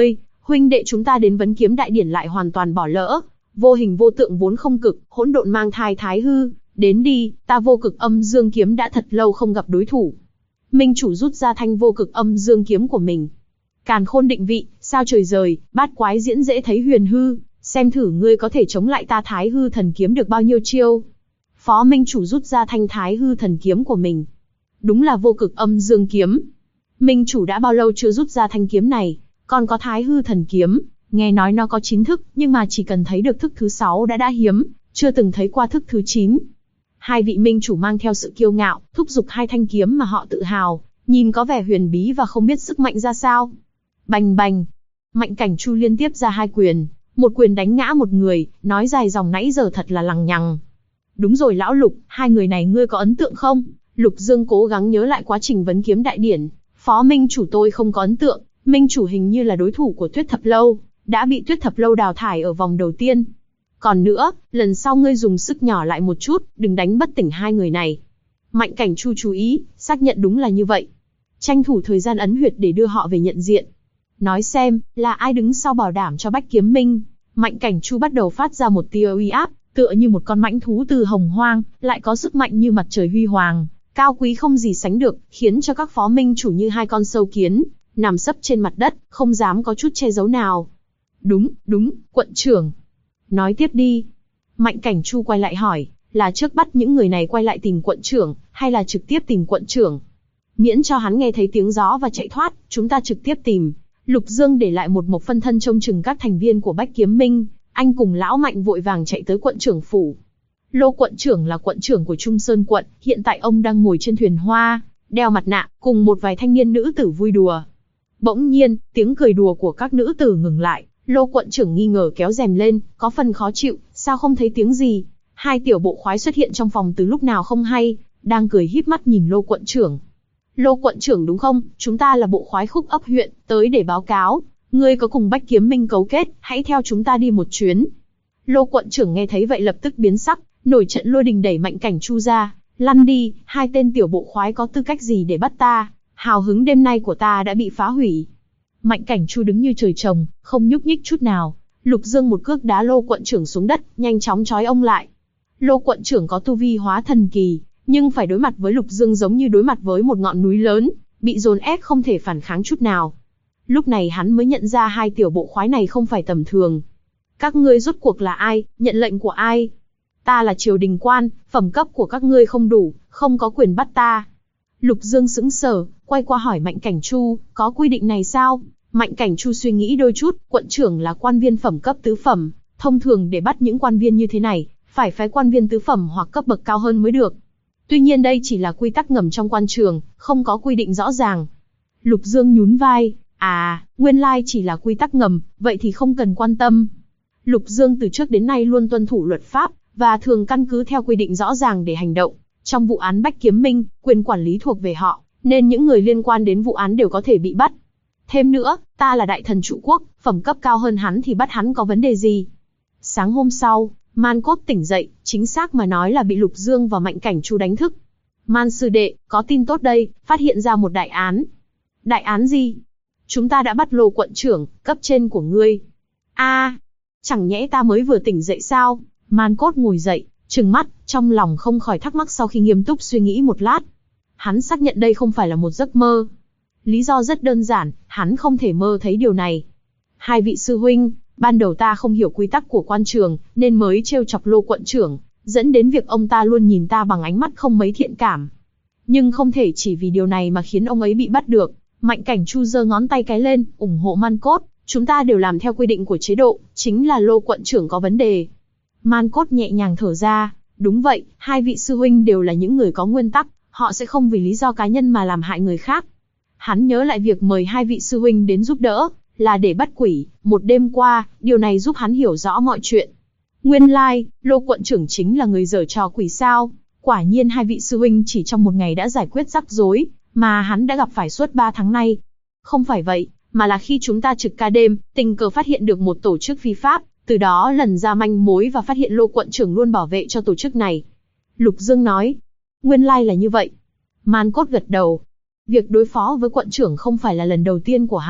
huynh đệ chúng ta đến vấn kiếm đại điển lại hoàn toàn bỏ lỡ. Vô hình vô tượng vốn không cực, hỗn độn mang thai thái hư, đến đi, ta vô cực âm dương kiếm đã thật lâu không gặp đối thủ. Minh chủ rút ra thanh vô cực âm dương kiếm của mình. Càn khôn định vị, sao trời rời, bát quái diễn dễ thấy huyền hư, xem thử ngươi có thể chống lại ta thái hư thần kiếm được bao nhiêu chiêu. Phó Minh chủ rút ra thanh thái hư thần kiếm của mình. Đúng là vô cực âm dương kiếm. Minh chủ đã bao lâu chưa rút ra thanh kiếm này, còn có thái hư thần kiếm, nghe nói nó có 9 thức, nhưng mà chỉ cần thấy được thức thứ 6 đã hiếm, chưa từng thấy qua thức thứ 9. Hai vị minh chủ mang theo sự kiêu ngạo, thúc giục hai thanh kiếm mà họ tự hào, nhìn có vẻ huyền bí và không biết sức mạnh ra sao. Bành bành, Mạnh Cảnh Chu liên tiếp ra hai quyền, một quyền đánh ngã một người, nói dài dòng nãy giờ thật là lằng nhằng. Đúng rồi lão Lục, hai người này ngươi có ấn tượng không? Lục Dương cố gắng nhớ lại quá trình vấn kiếm đại điển. Phó Minh chủ tôi không có ấn tượng, Minh chủ hình như là đối thủ của Tuyết Thập Lâu, đã bị Tuyết Thập Lâu đào thải ở vòng đầu tiên. Còn nữa, lần sau ngươi dùng sức nhỏ lại một chút, đừng đánh bất tỉnh hai người này. Mạnh Cảnh Chu chú ý, xác nhận đúng là như vậy. Tranh thủ thời gian ấn huyệt để đưa họ về nhận diện. Nói xem, là ai đứng sau bảo đảm cho Bách Kiếm Minh? Mạnh Cảnh Chu bắt đầu phát ra một tia uy áp, tựa như một con mãnh thú từ hồng hoang, lại có sức mạnh như mặt trời huy hoàng, cao quý không gì sánh được, khiến cho các phó minh chủ như hai con sâu kiến, nằm sấp trên mặt đất, không dám có chút che giấu nào. Đúng, quận trưởng. Nói tiếp đi. Mạnh Cảnh Chu quay lại hỏi, là trước bắt những người này quay lại tìm quận trưởng, hay là trực tiếp tìm quận trưởng? Miễn cho hắn nghe thấy tiếng gió và chạy thoát, chúng ta trực tiếp tìm. Lục Dương để lại một mộc phân thân trông chừng các thành viên của Bách Kiếm Minh, anh cùng lão Mạnh vội vàng chạy tới quận trưởng phủ. Lô quận trưởng là quận trưởng của Trung Sơn quận, hiện tại ông đang ngồi trên thuyền hoa, đeo mặt nạ, cùng một vài thanh niên nữ tử vui đùa. Bỗng nhiên, tiếng cười đùa của các nữ tử ngừng lại, Lô quận trưởng nghi ngờ kéo rèm lên, có phần khó chịu, sao không thấy tiếng gì? Hai tiểu bộ khoái xuất hiện trong phòng từ lúc nào không hay, đang cười híp mắt nhìn Lô quận trưởng. Lô quận trưởng đúng không? Chúng ta là bộ khoái Khúc Ấp huyện, tới để báo cáo. Ngươi có cùng Bách Kiếm Minh cấu kết, hãy theo chúng ta đi một chuyến. Lô quận trưởng nghe thấy vậy lập tức biến sắc, nổi trận lôi đình đẩy Mạnh Cảnh Chu ra. Lăn đi, hai tên tiểu bộ khoái có tư cách gì để bắt ta? Hào hứng đêm nay của ta đã bị phá hủy. Mạnh Cảnh Chu đứng như trời trồng, không nhúc nhích chút nào. Lục Dương một cước đá Lô quận trưởng xuống đất, nhanh chóng trói ông lại. Lô quận trưởng có tu vi hóa thần kỳ, nhưng phải đối mặt với Lục Dương giống như đối mặt với một ngọn núi lớn, bị dồn ép không thể phản kháng chút nào. Lúc này hắn mới nhận ra hai tiểu bộ khoái này không phải tầm thường. Các ngươi rốt cuộc là ai, nhận lệnh của ai? Ta là triều đình quan, phẩm cấp của các ngươi không đủ, không có quyền bắt ta. Lục Dương sững sờ, quay qua hỏi Mạnh Cảnh Chu, có quy định này sao? Mạnh Cảnh Chu suy nghĩ đôi chút, quận trưởng là quan viên phẩm cấp tứ phẩm, thông thường để bắt những quan viên như thế này, phải phái quan viên tứ phẩm hoặc cấp bậc cao hơn mới được. Tuy nhiên đây chỉ là quy tắc ngầm trong quan trường, không có quy định rõ ràng. Lục Dương nhún vai, nguyên lai chỉ là quy tắc ngầm, vậy thì không cần quan tâm. Lục Dương từ trước đến nay luôn tuân thủ luật pháp, và thường căn cứ theo quy định rõ ràng để hành động. Trong vụ án Bách Kiếm Minh, quyền quản lý thuộc về họ, nên những người liên quan đến vụ án đều có thể bị bắt. Thêm nữa, ta là đại thần trụ quốc, phẩm cấp cao hơn hắn thì bắt hắn có vấn đề gì? Sáng hôm sau, Man Cốt tỉnh dậy, chính xác mà nói là bị Lục Dương và Mạnh Cảnh Chu đánh thức. Man sư đệ, có tin tốt đây, phát hiện ra một đại án. Đại án gì? Chúng ta đã bắt Lô quận trưởng, cấp trên của ngươi. Chẳng nhẽ ta mới vừa tỉnh dậy sao? Man Cốt ngồi dậy, trừng mắt, trong lòng không khỏi thắc mắc sau khi nghiêm túc suy nghĩ một lát. Hắn xác nhận đây không phải là một giấc mơ. Lý do rất đơn giản, hắn không thể mơ thấy điều này. Hai vị sư huynh, ban đầu ta không hiểu quy tắc của quan trường, nên mới trêu chọc Lô quận trưởng, dẫn đến việc ông ta luôn nhìn ta bằng ánh mắt không mấy thiện cảm. Nhưng không thể chỉ vì điều này mà khiến ông ấy bị bắt được. Mạnh Cảnh Chu giơ ngón tay cái lên, ủng hộ Man Cốt, chúng ta đều làm theo quy định của chế độ, chính là Lô quận trưởng có vấn đề. Man Cốt nhẹ nhàng thở ra, đúng vậy, hai vị sư huynh đều là những người có nguyên tắc, họ sẽ không vì lý do cá nhân mà làm hại người khác. Hắn nhớ lại việc mời hai vị sư huynh đến giúp đỡ, là để bắt quỷ, một đêm qua, điều này giúp hắn hiểu rõ mọi chuyện. Nguyên lai, Lô quận trưởng chính là người giở trò quỷ sao? Quả nhiên hai vị sư huynh chỉ trong một ngày đã giải quyết rắc rối, mà hắn đã gặp phải suốt 3 tháng nay. Không phải vậy, mà là khi chúng ta trực ca đêm, tình cờ phát hiện được một tổ chức phi pháp, từ đó lần ra manh mối và phát hiện Lô quận trưởng luôn bảo vệ cho tổ chức này. Lục Dương nói, nguyên lai là như vậy. Man Cốt gật đầu. Việc đối phó với quận trưởng không phải là lần đầu tiên của hắn,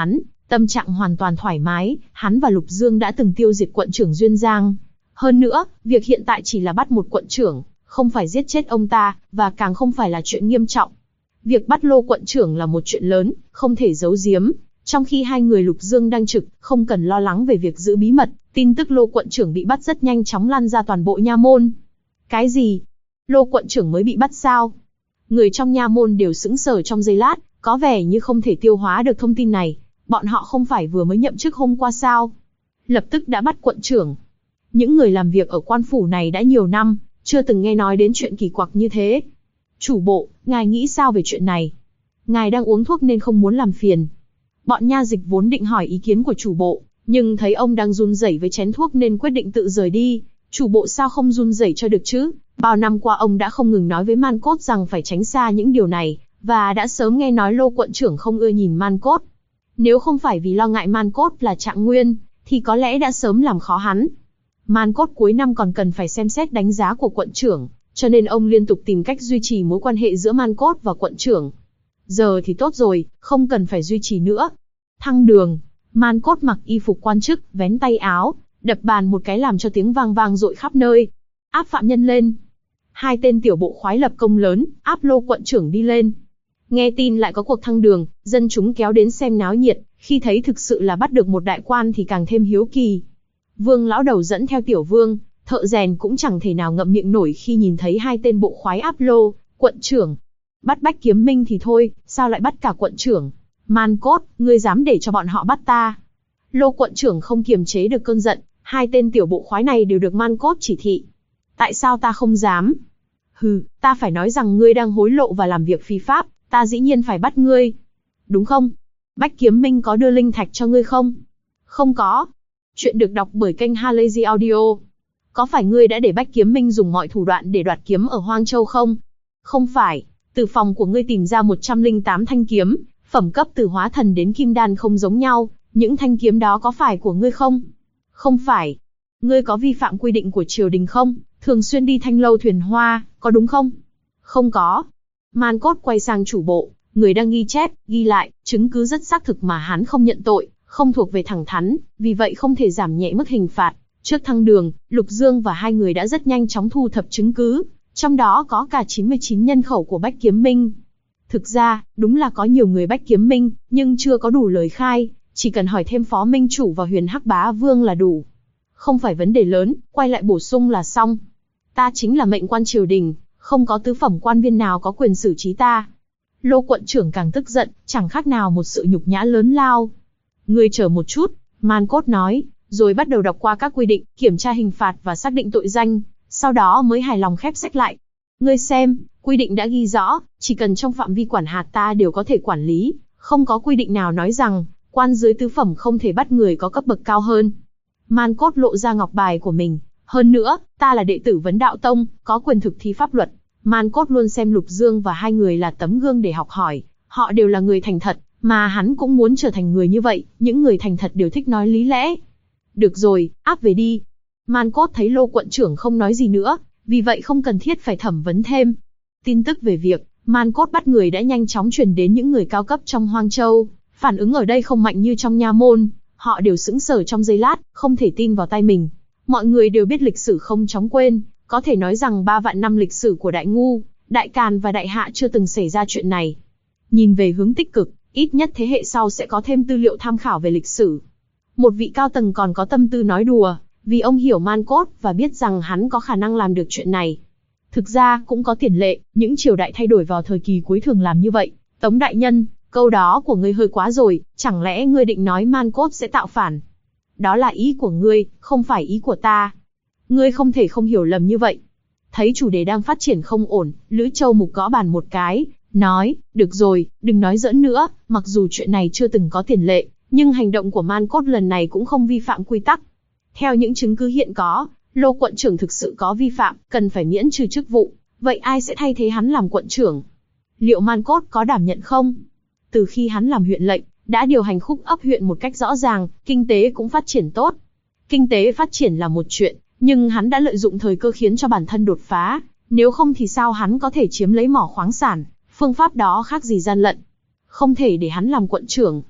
Tâm trạng hoàn toàn thoải mái, hắn và Lục Dương đã từng tiêu diệt quận trưởng Duyên Giang. Hơn nữa, việc hiện tại chỉ là bắt một quận trưởng, không phải giết chết ông ta, và càng không phải là chuyện nghiêm trọng. Việc bắt Lô quận trưởng là một chuyện lớn, không thể giấu giếm. Trong khi hai người Lục Dương đang trực, không cần lo lắng về việc giữ bí mật, tin tức Lô quận trưởng bị bắt rất nhanh chóng lan ra toàn bộ nha môn. Cái gì? Lô quận trưởng mới bị bắt sao? Người trong nha môn đều sững sờ trong giây lát, có vẻ như không thể tiêu hóa được thông tin này. Bọn họ không phải vừa mới nhậm chức hôm qua sao? Lập tức đã bắt quận trưởng. Những người làm việc ở quan phủ này đã nhiều năm, chưa từng nghe nói đến chuyện kỳ quặc như thế. Chủ bộ, ngài nghĩ sao về chuyện này? Ngài đang uống thuốc nên không muốn làm phiền. Bọn nha dịch vốn định hỏi ý kiến của chủ bộ, nhưng thấy ông đang run rẩy với chén thuốc nên quyết định tự rời đi. Chủ bộ sao không run rẩy cho được chứ? Bao năm qua ông đã không ngừng nói với Man Cốt rằng phải tránh xa những điều này, và đã sớm nghe nói Lô quận trưởng không ưa nhìn Man Cốt. Nếu không phải vì lo ngại Man Cốt là Trạng Nguyên, thì có lẽ đã sớm làm khó hắn. Man Cốt cuối năm còn cần phải xem xét đánh giá của quận trưởng, cho nên ông liên tục tìm cách duy trì mối quan hệ giữa Man Cốt và quận trưởng. Giờ thì tốt rồi, không cần phải duy trì nữa. Thăng đường, Man Cốt mặc y phục quan chức, vén tay áo, đập bàn một cái làm cho tiếng vang vang dội khắp nơi. Áp phạm nhân lên. Hai tên tiểu bộ khoái lập công lớn, áp Lô quận trưởng đi lên. Nghe tin lại có cuộc thăng đường, dân chúng kéo đến xem náo nhiệt, khi thấy thực sự là bắt được một đại quan thì càng thêm hiếu kỳ. Vương lão đầu dẫn theo tiểu vương, thợ rèn cũng chẳng thể nào ngậm miệng nổi khi nhìn thấy hai tên bộ khoái áp Lô quận trưởng. Bắt Bách Kiếm Minh thì thôi, sao lại bắt cả quận trưởng? Man Cốt, ngươi dám để cho bọn họ bắt ta? Lô quận trưởng không kiềm chế được cơn giận, hai tên tiểu bộ khoái này đều được Man Cốt chỉ thị. Tại sao ta không dám? Hừ, ta phải nói rằng ngươi đang hối lộ và làm việc phi pháp, ta dĩ nhiên phải bắt ngươi. Đúng không? Bách Kiếm Minh có đưa linh thạch cho ngươi không? Không có. Chuyện được đọc bởi kênh Halazy Audio. Có phải ngươi đã để Bách Kiếm Minh dùng mọi thủ đoạn để đoạt kiếm ở Hoang Châu không? Không phải. Từ phòng của ngươi tìm ra 108 thanh kiếm, phẩm cấp từ hóa thần đến kim đan không giống nhau, những thanh kiếm đó có phải của ngươi không? Không phải. Ngươi có vi phạm quy định của triều đình không? Thường xuyên đi Thanh Lâu Thuyền Hoa, có đúng không? Không có. Man Cốt quay sang chủ bộ, người đang ghi chép, ghi lại, chứng cứ rất xác thực mà hắn không nhận tội, không thuộc về thẳng thắn, vì vậy không thể giảm nhẹ mức hình phạt. Trước thăng đường, Lục Dương và hai người đã rất nhanh chóng thu thập chứng cứ, trong đó có cả 99 nhân khẩu của Bách Kiếm Minh. Thực ra, đúng là có nhiều người Bách Kiếm Minh, nhưng chưa có đủ lời khai, chỉ cần hỏi thêm Phó Minh Chủ và Huyền Hắc Bá Vương là đủ. Không phải vấn đề lớn, quay lại bổ sung là xong. Ta chính là mệnh quan triều đình, không có tứ phẩm quan viên nào có quyền xử trí ta. Lô quận trưởng càng tức giận, chẳng khác nào một sự nhục nhã lớn lao. Ngươi chờ một chút, Man Cốt nói, rồi bắt đầu đọc qua các quy định, kiểm tra hình phạt và xác định tội danh, sau đó mới hài lòng khép sách lại. Ngươi xem, quy định đã ghi rõ, chỉ cần trong phạm vi quản hạt ta đều có thể quản lý, không có quy định nào nói rằng, quan dưới tứ phẩm không thể bắt người có cấp bậc cao hơn. Man Cốt lộ ra ngọc bài của mình. Hơn nữa, ta là đệ tử Vấn Đạo Tông, có quyền thực thi pháp luật. Man Cốt luôn xem Lục Dương và hai người là tấm gương để học hỏi. Họ đều là người thành thật, mà hắn cũng muốn trở thành người như vậy. Những người thành thật đều thích nói lý lẽ. Được rồi, áp về đi. Man Cốt thấy Lô quận trưởng không nói gì nữa, vì vậy không cần thiết phải thẩm vấn thêm. Tin tức về việc Man Cốt bắt người đã nhanh chóng truyền đến những người cao cấp trong Hoang Châu. Phản ứng ở đây không mạnh như trong nha môn. Họ đều sững sờ trong giây lát, không thể tin vào tai mình. Mọi người đều biết lịch sử không chóng quên, có thể nói rằng 3 vạn năm lịch sử của Đại Ngu, Đại Càn và Đại Hạ chưa từng xảy ra chuyện này. Nhìn về hướng tích cực, ít nhất thế hệ sau sẽ có thêm tư liệu tham khảo về lịch sử. Một vị cao tầng còn có tâm tư nói đùa, vì ông hiểu Man Cốt và biết rằng hắn có khả năng làm được chuyện này. Thực ra cũng có tiền lệ, những triều đại thay đổi vào thời kỳ cuối thường làm như vậy. Tống đại nhân, câu đó của ngươi hơi quá rồi, chẳng lẽ ngươi định nói Man Cốt sẽ tạo phản? Đó là ý của ngươi, không phải ý của ta. Ngươi không thể không hiểu lầm như vậy. Thấy chủ đề đang phát triển không ổn, Lữ Châu Mục gõ bàn một cái, nói, được rồi, đừng nói giỡn nữa, mặc dù chuyện này chưa từng có tiền lệ, nhưng hành động của Man Cốt lần này cũng không vi phạm quy tắc. Theo những chứng cứ hiện có, Lô quận trưởng thực sự có vi phạm, cần phải miễn trừ chức vụ, vậy ai sẽ thay thế hắn làm quận trưởng? Liệu Man Cốt có đảm nhận không? Từ khi hắn làm huyện lệnh, đã điều hành khúc ấp huyện một cách rõ ràng, kinh tế cũng phát triển tốt. Kinh tế phát triển là một chuyện, nhưng hắn đã lợi dụng thời cơ khiến cho bản thân đột phá, nếu không thì sao hắn có thể chiếm lấy mỏ khoáng sản, phương pháp đó khác gì gian lận. Không thể để hắn làm quận trưởng.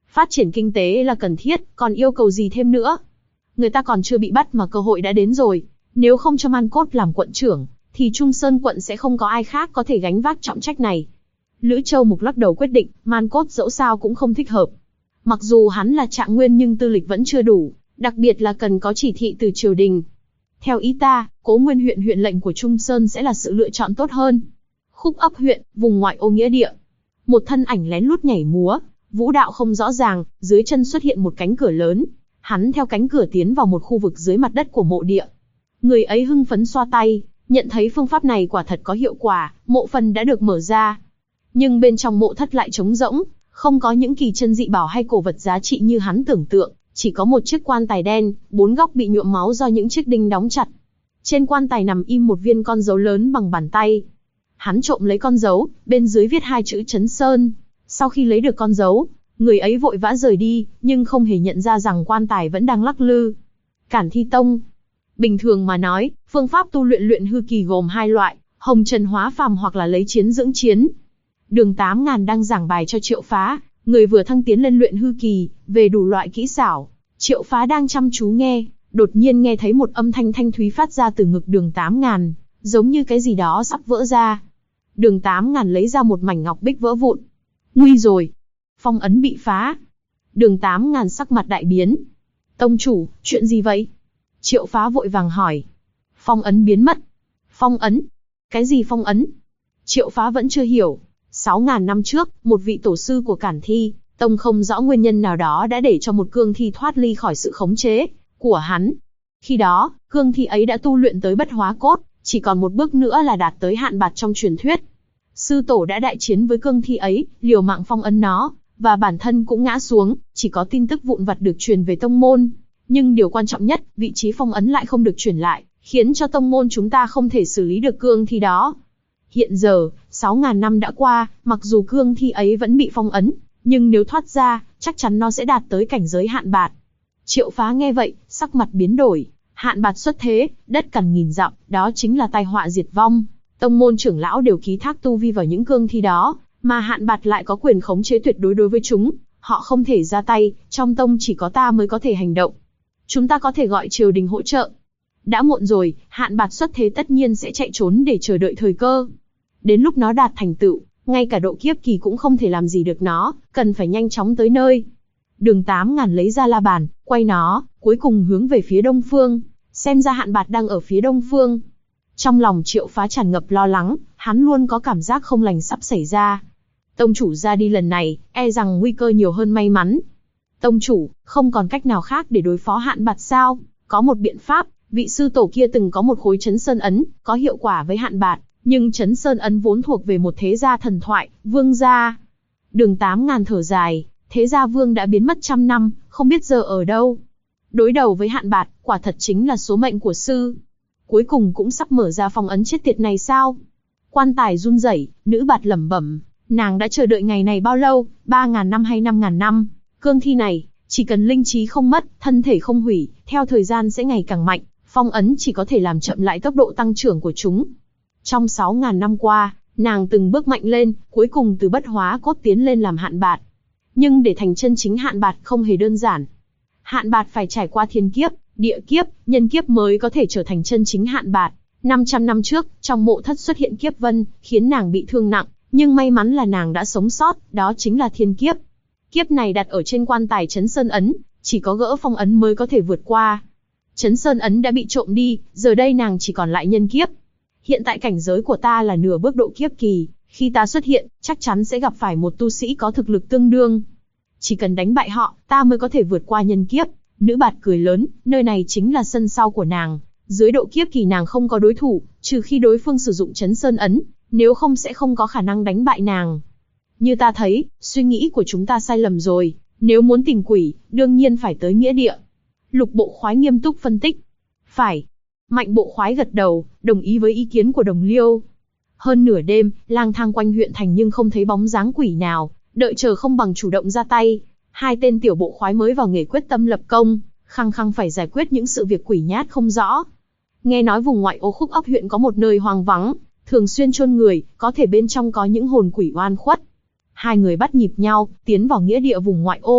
Phát triển kinh tế là cần thiết, còn yêu cầu gì thêm nữa? Người ta còn chưa bị bắt mà cơ hội đã đến rồi. Nếu không cho Man Cốt làm quận trưởng, thì Trung Sơn quận sẽ không có ai khác có thể gánh vác trọng trách này. Lữ Châu Mục lắc đầu quyết định, Man Cốt dẫu sao cũng không thích hợp. Mặc dù hắn là trạng nguyên nhưng tư lịch vẫn chưa đủ, đặc biệt là cần có chỉ thị từ triều đình. Theo ý ta, Cố Nguyên huyện huyện lệnh của Trung Sơn sẽ là sự lựa chọn tốt hơn. Khúc ấp huyện, vùng ngoại ô nghĩa địa. Một thân ảnh lén lút nhảy múa, vũ đạo không rõ ràng, dưới chân xuất hiện một cánh cửa lớn. Hắn theo cánh cửa tiến vào một khu vực dưới mặt đất của mộ địa. Người ấy hưng phấn xoa tay, nhận thấy phương pháp này quả thật có hiệu quả, mộ phần đã được mở ra. Nhưng bên trong mộ thất lại trống rỗng, không có những kỳ chân dị bảo hay cổ vật giá trị như hắn tưởng tượng, chỉ có một chiếc quan tài đen, 4 góc bị nhuộm máu do những chiếc đinh đóng chặt. Trên quan tài nằm im một viên con dấu lớn bằng bàn tay. Hắn trộm lấy con dấu, bên dưới viết 2 chữ Trấn Sơn. Sau khi lấy được con dấu, người ấy vội vã rời đi, nhưng không hề nhận ra rằng quan tài vẫn đang lắc lư. Cản Thi Tông. Bình thường mà nói, phương pháp tu luyện luyện hư kỳ gồm 2 loại, hồng trần hóa phàm hoặc là lấy chiến dưỡng chiến. Đường 8000 đang giảng bài cho Triệu Phá, người vừa thăng tiến lên luyện hư kỳ, về đủ loại kỹ xảo. Triệu Phá đang chăm chú nghe, đột nhiên nghe thấy một âm thanh thanh thúy phát ra từ ngực Đường 8000, giống như cái gì đó sắp vỡ ra. Đường 8000 lấy ra một mảnh ngọc bích vỡ vụn. Nguy rồi! Phong ấn bị phá. Đường 8000 sắc mặt đại biến. Tông chủ, chuyện gì vậy? Triệu Phá vội vàng hỏi. Phong ấn biến mất. Phong ấn? Cái gì phong ấn? Triệu Phá vẫn chưa hiểu. 6000 năm trước, một vị tổ sư của Cản Thi Tông không rõ nguyên nhân nào đó đã để cho một cương thi thoát ly khỏi sự khống chế của hắn. Khi đó, cương thi ấy đã tu luyện tới bất hóa cốt, chỉ còn một bước nữa là đạt tới hạn bạt trong truyền thuyết. Sư tổ đã đại chiến với cương thi ấy, liều mạng phong ấn nó, và bản thân cũng ngã xuống, chỉ có tin tức vụn vặt được truyền về tông môn. Nhưng điều quan trọng nhất, vị trí phong ấn lại không được truyền lại, khiến cho tông môn chúng ta không thể xử lý được cương thi đó. Hiện giờ, 6000 năm đã qua, mặc dù cương thi ấy vẫn bị phong ấn, nhưng nếu thoát ra, chắc chắn nó sẽ đạt tới cảnh giới hạn bạt. Triệu Phá nghe vậy, sắc mặt biến đổi. Hạn bạt xuất thế, đất cằn nghìn dặm, đó chính là tai họa diệt vong. Tông môn trưởng lão đều ký thác tu vi vào những cương thi đó, mà hạn bạt lại có quyền khống chế tuyệt đối đối với chúng. Họ không thể ra tay, trong tông chỉ có ta mới có thể hành động. Chúng ta có thể gọi triều đình hỗ trợ. Đã muộn rồi, hạn bạt xuất thế tất nhiên sẽ chạy trốn để chờ đợi thời cơ. Đến lúc nó đạt thành tựu, ngay cả độ kiếp kỳ cũng không thể làm gì được nó, cần phải nhanh chóng tới nơi. Đường 8000 lấy ra la bàn, quay nó, cuối cùng hướng về phía đông phương, xem ra hạn bạt đang ở phía đông phương. Trong lòng Triệu Phá tràn ngập lo lắng, hắn luôn có cảm giác không lành sắp xảy ra. Tông chủ ra đi lần này, e rằng nguy cơ nhiều hơn may mắn. Tông chủ, không còn cách nào khác để đối phó hạn bạt sao? Có một biện pháp, vị sư tổ kia từng có một khối Trấn Sơn ấn, có hiệu quả với hạn bạt, nhưng Trấn Sơn ấn vốn thuộc về một thế gia thần thoại, Vương gia. Đường 8000 thở dài, thế gia Vương đã biến mất trăm năm, không biết giờ ở đâu. Đối đầu với hạn bạt, quả thật chính là số mệnh của sư. Cuối cùng cũng sắp mở ra phong ấn chết tiệt này sao? Quan tài run rẩy, nữ bạt lẩm bẩm, nàng đã chờ đợi ngày này bao lâu, 3000 năm hay 5000 năm? Cương thi này, chỉ cần linh trí không mất, thân thể không hủy, theo thời gian sẽ ngày càng mạnh, phong ấn chỉ có thể làm chậm lại tốc độ tăng trưởng của chúng. Trong 6000 năm qua, nàng từng bước mạnh lên, cuối cùng từ bất hóa cốt tiến lên làm hạn bạt. Nhưng để thành chân chính hạn bạt không hề đơn giản. Hạn bạt phải trải qua thiên kiếp, địa kiếp, nhân kiếp mới có thể trở thành chân chính hạn bạt. 500 năm trước, trong mộ thất xuất hiện kiếp vân, khiến nàng bị thương nặng, nhưng may mắn là nàng đã sống sót, đó chính là thiên kiếp. Kiếp này đặt ở trên quan tài Trấn Sơn ấn, chỉ có gỡ phong ấn mới có thể vượt qua. Trấn Sơn ấn đã bị trộm đi, giờ đây nàng chỉ còn lại nhân kiếp. Hiện tại cảnh giới của ta là nửa bước độ kiếp kỳ, khi ta xuất hiện, chắc chắn sẽ gặp phải một tu sĩ có thực lực tương đương. Chỉ cần đánh bại họ, ta mới có thể vượt qua nhân kiếp. Nữ bạt cười lớn, nơi này chính là sân sau của nàng. Dưới độ kiếp kỳ nàng không có đối thủ, trừ khi đối phương sử dụng Trấn Sơn ấn, nếu không sẽ không có khả năng đánh bại nàng. Như ta thấy, suy nghĩ của chúng ta sai lầm rồi, nếu muốn tìm quỷ, đương nhiên phải tới nghĩa địa. Lục Bộ Khoái nghiêm túc phân tích. Phải. Mạnh Bộ Khoái gật đầu, đồng ý với ý kiến của Đồng Liêu. Hơn nửa đêm, lang thang quanh huyện thành nhưng không thấy bóng dáng quỷ nào, đợi chờ không bằng chủ động ra tay. Hai tên tiểu bộ khoái mới vào nghề quyết tâm lập công, khăng khăng phải giải quyết những sự việc quỷ nhát không rõ. Nghe nói vùng ngoại ô Khúc ấp huyện có một nơi hoang vắng, thường xuyên chôn người, có thể bên trong có những hồn quỷ oan khuất. Hai người bắt nhịp nhau, tiến vào nghĩa địa vùng ngoại ô.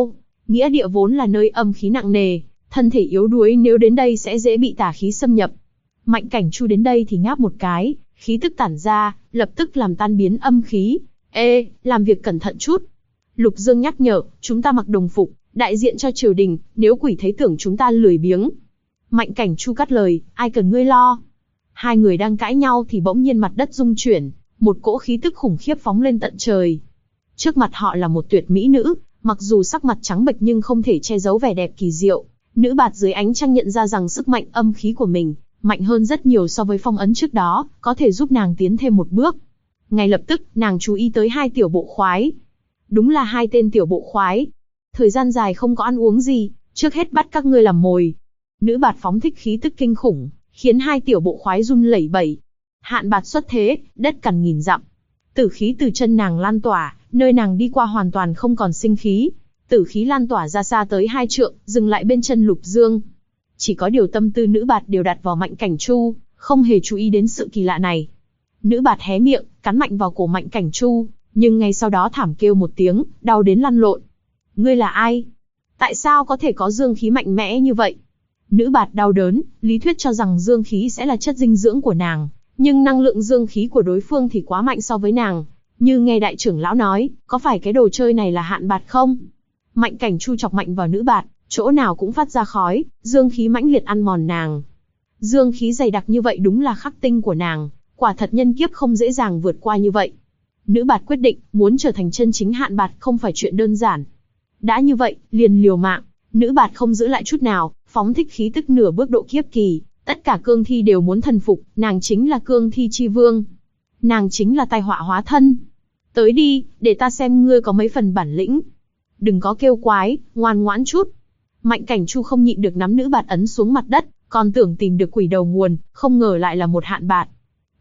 Nghĩa địa vốn là nơi âm khí nặng nề, thân thể yếu đuối nếu đến đây sẽ dễ bị tà khí xâm nhập. Mạnh Cảnh Chu đến đây thì ngáp một cái, khí tức tản ra, lập tức làm tan biến âm khí. Ê, làm việc cẩn thận chút. Lục Dương nhắc nhở, chúng ta mặc đồng phục, đại diện cho triều đình, nếu quỷ thấy tưởng chúng ta lười biếng. Mạnh Cảnh Chu cắt lời, ai cần ngươi lo. Hai người đang cãi nhau thì bỗng nhiên mặt đất rung chuyển, một cỗ khí tức khủng khiếp phóng lên tận trời. Trước mặt họ là một tuyệt mỹ nữ, mặc dù sắc mặt trắng bệch nhưng không thể che giấu vẻ đẹp kỳ diệu. Nữ bạt dưới ánh trăng nhận ra rằng sức mạnh âm khí của mình mạnh hơn rất nhiều so với phong ấn trước đó, có thể giúp nàng tiến thêm một bước. Ngay lập tức, nàng chú ý tới hai tiểu bộ khoái. Đúng là hai tên tiểu bộ khoái. Thời gian dài không có ăn uống gì, trước hết bắt các ngươi làm mồi. Nữ bạt phóng thích khí tức kinh khủng, khiến hai tiểu bộ khoái run lẩy bẩy. Hạn bạt xuất thế, đất cằn nghìn dặm. Tử khí từ chân nàng lan tỏa, nơi nàng đi qua hoàn toàn không còn sinh khí. Tử khí lan tỏa ra xa tới 2 trượng, dừng lại bên chân Lục Dương. Chỉ có điều tâm tư nữ bạt đều đặt vào Mạnh Cảnh Chu, không hề chú ý đến sự kỳ lạ này. Nữ bạt hé miệng, cắn mạnh vào cổ Mạnh Cảnh Chu, nhưng ngay sau đó thảm kêu một tiếng, đau đến lăn lộn. Ngươi là ai? Tại sao có thể có dương khí mạnh mẽ như vậy? Nữ bạt đau đớn, lý thuyết cho rằng dương khí sẽ là chất dinh dưỡng của nàng, nhưng năng lượng dương khí của đối phương thì quá mạnh so với nàng. Như nghe đại trưởng lão nói, có phải cái đồ chơi này là hạn bạt không? Mạnh Cảnh Chu chọc mạnh vào nữ bạt, chỗ nào cũng phát ra khói, dương khí mãnh liệt ăn mòn nàng. Dương khí dày đặc như vậy đúng là khắc tinh của nàng, quả thật nhân kiếp không dễ dàng vượt qua như vậy. Nữ bạt quyết định, muốn trở thành chân chính hạn bạt không phải chuyện đơn giản. Đã như vậy, liền liều mạng, nữ bạt không giữ lại chút nào, phóng thích khí tức nửa bước độ kiếp kỳ, tất cả cương thi đều muốn thần phục, nàng chính là cương thi chi vương. Nàng chính là tai họa hóa thân. Tới đi, để ta xem ngươi có mấy phần bản lĩnh. Đừng có kêu quái, ngoan ngoãn chút. Mạnh Cảnh Chu không nhịn được nắm nữ bạt ấn xuống mặt đất, còn tưởng tìm được quỷ đầu nguồn, không ngờ lại là một hạn bạt.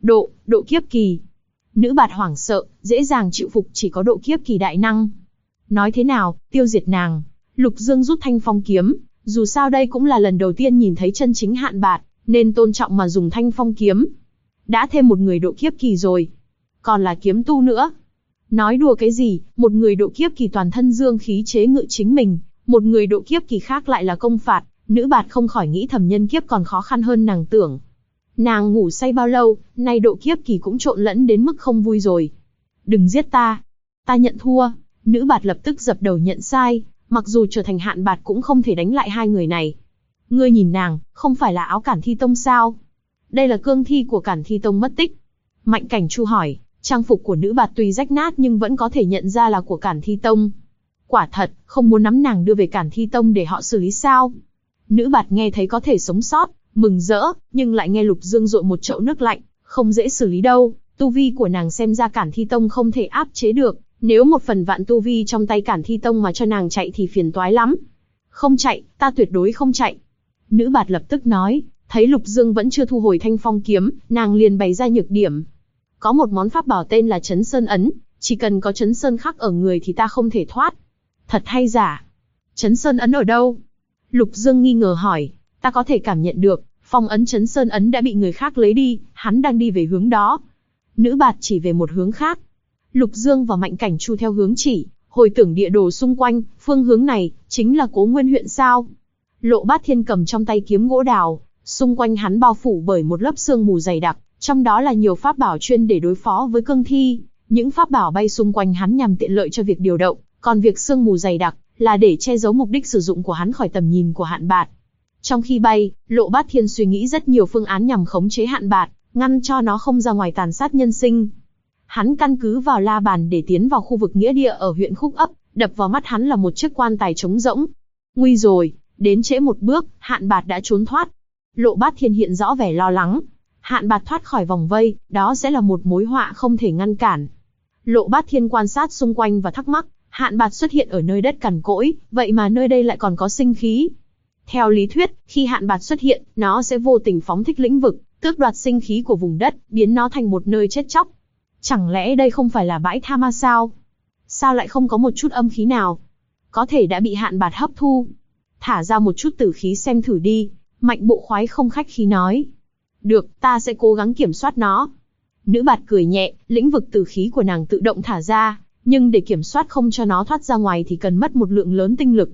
Độ kiếp kỳ. Nữ bạt hoảng sợ, dễ dàng chịu phục chỉ có độ kiếp kỳ đại năng. Nói thế nào, tiêu diệt nàng. Lục Dương rút thanh phong kiếm, dù sao đây cũng là lần đầu tiên nhìn thấy chân chính hạn bạt, nên tôn trọng mà dùng thanh phong kiếm. Đã thêm một người độ kiếp kỳ rồi. Còn là kiếm tu nữa. Nói đùa cái gì, một người độ kiếp kỳ toàn thân dương khí chế ngự chính mình, một người độ kiếp kỳ khác lại là công phạt, nữ bạt không khỏi nghĩ thầm nhân kiếp còn khó khăn hơn nàng tưởng. Nàng ngủ say bao lâu, nay độ kiếp kỳ cũng trộn lẫn đến mức không vui rồi. Đừng giết ta. Ta nhận thua. Nữ bạt lập tức dập đầu nhận sai, mặc dù trở thành hạn bạt cũng không thể đánh lại hai người này. Ngươi nhìn nàng, không phải là áo Cản Thi Tông sao? Đây là cương thi của Cản Thi Tông mất tích. Mạnh Cảnh Chu hỏi, trang phục của nữ bạt tuy rách nát nhưng vẫn có thể nhận ra là của Cản Thi Tông. Quả thật, không muốn nắm nàng đưa về Cản Thi Tông để họ xử lý sao? Nữ bạt nghe thấy có thể sống sót, mừng rỡ, nhưng lại nghe Lục Dương dội một chậu nước lạnh, không dễ xử lý đâu, tu vi của nàng xem ra Cản Thi Tông không thể áp chế được, nếu 1/1000 tu vi trong tay Cản Thi Tông mà cho nàng chạy thì phiền toái lắm. Không chạy, ta tuyệt đối không chạy. Nữ bạt lập tức nói, thấy Lục Dương vẫn chưa thu hồi thanh phong kiếm, nàng liền bày ra nhược điểm. Có một món pháp bảo tên là Chấn Sơn Ấn, chỉ cần có Chấn Sơn khắc ở người thì ta không thể thoát. Thật hay giả? Chấn Sơn Ấn ở đâu? Lục Dương nghi ngờ hỏi, ta có thể cảm nhận được, phong ấn Chấn Sơn Ấn đã bị người khác lấy đi, hắn đang đi về hướng đó. Nữ bạt chỉ về một hướng khác. Lục Dương và Mạnh Cảnh Chu theo hướng chỉ, hồi tưởng địa đồ xung quanh, phương hướng này, chính là Cố Nguyên huyện sao? Lộ Bát Thiên cầm trong tay kiếm gỗ đào, xung quanh hắn bao phủ bởi một lớp sương mù dày đặc, trong đó là nhiều pháp bảo chuyên để đối phó với cương thi. Những pháp bảo bay xung quanh hắn nhằm tiện lợi cho việc điều động, còn việc sương mù dày đặc là để che giấu mục đích sử dụng của hắn khỏi tầm nhìn của hạn bạt. Trong khi bay, Lộ Bát Thiên suy nghĩ rất nhiều phương án nhằm khống chế hạn bạt, ngăn cho nó không ra ngoài tàn sát nhân sinh. Hắn căn cứ vào la bàn để tiến vào khu vực nghĩa địa ở huyện Khúc Ấp, đập vào mắt hắn là một chiếc quan tài trống rỗng. Nguy rồi, đến trễ một bước, hạn bạt đã trốn thoát. Lộ Bát Thiên hiện rõ vẻ lo lắng. Hạn bạt thoát khỏi vòng vây, đó sẽ là một mối họa không thể ngăn cản. Lộ Bát Thiên quan sát xung quanh và thắc mắc, hạn bạt xuất hiện ở nơi đất cằn cỗi, vậy mà nơi đây lại còn có sinh khí. Theo lý thuyết, khi hạn bạt xuất hiện, nó sẽ vô tình phóng thích lĩnh vực, tước đoạt sinh khí của vùng đất, biến nó thành một nơi chết chóc. Chẳng lẽ đây không phải là bãi tha ma sao? Sao lại không có một chút âm khí nào? Có thể đã bị hạn bạt hấp thu. Thả ra một chút tử khí xem thử đi. Mạnh Bộ Khoái không khách khí nói. Được, ta sẽ cố gắng kiểm soát nó. Nữ bạt cười nhẹ, lĩnh vực tử khí của nàng tự động thả ra, nhưng để kiểm soát không cho nó thoát ra ngoài thì cần mất một lượng lớn tinh lực.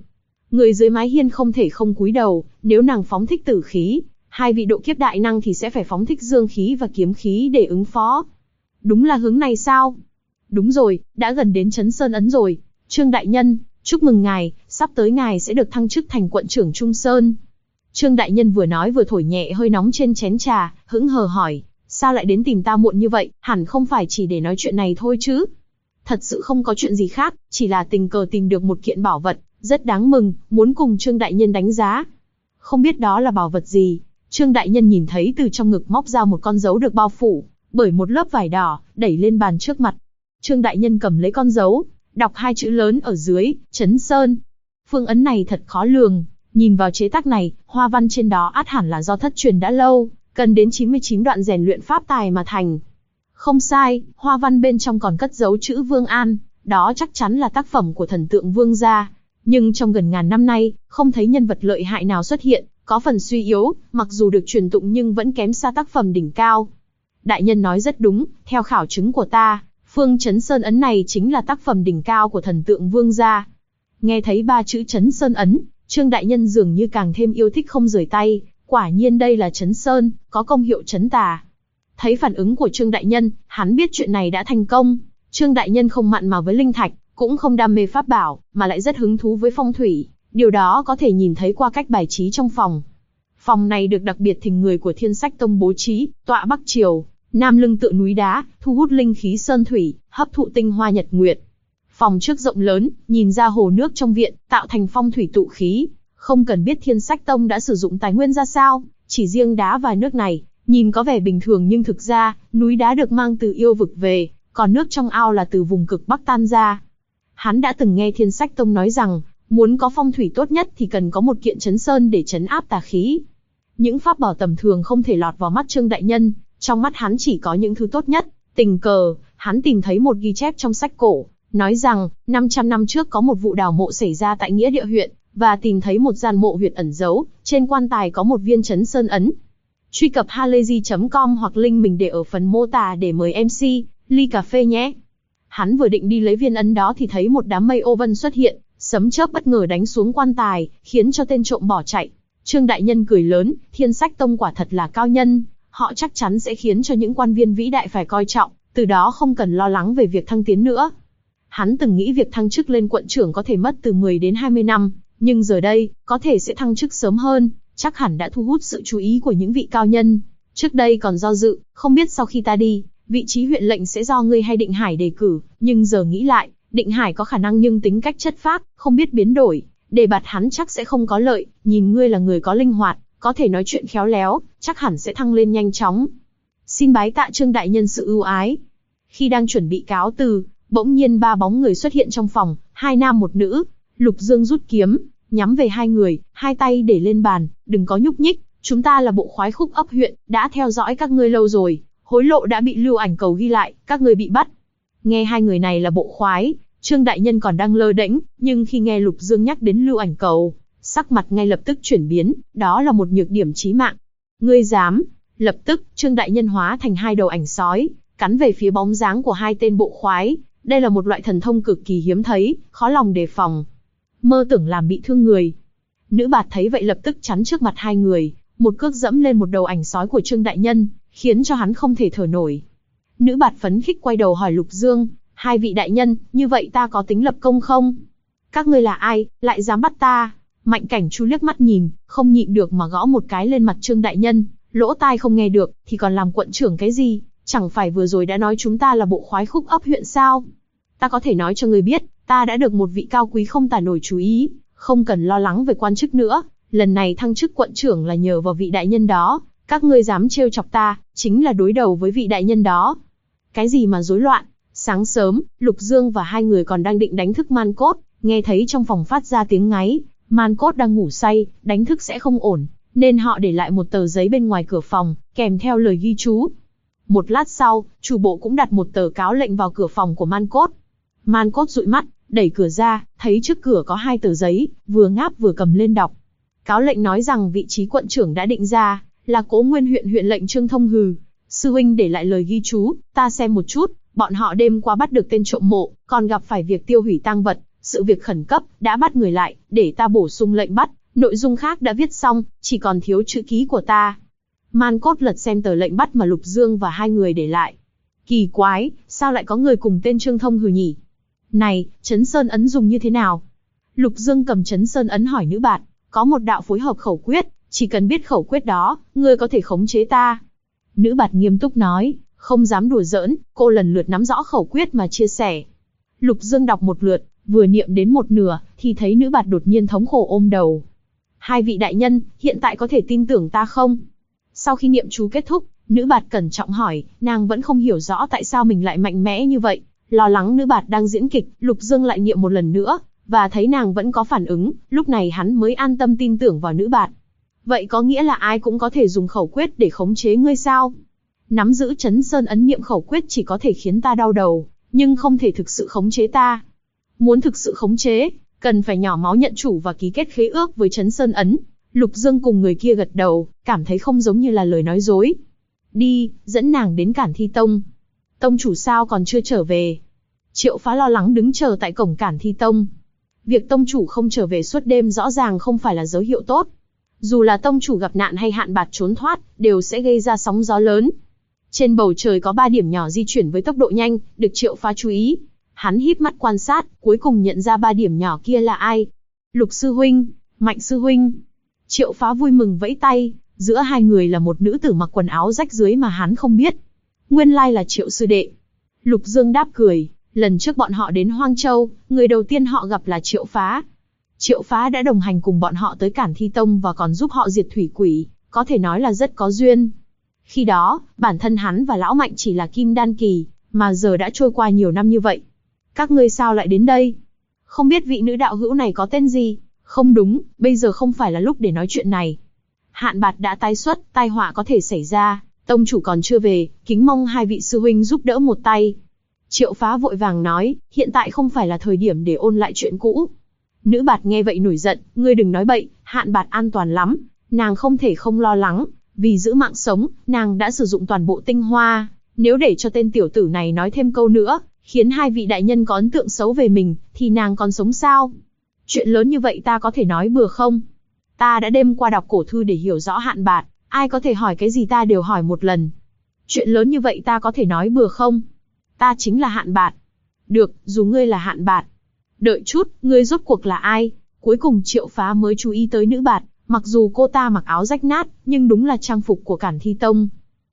Người dưới mái hiên không thể không cúi đầu, nếu nàng phóng thích tử khí, hai vị độ kiếp đại năng thì sẽ phải phóng thích dương khí và kiếm khí để ứng phó. Đúng là hướng này sao? Đúng rồi, đã gần đến Trấn Sơn Ấn rồi. Trương đại nhân, chúc mừng ngài, sắp tới ngài sẽ được thăng chức thành quận trưởng Trung Sơn. Trương đại nhân vừa nói vừa thổi nhẹ hơi nóng trên chén trà, hững hờ hỏi, sao lại đến tìm ta muộn như vậy, hẳn không phải chỉ để nói chuyện này thôi chứ? Thật sự không có chuyện gì khác, chỉ là tình cờ tìm được một kiện bảo vật, rất đáng mừng, muốn cùng Trương đại nhân đánh giá. Không biết đó là bảo vật gì? Trương đại nhân nhìn thấy từ trong ngực móc ra một con dấu được bao phủ bởi một lớp vải đỏ, đẩy lên bàn trước mặt. Trương đại nhân cầm lấy con dấu, đọc hai chữ lớn ở dưới, Trấn Sơn. Phương ấn này thật khó lường, nhìn vào chế tác này, hoa văn trên đó ắt hẳn là do thất truyền đã lâu, cần đến 99 đoạn rèn luyện pháp tài mà thành. Không sai, hoa văn bên trong còn cất dấu chữ Vương An, đó chắc chắn là tác phẩm của thần tượng Vương gia. Nhưng trong gần ngàn năm nay, không thấy nhân vật lợi hại nào xuất hiện, có phần suy yếu, mặc dù được truyền tụng nhưng vẫn kém xa tác phẩm đỉnh cao. Đại nhân nói rất đúng, theo khảo chứng của ta, phương Trấn Sơn Ấn này chính là tác phẩm đỉnh cao của thần tượng Vương gia. Nghe thấy ba chữ Trấn Sơn Ấn, Trương đại nhân dường như càng thêm yêu thích không rời tay, quả nhiên đây là Trấn Sơn, có công hiệu trấn tà. Thấy phản ứng của Trương đại nhân, hắn biết chuyện này đã thành công. Trương đại nhân không mặn mà với linh thạch, cũng không đam mê pháp bảo, mà lại rất hứng thú với phong thủy, điều đó có thể nhìn thấy qua cách bài trí trong phòng. Phòng này được đặc biệt thỉnh người của Thiên Sách Tông bố trí, tọa bắc chiều, nam lưng tựa núi đá, thu hút linh khí sơn thủy, hấp thụ tinh hoa nhật nguyệt. Phòng trước rộng lớn, nhìn ra hồ nước trong viện, tạo thành phong thủy tụ khí. Không cần biết Thiên Sách Tông đã sử dụng tài nguyên ra sao, chỉ riêng đá và nước này, nhìn có vẻ bình thường nhưng thực ra, núi đá được mang từ yêu vực về, còn nước trong ao là từ vùng cực Bắc tan ra. Hắn đã từng nghe Thiên Sách Tông nói rằng, muốn có phong thủy tốt nhất thì cần có một kiện Trấn Sơn để trấn áp tà khí. Những pháp bảo tầm thường không thể lọt vào mắt Trương đại nhân, trong mắt hắn chỉ có những thứ tốt nhất. Tình cờ, hắn tìm thấy một ghi chép trong sách cổ, nói rằng, 500 năm trước có một vụ đào mộ xảy ra tại Nghĩa Địa huyện, và tìm thấy một gian mộ huyệt ẩn giấu, trên quan tài có một viên Trấn Sơn Ấn. Truy cập halayzi.com hoặc link mình để ở phần mô tả để mời MC, ly cà phê nhé. Hắn vừa định đi lấy viên ấn đó thì thấy một đám mây ô vân xuất hiện, sấm chớp bất ngờ đánh xuống quan tài, khiến cho tên trộm bỏ chạy. Trương đại nhân cười lớn, Thiên Sách Tông quả thật là cao nhân, họ chắc chắn sẽ khiến cho những quan viên vĩ đại phải coi trọng, từ đó không cần lo lắng về việc thăng tiến nữa. Hắn từng nghĩ việc thăng chức lên quận trưởng có thể mất từ 10 đến 20 năm, nhưng giờ đây, có thể sẽ thăng chức sớm hơn, chắc hẳn đã thu hút sự chú ý của những vị cao nhân. Trước đây còn do dự, không biết sau khi ta đi, vị trí huyện lệnh sẽ do ngươi hay Định Hải đề cử, nhưng giờ nghĩ lại, Định Hải có khả năng nhưng tính cách chất phác, không biết biến đổi, đề bạt hắn chắc sẽ không có lợi, nhìn ngươi là người có linh hoạt, có thể nói chuyện khéo léo, chắc hẳn sẽ thăng lên nhanh chóng. Xin bái tạ Trương đại nhân sự ưu ái. Khi đang chuẩn bị cáo từ, bỗng nhiên ba bóng người xuất hiện trong phòng, hai nam một nữ. Lục Dương rút kiếm, nhắm về hai người, hai tay để lên bàn, đừng có nhúc nhích, chúng ta là bộ khoái Khúc Ấp huyện, đã theo dõi các ngươi lâu rồi, hối lộ đã bị Lưu Ảnh Cầu ghi lại, các ngươi bị bắt. Nghe hai người này là bộ khoái, Trương đại nhân còn đang lơ đễnh, nhưng khi nghe Lục Dương nhắc đến Lưu Ảnh Cầu, sắc mặt ngay lập tức chuyển biến, đó là một nhược điểm chí mạng. Ngươi dám? Lập tức, Trương đại nhân hóa thành hai đầu ảnh sói, cắn về phía bóng dáng của hai tên bộ khoái. Đây là một loại thần thông cực kỳ hiếm thấy, khó lòng đề phòng. Mơ tưởng làm bị thương người. Nữ bạt thấy vậy lập tức chắn trước mặt hai người, một cước dẫm lên một đầu ảnh sói của Trương đại nhân, khiến cho hắn không thể thở nổi. Nữ bạt phấn khích quay đầu hỏi Lục Dương, hai vị đại nhân, như vậy ta có tính lập công không? Các ngươi là ai, lại dám bắt ta? Mạnh Cảnh Chu liếc mắt nhìn, không nhịn được mà gõ một cái lên mặt Trương đại nhân, lỗ tai không nghe được, thì còn làm quận trưởng cái gì? Chẳng phải vừa rồi đã nói chúng ta là bộ khoái Khúc Ấp huyện sao? Ta có thể nói cho ngươi biết, ta đã được một vị cao quý không tả nổi chú ý, không cần lo lắng về quan chức nữa, lần này thăng chức quận trưởng là nhờ vào vị đại nhân đó, các ngươi dám trêu chọc ta, chính là đối đầu với vị đại nhân đó. Cái gì mà rối loạn? Sáng sớm, Lục Dương và hai người còn đang định đánh thức Man Cốt, nghe thấy trong phòng phát ra tiếng ngáy, Man Cốt đang ngủ say, đánh thức sẽ không ổn, nên họ để lại một tờ giấy bên ngoài cửa phòng, kèm theo lời ghi chú. Một lát sau, chủ bộ cũng đặt một tờ cáo lệnh vào cửa phòng của Man Cốt. Man Cốt dụi mắt, đẩy cửa ra, thấy trước cửa có hai tờ giấy, vừa ngáp vừa cầm lên đọc. Cáo lệnh nói rằng vị trí quận trưởng đã định ra, là Cố Nguyên huyện huyện lệnh Trương Thông Hừ. Sư huynh để lại lời ghi chú, ta xem một chút, bọn họ đêm qua bắt được tên trộm mộ, còn gặp phải việc tiêu hủy tang vật, sự việc khẩn cấp, đã bắt người lại, để ta bổ sung lệnh bắt, nội dung khác đã viết xong, chỉ còn thiếu chữ ký của ta. Man Cốt lật xem tờ lệnh bắt mà Lục Dương và hai người để lại. Kỳ quái, sao lại có người cùng tên Trương Thông hừ nhỉ? Này, Chấn Sơn ấn dùng như thế nào? Lục Dương cầm Chấn Sơn ấn hỏi nữ bạt, có một đạo phối hợp khẩu quyết, chỉ cần biết khẩu quyết đó, ngươi có thể khống chế ta. Nữ bạt nghiêm túc nói, không dám đùa giỡn, cô lần lượt nắm rõ khẩu quyết mà chia sẻ. Lục Dương đọc một lượt, vừa niệm đến một nửa, thì thấy nữ bạt đột nhiên thống khổ ôm đầu. Hai vị đại nhân, hiện tại có thể tin tưởng ta không? Sau khi niệm chú kết thúc, nữ bạt cẩn trọng hỏi, nàng vẫn không hiểu rõ tại sao mình lại mạnh mẽ như vậy. Lo lắng nữ bạt đang diễn kịch, Lục Dương lại niệm một lần nữa, và thấy nàng vẫn có phản ứng, lúc này hắn mới an tâm tin tưởng vào nữ bạt. Vậy có nghĩa là ai cũng có thể dùng khẩu quyết để khống chế ngươi sao? Nắm giữ Chấn Sơn ấn niệm khẩu quyết chỉ có thể khiến ta đau đầu, nhưng không thể thực sự khống chế ta. Muốn thực sự khống chế, cần phải nhỏ máu nhận chủ và ký kết khế ước với Chấn Sơn ấn. Lục Dương cùng người kia gật đầu, cảm thấy không giống như là lời nói dối. Đi, dẫn nàng đến Cản Thi Tông. Tông chủ sao còn chưa trở về? Triệu Phá lo lắng đứng chờ tại cổng Cản Thi Tông. Việc tông chủ không trở về suốt đêm rõ ràng không phải là dấu hiệu tốt. Dù là tông chủ gặp nạn hay Hạn Bạt trốn thoát, đều sẽ gây ra sóng gió lớn. Trên bầu trời có 3 điểm nhỏ di chuyển với tốc độ nhanh, được Triệu Phá chú ý. Hắn híp mắt quan sát, cuối cùng nhận ra 3 điểm nhỏ kia là ai. Lục sư huynh, Mạnh sư huynh. Triệu Phá vui mừng vẫy tay, giữa hai người là một nữ tử mặc quần áo rách rưới mà hắn không biết. Nguyên lai là Triệu sư đệ. Lục Dương đáp cười, lần trước bọn họ đến Hoang Châu, người đầu tiên họ gặp là Triệu Phá. Triệu Phá đã đồng hành cùng bọn họ tới Cản Thi Tông và còn giúp họ diệt thủy quỷ, có thể nói là rất có duyên. Khi đó, bản thân hắn và lão Mạnh chỉ là kim đan kỳ, mà giờ đã trôi qua nhiều năm như vậy. Các ngươi sao lại đến đây? Không biết vị nữ đạo hữu này có tên gì? Không đúng, bây giờ không phải là lúc để nói chuyện này. Hạn Bạt đã tái xuất, tai họa có thể xảy ra, tông chủ còn chưa về, kính mong hai vị sư huynh giúp đỡ một tay. Triệu Phá vội vàng nói, hiện tại không phải là thời điểm để ôn lại chuyện cũ. Nữ Bạt nghe vậy nổi giận, ngươi đừng nói bậy, Hạn Bạt an toàn lắm, nàng không thể không lo lắng, vì giữ mạng sống, nàng đã sử dụng toàn bộ tinh hoa, nếu để cho tên tiểu tử này nói thêm câu nữa, khiến hai vị đại nhân có ấn tượng xấu về mình, thì nàng còn sống sao? Chuyện lớn như vậy ta có thể nói bừa không? Ta đã đêm qua đọc cổ thư để hiểu rõ Hạn Bạt, ai có thể hỏi cái gì ta đều hỏi một lần. Chuyện lớn như vậy ta có thể nói bừa không? Ta chính là Hạn Bạt. Được, dù ngươi là Hạn Bạt. Đợi chút, ngươi rốt cuộc là ai? Cuối cùng Triệu Phá mới chú ý tới nữ Bạt, mặc dù cô ta mặc áo rách nát, nhưng đúng là trang phục của Cản Thi Tông.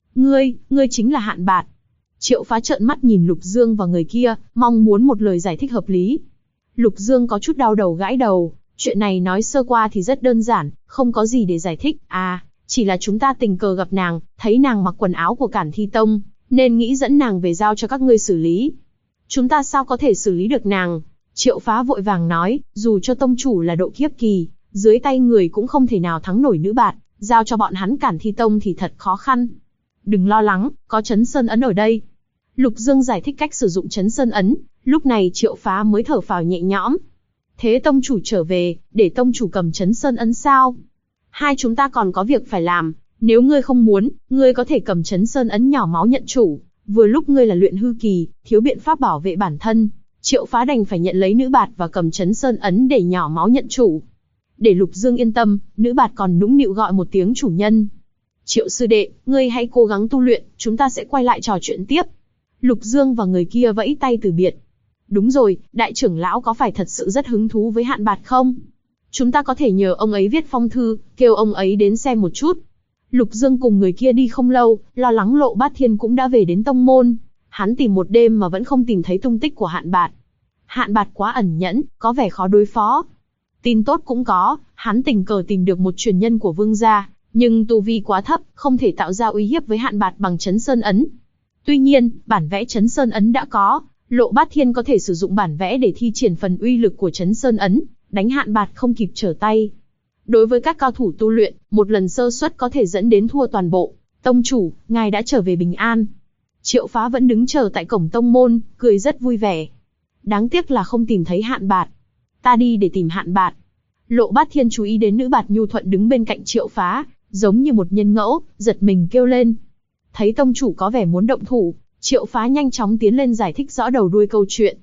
Ngươi chính là Hạn Bạt. Triệu Phá trợn mắt nhìn Lục Dương và người kia, mong muốn một lời giải thích hợp lý. Lục Dương có chút đau đầu gãi đầu, chuyện này nói sơ qua thì rất đơn giản, không có gì để giải thích, chỉ là chúng ta tình cờ gặp nàng, thấy nàng mặc quần áo của Cản Thi Tông, nên nghĩ dẫn nàng về giao cho các ngươi xử lý. Chúng ta sao có thể xử lý được nàng? Triệu Phá vội vàng nói, dù cho tông chủ là độ kiếp kỳ, dưới tay người cũng không thể nào thắng nổi nữ Bạt, giao cho bọn hắn Cản Thi Tông thì thật khó khăn. Đừng lo lắng, có Chấn Sơn ấn ở đây. Lục Dương giải thích cách sử dụng Chấn Sơn ấn, lúc này Triệu Phá mới thở phào nhẹ nhõm. Thế tông chủ trở về, để tông chủ cầm Chấn Sơn ấn sao? Hai chúng ta còn có việc phải làm, nếu ngươi không muốn, ngươi có thể cầm Chấn Sơn ấn nhỏ máu nhận chủ, vừa lúc ngươi là luyện hư kỳ, thiếu biện pháp bảo vệ bản thân. Triệu Phá đành phải nhận lấy nữ Bạt và cầm Chấn Sơn ấn để nhỏ máu nhận chủ. Để Lục Dương yên tâm, nữ Bạt còn nũng nịu gọi một tiếng chủ nhân. Triệu sư đệ, ngươi hãy cố gắng tu luyện, chúng ta sẽ quay lại trò chuyện tiếp. Lục Dương và người kia vẫy tay từ biệt. Đúng rồi, đại trưởng lão có phải thật sự rất hứng thú với Hạn Bạt không? Chúng ta có thể nhờ ông ấy viết phong thư, kêu ông ấy đến xem một chút. Lục Dương cùng người kia đi không lâu, lo lắng Lộ Bát Thiên cũng đã về đến tông môn. Hắn tìm một đêm mà vẫn không tìm thấy tung tích của Hạn Bạt. Hạn Bạt quá ẩn nhẫn, có vẻ khó đối phó. Tin tốt cũng có, hắn tình cờ tìm được một truyền nhân của Vương gia, nhưng tu vi quá thấp, không thể tạo ra uy hiếp với Hạn Bạt bằng Chấn Sơn ấn. Tuy nhiên, bản vẽ Chấn Sơn ấn đã có, Lộ Bát Thiên có thể sử dụng bản vẽ để thi triển phần uy lực của Chấn Sơn ấn, đánh Hạn Bạt không kịp trở tay. Đối với các cao thủ tu luyện, một lần sơ suất có thể dẫn đến thua toàn bộ. Tông chủ, ngài đã trở về bình an. Triệu Phá vẫn đứng chờ tại cổng tông môn, cười rất vui vẻ. Đáng tiếc là không tìm thấy Hạn Bạt. Ta đi để tìm Hạn Bạt. Lộ Bát Thiên chú ý đến nữ Bạt nhu thuận đứng bên cạnh Triệu Phá, giống như một nhân ngẫu, giật mình kêu lên. Thấy tông chủ có vẻ muốn động thủ, Triệu Phá nhanh chóng tiến lên giải thích rõ đầu đuôi câu chuyện.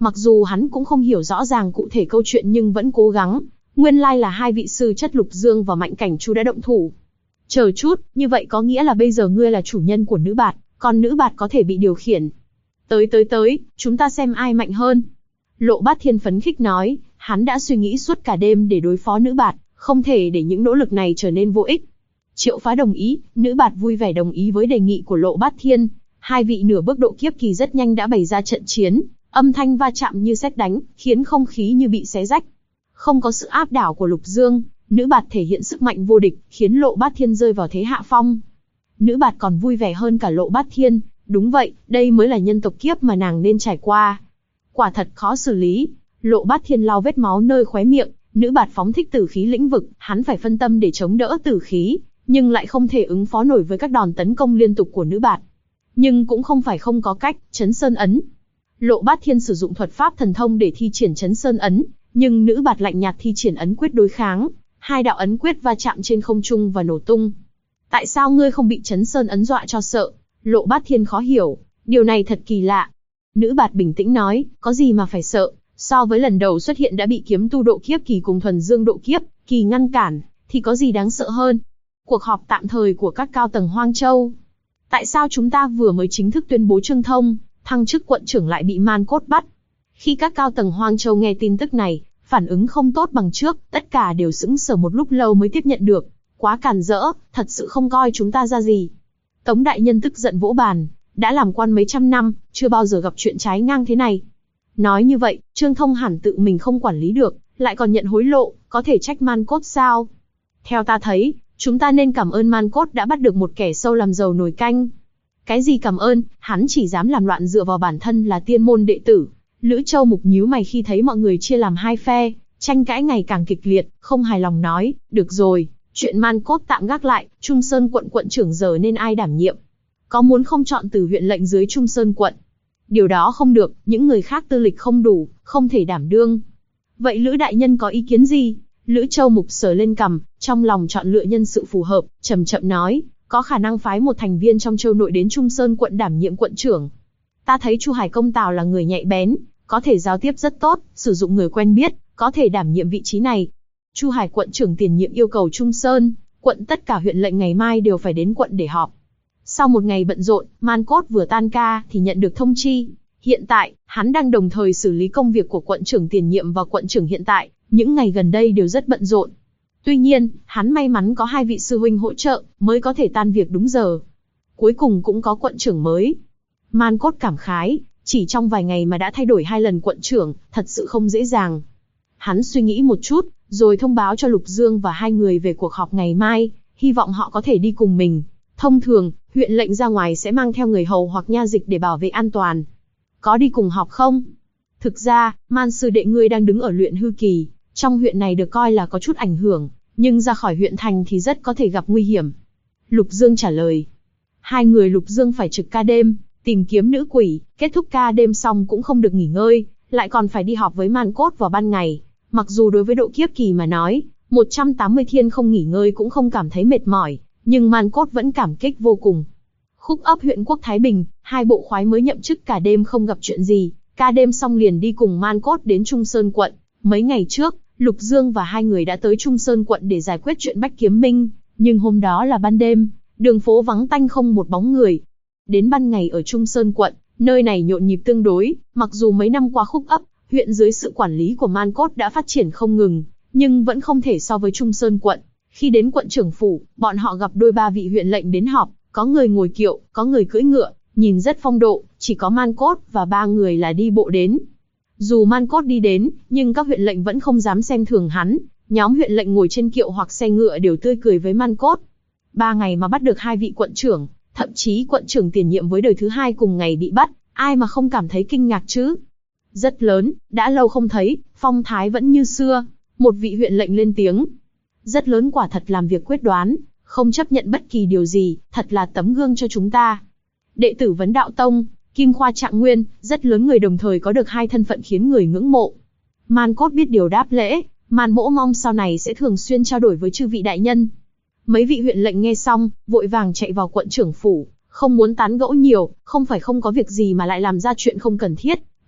Mặc dù hắn cũng không hiểu rõ ràng cụ thể câu chuyện nhưng vẫn cố gắng. Nguyên lai là hai vị sư chất Lục Dương và Mạnh Cảnh Chu đã động thủ. Chờ chút, như vậy có nghĩa là bây giờ ngươi là chủ nhân của nữ bạt, còn nữ bạt có thể bị điều khiển. Tới, chúng ta xem ai mạnh hơn. Lộ Bát Thiên phấn khích nói, hắn đã suy nghĩ suốt cả đêm để đối phó nữ bạt, không thể để những nỗ lực này trở nên vô ích. Triệu Phá đồng ý, nữ bạt vui vẻ đồng ý với đề nghị của Lộ Bát Thiên. Hai vị nửa bước độ kiếp kỳ rất nhanh đã bày ra trận chiến, âm thanh va chạm như sét đánh, khiến không khí như bị xé rách. Không có sự áp đảo của Lục Dương, nữ bạt thể hiện sức mạnh vô địch, khiến Lộ Bát Thiên rơi vào thế hạ phong. Nữ bạt còn vui vẻ hơn cả Lộ Bát Thiên, đúng vậy, đây mới là nhân tộc kiếp mà nàng nên trải qua. Quả thật khó xử lý. Lộ Bát Thiên lau vết máu nơi khóe miệng, nữ bạt phóng thích tử khí lĩnh vực, hắn phải phân tâm để chống đỡ tử khí, nhưng lại không thể ứng phó nổi với các đòn tấn công liên tục của nữ bạt. Nhưng cũng không phải không có cách, Chấn Sơn Ấn. Lộ Bát Thiên sử dụng thuật pháp thần thông để thi triển Chấn Sơn Ấn, nhưng nữ bạt lạnh nhạt thi triển ấn quyết đối kháng, hai đạo ấn quyết va chạm trên không trung và nổ tung. Tại sao ngươi không bị Chấn Sơn Ấn dọa cho sợ? Lộ Bát Thiên khó hiểu, điều này thật kỳ lạ. Nữ bạt bình tĩnh nói, có gì mà phải sợ, so với lần đầu xuất hiện đã bị kiếm tu độ kiếp kỳ cùng thuần dương độ kiếp kỳ ngăn cản, thì có gì đáng sợ hơn? Cuộc họp tạm thời của các cao tầng Hoang Châu. Tại sao chúng ta vừa mới chính thức tuyên bố trương thông, thăng chức quận trưởng lại bị Man Cốt bắt? Khi các cao tầng Hoang Châu nghe tin tức này, phản ứng không tốt bằng trước, tất cả đều sững sờ một lúc lâu mới tiếp nhận được. Quá càn rỡ, thật sự không coi chúng ta ra gì. Tống đại nhân tức giận vỗ bàn, đã làm quan mấy trăm năm, chưa bao giờ gặp chuyện trái ngang thế này. Nói như vậy, Trương Thông hẳn tự mình không quản lý được, lại còn nhận hối lộ, có thể trách Man Cốt sao? Theo ta thấy, chúng ta nên cảm ơn Man Cốt đã bắt được một kẻ sâu làm giàu nồi canh. Cái gì cảm ơn, hắn chỉ dám làm loạn dựa vào bản thân là tiên môn đệ tử. Lữ Châu Mục nhíu mày khi thấy mọi người chia làm hai phe, tranh cãi ngày càng kịch liệt, không hài lòng nói, được rồi, chuyện Man Cốt tạm gác lại, Trung Sơn quận quận trưởng giờ nên ai đảm nhiệm? Có muốn không chọn từ huyện lệnh dưới Trung Sơn quận? Điều đó không được, những người khác tư lịch không đủ, không thể đảm đương. Vậy Lữ đại nhân có ý kiến gì? Lữ Châu Mục sờ lên cằm, trong lòng chọn lựa nhân sự phù hợp, chậm chậm nói, có khả năng phái một thành viên trong Châu nội đến Trung Sơn quận đảm nhiệm quận trưởng. Ta thấy Chu Hải Công Tào là người nhạy bén, có thể giao tiếp rất tốt, sử dụng người quen biết, có thể đảm nhiệm vị trí này. Chu Hải quận trưởng tiền nhiệm yêu cầu Trung Sơn quận tất cả huyện lệnh ngày mai đều phải đến quận để họp. Sau một ngày bận rộn, Man Cốt vừa tan ca thì nhận được thông chi. Hiện tại, hắn đang đồng thời xử lý công việc của quận trưởng tiền nhiệm và quận trưởng hiện tại, những ngày gần đây đều rất bận rộn. Tuy nhiên, hắn may mắn có hai vị sư huynh hỗ trợ, mới có thể tan việc đúng giờ. Cuối cùng cũng có quận trưởng mới. Man Cốt cảm khái, chỉ trong vài ngày mà đã thay đổi 2 lần quận trưởng, thật sự không dễ dàng. Hắn suy nghĩ một chút, rồi thông báo cho Lục Dương và hai người về cuộc họp ngày mai, hy vọng họ có thể đi cùng mình. Thông thường, huyện lệnh ra ngoài sẽ mang theo người hầu hoặc nha dịch để bảo vệ an toàn. Có đi cùng họp không? Thực ra, Man sư đệ ngươi đang đứng ở luyện hư kỳ, trong huyện này được coi là có chút ảnh hưởng, nhưng ra khỏi huyện thành thì rất có thể gặp nguy hiểm. Lục Dương trả lời. Hai người Lục Dương phải trực ca đêm, tìm kiếm nữ quỷ, kết thúc ca đêm xong cũng không được nghỉ ngơi, lại còn phải đi họp với Man Cốt vào ban ngày. Mặc dù đối với độ kiếp kỳ mà nói, 180 thiên không nghỉ ngơi cũng không cảm thấy mệt mỏi, nhưng Man Cốt vẫn cảm kích vô cùng. Khúc ấp huyện Quốc Thái Bình, hai bộ khoái mới nhậm chức cả đêm không gặp chuyện gì, ca đêm xong liền đi cùng Man Cốt đến Trung Sơn quận. Mấy ngày trước, Lục Dương và hai người đã tới Trung Sơn quận để giải quyết chuyện Bách Kiếm Minh, nhưng hôm đó là ban đêm, đường phố vắng tanh không một bóng người. Đến ban ngày ở Trung Sơn quận, nơi này nhộn nhịp tương đối, mặc dù mấy năm qua Khúc ấp, huyện dưới sự quản lý của Man Cốt đã phát triển không ngừng, nhưng vẫn không thể so với Trung Sơn quận. Khi đến quận trưởng phủ, bọn họ gặp đôi ba vị huyện lệnh đến họp, có người ngồi kiệu, có người cưỡi ngựa, nhìn rất phong độ, chỉ có Man Cốt và 3 người là đi bộ đến. Dù Man Cốt đi đến, nhưng các huyện lệnh vẫn không dám xem thường hắn, nhóm huyện lệnh ngồi trên kiệu hoặc xe ngựa đều tươi cười với Man Cốt. 3 ngày mà bắt được 2 vị quận trưởng, thậm chí quận trưởng tiền nhiệm với đời thứ 2 cùng ngày bị bắt, ai mà không cảm thấy kinh ngạc chứ? Rất lớn, đã lâu không thấy, phong thái vẫn như xưa. Một vị huyện lệnh lên tiếng. Rất lớn quả thật làm việc quyết đoán, không chấp nhận bất kỳ điều gì, thật là tấm gương cho chúng ta. Đệ tử Vấn Đạo Tông, Kim Khoa Trạng Nguyên, rất lớn người đồng thời có được 2 thân phận khiến người ngưỡng mộ. Man Cốt biết điều đáp lễ, Man Mỗ mong sau này sẽ thường xuyên trao đổi với chư vị đại nhân. Mấy vị huyện lệnh nghe xong, vội vàng chạy vào quận trưởng phủ, không muốn tán gẫu nhiều, không phải không có việc gì mà lại làm ra chuyện không cần thiết,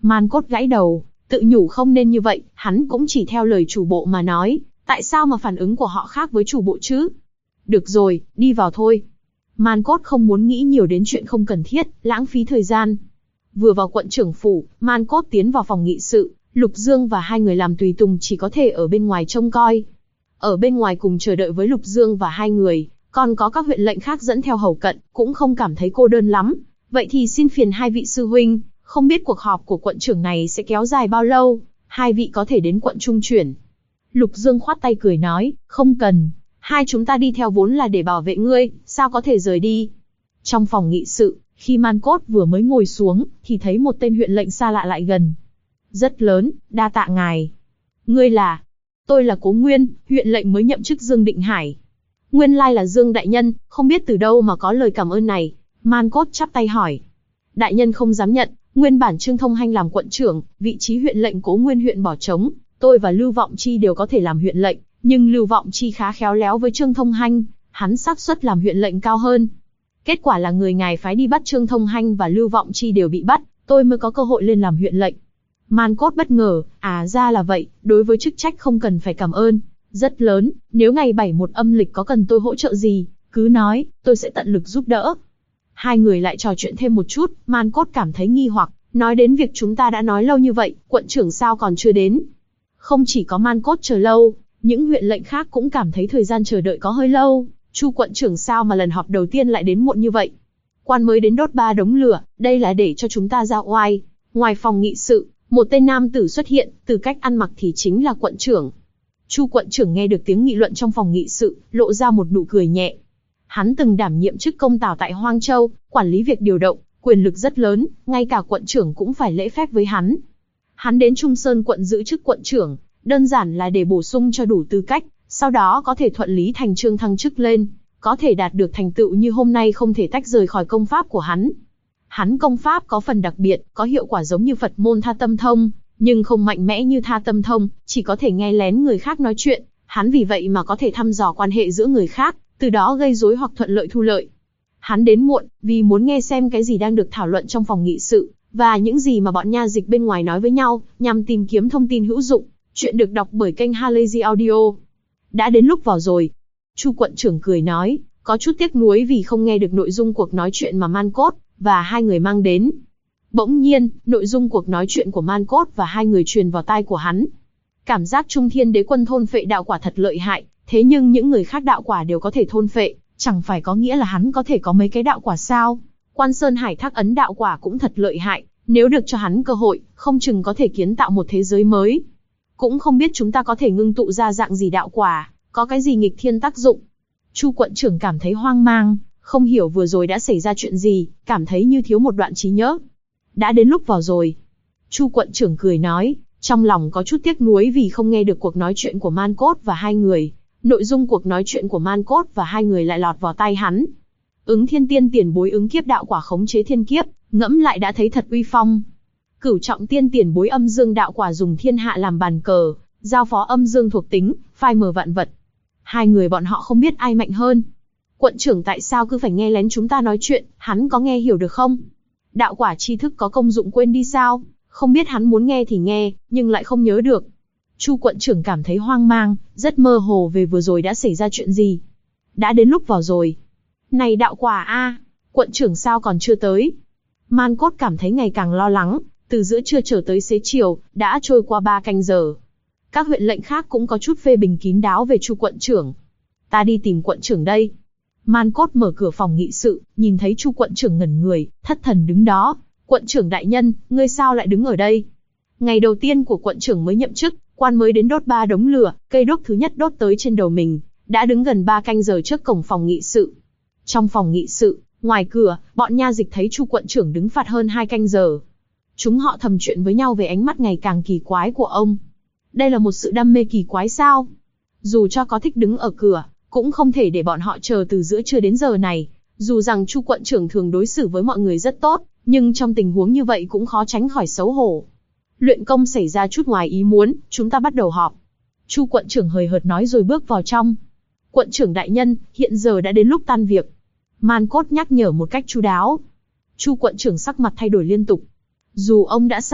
Man Cốt gãi đầu, tự nhủ không nên như vậy, hắn cũng chỉ theo lời chủ bộ mà nói, tại sao mà phản ứng của họ khác với chủ bộ chứ? Được rồi, đi vào thôi. Man Cốt không muốn nghĩ nhiều đến chuyện không cần thiết, lãng phí thời gian. Vừa vào quận trưởng phủ, Man Cốt tiến vào phòng nghị sự, Lục Dương và hai người làm tùy tùng chỉ có thể ở bên ngoài trông coi. Ở bên ngoài cùng chờ đợi với Lục Dương và hai người, còn có các huyện lệnh khác dẫn theo hầu cận, cũng không cảm thấy cô đơn lắm. Vậy thì xin phiền hai vị sư huynh, không biết cuộc họp của quận trưởng này sẽ kéo dài bao lâu, hai vị có thể đến quận trung chuyển. Lục Dương khoát tay cười nói, không cần, hai chúng ta đi theo vốn là để bảo vệ ngươi, sao có thể rời đi. Trong phòng nghị sự, khi Man Cốt vừa mới ngồi xuống, thì thấy một tên huyện lệnh xa lạ lại gần. Rất lớn, đa tạ ngài. Ngươi là? Tôi là Cố Nguyên, huyện lệnh mới nhậm chức Dương Định Hải. Nguyên lai là Dương đại nhân, không biết từ đâu mà có lời cảm ơn này. Man Cốt chắp tay hỏi. Đại nhân không dám nhận, nguyên bản Trương Thông Hanh làm quận trưởng, vị trí huyện lệnh Cố Nguyên huyện bỏ trống, tôi và Lưu Vọng Chi đều có thể làm huyện lệnh, nhưng Lưu Vọng Chi khá khéo léo với Trương Thông Hanh, hắn xác suất làm huyện lệnh cao hơn. Kết quả là người ngài phái đi bắt Trương Thông Hanh và Lưu Vọng Chi đều bị bắt, tôi mới có cơ hội lên làm huyện lệnh. Man Cốt bất ngờ, ra là vậy, đối với chức trách không cần phải cảm ơn, rất lớn, nếu ngày 71 âm lịch có cần tôi hỗ trợ gì, cứ nói, tôi sẽ tận lực giúp đỡ. Hai người lại trò chuyện thêm một chút, Man Cốt cảm thấy nghi hoặc, nói đến việc chúng ta đã nói lâu như vậy, quận trưởng sao còn chưa đến. Không chỉ có Man Cốt chờ lâu, những huyện lệnh khác cũng cảm thấy thời gian chờ đợi có hơi lâu, Chu quận trưởng sao mà lần họp đầu tiên lại đến muộn như vậy. Quan mới đến đốt 3 đống lửa, đây là để cho chúng ta ra oai. Ngoài phòng nghị sự, một tên nam tử xuất hiện, từ cách ăn mặc thì chính là quận trưởng. Chu quận trưởng nghe được tiếng nghị luận trong phòng nghị sự, lộ ra một nụ cười nhẹ. Hắn từng đảm nhiệm chức công tào tại Hoang Châu, quản lý việc điều động, quyền lực rất lớn, ngay cả quận trưởng cũng phải lễ phép với hắn. Hắn đến Trung Sơn quận giữ chức quận trưởng, đơn giản là để bổ sung cho đủ tư cách, sau đó có thể thuận lý thành trương thăng chức lên, có thể đạt được thành tựu như hôm nay không thể tách rời khỏi công pháp của hắn. Hắn công pháp có phần đặc biệt, có hiệu quả giống như Phật môn Tha Tâm Thông, nhưng không mạnh mẽ như Tha Tâm Thông, chỉ có thể nghe lén người khác nói chuyện, hắn vì vậy mà có thể thăm dò quan hệ giữa người khác, từ đó gây rối hoặc thuận lợi thu lợi. Hắn đến muộn, vì muốn nghe xem cái gì đang được thảo luận trong phòng nghị sự, và những gì mà bọn nha dịch bên ngoài nói với nhau, nhằm tìm kiếm thông tin hữu dụng. Chuyện được đọc bởi kênh Halazy Audio. Đã đến lúc vào rồi. Chu quận trưởng cười nói, có chút tiếc nuối vì không nghe được nội dung cuộc nói chuyện mà Man Cốt và hai người mang đến. Bỗng nhiên, nội dung cuộc nói chuyện của Man Cốt và hai người truyền vào tai của hắn. Cảm giác Trung Thiên Đế Quân thôn phệ đạo quả thật lợi hại, thế nhưng những người khác đạo quả đều có thể thôn phệ, chẳng phải có nghĩa là hắn có thể có mấy cái đạo quả sao? Quan Sơn Hải Thác Ấn đạo quả cũng thật lợi hại, nếu được cho hắn cơ hội, không chừng có thể kiến tạo một thế giới mới. Cũng không biết chúng ta có thể ngưng tụ ra dạng gì đạo quả, có cái gì nghịch thiên tác dụng. Chu quận trưởng cảm thấy hoang mang, không hiểu vừa rồi đã xảy ra chuyện gì, cảm thấy như thiếu một đoạn trí nhớ. Đã đến lúc vào rồi. Chu quận trưởng cười nói, trong lòng có chút tiếc nuối vì không nghe được cuộc nói chuyện của Man Cốt và hai người. Nội dung cuộc nói chuyện của Man Cốt và hai người lại lọt vào tai hắn. Ứng Thiên Tiên tiền bối ứng kiếp đạo quả khống chế thiên kiếp, ngẫm lại đã thấy thật uy phong. Cửu Trọng Tiên tiền bối âm dương đạo quả dùng thiên hạ làm bàn cờ, giao phó âm dương thuộc tính, phai mờ vạn vật. Hai người bọn họ không biết ai mạnh hơn. Quận trưởng tại sao cứ phải nghe lén chúng ta nói chuyện, hắn có nghe hiểu được không? Đạo quả tri thức có công dụng quên đi sao? Không biết hắn muốn nghe thì nghe, nhưng lại không nhớ được. Chu quận trưởng cảm thấy hoang mang, rất mơ hồ về vừa rồi đã xảy ra chuyện gì. Đã đến lúc vào rồi. Này đạo quả a, quận trưởng sao còn chưa tới? Man Cốt cảm thấy ngày càng lo lắng, từ giữa trưa trở tới xế chiều, đã trôi qua 3 canh giờ. Các huyện lệnh khác cũng có chút phê bình kín đáo về Chu quận trưởng. Ta đi tìm quận trưởng đây. Man Cốt mở cửa phòng nghị sự, nhìn thấy Chu quận trưởng ngẩn người, thất thần đứng đó. Quận trưởng đại nhân, ngươi sao lại đứng ở đây? Ngày đầu tiên của quận trưởng mới nhậm chức, quan mới đến đốt 3 đống lửa, cây đuốc thứ nhất đốt tới trên đầu mình, đã đứng gần 3 canh giờ trước cổng phòng nghị sự. Trong phòng nghị sự, ngoài cửa, bọn nha dịch thấy Chu quận trưởng đứng phạt hơn 2 canh giờ. Chúng họ thầm chuyện với nhau về ánh mắt ngày càng kỳ quái của ông. Đây là một sự đam mê kỳ quái sao? Dù cho có thích đứng ở cửa, cũng không thể để bọn họ chờ từ giữa trưa đến giờ này. Dù rằng Chu quận trưởng thường đối xử với mọi người rất tốt, nhưng trong tình huống như vậy cũng khó tránh khỏi xấu hổ. Luyện công xảy ra chút ngoài ý muốn, chúng ta bắt đầu họp. Chu quận trưởng hời hợt nói rồi bước vào trong. Quận trưởng đại nhân, hiện giờ đã đến lúc tan việc. Man Cốt nhắc nhở một cách chu đáo. Chu quận trưởng sắc mặt thay đổi liên tục. Dù ông đã sai,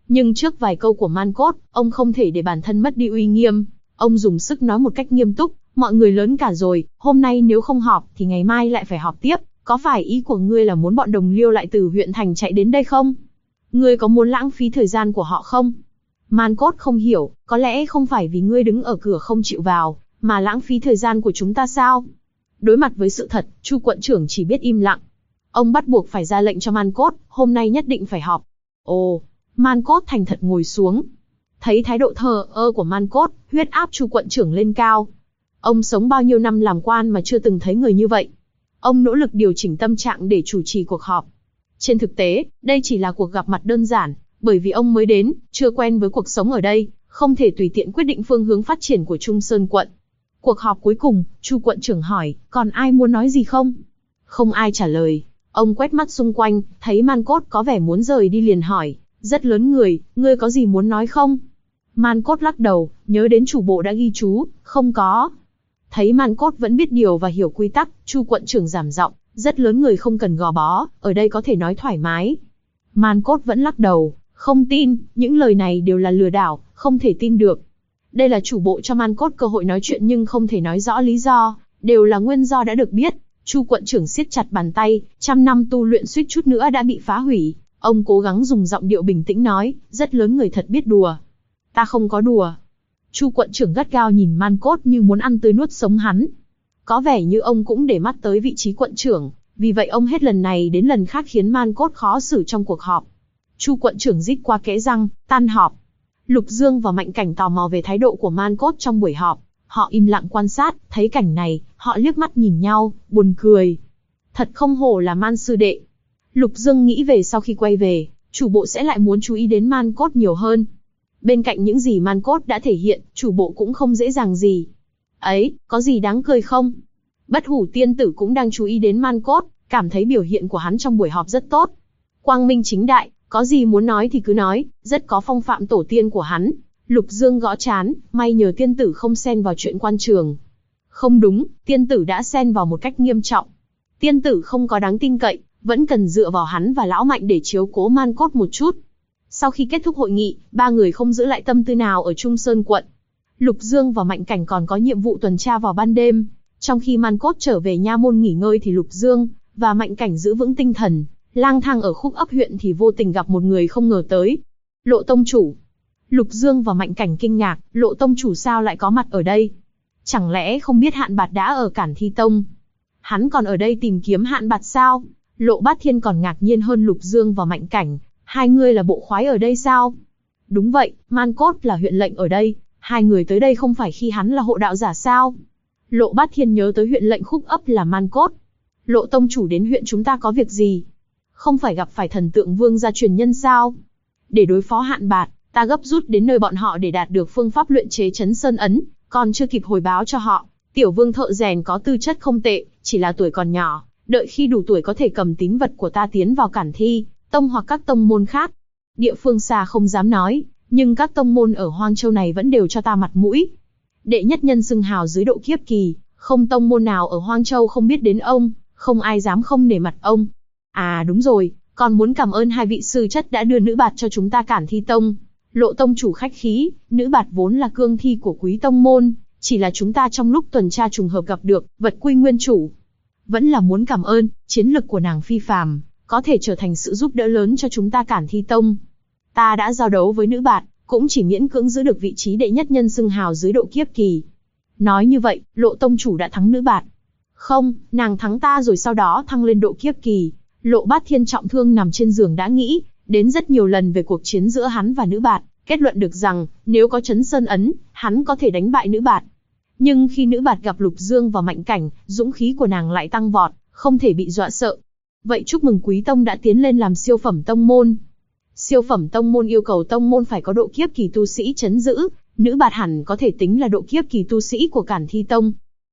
Nhưng trước vài câu của Man Cốt, ông không thể để bản thân mất đi uy nghiêm. Ông dùng sức nói một cách nghiêm túc, mọi người lớn cả rồi, hôm nay nếu không họp thì ngày mai lại phải họp tiếp. Có phải ý của ngươi là muốn bọn đồng liêu lại từ huyện thành chạy đến đây không? Ngươi có muốn lãng phí thời gian của họ không? Man Cốt không hiểu, có lẽ không phải vì ngươi đứng ở cửa không chịu vào, mà lãng phí thời gian của chúng ta sao? Đối mặt với sự thật, Chu quận trưởng chỉ biết im lặng. Ông bắt buộc phải ra lệnh cho Man Cốt, hôm nay nhất định phải họp. Ồ, Man Cốt thành thật ngồi xuống. Thấy thái độ thờ ơ của Man Cốt, huyết áp Chu quận trưởng lên cao. Ông sống bao nhiêu năm làm quan mà chưa từng thấy người như vậy. Ông nỗ lực điều chỉnh tâm trạng để chủ trì cuộc họp. Trên thực tế, đây chỉ là cuộc gặp mặt đơn giản, bởi vì ông mới đến, chưa quen với cuộc sống ở đây, không thể tùy tiện quyết định phương hướng phát triển của Trung Sơn quận. Cuộc họp cuối cùng, Chu quận trưởng hỏi, còn ai muốn nói gì không? Không ai trả lời. Ông quét mắt xung quanh, thấy Man Cốt có vẻ muốn rời đi liền hỏi, rất lớn người, ngươi có gì muốn nói không? Man Cốt lắc đầu, nhớ đến chủ bộ đã ghi chú, không có. Thấy Man Cốt vẫn biết điều và hiểu quy tắc, Chu quận trưởng giảm giọng, rất lớn người không cần gò bó, ở đây có thể nói thoải mái. Man Cốt vẫn lắc đầu, không tin, những lời này đều là lừa đảo, không thể tin được. Đây là chủ bộ cho Man Cốt cơ hội nói chuyện nhưng không thể nói rõ lý do, đều là nguyên do đã được biết. Chu quận trưởng siết chặt bàn tay, 100 năm tu luyện suýt chút nữa đã bị phá hủy. Ông cố gắng dùng giọng điệu bình tĩnh nói, rất lớn người thật biết đùa. Ta không có đùa. Chu quận trưởng gắt gao nhìn Man Cốt như muốn ăn tươi nuốt sống hắn. Có vẻ như ông cũng để mắt tới vị trí quận trưởng, vì vậy ông hết lần này đến lần khác khiến Man Cốt khó xử trong cuộc họp. Chu quận trưởng rít qua kẽ răng, tan họp. Lục Dương và Mạnh Cảnh tò mò về thái độ của Man Cốt trong buổi họp. Họ im lặng quan sát, thấy cảnh này, họ liếc mắt nhìn nhau, buồn cười. Thật không hổ là Man sư đệ. Lục Dương nghĩ về sau khi quay về, chủ bộ sẽ lại muốn chú ý đến Man Cốt nhiều hơn. Bên cạnh những gì Man Cốt đã thể hiện, chủ bộ cũng không dễ dàng gì. Ấy, có gì đáng cười không? Bất Hủ tiên tử cũng đang chú ý đến Man Cốt, cảm thấy biểu hiện của hắn trong buổi họp rất tốt. Quang minh chính đại, có gì muốn nói thì cứ nói, rất có phong phạm tổ tiên của hắn. Lục Dương gõ trán, may nhờ tiên tử không xen vào chuyện quan trường. Không đúng, tiên tử đã xen vào một cách nghiêm trọng. Tiên tử không có đáng tin cậy, vẫn cần dựa vào hắn và lão Mạnh để chiếu cố Man Cốt một chút. Sau khi kết thúc hội nghị, ba người không giữ lại tâm tư nào ở Trung Sơn quận. Lục Dương và Mạnh Cảnh còn có nhiệm vụ tuần tra vào ban đêm. Trong khi Man Cốt trở về nha môn nghỉ ngơi thì Lục Dương và Mạnh Cảnh giữ vững tinh thần, lang thang ở khúc ấp huyện thì vô tình gặp một người không ngờ tới. Lộ tông chủ. Lục Dương và Mạnh Cảnh kinh ngạc, Lộ tông chủ sao lại có mặt ở đây? Chẳng lẽ không biết Hạn Bạt đã ở Cản Thi Tông? Hắn còn ở đây tìm kiếm Hạn Bạt sao? Lộ Bát Thiên còn ngạc nhiên hơn Lục Dương và Mạnh Cảnh, hai người là bộ khoái ở đây sao? Đúng vậy, Man Cốt là huyện lệnh ở đây, hai người tới đây không phải khi hắn là hộ đạo giả sao? Lộ Bát Thiên nhớ tới huyện lệnh khúc ấp là Man Cốt. Lộ tông chủ đến huyện chúng ta có việc gì? Không phải gặp phải thần tượng vương gia truyền nhân sao? Để đối phó Hạn Bạt, ta gấp rút đến nơi bọn họ để đạt được phương pháp luyện chế Chấn Sơn ấn, còn chưa kịp hồi báo cho họ. Tiểu vương thợ rèn có tư chất không tệ, chỉ là tuổi còn nhỏ, đợi khi đủ tuổi có thể cầm tín vật của ta tiến vào Cản Thi Tông hoặc các tông môn khác. Địa phương xa không dám nói, nhưng các tông môn ở Hoang Châu này vẫn đều cho ta mặt mũi. Đệ nhất nhân xưng hào dưới độ kiếp kỳ, không tông môn nào ở Hoang Châu không biết đến ông, không ai dám không nể mặt ông. À đúng rồi, còn muốn cảm ơn hai vị sư chất đã đưa nữ bạt cho chúng ta Cản Thi Tông. Lộ tông chủ khách khí, nữ bạt vốn là cương thi của quý tông môn, chỉ là chúng ta trong lúc tuần tra trùng hợp gặp được, vật quy nguyên chủ. Vẫn là muốn cảm ơn, chiến lực của nàng phi phàm, có thể trở thành sự giúp đỡ lớn cho chúng ta Cản Thi Tông. Ta đã giao đấu với nữ bạt, cũng chỉ miễn cưỡng giữ được vị trí đệ nhất nhân xưng hào dưới độ kiếp kỳ. Nói như vậy, Lộ tông chủ đã thắng nữ bạt. Không, nàng thắng ta rồi sau đó thăng lên độ kiếp kỳ. Lộ Bát Thiên trọng thương nằm trên giường đã nghĩ đến rất nhiều lần về cuộc chiến giữa hắn và nữ bạt, kết luận được rằng nếu có Chấn Sơn ấn, hắn có thể đánh bại nữ bạt. Nhưng khi nữ bạt gặp Lục Dương và Mạnh Cảnh, dũng khí của nàng lại tăng vọt, không thể bị dọa sợ. Vậy chúc mừng quý tông đã tiến lên làm siêu phẩm tông môn. Siêu phẩm tông môn yêu cầu tông môn phải có độ kiếp kỳ tu sĩ trấn giữ, nữ bạt hẳn có thể tính là độ kiếp kỳ tu sĩ của Cản Thi Tông.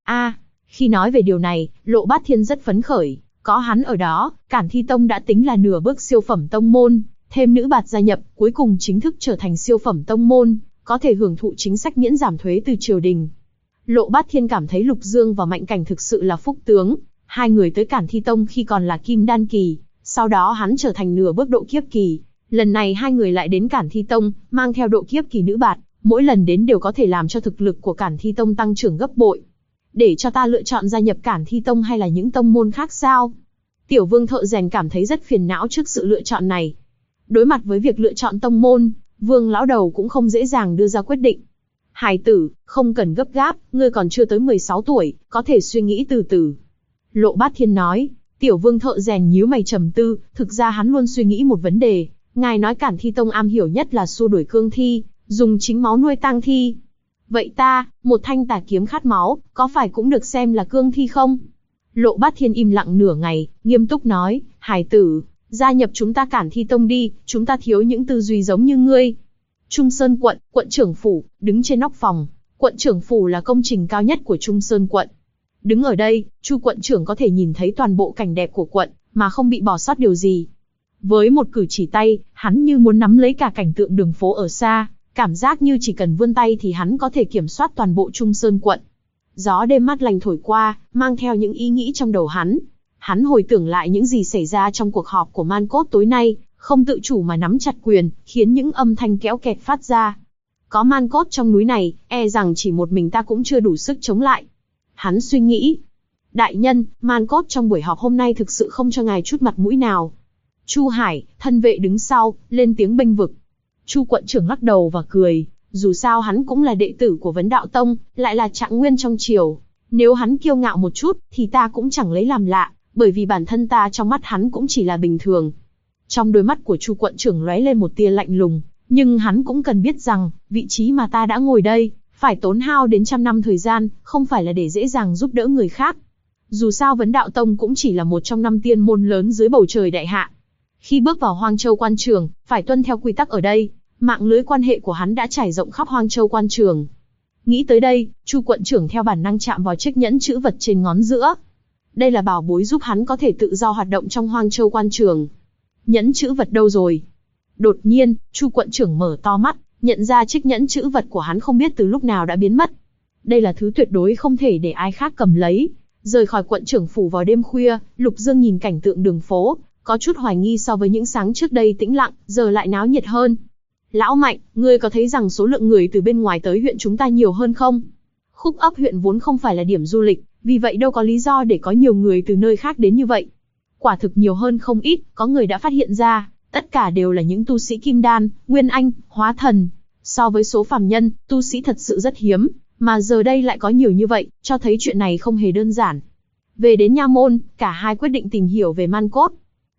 Khi nói về điều này, Lộ Bát Thiên rất phấn khởi, có hắn ở đó, Cản Thi Tông đã tính là nửa bước siêu phẩm tông môn, thêm nữ bạt gia nhập, cuối cùng chính thức trở thành siêu phẩm tông môn, có thể hưởng thụ chính sách miễn giảm thuế từ triều đình. Lộ Bát Thiên cảm thấy Lục Dương và Mạnh Cảnh thực sự là phúc tướng, hai người tới Cản Thi Tông khi còn là Kim Đan kỳ, sau đó hắn trở thành nửa bước độ kiếp kỳ, Lần này hai người lại đến Cản Thi Tông, mang theo độ kiếp kỳ nữ bạt, mỗi lần đến đều có thể làm cho thực lực của Cản Thi Tông tăng trưởng gấp bội. Để cho ta lựa chọn gia nhập Cản Thi Tông hay là những tông môn khác sao? Tiểu Vương thợ rèn cảm thấy rất phiền não trước sự lựa chọn này. Đối mặt với việc lựa chọn tông môn, Vương lão đầu cũng không dễ dàng đưa ra quyết định. Hài tử, không cần gấp gáp, ngươi còn chưa tới 16 tuổi, có thể suy nghĩ từ từ. Lộ Bát Thiên nói. Tiểu Vương thợ rèn nhíu mày trầm tư, thực ra hắn luôn suy nghĩ một vấn đề. Ngài nói Cản Thi Tông am hiểu nhất là xua đuổi cương thi, dùng chính máu nuôi tang thi. Vậy ta, một thanh tà kiếm khát máu, có phải cũng được xem là cương thi không? Lộ Bát Thiên im lặng nửa ngày, nghiêm túc nói, hài tử, gia nhập chúng ta Cản Thi Tông đi, chúng ta thiếu những tư duy giống như ngươi. Trung Sơn quận, quận trưởng phủ, đứng trên nóc phòng. Quận trưởng phủ là công trình cao nhất của Trung Sơn quận. Đứng ở đây, Chu quận trưởng có thể nhìn thấy toàn bộ cảnh đẹp của quận, mà không bị bỏ sót điều gì. Với một cử chỉ tay, hắn như muốn nắm lấy cả cảnh tượng đường phố ở xa, cảm giác như chỉ cần vươn tay thì hắn có thể kiểm soát toàn bộ Trung Sơn quận. Gió đêm mát lành thổi qua, mang theo những ý nghĩ trong đầu hắn. Hắn hồi tưởng lại những gì xảy ra trong cuộc họp của Man Cốt tối nay, không tự chủ mà nắm chặt quyền, khiến những âm thanh kéo kẹt phát ra. Có Man Cốt trong núi này, e rằng chỉ một mình ta cũng chưa đủ sức chống lại. Hắn suy nghĩ. Đại nhân, Man Cốt trong buổi họp hôm nay thực sự không cho ngài chút mặt mũi nào. Chu Hải, thân vệ đứng sau, lên tiếng bênh vực. Chu quận trưởng lắc đầu và cười, dù sao hắn cũng là đệ tử của Vấn Đạo Tông, lại là trạng nguyên trong triều. Nếu hắn kiêu ngạo một chút, thì ta cũng chẳng lấy làm lạ, bởi vì bản thân ta trong mắt hắn cũng chỉ là bình thường. Trong đôi mắt của Chu quận trưởng lóe lên một tia lạnh lùng, nhưng hắn cũng cần biết rằng, vị trí mà ta đã ngồi đây, phải tốn hao đến 100 năm thời gian, không phải là để dễ dàng giúp đỡ người khác. Dù sao Vấn Đạo Tông cũng chỉ là một trong 5 tiên môn lớn dưới bầu trời đại hạ. Khi bước vào Hoang Châu quan trường, phải tuân theo quy tắc ở đây, mạng lưới quan hệ của hắn đã trải rộng khắp Hoang Châu quan trường. Nghĩ tới đây, Chu quận trưởng theo bản năng chạm vào chiếc nhẫn chữ vật trên ngón giữa. Đây là bảo bối giúp hắn có thể tự do hoạt động trong Hoang Châu quan trường. Nhẫn chữ vật đâu rồi? Đột nhiên, Chu quận trưởng mở to mắt, nhận ra chiếc nhẫn chữ vật của hắn không biết từ lúc nào đã biến mất. Đây là thứ tuyệt đối không thể để ai khác cầm lấy. Rời khỏi quận trưởng phủ vào đêm khuya, Lục Dương nhìn cảnh tượng đường phố, có chút hoài nghi so với những sáng trước đây tĩnh lặng, giờ lại náo nhiệt hơn. Lão Mạnh, ngươi có thấy rằng số lượng người từ bên ngoài tới huyện chúng ta nhiều hơn không? Khúc Ấp huyện vốn không phải là điểm du lịch, vì vậy đâu có lý do để có nhiều người từ nơi khác đến như vậy. Quả thực nhiều hơn không ít, có người đã phát hiện ra, tất cả đều là những tu sĩ kim đan, nguyên anh, hóa thần. So với số phàm nhân, tu sĩ thật sự rất hiếm, mà giờ đây lại có nhiều như vậy, cho thấy chuyện này không hề đơn giản. Về đến Nha Môn, cả hai quyết định tìm hiểu về Man Cốt.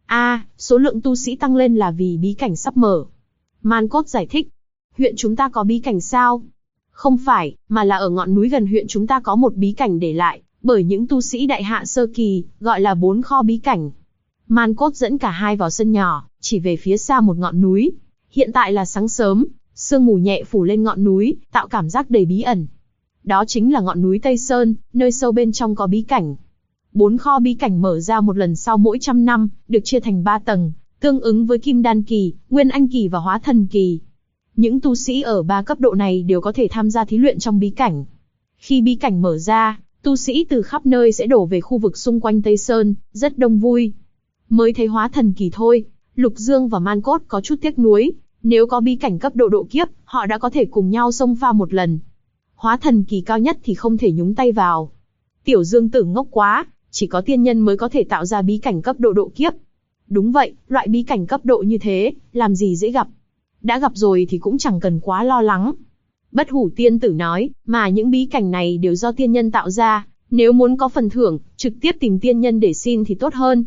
Số lượng tu sĩ tăng lên là vì bí cảnh sắp mở. Man Cốt giải thích. Huyện chúng ta có bí cảnh sao? Không phải, mà là ở ngọn núi gần huyện chúng ta có một bí cảnh để lại, bởi những tu sĩ đại hạ sơ kỳ, gọi là 4 kho bí cảnh. Man Cốt dẫn cả hai vào sân nhỏ, chỉ về phía xa một ngọn núi. Hiện tại là sáng sớm, sương mù nhẹ phủ lên ngọn núi, tạo cảm giác đầy bí ẩn. Đó chính là ngọn núi Tây Sơn, nơi sâu bên trong có bí cảnh. 4 kho bí cảnh mở ra một lần sau mỗi 100 năm, được chia thành 3 tầng, tương ứng với Kim Đan kỳ, Nguyên Anh kỳ và Hóa Thần kỳ. Những tu sĩ ở 3 cấp độ này đều có thể tham gia thí luyện trong bí cảnh. Khi bí cảnh mở ra, tu sĩ từ khắp nơi sẽ đổ về khu vực xung quanh Tây Sơn, rất đông vui. Mới thấy Hóa Thần kỳ thôi, Lục Dương và Man Cốt có chút tiếc nuối, nếu có bí cảnh cấp độ độ kiếp, họ đã có thể cùng nhau xông pha một lần. Hóa Thần kỳ cao nhất thì không thể nhúng tay vào. Tiểu Dương Tử ngốc quá, chỉ có tiên nhân mới có thể tạo ra bí cảnh cấp độ độ kiếp. Đúng vậy, loại bí cảnh cấp độ như thế, làm gì dễ gặp. Đã gặp rồi thì cũng chẳng cần quá lo lắng. Bất Hủ Tiên Tử nói, mà những bí cảnh này đều do tiên nhân tạo ra, nếu muốn có phần thưởng, trực tiếp tìm tiên nhân để xin thì tốt hơn.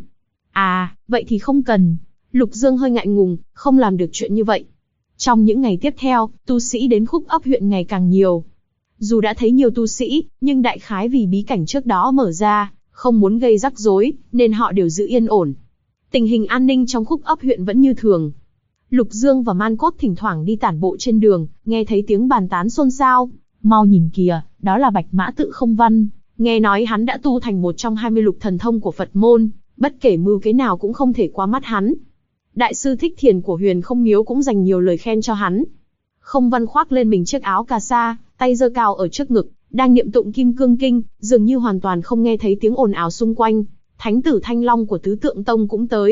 Vậy thì không cần. Lục Dương hơi ngại ngùng, không làm được chuyện như vậy. Trong những ngày tiếp theo, tu sĩ đến Khúc Ấp huyện ngày càng nhiều. Dù đã thấy nhiều tu sĩ, nhưng đại khái vì bí cảnh trước đó mở ra, không muốn gây rắc rối, nên họ đều giữ yên ổn. Tình hình an ninh trong Khúc Ấp huyện vẫn như thường. Lục Dương và Man Cốt thỉnh thoảng đi tản bộ trên đường, nghe thấy tiếng bàn tán xôn xao. Mau nhìn kìa, đó là Bạch Mã Tự Không Văn. Nghe nói hắn đã tu thành một trong 20 lục thần thông của Phật môn, bất kể mưu kế nào cũng không thể qua mắt hắn. Đại sư Thích Thiền của Huyền Không Miếu cũng dành nhiều lời khen cho hắn. Không Văn khoác lên mình chiếc áo cà sa, tay giơ cao ở trước ngực, đang niệm tụng Kim Cương Kinh, dường như hoàn toàn không nghe thấy tiếng ồn ào xung quanh. Thánh tử Thanh Long của Tứ Tượng Tông cũng tới,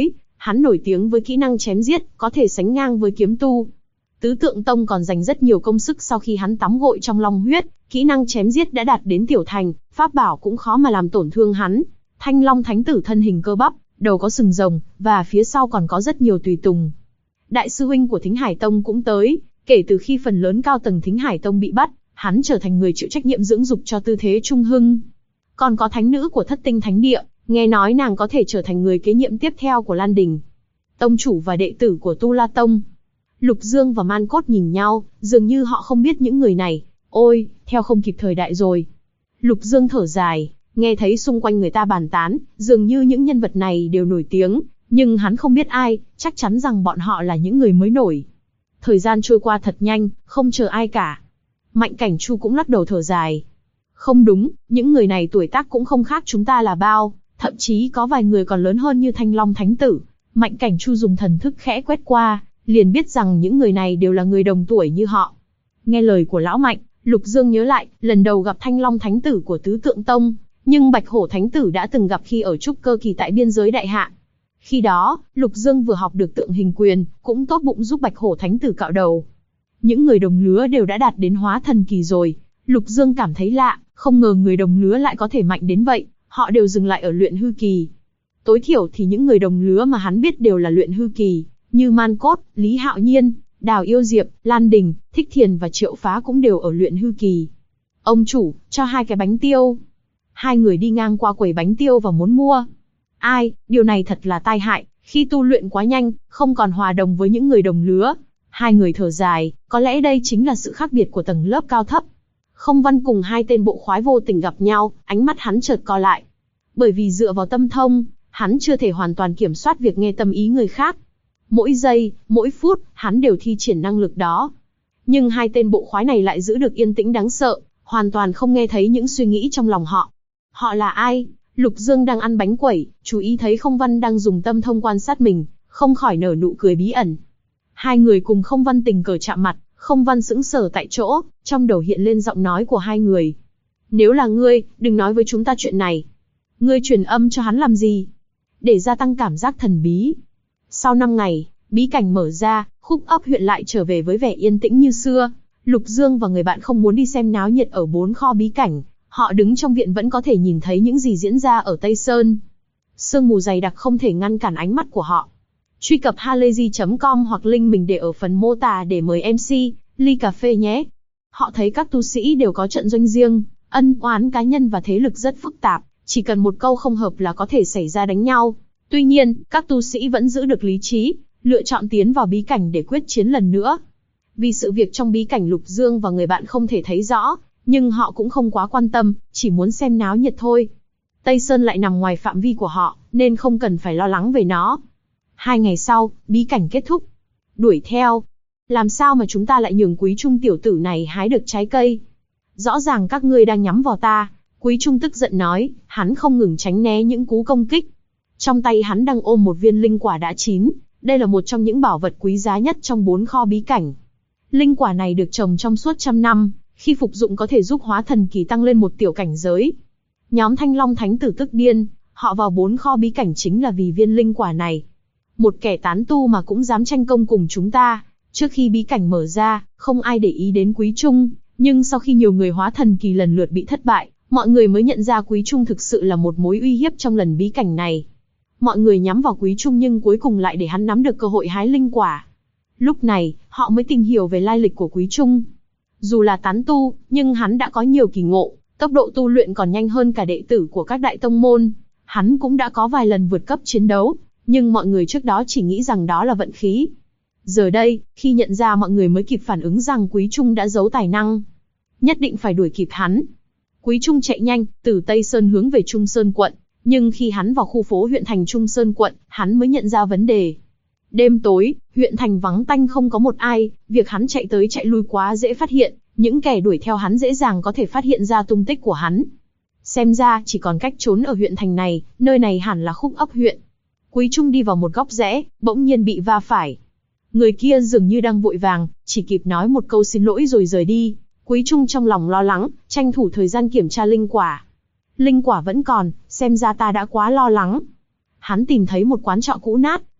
Hắn nổi tiếng với kỹ năng chém giết, có thể sánh ngang với kiếm tu. Tứ Tượng Tông còn dành rất nhiều công sức sau khi hắn tắm gội trong long huyết, kỹ năng chém giết đã đạt đến tiểu thành, pháp bảo cũng khó mà làm tổn thương hắn. Thanh Long Thánh Tử thân hình cơ bắp, đầu có sừng rồng, và phía sau còn có rất nhiều tùy tùng. Đại sư huynh của Thính Hải Tông cũng tới, kể từ khi phần lớn cao tầng Thính Hải Tông bị bắt, hắn trở thành người chịu trách nhiệm dưỡng dục cho tư thế trung hưng. Còn có thánh nữ của Thất Tinh Thánh Địa, nghe nói nàng có thể trở thành người kế nhiệm tiếp theo của Lan Đình. Tông chủ và đệ tử của Tu La Tông. Lục Dương và Man Cốt nhìn nhau, dường như họ không biết những người này. Ôi, theo không kịp thời đại rồi. Lục Dương thở dài, nghe thấy xung quanh người ta bàn tán, dường như những nhân vật này đều nổi tiếng, nhưng hắn không biết ai, chắc chắn rằng bọn họ là những người mới nổi. Thời gian trôi qua thật nhanh, không chờ ai cả. Mạnh Cảnh Chu cũng lắc đầu thở dài. Không đúng, những người này tuổi tác cũng không khác chúng ta là bao, thậm chí có vài người còn lớn hơn như Thanh Long Thánh Tử. Mạnh Cảnh Chu dùng thần thức khẽ quét qua, liền biết rằng những người này đều là người đồng tuổi như họ. Nghe lời của lão Mạnh, Lục Dương nhớ lại, lần đầu gặp Thanh Long Thánh Tử của Tứ Tượng Tông, nhưng Bạch Hổ Thánh Tử đã từng gặp khi ở trúc cơ kỳ tại biên giới Đại Hạ. Khi đó, Lục Dương vừa học được tượng hình quyền, cũng tốt bụng giúp Bạch Hổ Thánh Tử cạo đầu. Những người đồng lứa đều đã đạt đến hóa thần kỳ rồi. Lục Dương cảm thấy lạ, không ngờ người đồng lứa lại có thể mạnh đến vậy, họ đều dừng lại ở luyện hư kỳ. Tối thiểu thì những người đồng lứa mà hắn biết đều là luyện hư kỳ, như Man Cốt, Lý Hạo Nhiên, Đào Yêu Diệp, Lan Đình, Thích Thiền và Triệu Phá cũng đều ở luyện hư kỳ. Ông chủ, cho 2 cái bánh tiêu. 2 người đi ngang qua quầy bánh tiêu và muốn mua. Ai, điều này thật là tai hại, khi tu luyện quá nhanh, không còn hòa đồng với những người đồng lứa. 2 người thở dài, có lẽ đây chính là sự khác biệt của tầng lớp cao thấp. Không Văn cùng 2 tên bộ khoái vô tình gặp nhau, ánh mắt hắn chợt co lại. Bởi vì dựa vào tâm thông, hắn chưa thể hoàn toàn kiểm soát việc nghe tâm ý người khác. Mỗi giây, mỗi phút, hắn đều thi triển năng lực đó. Nhưng 2 tên bộ khoái này lại giữ được yên tĩnh đáng sợ, hoàn toàn không nghe thấy những suy nghĩ trong lòng họ. Họ là ai? Lục Dương đang ăn bánh quẩy, chú ý thấy Không Văn đang dùng tâm thông quan sát mình, không khỏi nở nụ cười bí ẩn. 2 người cùng Không Văn tình cờ chạm mặt, Không Văn sững sờ tại chỗ, trong đầu hiện lên giọng nói của 2 người. Nếu là ngươi, đừng nói với chúng ta chuyện này. Ngươi truyền âm cho hắn làm gì? Để gia tăng cảm giác thần bí. Sau 5 ngày, bí cảnh mở ra, Khúc Ấp huyện lại trở về với vẻ yên tĩnh như xưa. Lục Dương và người bạn không muốn đi xem náo nhiệt ở 4 kho bí cảnh. Họ đứng trong viện vẫn có thể nhìn thấy những gì diễn ra ở Tây Sơn. Sương mù dày đặc không thể ngăn cản ánh mắt của họ. Truy cập halayzi.com hoặc link mình để ở phần mô tả để mời MC, ly cà phê nhé. Họ thấy các tu sĩ đều có trận doanh riêng, ân oán cá nhân và thế lực rất phức tạp, chỉ cần một câu không hợp là có thể xảy ra đánh nhau. Tuy nhiên, các tu sĩ vẫn giữ được lý trí, lựa chọn tiến vào bí cảnh để quyết chiến lần nữa. Vì sự việc trong bí cảnh Lục Dương và người bạn không thể thấy rõ, nhưng họ cũng không quá quan tâm, chỉ muốn xem náo nhiệt thôi. Tây Sơn lại nằm ngoài phạm vi của họ, nên không cần phải lo lắng về nó. 2 ngày sau, bí cảnh kết thúc. Đuổi theo. Làm sao mà chúng ta lại nhường Quý Trung tiểu tử này hái được trái cây? Rõ ràng các ngươi đang nhắm vào ta. Quý Trung tức giận nói, hắn không ngừng tránh né những cú công kích. Trong tay hắn đang ôm một viên linh quả đã chín. Đây là một trong những bảo vật quý giá nhất trong 4 kho bí cảnh. Linh quả này được trồng trong suốt 100 năm. Khi phục dụng có thể giúp hóa thần kỳ tăng lên một tiểu cảnh giới. Nhóm Thanh Long Thánh Tử tức điên, họ vào 4 kho bí cảnh chính là vì viên linh quả này. Một kẻ tán tu mà cũng dám tranh công cùng chúng ta. Trước khi bí cảnh mở ra, không ai để ý đến Quý Trung, nhưng sau khi nhiều người hóa thần kỳ lần lượt bị thất bại, mọi người mới nhận ra Quý Trung thực sự là một mối uy hiếp trong lần bí cảnh này. Mọi người nhắm vào Quý Trung nhưng cuối cùng lại để hắn nắm được cơ hội hái linh quả. Lúc này, họ mới tìm hiểu về lai lịch của Quý Trung. Dù là tán tu, nhưng hắn đã có nhiều kỳ ngộ, tốc độ tu luyện còn nhanh hơn cả đệ tử của các đại tông môn. Hắn cũng đã có vài lần vượt cấp chiến đấu, nhưng mọi người trước đó chỉ nghĩ rằng đó là vận khí. Giờ đây, khi nhận ra mọi người mới kịp phản ứng rằng Quý Trung đã giấu tài năng. Nhất định phải đuổi kịp hắn. Quý Trung chạy nhanh, từ Tây Sơn hướng về Trung Sơn quận, nhưng khi hắn vào khu phố huyện thành Trung Sơn quận, hắn mới nhận ra vấn đề. Đêm tối, huyện thành vắng tanh không có một ai, việc hắn chạy tới chạy lui quá dễ phát hiện, những kẻ đuổi theo hắn dễ dàng có thể phát hiện ra tung tích của hắn. Xem ra chỉ còn cách trốn ở huyện thành này, nơi này hẳn là Khúc Ấp huyện. Quý Trung đi vào một góc rẽ, bỗng nhiên bị va phải. Người kia dường như đang vội vàng, chỉ kịp nói một câu xin lỗi rồi rời đi. Quý Trung trong lòng lo lắng, tranh thủ thời gian kiểm tra linh quả. Linh quả vẫn còn, xem ra ta đã quá lo lắng. Hắn tìm thấy một quán trọ cũ nát,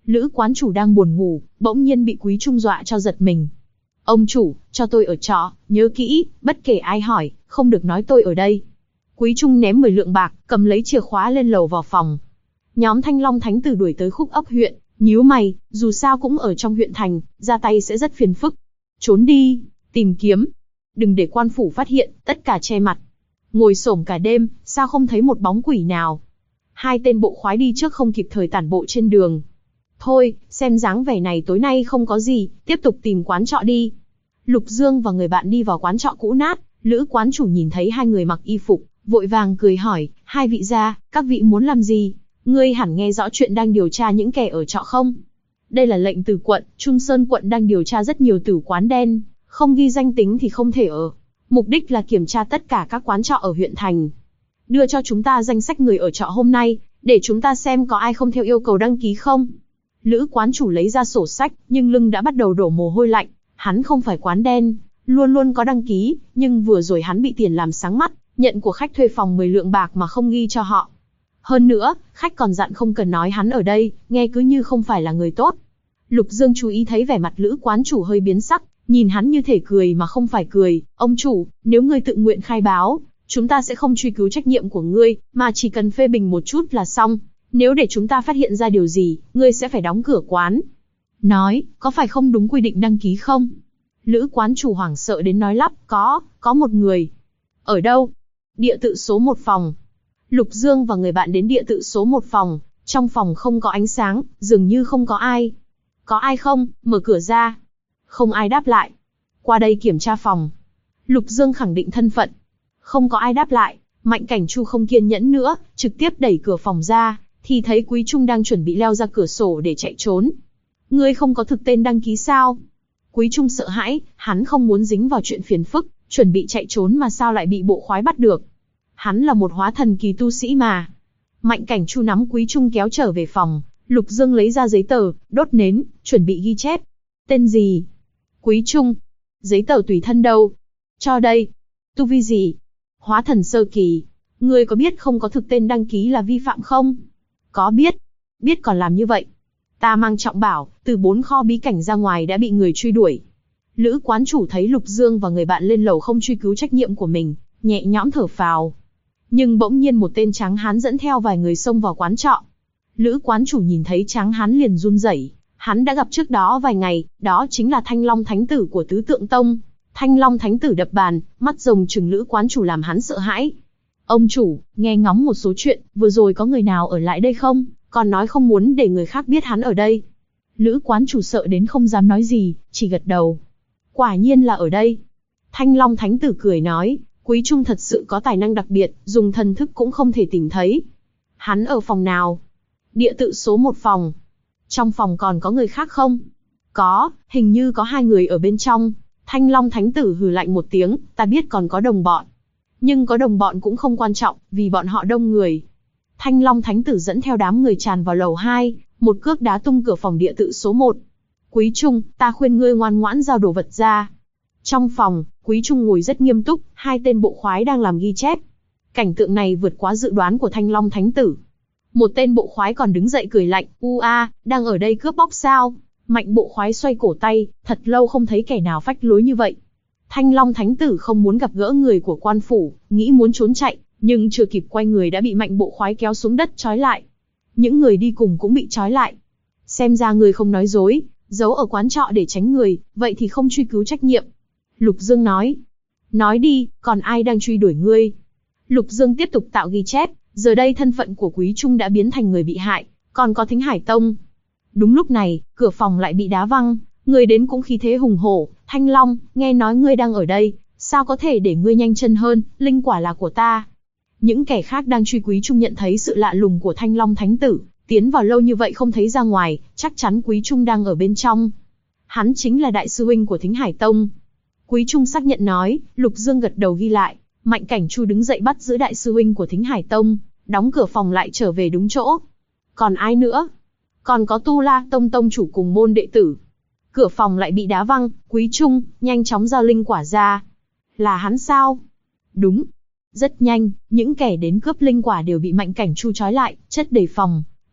Lữ quán chủ đang buồn ngủ, bỗng nhiên bị Quý Trung dọa cho giật mình. Ông chủ, cho tôi ở trọ, nhớ kỹ, bất kể ai hỏi, không được nói tôi ở đây. Quý Trung ném 10 lượng bạc, cầm lấy chìa khóa lên lầu vào phòng. Nhóm Thanh Long Thánh Tử đuổi tới khúc ấp huyện, nhíu mày, dù sao cũng ở trong huyện thành, ra tay sẽ rất phiền phức. Trốn đi, tìm kiếm. Đừng để quan phủ phát hiện, tất cả che mặt. Ngồi xổm cả đêm, sao không thấy một bóng quỷ nào. Hai tên bộ khoái đi trước không kịp thời tản bộ trên đường. Thôi, xem dáng vẻ này tối nay không có gì, tiếp tục tìm quán trọ đi. Lục Dương và người bạn đi vào quán trọ cũ nát, Lữ quán chủ nhìn thấy hai người mặc y phục, vội vàng cười hỏi, hai vị gia, các vị muốn làm gì? Ngươi hẳn nghe rõ chuyện đang điều tra những kẻ ở trọ không? Đây là lệnh từ quận, Trung Sơn quận đang điều tra rất nhiều tử quán đen, không ghi danh tính thì không thể ở. Mục đích là kiểm tra tất cả các quán trọ ở huyện thành. Đưa cho chúng ta danh sách người ở trọ hôm nay, để chúng ta xem có ai không theo yêu cầu đăng ký không. Lữ quán chủ lấy ra sổ sách, nhưng lưng đã bắt đầu đổ mồ hôi lạnh. Hắn không phải quán đen, luôn luôn có đăng ký, nhưng vừa rồi hắn bị tiền làm sáng mắt, nhận của khách thuê phòng 10 lượng bạc mà không ghi cho họ. Hơn nữa, khách còn dặn không cần nói hắn ở đây, nghe cứ như không phải là người tốt. Lục Dương chú ý thấy vẻ mặt Lữ quán chủ hơi biến sắc, nhìn hắn như thể cười mà không phải cười. Ông chủ, nếu ngươi tự nguyện khai báo, chúng ta sẽ không truy cứu trách nhiệm của ngươi, mà chỉ cần phê bình một chút là xong. Nếu để chúng ta phát hiện ra điều gì, ngươi sẽ phải đóng cửa quán. Nói, có phải không đúng quy định đăng ký không? Lữ quán chủ hoảng sợ đến nói lắp, có một người. Ở đâu? Địa tự số 1 phòng. Lục Dương và người bạn đến địa tự số 1 phòng, trong phòng không có ánh sáng, dường như không có ai. Có ai không? Mở cửa ra. Không ai đáp lại. Qua đây kiểm tra phòng. Lục Dương khẳng định thân phận. Không có ai đáp lại, Mạnh Cảnh Chu không kiên nhẫn nữa, trực tiếp đẩy cửa phòng ra, thì thấy Quý Trung đang chuẩn bị leo ra cửa sổ để chạy trốn. Ngươi không có thực tên đăng ký sao? Quý Trung sợ hãi, hắn không muốn dính vào chuyện phiền phức, chuẩn bị chạy trốn mà sao lại bị bộ khoái bắt được. Hắn là một hóa thần kỳ tu sĩ mà. Mạnh Cảnh Chu nắm Quý Trung kéo trở về phòng, Lục Dương lấy ra giấy tờ, đốt nến, chuẩn bị ghi chép. Tên gì? Quý Trung. Giấy tờ tùy thân đâu? Cho đây. Tu vi gì? Hóa thần sơ kỳ. Ngươi có biết không có thực tên đăng ký là vi phạm không? Có biết. Biết còn làm như vậy. Ta mang trọng bảo, từ 4 kho bí cảnh ra ngoài đã bị người truy đuổi. Lữ quán chủ thấy Lục Dương và người bạn lên lầu không truy cứu trách nhiệm của mình, nhẹ nhõm thở phào. Nhưng bỗng nhiên một tên tráng hán dẫn theo vài người xông vào quán trọ. Lữ quán chủ nhìn thấy tráng hán liền run rẩy. Hắn đã gặp trước đó vài ngày, đó chính là Thanh Long Thánh Tử của Tứ Tượng Tông. Thanh Long Thánh Tử đập bàn, mắt rồng trừng Lữ quán chủ làm hắn sợ hãi. Ông chủ, nghe ngóng một số chuyện, vừa rồi có người nào ở lại đây không? Còn nói không muốn để người khác biết hắn ở đây. Lữ quán chủ sợ đến không dám nói gì, chỉ gật đầu. Quả nhiên là ở đây. Thanh Long Thánh Tử cười nói, Quý Trung thật sự có tài năng đặc biệt, dùng thần thức cũng không thể tìm thấy. Hắn ở phòng nào? Địa tự số 1 phòng. Trong phòng còn có người khác không? Có, hình như có 2 người ở bên trong. Thanh Long Thánh Tử hừ lạnh một tiếng, ta biết còn có đồng bọn. Nhưng có đồng bọn cũng không quan trọng, vì bọn họ đông người. Thanh Long Thánh Tử dẫn theo đám người tràn vào lầu 2, một cước đá tung cửa phòng địa tự số 1. Quý Trung, ta khuyên ngươi ngoan ngoãn giao đồ vật ra. Trong phòng, Quý Trung ngồi rất nghiêm túc, 2 tên bộ khoái đang làm ghi chép. Cảnh tượng này vượt quá dự đoán của Thanh Long Thánh Tử. Một tên bộ khoái còn đứng dậy cười lạnh, đang ở đây cướp bóc sao? Mạnh bộ khoái xoay cổ tay, thật lâu không thấy kẻ nào phách lối như vậy. Thanh Long Thánh Tử không muốn gặp gỡ người của quan phủ, nghĩ muốn trốn chạy, nhưng chưa kịp quay người đã bị Mạnh bộ khoái kéo xuống đất trói lại. Những người đi cùng cũng bị trói lại. Xem ra người không nói dối, giấu ở quán trọ để tránh người, vậy thì không truy cứu trách nhiệm. Lục Dương nói. Nói đi, còn ai đang truy đuổi ngươi? Lục Dương tiếp tục tạo ghi chép, giờ đây thân phận của Quý Trung đã biến thành người bị hại, còn có Thính Hải Tông. Đúng lúc này, cửa phòng lại bị đá văng, người đến cũng khí thế hùng hổ. Thanh Long, nghe nói ngươi đang ở đây, sao có thể để ngươi nhanh chân hơn, linh quả là của ta. Những kẻ khác đang truy Quý Trung nhận thấy sự lạ lùng của Thanh Long Thánh Tử, tiến vào lâu như vậy không thấy ra ngoài, chắc chắn Quý Trung đang ở bên trong. Hắn chính là đại sư huynh của Thính Hải Tông. Quý Trung xác nhận nói, Lục Dương gật đầu ghi lại, Mạnh Cảnh Chu đứng dậy bắt giữ đại sư huynh của Thính Hải Tông, đóng cửa phòng lại trở về đúng chỗ. Còn ai nữa? Còn có Tu La Tông tông chủ cùng môn đệ tử. Cửa phòng lại bị đá văng, Quý Trung, nhanh chóng giao linh quả ra. Là hắn sao? Đúng. Rất nhanh, những kẻ đến cướp linh quả đều bị Mạnh Cảnh Chu trói lại, chất đầy phòng.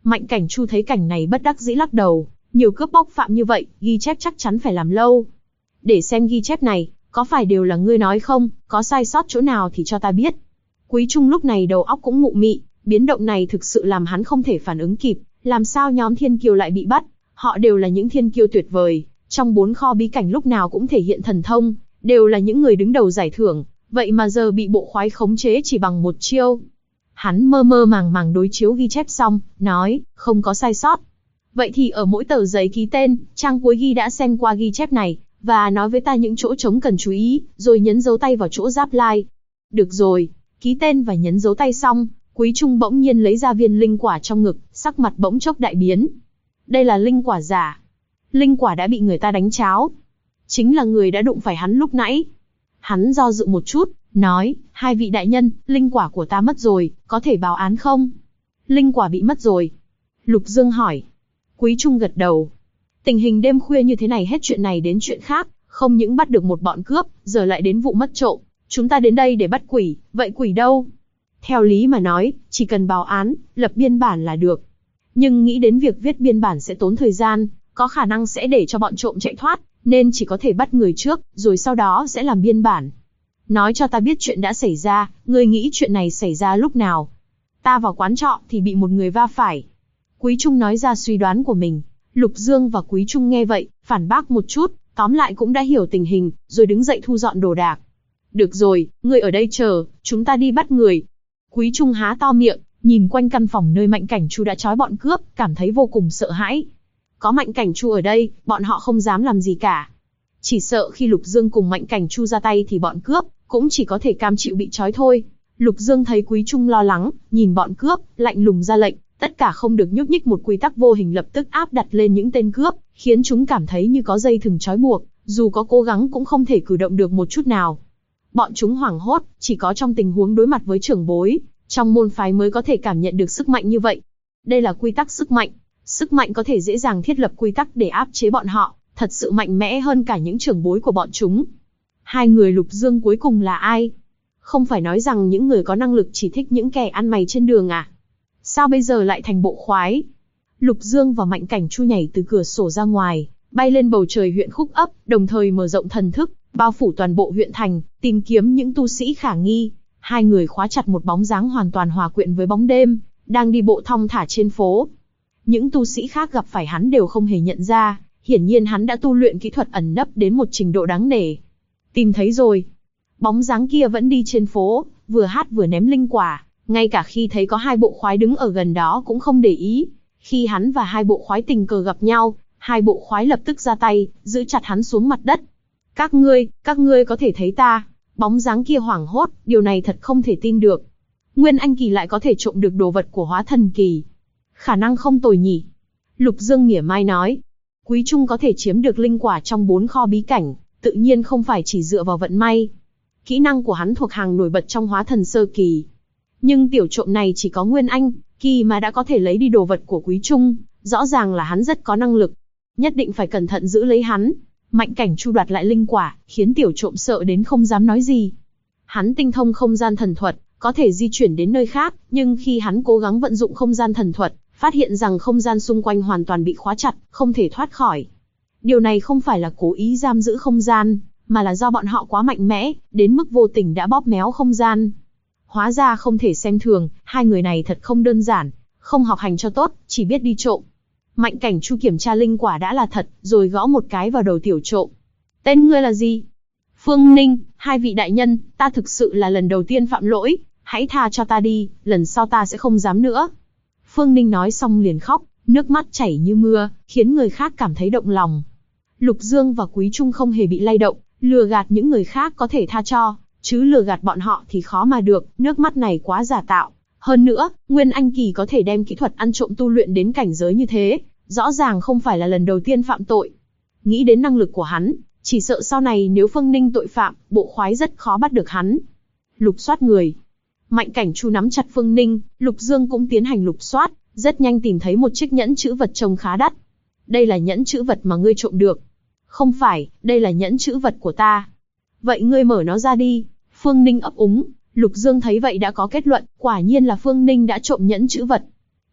Mạnh Cảnh Chu thấy cảnh này bất đắc dĩ lắc đầu, nhiều cướp bóc phạm như vậy, ghi chép chắc chắn phải làm lâu. Để xem ghi chép này, có phải đều là ngươi nói không, có sai sót chỗ nào thì cho ta biết. Quý Trung lúc này đầu óc cũng mụ mị, biến động này thực sự làm hắn không thể phản ứng kịp, làm sao nhóm thiên kiêu lại bị bắt, họ đều là những thiên kiêu tuyệt vời, trong 4 kho bí cảnh lúc nào cũng thể hiện thần thông, đều là những người đứng đầu giải thưởng, vậy mà giờ bị bộ khoái khống chế chỉ bằng một chiêu. Hắn mơ mơ màng màng đối chiếu ghi chép xong, nói, không có sai sót. Vậy thì ở mỗi tờ giấy ký tên, trang cuối ghi đã xem qua ghi chép này, và nói với ta những chỗ trống cần chú ý, rồi nhấn dấu tay vào chỗ giáp lai. Được rồi, ký tên và nhấn dấu tay xong, Quý Trung bỗng nhiên lấy ra viên linh quả trong ngực, sắc mặt bỗng chốc đại biến. Đây là linh quả giả. Linh quả đã bị người ta đánh tráo. Chính là người đã đụng phải hắn lúc nãy. Hắn do dự một chút, nói, 2 vị đại nhân, linh quả của ta mất rồi, có thể báo án không? Linh quả bị mất rồi. Lục Dương hỏi. Quý Trung gật đầu. Tình hình đêm khuya như thế này hết chuyện này đến chuyện khác, không những bắt được một bọn cướp, giờ lại đến vụ mất trộm. Chúng ta đến đây để bắt quỷ, vậy quỷ đâu? Theo lý mà nói, chỉ cần báo án, lập biên bản là được. Nhưng nghĩ đến việc viết biên bản sẽ tốn thời gian, có khả năng sẽ để cho bọn trộm chạy thoát, nên chỉ có thể bắt người trước, rồi sau đó sẽ làm biên bản. Nói cho ta biết chuyện đã xảy ra, ngươi nghĩ chuyện này xảy ra lúc nào? Ta vào quán trọ thì bị một người va phải. Quý Trung nói ra suy đoán của mình. Lục Dương và Quý Trung nghe vậy, phản bác một chút, tóm lại cũng đã hiểu tình hình, rồi đứng dậy thu dọn đồ đạc. Được rồi, ngươi ở đây chờ, chúng ta đi bắt người. Quý Trung há to miệng, nhìn quanh căn phòng nơi Mạnh Cảnh Chu đã trói bọn cướp, cảm thấy vô cùng sợ hãi. Có Mạnh Cảnh Chu ở đây, bọn họ không dám làm gì cả. Chỉ sợ khi Lục Dương cùng Mạnh Cảnh Chu ra tay thì bọn cướp cũng chỉ có thể cam chịu bị trói thôi. Lục Dương thấy Quý Trung lo lắng, nhìn bọn cướp, lạnh lùng ra lệnh, tất cả không được nhúc nhích, một quy tắc vô hình lập tức áp đặt lên những tên cướp, khiến chúng cảm thấy như có dây thừng trói buộc, dù có cố gắng cũng không thể cử động được một chút nào. Bọn chúng hoảng hốt, chỉ có trong tình huống đối mặt với trưởng bối, trong môn phái mới có thể cảm nhận được sức mạnh như vậy. Đây là quy tắc sức mạnh. Sức mạnh có thể dễ dàng thiết lập quy tắc để áp chế bọn họ, thật sự mạnh mẽ hơn cả những trưởng bối của bọn chúng. 2 người Lục Dương cuối cùng là ai? Không phải nói rằng những người có năng lực chỉ thích những kẻ ăn mày trên đường à? Sao bây giờ lại thành bộ khoái? Lục Dương và Mạnh Cảnh Chu nhảy từ cửa sổ ra ngoài, bay lên bầu trời huyện Khúc Ấp, đồng thời mở rộng thần thức, bao phủ toàn bộ huyện thành, tìm kiếm những tu sĩ khả nghi. 2 người khóa chặt một bóng dáng hoàn toàn hòa quyện với bóng đêm, đang đi bộ thong thả trên phố. Những tu sĩ khác gặp phải hắn đều không hề nhận ra, hiển nhiên hắn đã tu luyện kỹ thuật ẩn nấp đến một trình độ đáng nể. Tìm thấy rồi. Bóng dáng kia vẫn đi trên phố, vừa hát vừa ném linh quả, ngay cả khi thấy có 2 bộ khoái đứng ở gần đó cũng không để ý. Khi hắn và 2 bộ khoái tình cờ gặp nhau, 2 bộ khoái lập tức ra tay, giữ chặt hắn xuống mặt đất. Các ngươi có thể thấy ta? Bóng dáng kia hoảng hốt, điều này thật không thể tin được. Nguyên Anh kỳ lại có thể trộm được đồ vật của hóa thần kỳ. Khả năng không tồi nhỉ. Lục Dương mỉa mai nói. Quý Trung có thể chiếm được linh quả trong 4 kho bí cảnh, tự nhiên không phải chỉ dựa vào vận may. Kỹ năng của hắn thuộc hàng nổi bật trong hóa thần sơ kỳ. Nhưng tiểu trộm này chỉ có Nguyên Anh kỳ mà đã có thể lấy đi đồ vật của Quý Trung, rõ ràng là hắn rất có năng lực. Nhất định phải cẩn thận giữ lấy hắn. Mạnh Cảnh Chu đoạt lại linh quả, khiến tiểu trộm sợ đến không dám nói gì. Hắn tinh thông không gian thần thuật, có thể di chuyển đến nơi khác, nhưng khi hắn cố gắng vận dụng không gian thần thuật, phát hiện rằng không gian xung quanh hoàn toàn bị khóa chặt, không thể thoát khỏi. Điều này không phải là cố ý giam giữ không gian, mà là do bọn họ quá mạnh mẽ, đến mức vô tình đã bóp méo không gian. Hóa ra không thể xem thường, 2 người này thật không đơn giản, không học hành cho tốt, chỉ biết đi trộm. Mạnh Cảnh Chu kiểm tra linh quả đã là thật, rồi gõ một cái vào đầu tiểu trộm. Tên ngươi là gì? Phương Ninh. 2 vị đại nhân, ta thực sự là lần đầu tiên phạm lỗi, hãy tha cho ta đi, lần sau ta sẽ không dám nữa. Phương Ninh nói xong liền khóc, nước mắt chảy như mưa, khiến người khác cảm thấy động lòng. Lục Dương và Quý Trung không hề bị lay động, lừa gạt những người khác có thể tha cho, chứ lừa gạt bọn họ thì khó mà được, nước mắt này quá giả tạo. Hơn nữa, Nguyên Anh kỳ có thể đem kỹ thuật ăn trộm tu luyện đến cảnh giới như thế, rõ ràng không phải là lần đầu tiên phạm tội. Nghĩ đến năng lực của hắn, chỉ sợ sau này nếu Phương Ninh tội phạm, bộ khoái rất khó bắt được hắn. Lục soát người. Mạnh Cảnh Chu nắm chặt Phương Ninh, Lục Dương cũng tiến hành lục soát, rất nhanh tìm thấy một chiếc nhẫn chữ vật trông khá đắt. Đây là nhẫn chữ vật mà ngươi trộm được. Không phải, đây là nhẫn chữ vật của ta. Vậy ngươi mở nó ra đi. Phương Ninh ấp úng. Lục Dương thấy vậy đã có kết luận, quả nhiên là Phương Ninh đã trộm nhẫn chữ vật.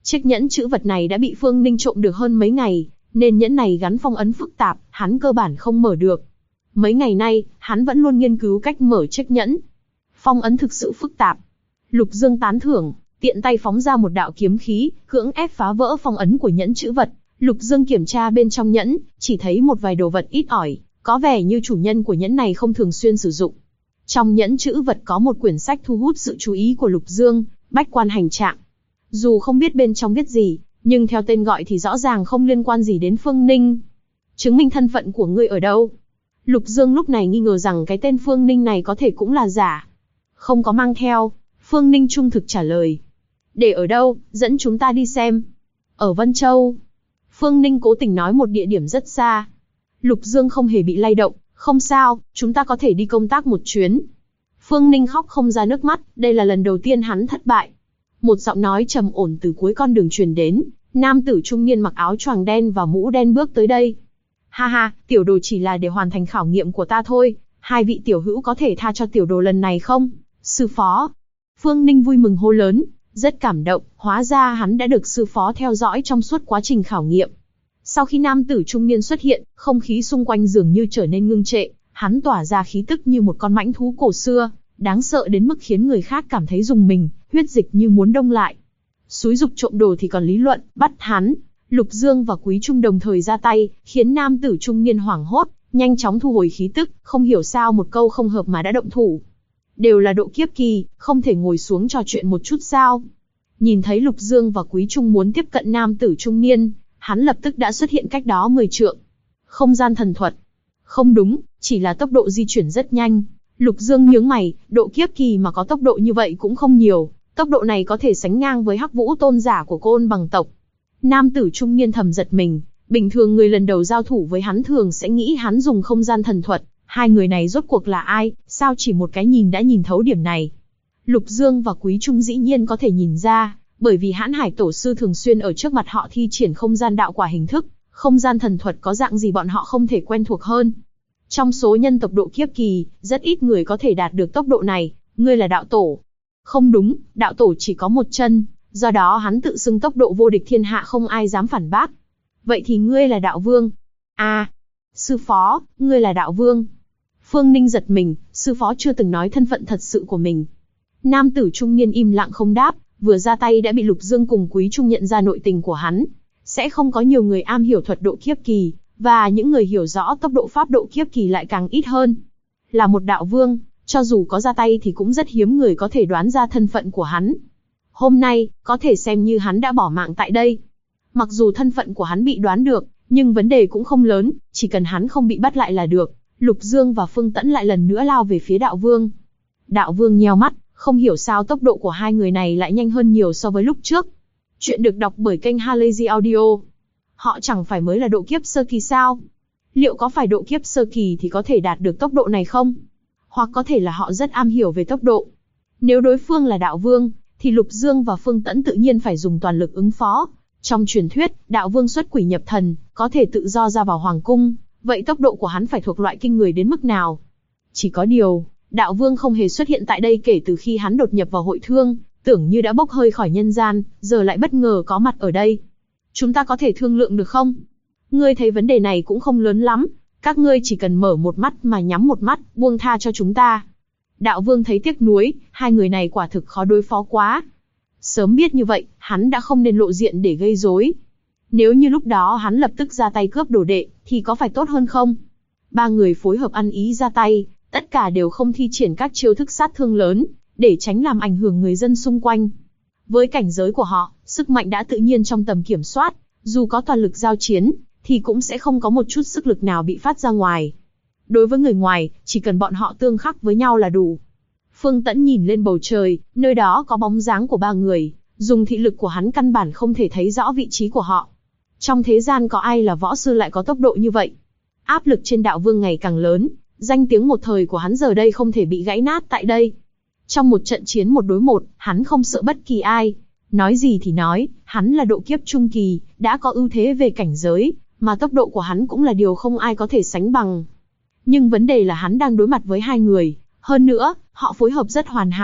Chiếc nhẫn chữ vật này đã bị Phương Ninh trộm được hơn mấy ngày, nên nhẫn này gắn phong ấn phức tạp, hắn cơ bản không mở được. Mấy ngày nay, hắn vẫn luôn nghiên cứu cách mở chiếc nhẫn. Phong ấn thực sự phức tạp. Lục Dương tán thưởng, tiện tay phóng ra một đạo kiếm khí, cưỡng ép phá vỡ phong ấn của nhẫn chữ vật. Lục Dương kiểm tra bên trong nhẫn, chỉ thấy một vài đồ vật ít ỏi, có vẻ như chủ nhân của nhẫn này không thường xuyên sử dụng. Trong nhẫn chữ vật có một quyển sách thu hút sự chú ý của Lục Dương, Bách Quan Hành Trạng. Dù không biết bên trong viết gì, nhưng theo tên gọi thì rõ ràng không liên quan gì đến Phương Ninh. Chứng minh thân phận của ngươi ở đâu? Lục Dương lúc này nghi ngờ rằng cái tên Phương Ninh này có thể cũng là giả. Không có mang theo, Phương Ninh trung thực trả lời. Để ở đâu, dẫn chúng ta đi xem. Ở Vân Châu. Phương Ninh cố tình nói một địa điểm rất xa. Lục Dương không hề bị lay động, không sao, chúng ta có thể đi công tác một chuyến. Phương Ninh khóc không ra nước mắt, đây là lần đầu tiên hắn thất bại. Một giọng nói trầm ổn từ cuối con đường truyền đến, nam tử trung niên mặc áo choàng đen và mũ đen bước tới đây. Ha ha, tiểu đồ chỉ là để hoàn thành khảo nghiệm của ta thôi, hai vị tiểu hữu có thể tha cho tiểu đồ lần này không? Sư phó. Phương Ninh vui mừng hô lớn, rất cảm động, hóa ra hắn đã được sư phó theo dõi trong suốt quá trình khảo nghiệm. Sau khi nam tử trung niên xuất hiện, không khí xung quanh dường như trở nên ngưng trệ, hắn tỏa ra khí tức như một con mãnh thú cổ xưa, đáng sợ đến mức khiến người khác cảm thấy rùng mình, huyết dịch như muốn đông lại. Xúi dục trộm đồ thì còn lý luận, bắt hắn. Lục Dương và Quý Trung đồng thời ra tay, khiến nam tử trung niên hoảng hốt, nhanh chóng thu hồi khí tức, không hiểu sao một câu không hợp mà đã động thủ. Đều là độ kiếp kỳ, không thể ngồi xuống trò chuyện một chút sao? Nhìn thấy Lục Dương và Quý Trung muốn tiếp cận nam tử trung niên, hắn lập tức đã xuất hiện cách đó 10 trượng. Không gian thần thuật. Không đúng, chỉ là tốc độ di chuyển rất nhanh. Lục Dương nhướng mày, độ kiếp kỳ mà có tốc độ như vậy cũng không nhiều, tốc độ này có thể sánh ngang với Hắc Vũ tôn giả của Côn Bằng tộc. Nam tử trung niên thầm giật mình, bình thường người lần đầu giao thủ với hắn thường sẽ nghĩ hắn dùng không gian thần thuật, hai người này rốt cuộc là ai, sao chỉ một cái nhìn đã nhìn thấu điểm này. Lục Dương và Quý Trung dĩ nhiên có thể nhìn ra, bởi vì Hãn Hải tổ sư thường xuyên ở trước mặt họ thi triển không gian đạo quả hình thức, không gian thần thuật có dạng gì bọn họ không thể quen thuộc hơn. Trong số nhân tộc độ kiếp kỳ, rất ít người có thể đạt được tốc độ này, ngươi là đạo tổ. Không đúng, đạo tổ chỉ có một chân, do đó hắn tự xưng tốc độ vô địch thiên hạ không ai dám phản bác. Vậy thì ngươi là đạo vương. À, sư phó, ngươi là đạo vương. Phương Ninh giật mình, sư phó chưa từng nói thân phận thật sự của mình. Nam tử trung niên im lặng không đáp, vừa ra tay đã bị Lục Dương cùng Quý Trung nhận ra nội tình của hắn. Sẽ không có nhiều người am hiểu thuật độ kiếp kỳ, và những người hiểu rõ tốc độ pháp độ kiếp kỳ lại càng ít hơn. Là một đạo vương, cho dù có ra tay thì cũng rất hiếm người có thể đoán ra thân phận của hắn. Hôm nay, có thể xem như hắn đã bỏ mạng tại đây. Mặc dù thân phận của hắn bị đoán được, nhưng vấn đề cũng không lớn, chỉ cần hắn không bị bắt lại là được. Lục Dương và Phương Tẫn lại lần nữa lao về phía đạo vương. Đạo vương nheo mắt, không hiểu sao tốc độ của hai người này lại nhanh hơn nhiều so với lúc trước. Chuyện được đọc bởi kênh Halazy Audio. Họ chẳng phải mới là độ kiếp sơ kỳ sao? Liệu có phải độ kiếp sơ kỳ thì có thể đạt được tốc độ này không? Hoặc có thể là họ rất am hiểu về tốc độ. Nếu đối phương là đạo vương, thì Lục Dương và Phương Tẫn tự nhiên phải dùng toàn lực ứng phó. Trong truyền thuyết, đạo vương xuất quỷ nhập thần, có thể tự do ra vào hoàng cung, vậy tốc độ của hắn phải thuộc loại kinh người đến mức nào? Chỉ có điều, đạo vương không hề xuất hiện tại đây kể từ khi hắn đột nhập vào hội thương, tưởng như đã bốc hơi khỏi nhân gian, giờ lại bất ngờ có mặt ở đây. Chúng ta có thể thương lượng được không? Ngươi thấy vấn đề này cũng không lớn lắm, các ngươi chỉ cần mở một mắt mà nhắm một mắt, buông tha cho chúng ta. Đạo vương thấy tiếc nuối, hai người này quả thực khó đối phó quá. Sớm biết như vậy, hắn đã không nên lộ diện để gây rối. Nếu như lúc đó hắn lập tức ra tay cướp đồ đệ, thì có phải tốt hơn không? Ba người phối hợp ăn ý ra tay, tất cả đều không thi triển các chiêu thức sát thương lớn, để tránh làm ảnh hưởng người dân xung quanh. Với cảnh giới của họ, sức mạnh đã tự nhiên trong tầm kiểm soát, dù có toàn lực giao chiến, thì cũng sẽ không có một chút sức lực nào bị phát ra ngoài. Đối với người ngoài, chỉ cần bọn họ tương khắc với nhau là đủ. Phương Tẫn nhìn lên bầu trời, nơi đó có bóng dáng của ba người, dùng thị lực của hắn căn bản không thể thấy rõ vị trí của họ. Trong thế gian có ai là võ sư lại có tốc độ như vậy? Áp lực trên đạo vương ngày càng lớn, danh tiếng một thời của hắn giờ đây không thể bị gãy nát tại đây. Trong một trận chiến 1 đối 1, hắn không sợ bất kỳ ai. Nói gì thì nói, hắn là độ kiếp trung kỳ, đã có ưu thế về cảnh giới, mà tốc độ của hắn cũng là điều không ai có thể sánh bằng. Nhưng vấn đề là hắn đang đối mặt với hai người, hơn nữa, họ phối hợp rất hoàn hảo,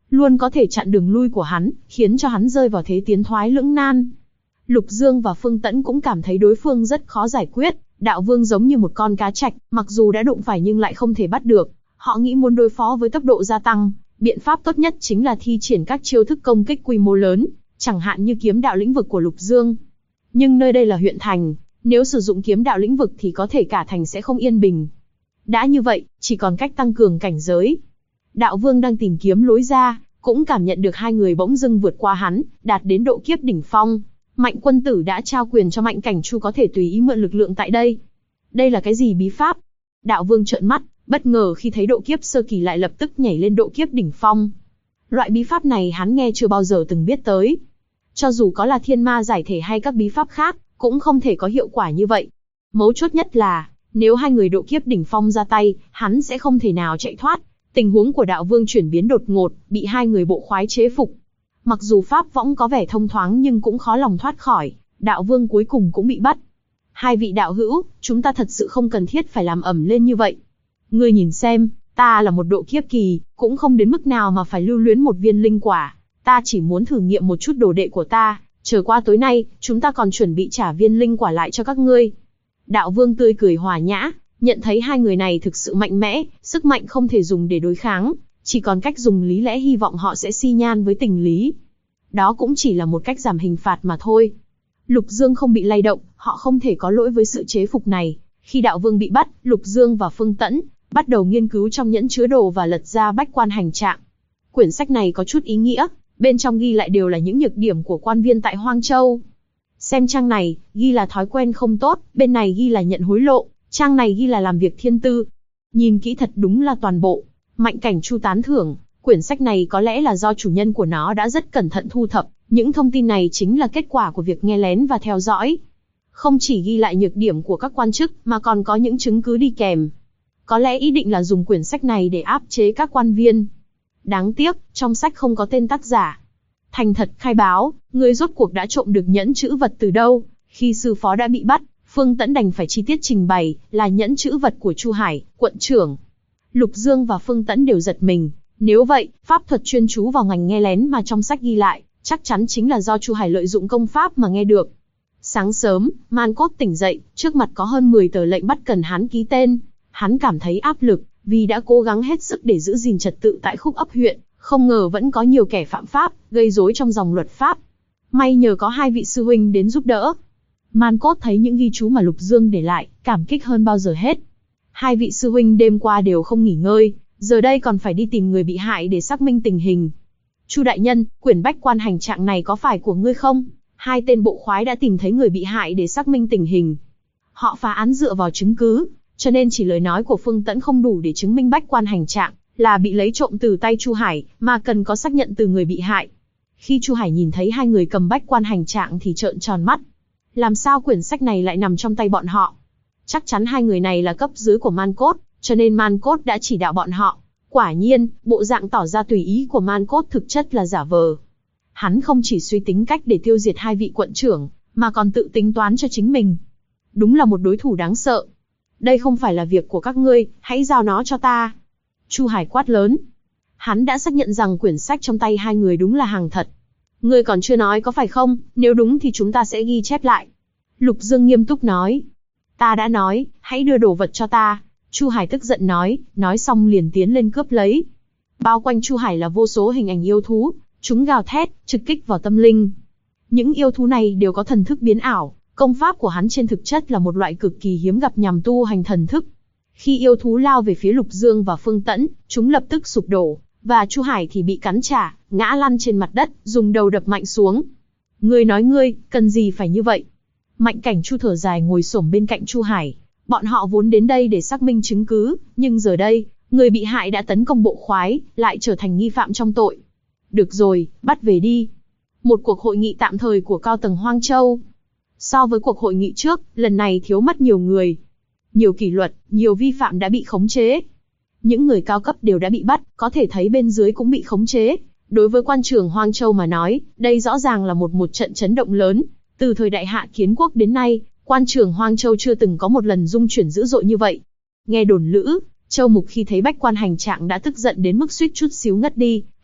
luôn có thể chặn đường lui của hắn, khiến cho hắn rơi vào thế tiến thoái lưỡng nan. Lục Dương và Phương Tẫn cũng cảm thấy đối phương rất khó giải quyết, Đạo Vương giống như một con cá trạch, mặc dù đã đụng phải nhưng lại không thể bắt được. Họ nghĩ muốn đối phó với tốc độ gia tăng, biện pháp tốt nhất chính là thi triển các chiêu thức công kích quy mô lớn, chẳng hạn như kiếm đạo lĩnh vực của Lục Dương. Nhưng nơi đây là huyện thành, nếu sử dụng kiếm đạo lĩnh vực thì có thể cả thành sẽ không yên bình. Đã như vậy, chỉ còn cách tăng cường cảnh giới. Đạo Vương đang tìm kiếm lối ra, cũng cảm nhận được hai người bỗng dưng vượt qua hắn, đạt đến độ kiếp đỉnh phong. Mạnh Quân Tử đã trao quyền cho Mạnh Cảnh Chu có thể tùy ý mượn lực lượng tại đây. Đây là cái gì bí pháp? Đạo Vương trợn mắt, bất ngờ khi thấy độ kiếp sơ kỳ lại lập tức nhảy lên độ kiếp đỉnh phong. Loại bí pháp này hắn nghe chưa bao giờ từng biết tới. Cho dù có là thiên ma giải thể hay các bí pháp khác, cũng không thể có hiệu quả như vậy. Mấu chốt nhất là, nếu hai người độ kiếp đỉnh phong ra tay, hắn sẽ không thể nào chạy thoát. Tình huống của Đạo Vương chuyển biến đột ngột, bị hai người bộ khoái chế phục. Mặc dù pháp võng có vẻ thông thoáng nhưng cũng khó lòng thoát khỏi, Đạo Vương cuối cùng cũng bị bắt. Hai vị đạo hữu, chúng ta thật sự không cần thiết phải làm ầm lên như vậy. Ngươi nhìn xem, ta là một độ kiếp kỳ, cũng không đến mức nào mà phải lưu luyến một viên linh quả. Ta chỉ muốn thử nghiệm một chút đồ đệ của ta, chờ qua tối nay, chúng ta còn chuẩn bị trả viên linh quả lại cho các ngươi. Đạo Vương tươi cười hòa nhã, nhận thấy hai người này thực sự mạnh mẽ, sức mạnh không thể dùng để đối kháng, chỉ còn cách dùng lý lẽ hy vọng họ sẽ si nhan với tình lý. Đó cũng chỉ là một cách giảm hình phạt mà thôi. Lục Dương không bị lay động, họ không thể có lỗi với sự chế phục này. Khi Đạo Vương bị bắt, Lục Dương và Phương Tẫn bắt đầu nghiên cứu trong nhẫn chứa đồ và lật ra bách quan hành trạng. Quyển sách này có chút ý nghĩa, bên trong ghi lại đều là những nhược điểm của quan viên tại Hoang Châu. Xem trang này, ghi là thói quen không tốt, bên này ghi là nhận hối lộ, trang này ghi là làm việc thiên tư. Nhìn kỹ thật đúng là toàn bộ. Mạnh Cảnh Chu tán thưởng, quyển sách này có lẽ là do chủ nhân của nó đã rất cẩn thận thu thập, những thông tin này chính là kết quả của việc nghe lén và theo dõi. Không chỉ ghi lại nhược điểm của các quan chức mà còn có những chứng cứ đi kèm. Có lẽ ý định là dùng quyển sách này để áp chế các quan viên. Đáng tiếc, trong sách không có tên tác giả. Thành thật khai báo, người rốt cuộc đã trộm được nhẫn chữ vật từ đâu? Khi sư phó đã bị bắt, Phương Tẫn đành phải chi tiết trình bày, là nhẫn chữ vật của Chu Hải, quận trưởng. Lục Dương và Phương Tẫn đều giật mình. Nếu vậy, pháp thuật chuyên chú vào ngành nghe lén mà trong sách ghi lại, chắc chắn chính là do Chu Hải lợi dụng công pháp mà nghe được. Sáng sớm, Man Cốt tỉnh dậy, trước mặt có hơn 10 tờ lệnh bắt cần hắn ký tên. Hắn cảm thấy áp lực, vì đã cố gắng hết sức để giữ gìn trật tự tại Khúc Ấp huyện, không ngờ vẫn có nhiều kẻ phạm pháp, gây rối trong dòng luật pháp. May nhờ có hai vị sư huynh đến giúp đỡ. Man Cốt thấy những ghi chú mà Lục Dương để lại, cảm kích hơn bao giờ hết. Hai vị sư huynh đêm qua đều không nghỉ ngơi, giờ đây còn phải đi tìm người bị hại để xác minh tình hình. Chu đại nhân, quyển bách quan hành trạng này có phải của ngươi không? Hai tên bộ khoái đã tìm thấy người bị hại để xác minh tình hình. Họ phá án dựa vào chứng cứ, cho nên chỉ lời nói của Phương Tẫn không đủ để chứng minh bách quan hành trạng là bị lấy trộm từ tay Chu Hải, mà cần có xác nhận từ người bị hại. Khi Chu Hải nhìn thấy hai người cầm bách quan hành trạng thì trợn tròn mắt. Làm sao quyển sách này lại nằm trong tay bọn họ? Chắc chắn hai người này là cấp dưới của Man Cốt, cho nên Man Cốt đã chỉ đạo bọn họ. Quả nhiên, bộ dạng tỏ ra tùy ý của Man Cốt thực chất là giả vờ. Hắn không chỉ suy tính cách để tiêu diệt hai vị quận trưởng, mà còn tự tính toán cho chính mình. Đúng là một đối thủ đáng sợ. Đây không phải là việc của các ngươi, hãy giao nó cho ta. Chu Hải quát lớn. Hắn đã xác nhận rằng quyển sách trong tay hai người đúng là hàng thật. Ngươi còn chưa nói có phải không, nếu đúng thì chúng ta sẽ ghi chép lại. Lục Dương nghiêm túc nói. Ta đã nói, hãy đưa đồ vật cho ta. Chu Hải tức giận nói xong liền tiến lên cướp lấy. Bao quanh Chu Hải là vô số hình ảnh yêu thú, chúng gào thét, trực kích vào tâm linh. Những yêu thú này đều có thần thức biến ảo, công pháp của hắn trên thực chất là một loại cực kỳ hiếm gặp nhằm tu hành thần thức. Khi yêu thú lao về phía Lục Dương và Phương Tẫn, chúng lập tức sụp đổ, và Chu Hải thì bị cắn trả, ngã lăn trên mặt đất, dùng đầu đập mạnh xuống. Ngươi nói ngươi, cần gì phải như vậy? Mạnh Cảnh Chu thở dài ngồi xổm bên cạnh Chu Hải. Bọn họ vốn đến đây để xác minh chứng cứ, nhưng giờ đây, người bị hại đã tấn công bộ khoái, lại trở thành nghi phạm trong tội. Được rồi, bắt về đi. Một cuộc hội nghị tạm thời của cao tầng Hoang Châu. So với cuộc hội nghị trước, lần này thiếu mất nhiều người. Nhiều kỷ luật, nhiều vi phạm đã bị khống chế. Những người cao cấp đều đã bị bắt, có thể thấy bên dưới cũng bị khống chế. Đối với quan trường Hoang Châu mà nói, đây rõ ràng là một trận chấn động lớn. Từ thời đại Hạ Kiến Quốc đến nay, quan trường Hoang Châu chưa từng có một lần dung chuyển dữ dội như vậy. Nghe đồn lữ, Châu Mục khi thấy bách quan hành trạng đã tức giận đến mức suýt chút xíu ngất đi,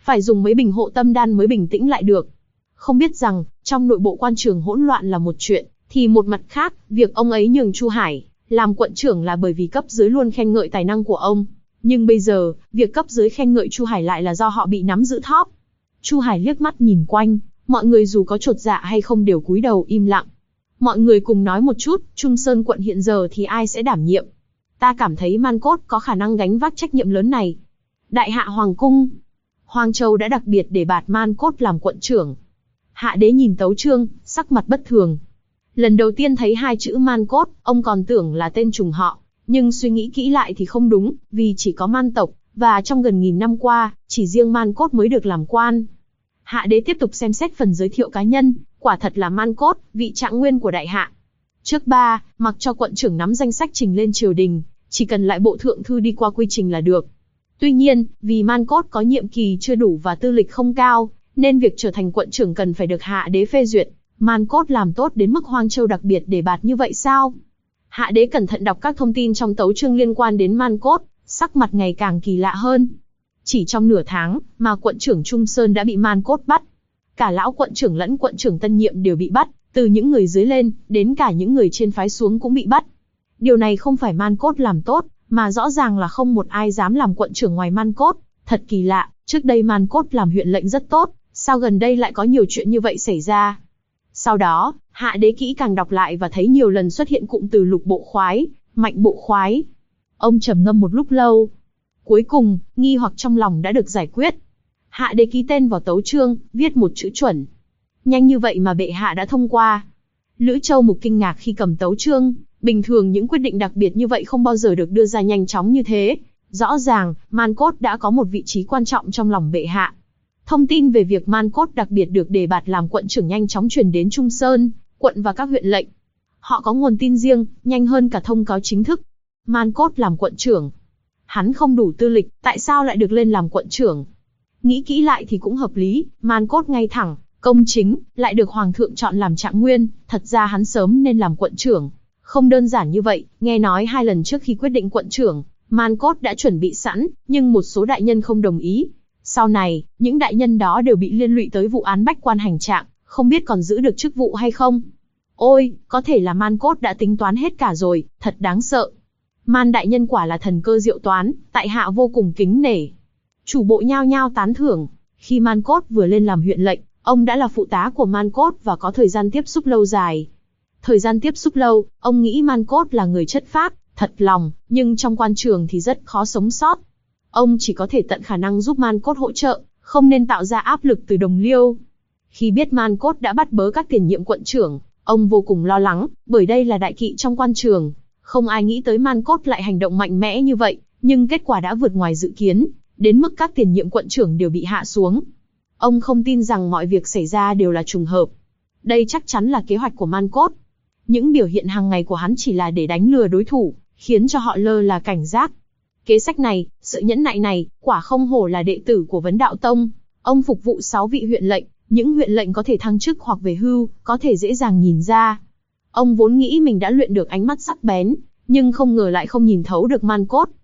phải dùng mấy bình hộ tâm đan mới bình tĩnh lại được. Không biết rằng, trong nội bộ quan trường hỗn loạn là một chuyện, thì một mặt khác, việc ông ấy nhường Chu Hải làm quận trưởng là bởi vì cấp dưới luôn khen ngợi tài năng của ông. Nhưng bây giờ, việc cấp dưới khen ngợi Chu Hải lại là do họ bị nắm giữ thóp. Chu Hải liếc mắt nhìn quanh, mọi người dù có chột dạ hay không đều cúi đầu im lặng. Mọi người cùng nói một chút, Trung Sơn quận hiện giờ thì ai sẽ đảm nhiệm? Ta cảm thấy Man Cốt có khả năng gánh vác trách nhiệm lớn này. Đại hạ Hoàng cung, Hoàng Châu đã đặc biệt để bạt Man Cốt làm quận trưởng. Hạ đế nhìn tấu chương, sắc mặt bất thường. Lần đầu tiên thấy hai chữ Man Cốt, ông còn tưởng là tên trùng họ, nhưng suy nghĩ kỹ lại thì không đúng, vì chỉ có Man tộc, và trong gần 1000 năm qua, chỉ riêng Man Cốt mới được làm quan. Hạ đế tiếp tục xem xét phần giới thiệu cá nhân, quả thật là Man Cốt, vị trạng nguyên của đại hạ. Trước mặc cho quận trưởng nắm danh sách trình lên triều đình, chỉ cần lại bộ thượng thư đi qua quy trình là được. Tuy nhiên, vì Man Cốt có nhiệm kỳ chưa đủ và tư lịch không cao, nên việc trở thành quận trưởng cần phải được hạ đế phê duyệt. Man Cốt làm tốt đến mức Hoang Châu đặc biệt để bạt như vậy sao? Hạ đế cẩn thận đọc các thông tin trong tấu chương liên quan đến Man Cốt, sắc mặt ngày càng kỳ lạ hơn. Chỉ trong nửa tháng, mà quận trưởng Trung Sơn đã bị Man Cốt bắt. Cả lão quận trưởng lẫn quận trưởng tân nhiệm đều bị bắt, từ những người dưới lên, đến cả những người trên phái xuống cũng bị bắt. Điều này không phải Man Cốt làm tốt, mà rõ ràng là không một ai dám làm quận trưởng ngoài Man Cốt. Thật kỳ lạ, trước đây Man Cốt làm huyện lệnh rất tốt, sao gần đây lại có nhiều chuyện như vậy xảy ra? Sau đó, hạ đế kỹ càng đọc lại và thấy nhiều lần xuất hiện cụm từ Lục bộ khoái, Mạnh bộ khoái. Ông trầm ngâm một lúc lâu. Cuối cùng, nghi hoặc trong lòng đã được giải quyết. Hạ đế ký tên vào tấu chương, viết một chữ chuẩn. Nhanh như vậy mà bệ hạ đã thông qua. Lữ Châu Mục kinh ngạc khi cầm tấu chương, bình thường những quyết định đặc biệt như vậy không bao giờ được đưa ra nhanh chóng như thế. Rõ ràng, Man Cốt đã có một vị trí quan trọng trong lòng bệ hạ. Thông tin về việc Man Cốt đặc biệt được đề bạt làm quận trưởng nhanh chóng truyền đến Trung Sơn, quận và các huyện lệnh. Họ có nguồn tin riêng, nhanh hơn cả thông cáo chính thức. Man Cốt làm quận trưởng. Hắn không đủ tư lịch, tại sao lại được lên làm quận trưởng? Nghĩ kỹ lại thì cũng hợp lý, Man Cốt ngay thẳng, công chính, lại được Hoàng thượng chọn làm trạng nguyên, thật ra hắn sớm nên làm quận trưởng. Không đơn giản như vậy, nghe nói 2 lần trước khi quyết định quận trưởng, Man Cốt đã chuẩn bị sẵn, nhưng một số đại nhân không đồng ý. Sau này, những đại nhân đó đều bị liên lụy tới vụ án bách quan hành trạng, không biết còn giữ được chức vụ hay không. Ôi, có thể là Man Cốt đã tính toán hết cả rồi, thật đáng sợ. Man đại nhân quả là thần cơ diệu toán, tại hạ vô cùng kính nể. Chủ bộ nhao nhao tán thưởng. Khi Man Cốt vừa lên làm huyện lệnh, ông đã là phụ tá của Man Cốt và có thời gian tiếp xúc lâu dài. Thời gian tiếp xúc lâu, ông nghĩ Man Cốt là người chất phác, thật lòng, nhưng trong quan trường thì rất khó sống sót. Ông chỉ có thể tận khả năng giúp Man Cốt hỗ trợ, không nên tạo ra áp lực từ đồng liêu. Khi biết Man Cốt đã bắt bớ các tiền nhiệm quận trưởng, ông vô cùng lo lắng, bởi đây là đại kỵ trong quan trường. Không ai nghĩ tới Man Cốt lại hành động mạnh mẽ như vậy, nhưng kết quả đã vượt ngoài dự kiến, đến mức các tiền nhiệm quận trưởng đều bị hạ xuống. Ông không tin rằng mọi việc xảy ra đều là trùng hợp. Đây chắc chắn là kế hoạch của Man Cốt. Những biểu hiện hàng ngày của hắn chỉ là để đánh lừa đối thủ, khiến cho họ lơ là cảnh giác. Kế sách này, sự nhẫn nại này, quả không hổ là đệ tử của Vấn Đạo Tông. Ông phục vụ 6 vị huyện lệnh, những huyện lệnh có thể thăng chức hoặc về hưu, có thể dễ dàng nhìn ra. Ông vốn nghĩ mình đã luyện được ánh mắt sắc bén, nhưng không ngờ lại không nhìn thấu được Man Cốt.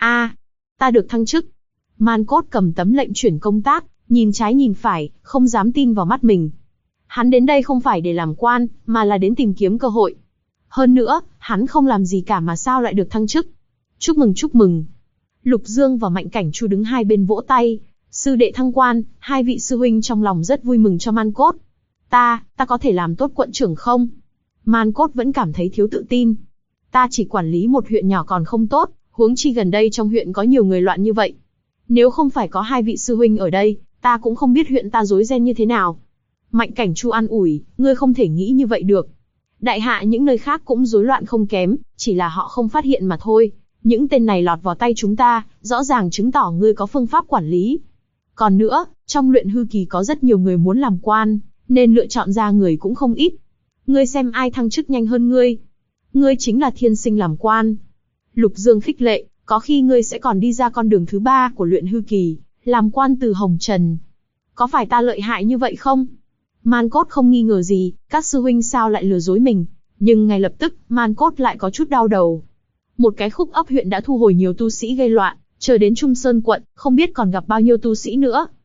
Ta được thăng chức. Man Cốt cầm tấm lệnh chuyển công tác, nhìn trái nhìn phải, không dám tin vào mắt mình. Hắn đến đây không phải để làm quan, mà là đến tìm kiếm cơ hội. Hơn nữa, hắn không làm gì cả mà sao lại được thăng chức. Chúc mừng chúc mừng. Lục Dương và Mạnh Cảnh Chu đứng hai bên vỗ tay. Sư đệ thăng quan, hai vị sư huynh trong lòng rất vui mừng cho Man Cốt. Ta có thể làm tốt quận trưởng không? Man Cốt vẫn cảm thấy thiếu tự tin. Ta chỉ quản lý một huyện nhỏ còn không tốt, huống chi gần đây trong huyện có nhiều người loạn như vậy. Nếu không phải có hai vị sư huynh ở đây, ta cũng không biết huyện ta rối ren như thế nào. Mạnh Cảnh Chu an ủi, ngươi không thể nghĩ như vậy được. Đại hạ những nơi khác cũng rối loạn không kém, chỉ là họ không phát hiện mà thôi. Những tên này lọt vào tay chúng ta, rõ ràng chứng tỏ ngươi có phương pháp quản lý. Còn nữa, trong luyện hư kỳ có rất nhiều người muốn làm quan, nên lựa chọn ra người cũng không ít. Ngươi xem ai thăng chức nhanh hơn ngươi. Ngươi chính là thiên sinh làm quan. Lục Dương khích lệ, có khi ngươi sẽ còn đi ra con đường thứ 3 của luyện hư kỳ, làm quan từ hồng trần. Có phải ta lợi hại như vậy không? Man Cốt không nghi ngờ gì, các sư huynh sao lại lừa dối mình. Nhưng ngay lập tức, Man Cốt lại có chút đau đầu. Một cái khúc ấp huyện đã thu hồi nhiều tu sĩ gây loạn, chờ đến Trung Sơn quận, không biết còn gặp bao nhiêu tu sĩ nữa.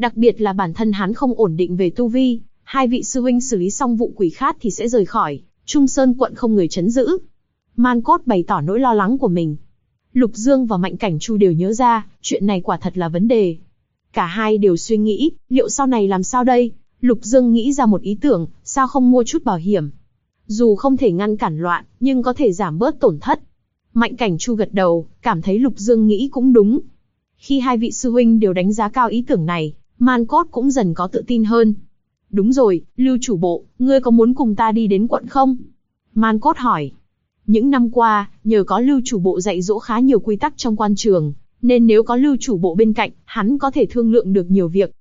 Đặc biệt là bản thân hắn không ổn định về tu vi, hai vị sư huynh xử lý xong vụ quỷ khát thì sẽ rời khỏi Trung Sơn quận không người trấn giữ. Man Cốt bày tỏ nỗi lo lắng của mình. Lục Dương và Mạnh Cảnh Chu đều nhớ ra, chuyện này quả thật là vấn đề. Cả hai đều suy nghĩ, liệu sau này làm sao đây? Lục Dương nghĩ ra một ý tưởng, sao không mua chút bảo hiểm? Dù không thể ngăn cản loạn, nhưng có thể giảm bớt tổn thất. Mạnh Cảnh Chu gật đầu, cảm thấy Lục Dương nghĩ cũng đúng. Khi hai vị sư huynh đều đánh giá cao ý tưởng này, Man Cốt cũng dần có tự tin hơn. Đúng rồi, Lưu chủ bộ, ngươi có muốn cùng ta đi đến quận không? Man Cốt hỏi. Những năm qua, nhờ có Lưu chủ bộ dạy dỗ khá nhiều quy tắc trong quan trường, nên nếu có Lưu chủ bộ bên cạnh, hắn có thể thương lượng được nhiều việc.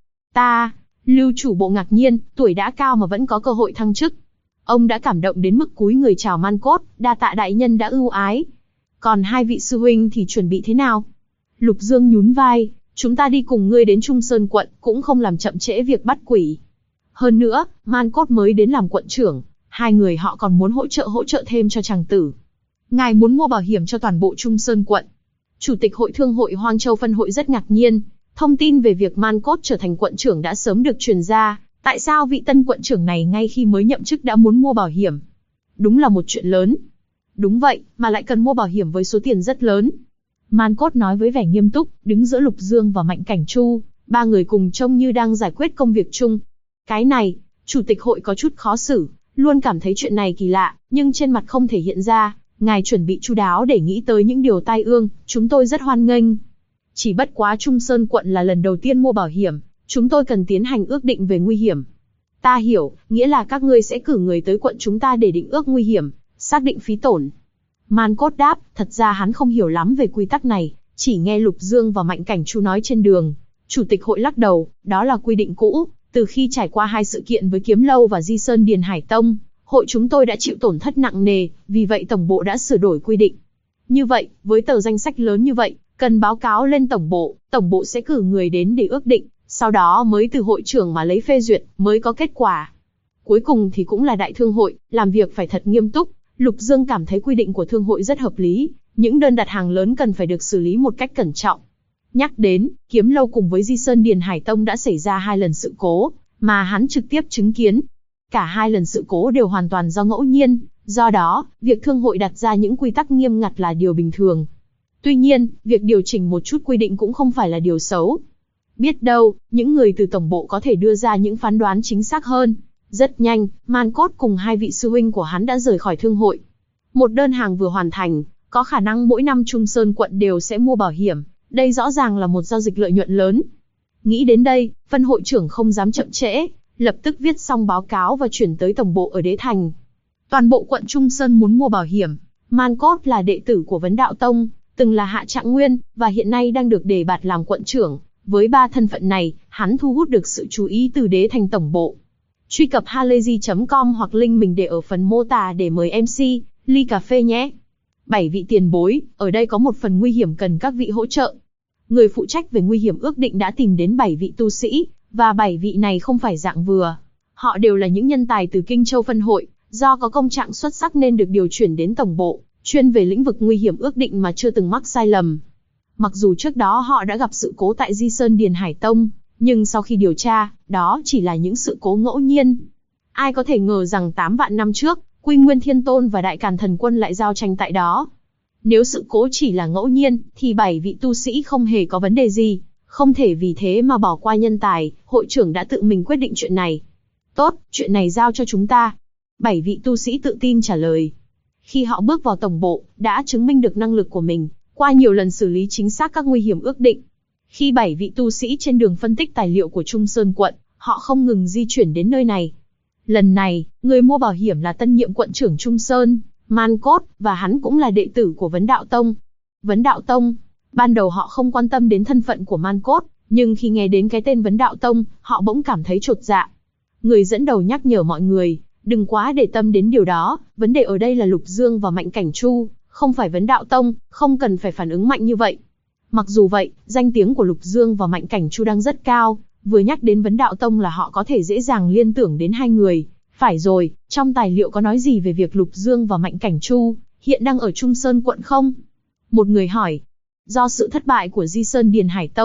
Lưu chủ bộ ngạc nhiên, tuổi đã cao mà vẫn có cơ hội thăng chức. Ông đã cảm động đến mức cúi người chào Man Cốt, đa tạ đại nhân đã ưu ái. Còn hai vị sư huynh thì chuẩn bị thế nào? Lục Dương nhún vai, chúng ta đi cùng ngươi đến Trung Sơn quận, cũng không làm chậm trễ việc bắt quỷ. Hơn nữa, Man Cốt mới đến làm quận trưởng, hai người họ còn muốn hỗ trợ thêm cho chàng tử. Ngài muốn mua bảo hiểm cho toàn bộ Trung Sơn quận. Chủ tịch hội thương hội Hoang Châu phân hội rất ngạc nhiên, thông tin về việc Man Cốt trở thành quận trưởng đã sớm được truyền ra, tại sao vị tân quận trưởng này ngay khi mới nhậm chức đã muốn mua bảo hiểm? Đúng là một chuyện lớn. Đúng vậy, mà lại cần mua bảo hiểm với số tiền rất lớn. Man Cốt nói với vẻ nghiêm túc, đứng giữa Lục Dương và Mạnh Cảnh Chu, ba người cùng trông như đang giải quyết công việc chung. Cái này, chủ tịch hội có chút khó xử, luôn cảm thấy chuyện này kỳ lạ, nhưng trên mặt không thể hiện ra. Ngài chuẩn bị chu đáo để nghĩ tới những điều tai ương, chúng tôi rất hoan nghênh. Chỉ bất quá Trung Sơn quận là lần đầu tiên mua bảo hiểm, chúng tôi cần tiến hành ước định về nguy hiểm. Ta hiểu, nghĩa là các ngươi sẽ cử người tới quận chúng ta để định ước nguy hiểm, xác định phí tổn. Man Cốt đáp, thật ra hắn không hiểu lắm về quy tắc này, chỉ nghe Lục Dương và Mạnh Cảnh Chu nói trên đường. Chủ tịch hội lắc đầu, đó là quy định cũ, từ khi trải qua hai sự kiện với Kiếm Lâu và Di Sơn Điền Hải Tông, hội chúng tôi đã chịu tổn thất nặng nề, vì vậy tổng bộ đã sửa đổi quy định. Như vậy, với tờ danh sách lớn như vậy, cần báo cáo lên tổng bộ sẽ cử người đến để ước định, sau đó mới từ hội trưởng mà lấy phê duyệt, mới có kết quả. Cuối cùng thì cũng là đại thương hội, làm việc phải thật nghiêm túc. Lục Dương cảm thấy quy định của thương hội rất hợp lý, những đơn đặt hàng lớn cần phải được xử lý một cách cẩn trọng. Nhắc đến, Kiếm Lâu cùng với Di Sơn Điền Hải Tông đã xảy ra 2 lần sự cố, mà hắn trực tiếp chứng kiến. Cả 2 lần sự cố đều hoàn toàn do ngẫu nhiên, do đó, việc thương hội đặt ra những quy tắc nghiêm ngặt là điều bình thường. Tuy nhiên, việc điều chỉnh một chút quy định cũng không phải là điều xấu. Biết đâu, những người từ tổng bộ có thể đưa ra những phán đoán chính xác hơn. Rất nhanh, Man Cốt cùng hai vị sư huynh của hắn đã rời khỏi thương hội. Một đơn hàng vừa hoàn thành, có khả năng mỗi năm Trung Sơn quận đều sẽ mua bảo hiểm, đây rõ ràng là một giao dịch lợi nhuận lớn. Nghĩ đến đây, phân hội trưởng không dám chậm trễ, lập tức viết xong báo cáo và chuyển tới tổng bộ ở Đế Thành. Toàn bộ quận Trung Sơn muốn mua bảo hiểm. Man Cốt là đệ tử của Vấn Đạo Tông, từng là Hạ Trạng Nguyên, và hiện nay đang được đề bạt làm quận trưởng. Với 3 thân phận này, hắn thu hút được sự chú ý từ Đế Thành tổng bộ. Truy cập halayzi.com hoặc link mình để ở phần mô tả để mời MC, ly cà phê nhé. 7 vị tiền bối, ở đây có một phần nguy hiểm cần các vị hỗ trợ. Người phụ trách về nguy hiểm ước định đã tìm đến 7 vị tu sĩ, và 7 vị này không phải dạng vừa. Họ đều là những nhân tài từ Kinh Châu phân hội, do có công trạng xuất sắc nên được điều chuyển đến tổng bộ, chuyên về lĩnh vực nguy hiểm ước định mà chưa từng mắc sai lầm. Mặc dù trước đó họ đã gặp sự cố tại Di Sơn Điền Hải Tông, nhưng sau khi điều tra, đó chỉ là những sự cố ngẫu nhiên. Ai có thể ngờ rằng 8 vạn năm trước, Quy Nguyên Thiên Tôn và Đại Càn Thần Quân lại giao tranh tại đó. Nếu sự cố chỉ là ngẫu nhiên, thì 7 vị tu sĩ không hề có vấn đề gì, không thể vì thế mà bỏ qua nhân tài, hội trưởng đã tự mình quyết định chuyện này. Tốt, chuyện này giao cho chúng ta. 7 vị tu sĩ tự tin trả lời. Khi họ bước vào tổng bộ, đã chứng minh được năng lực của mình, qua nhiều lần xử lý chính xác các nguy hiểm ước định. Khi 7 vị tu sĩ trên đường phân tích tài liệu của Trung Sơn quận, họ không ngừng di chuyển đến nơi này. Lần này, người mua bảo hiểm là tân nhiệm quận trưởng Trung Sơn, Man Cốt, và hắn cũng là đệ tử của Vấn Đạo Tông. Vấn Đạo Tông, ban đầu họ không quan tâm đến thân phận của Man Cốt, nhưng khi nghe đến cái tên Vấn Đạo Tông, họ bỗng cảm thấy chột dạ. Người dẫn đầu nhắc nhở mọi người, đừng quá để tâm đến điều đó, vấn đề ở đây là Lục Dương và Mạnh Cảnh Chu, không phải Vấn Đạo Tông, không cần phải phản ứng mạnh như vậy. Mặc dù vậy, danh tiếng của Lục Dương và Mạnh Cảnh Chu đang rất cao, vừa nhắc đến Vấn Đạo Tông là họ có thể dễ dàng liên tưởng đến hai người. Phải rồi, trong tài liệu có nói gì về việc Lục Dương và Mạnh Cảnh Chu hiện đang ở Trung Sơn quận không? Một người hỏi. Do sự thất bại của Di Sơn Điền Hải Tông,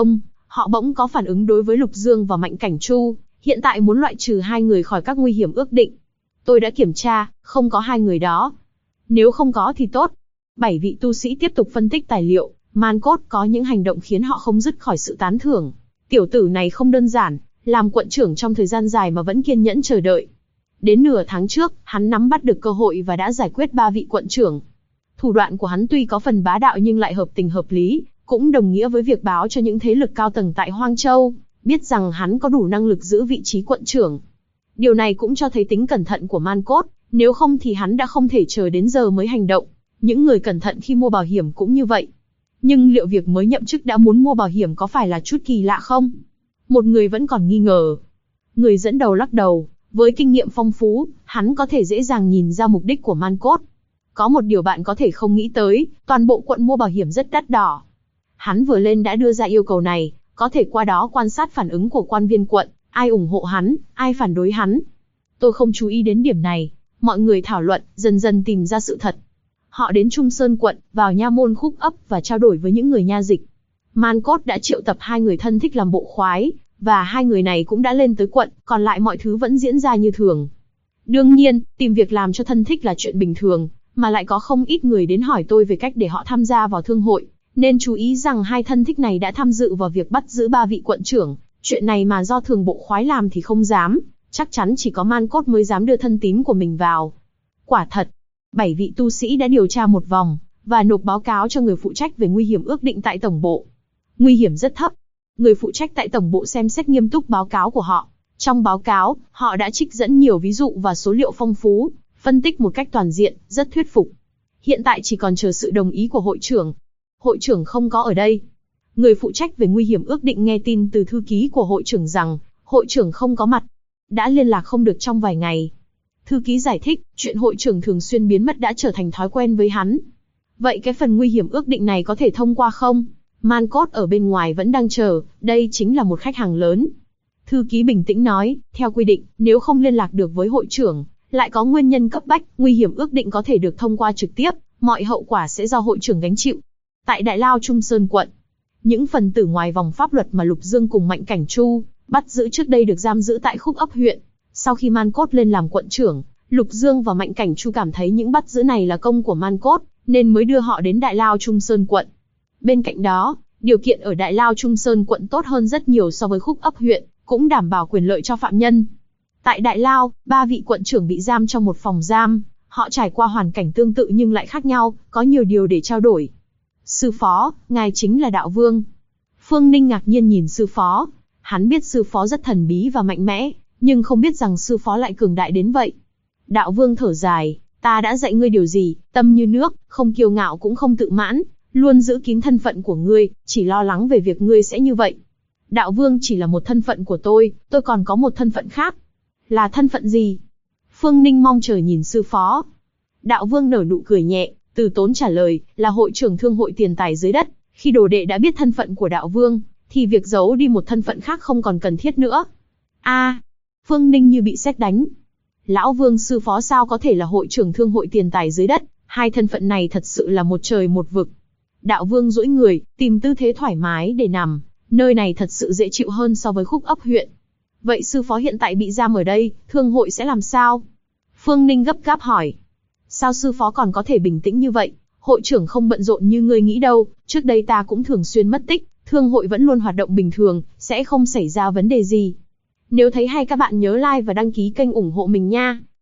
Họ bỗng có phản ứng đối với Lục Dương và Mạnh Cảnh Chu, hiện tại muốn loại trừ hai người khỏi các nguy hiểm ước định. Tôi đã kiểm tra, không có hai người đó. Nếu không có thì tốt. 7 vị tu sĩ tiếp tục phân tích tài liệu, Man Cốt có những hành động khiến họ không dứt khỏi sự tán thưởng. Tiểu tử này không đơn giản, làm quận trưởng trong thời gian dài mà vẫn kiên nhẫn chờ đợi. Đến nửa tháng trước, hắn nắm bắt được cơ hội và đã giải quyết 3 vị quận trưởng. Thủ đoạn của hắn tuy có phần bá đạo nhưng lại hợp tình hợp lý, cũng đồng nghĩa với việc báo cho những thế lực cao tầng tại Hoang Châu, biết rằng hắn có đủ năng lực giữ vị trí quận trưởng. Điều này cũng cho thấy tính cẩn thận của Man Cốt, nếu không thì hắn đã không thể chờ đến giờ mới hành động. Những người cẩn thận khi mua bảo hiểm cũng như vậy. Nhưng liệu việc mới nhậm chức đã muốn mua bảo hiểm có phải là chút kỳ lạ không? Một người vẫn còn nghi ngờ. Người dẫn đầu lắc đầu, với kinh nghiệm phong phú, hắn có thể dễ dàng nhìn ra mục đích của Man Cốt. Có một điều bạn có thể không nghĩ tới, toàn bộ quận mua bảo hiểm rất đắt đỏ. Hắn vừa lên đã đưa ra yêu cầu này, có thể qua đó quan sát phản ứng của quan viên quận, ai ủng hộ hắn, ai phản đối hắn. Tôi không chú ý đến điểm này, mọi người thảo luận, dần dần tìm ra sự thật. Họ đến Trung Sơn quận, vào nha môn Khúc Ấp và trao đổi với những người nha dịch. Man Cốt đã triệu tập 2 người thân thích làm bộ khoái, và 2 người này cũng đã lên tới quận, còn lại mọi thứ vẫn diễn ra như thường. Đương nhiên, tìm việc làm cho thân thích là chuyện bình thường, mà lại có không ít người đến hỏi tôi về cách để họ tham gia vào thương hội, nên chú ý rằng 2 thân thích này đã tham dự vào việc bắt giữ 3 vị quận trưởng. Chuyện này mà do thường bộ khoái làm thì không dám, chắc chắn chỉ có Man Cốt mới dám đưa thân tín của mình vào. Quả thật, 7 vị tu sĩ đã điều tra một vòng, và nộp báo cáo cho người phụ trách về nguy hiểm ước định tại tổng bộ. Nguy hiểm rất thấp. Người phụ trách tại tổng bộ xem xét nghiêm túc báo cáo của họ. Trong báo cáo, họ đã trích dẫn nhiều ví dụ và số liệu phong phú, phân tích một cách toàn diện, rất thuyết phục. Hiện tại chỉ còn chờ sự đồng ý của hội trưởng. Hội trưởng không có ở đây. Người phụ trách về nguy hiểm ước định nghe tin từ thư ký của hội trưởng rằng, hội trưởng không có mặt. Đã liên lạc không được trong vài ngày. Thư ký giải thích, chuyện hội trưởng thường xuyên biến mất đã trở thành thói quen với hắn. Vậy cái phần nguy hiểm ước định này có thể thông qua không? Man Cốt ở bên ngoài vẫn đang chờ, đây chính là một khách hàng lớn. Thư ký bình tĩnh nói, theo quy định, nếu không liên lạc được với hội trưởng, lại có nguyên nhân cấp bách, nguy hiểm ước định có thể được thông qua trực tiếp, mọi hậu quả sẽ do hội trưởng gánh chịu. Tại Đại Lao Trung Sơn quận, những phần tử ngoài vòng pháp luật mà Lục Dương cùng Mạnh Cảnh Chu bắt giữ trước đây được giam giữ tại Khúc Ấp huyện. Sau khi Man Cốt lên làm quận trưởng, Lục Dương và Mạnh Cảnh Chu cảm thấy những bắt giữ này là công của Man Cốt, nên mới đưa họ đến Đại Lao Trung Sơn quận. Bên cạnh đó, điều kiện ở Đại Lao Trung Sơn quận tốt hơn rất nhiều so với Khúc Ấp huyện, cũng đảm bảo quyền lợi cho phạm nhân. Tại Đại Lao, 3 vị quận trưởng bị giam trong một phòng giam, họ trải qua hoàn cảnh tương tự nhưng lại khác nhau, có nhiều điều để trao đổi. Sư phó, ngài chính là Đạo Vương. Phương Ninh ngạc nhiên nhìn sư phó. Hắn biết sư phó rất thần bí và mạnh mẽ, nhưng không biết rằng sư phó lại cường đại đến vậy. Đạo Vương thở dài, ta đã dạy ngươi điều gì, tâm như nước, không kiêu ngạo cũng không tự mãn, luôn giữ kín thân phận của ngươi, chỉ lo lắng về việc ngươi sẽ như vậy. Đạo Vương chỉ là một thân phận của tôi còn có một thân phận khác. Là thân phận gì? Phương Ninh mong chờ nhìn sư phó. Đạo Vương nở nụ cười nhẹ, từ tốn trả lời, là hội trưởng thương hội tiền tài dưới đất. Khi đồ đệ đã biết thân phận của Đạo Vương, thì việc giấu đi một thân phận khác không còn cần thiết nữa. Phương Ninh như bị sét đánh. Lão Vương sư phó sao có thể là hội trưởng thương hội tiền tài dưới đất, hai thân phận này thật sự là một trời một vực. Đạo Vương duỗi người, tìm tư thế thoải mái để nằm, nơi này thật sự dễ chịu hơn so với Khúc Ấp huyện. Vậy sư phó hiện tại bị giam ở đây, thương hội sẽ làm sao? Phương Ninh gấp gáp hỏi. Sao sư phó còn có thể bình tĩnh như vậy? Hội trưởng không bận rộn như ngươi nghĩ đâu, trước đây ta cũng thường xuyên mất tích, thương hội vẫn luôn hoạt động bình thường, sẽ không xảy ra vấn đề gì. Nếu thấy hay các bạn nhớ like và đăng ký kênh ủng hộ mình nha.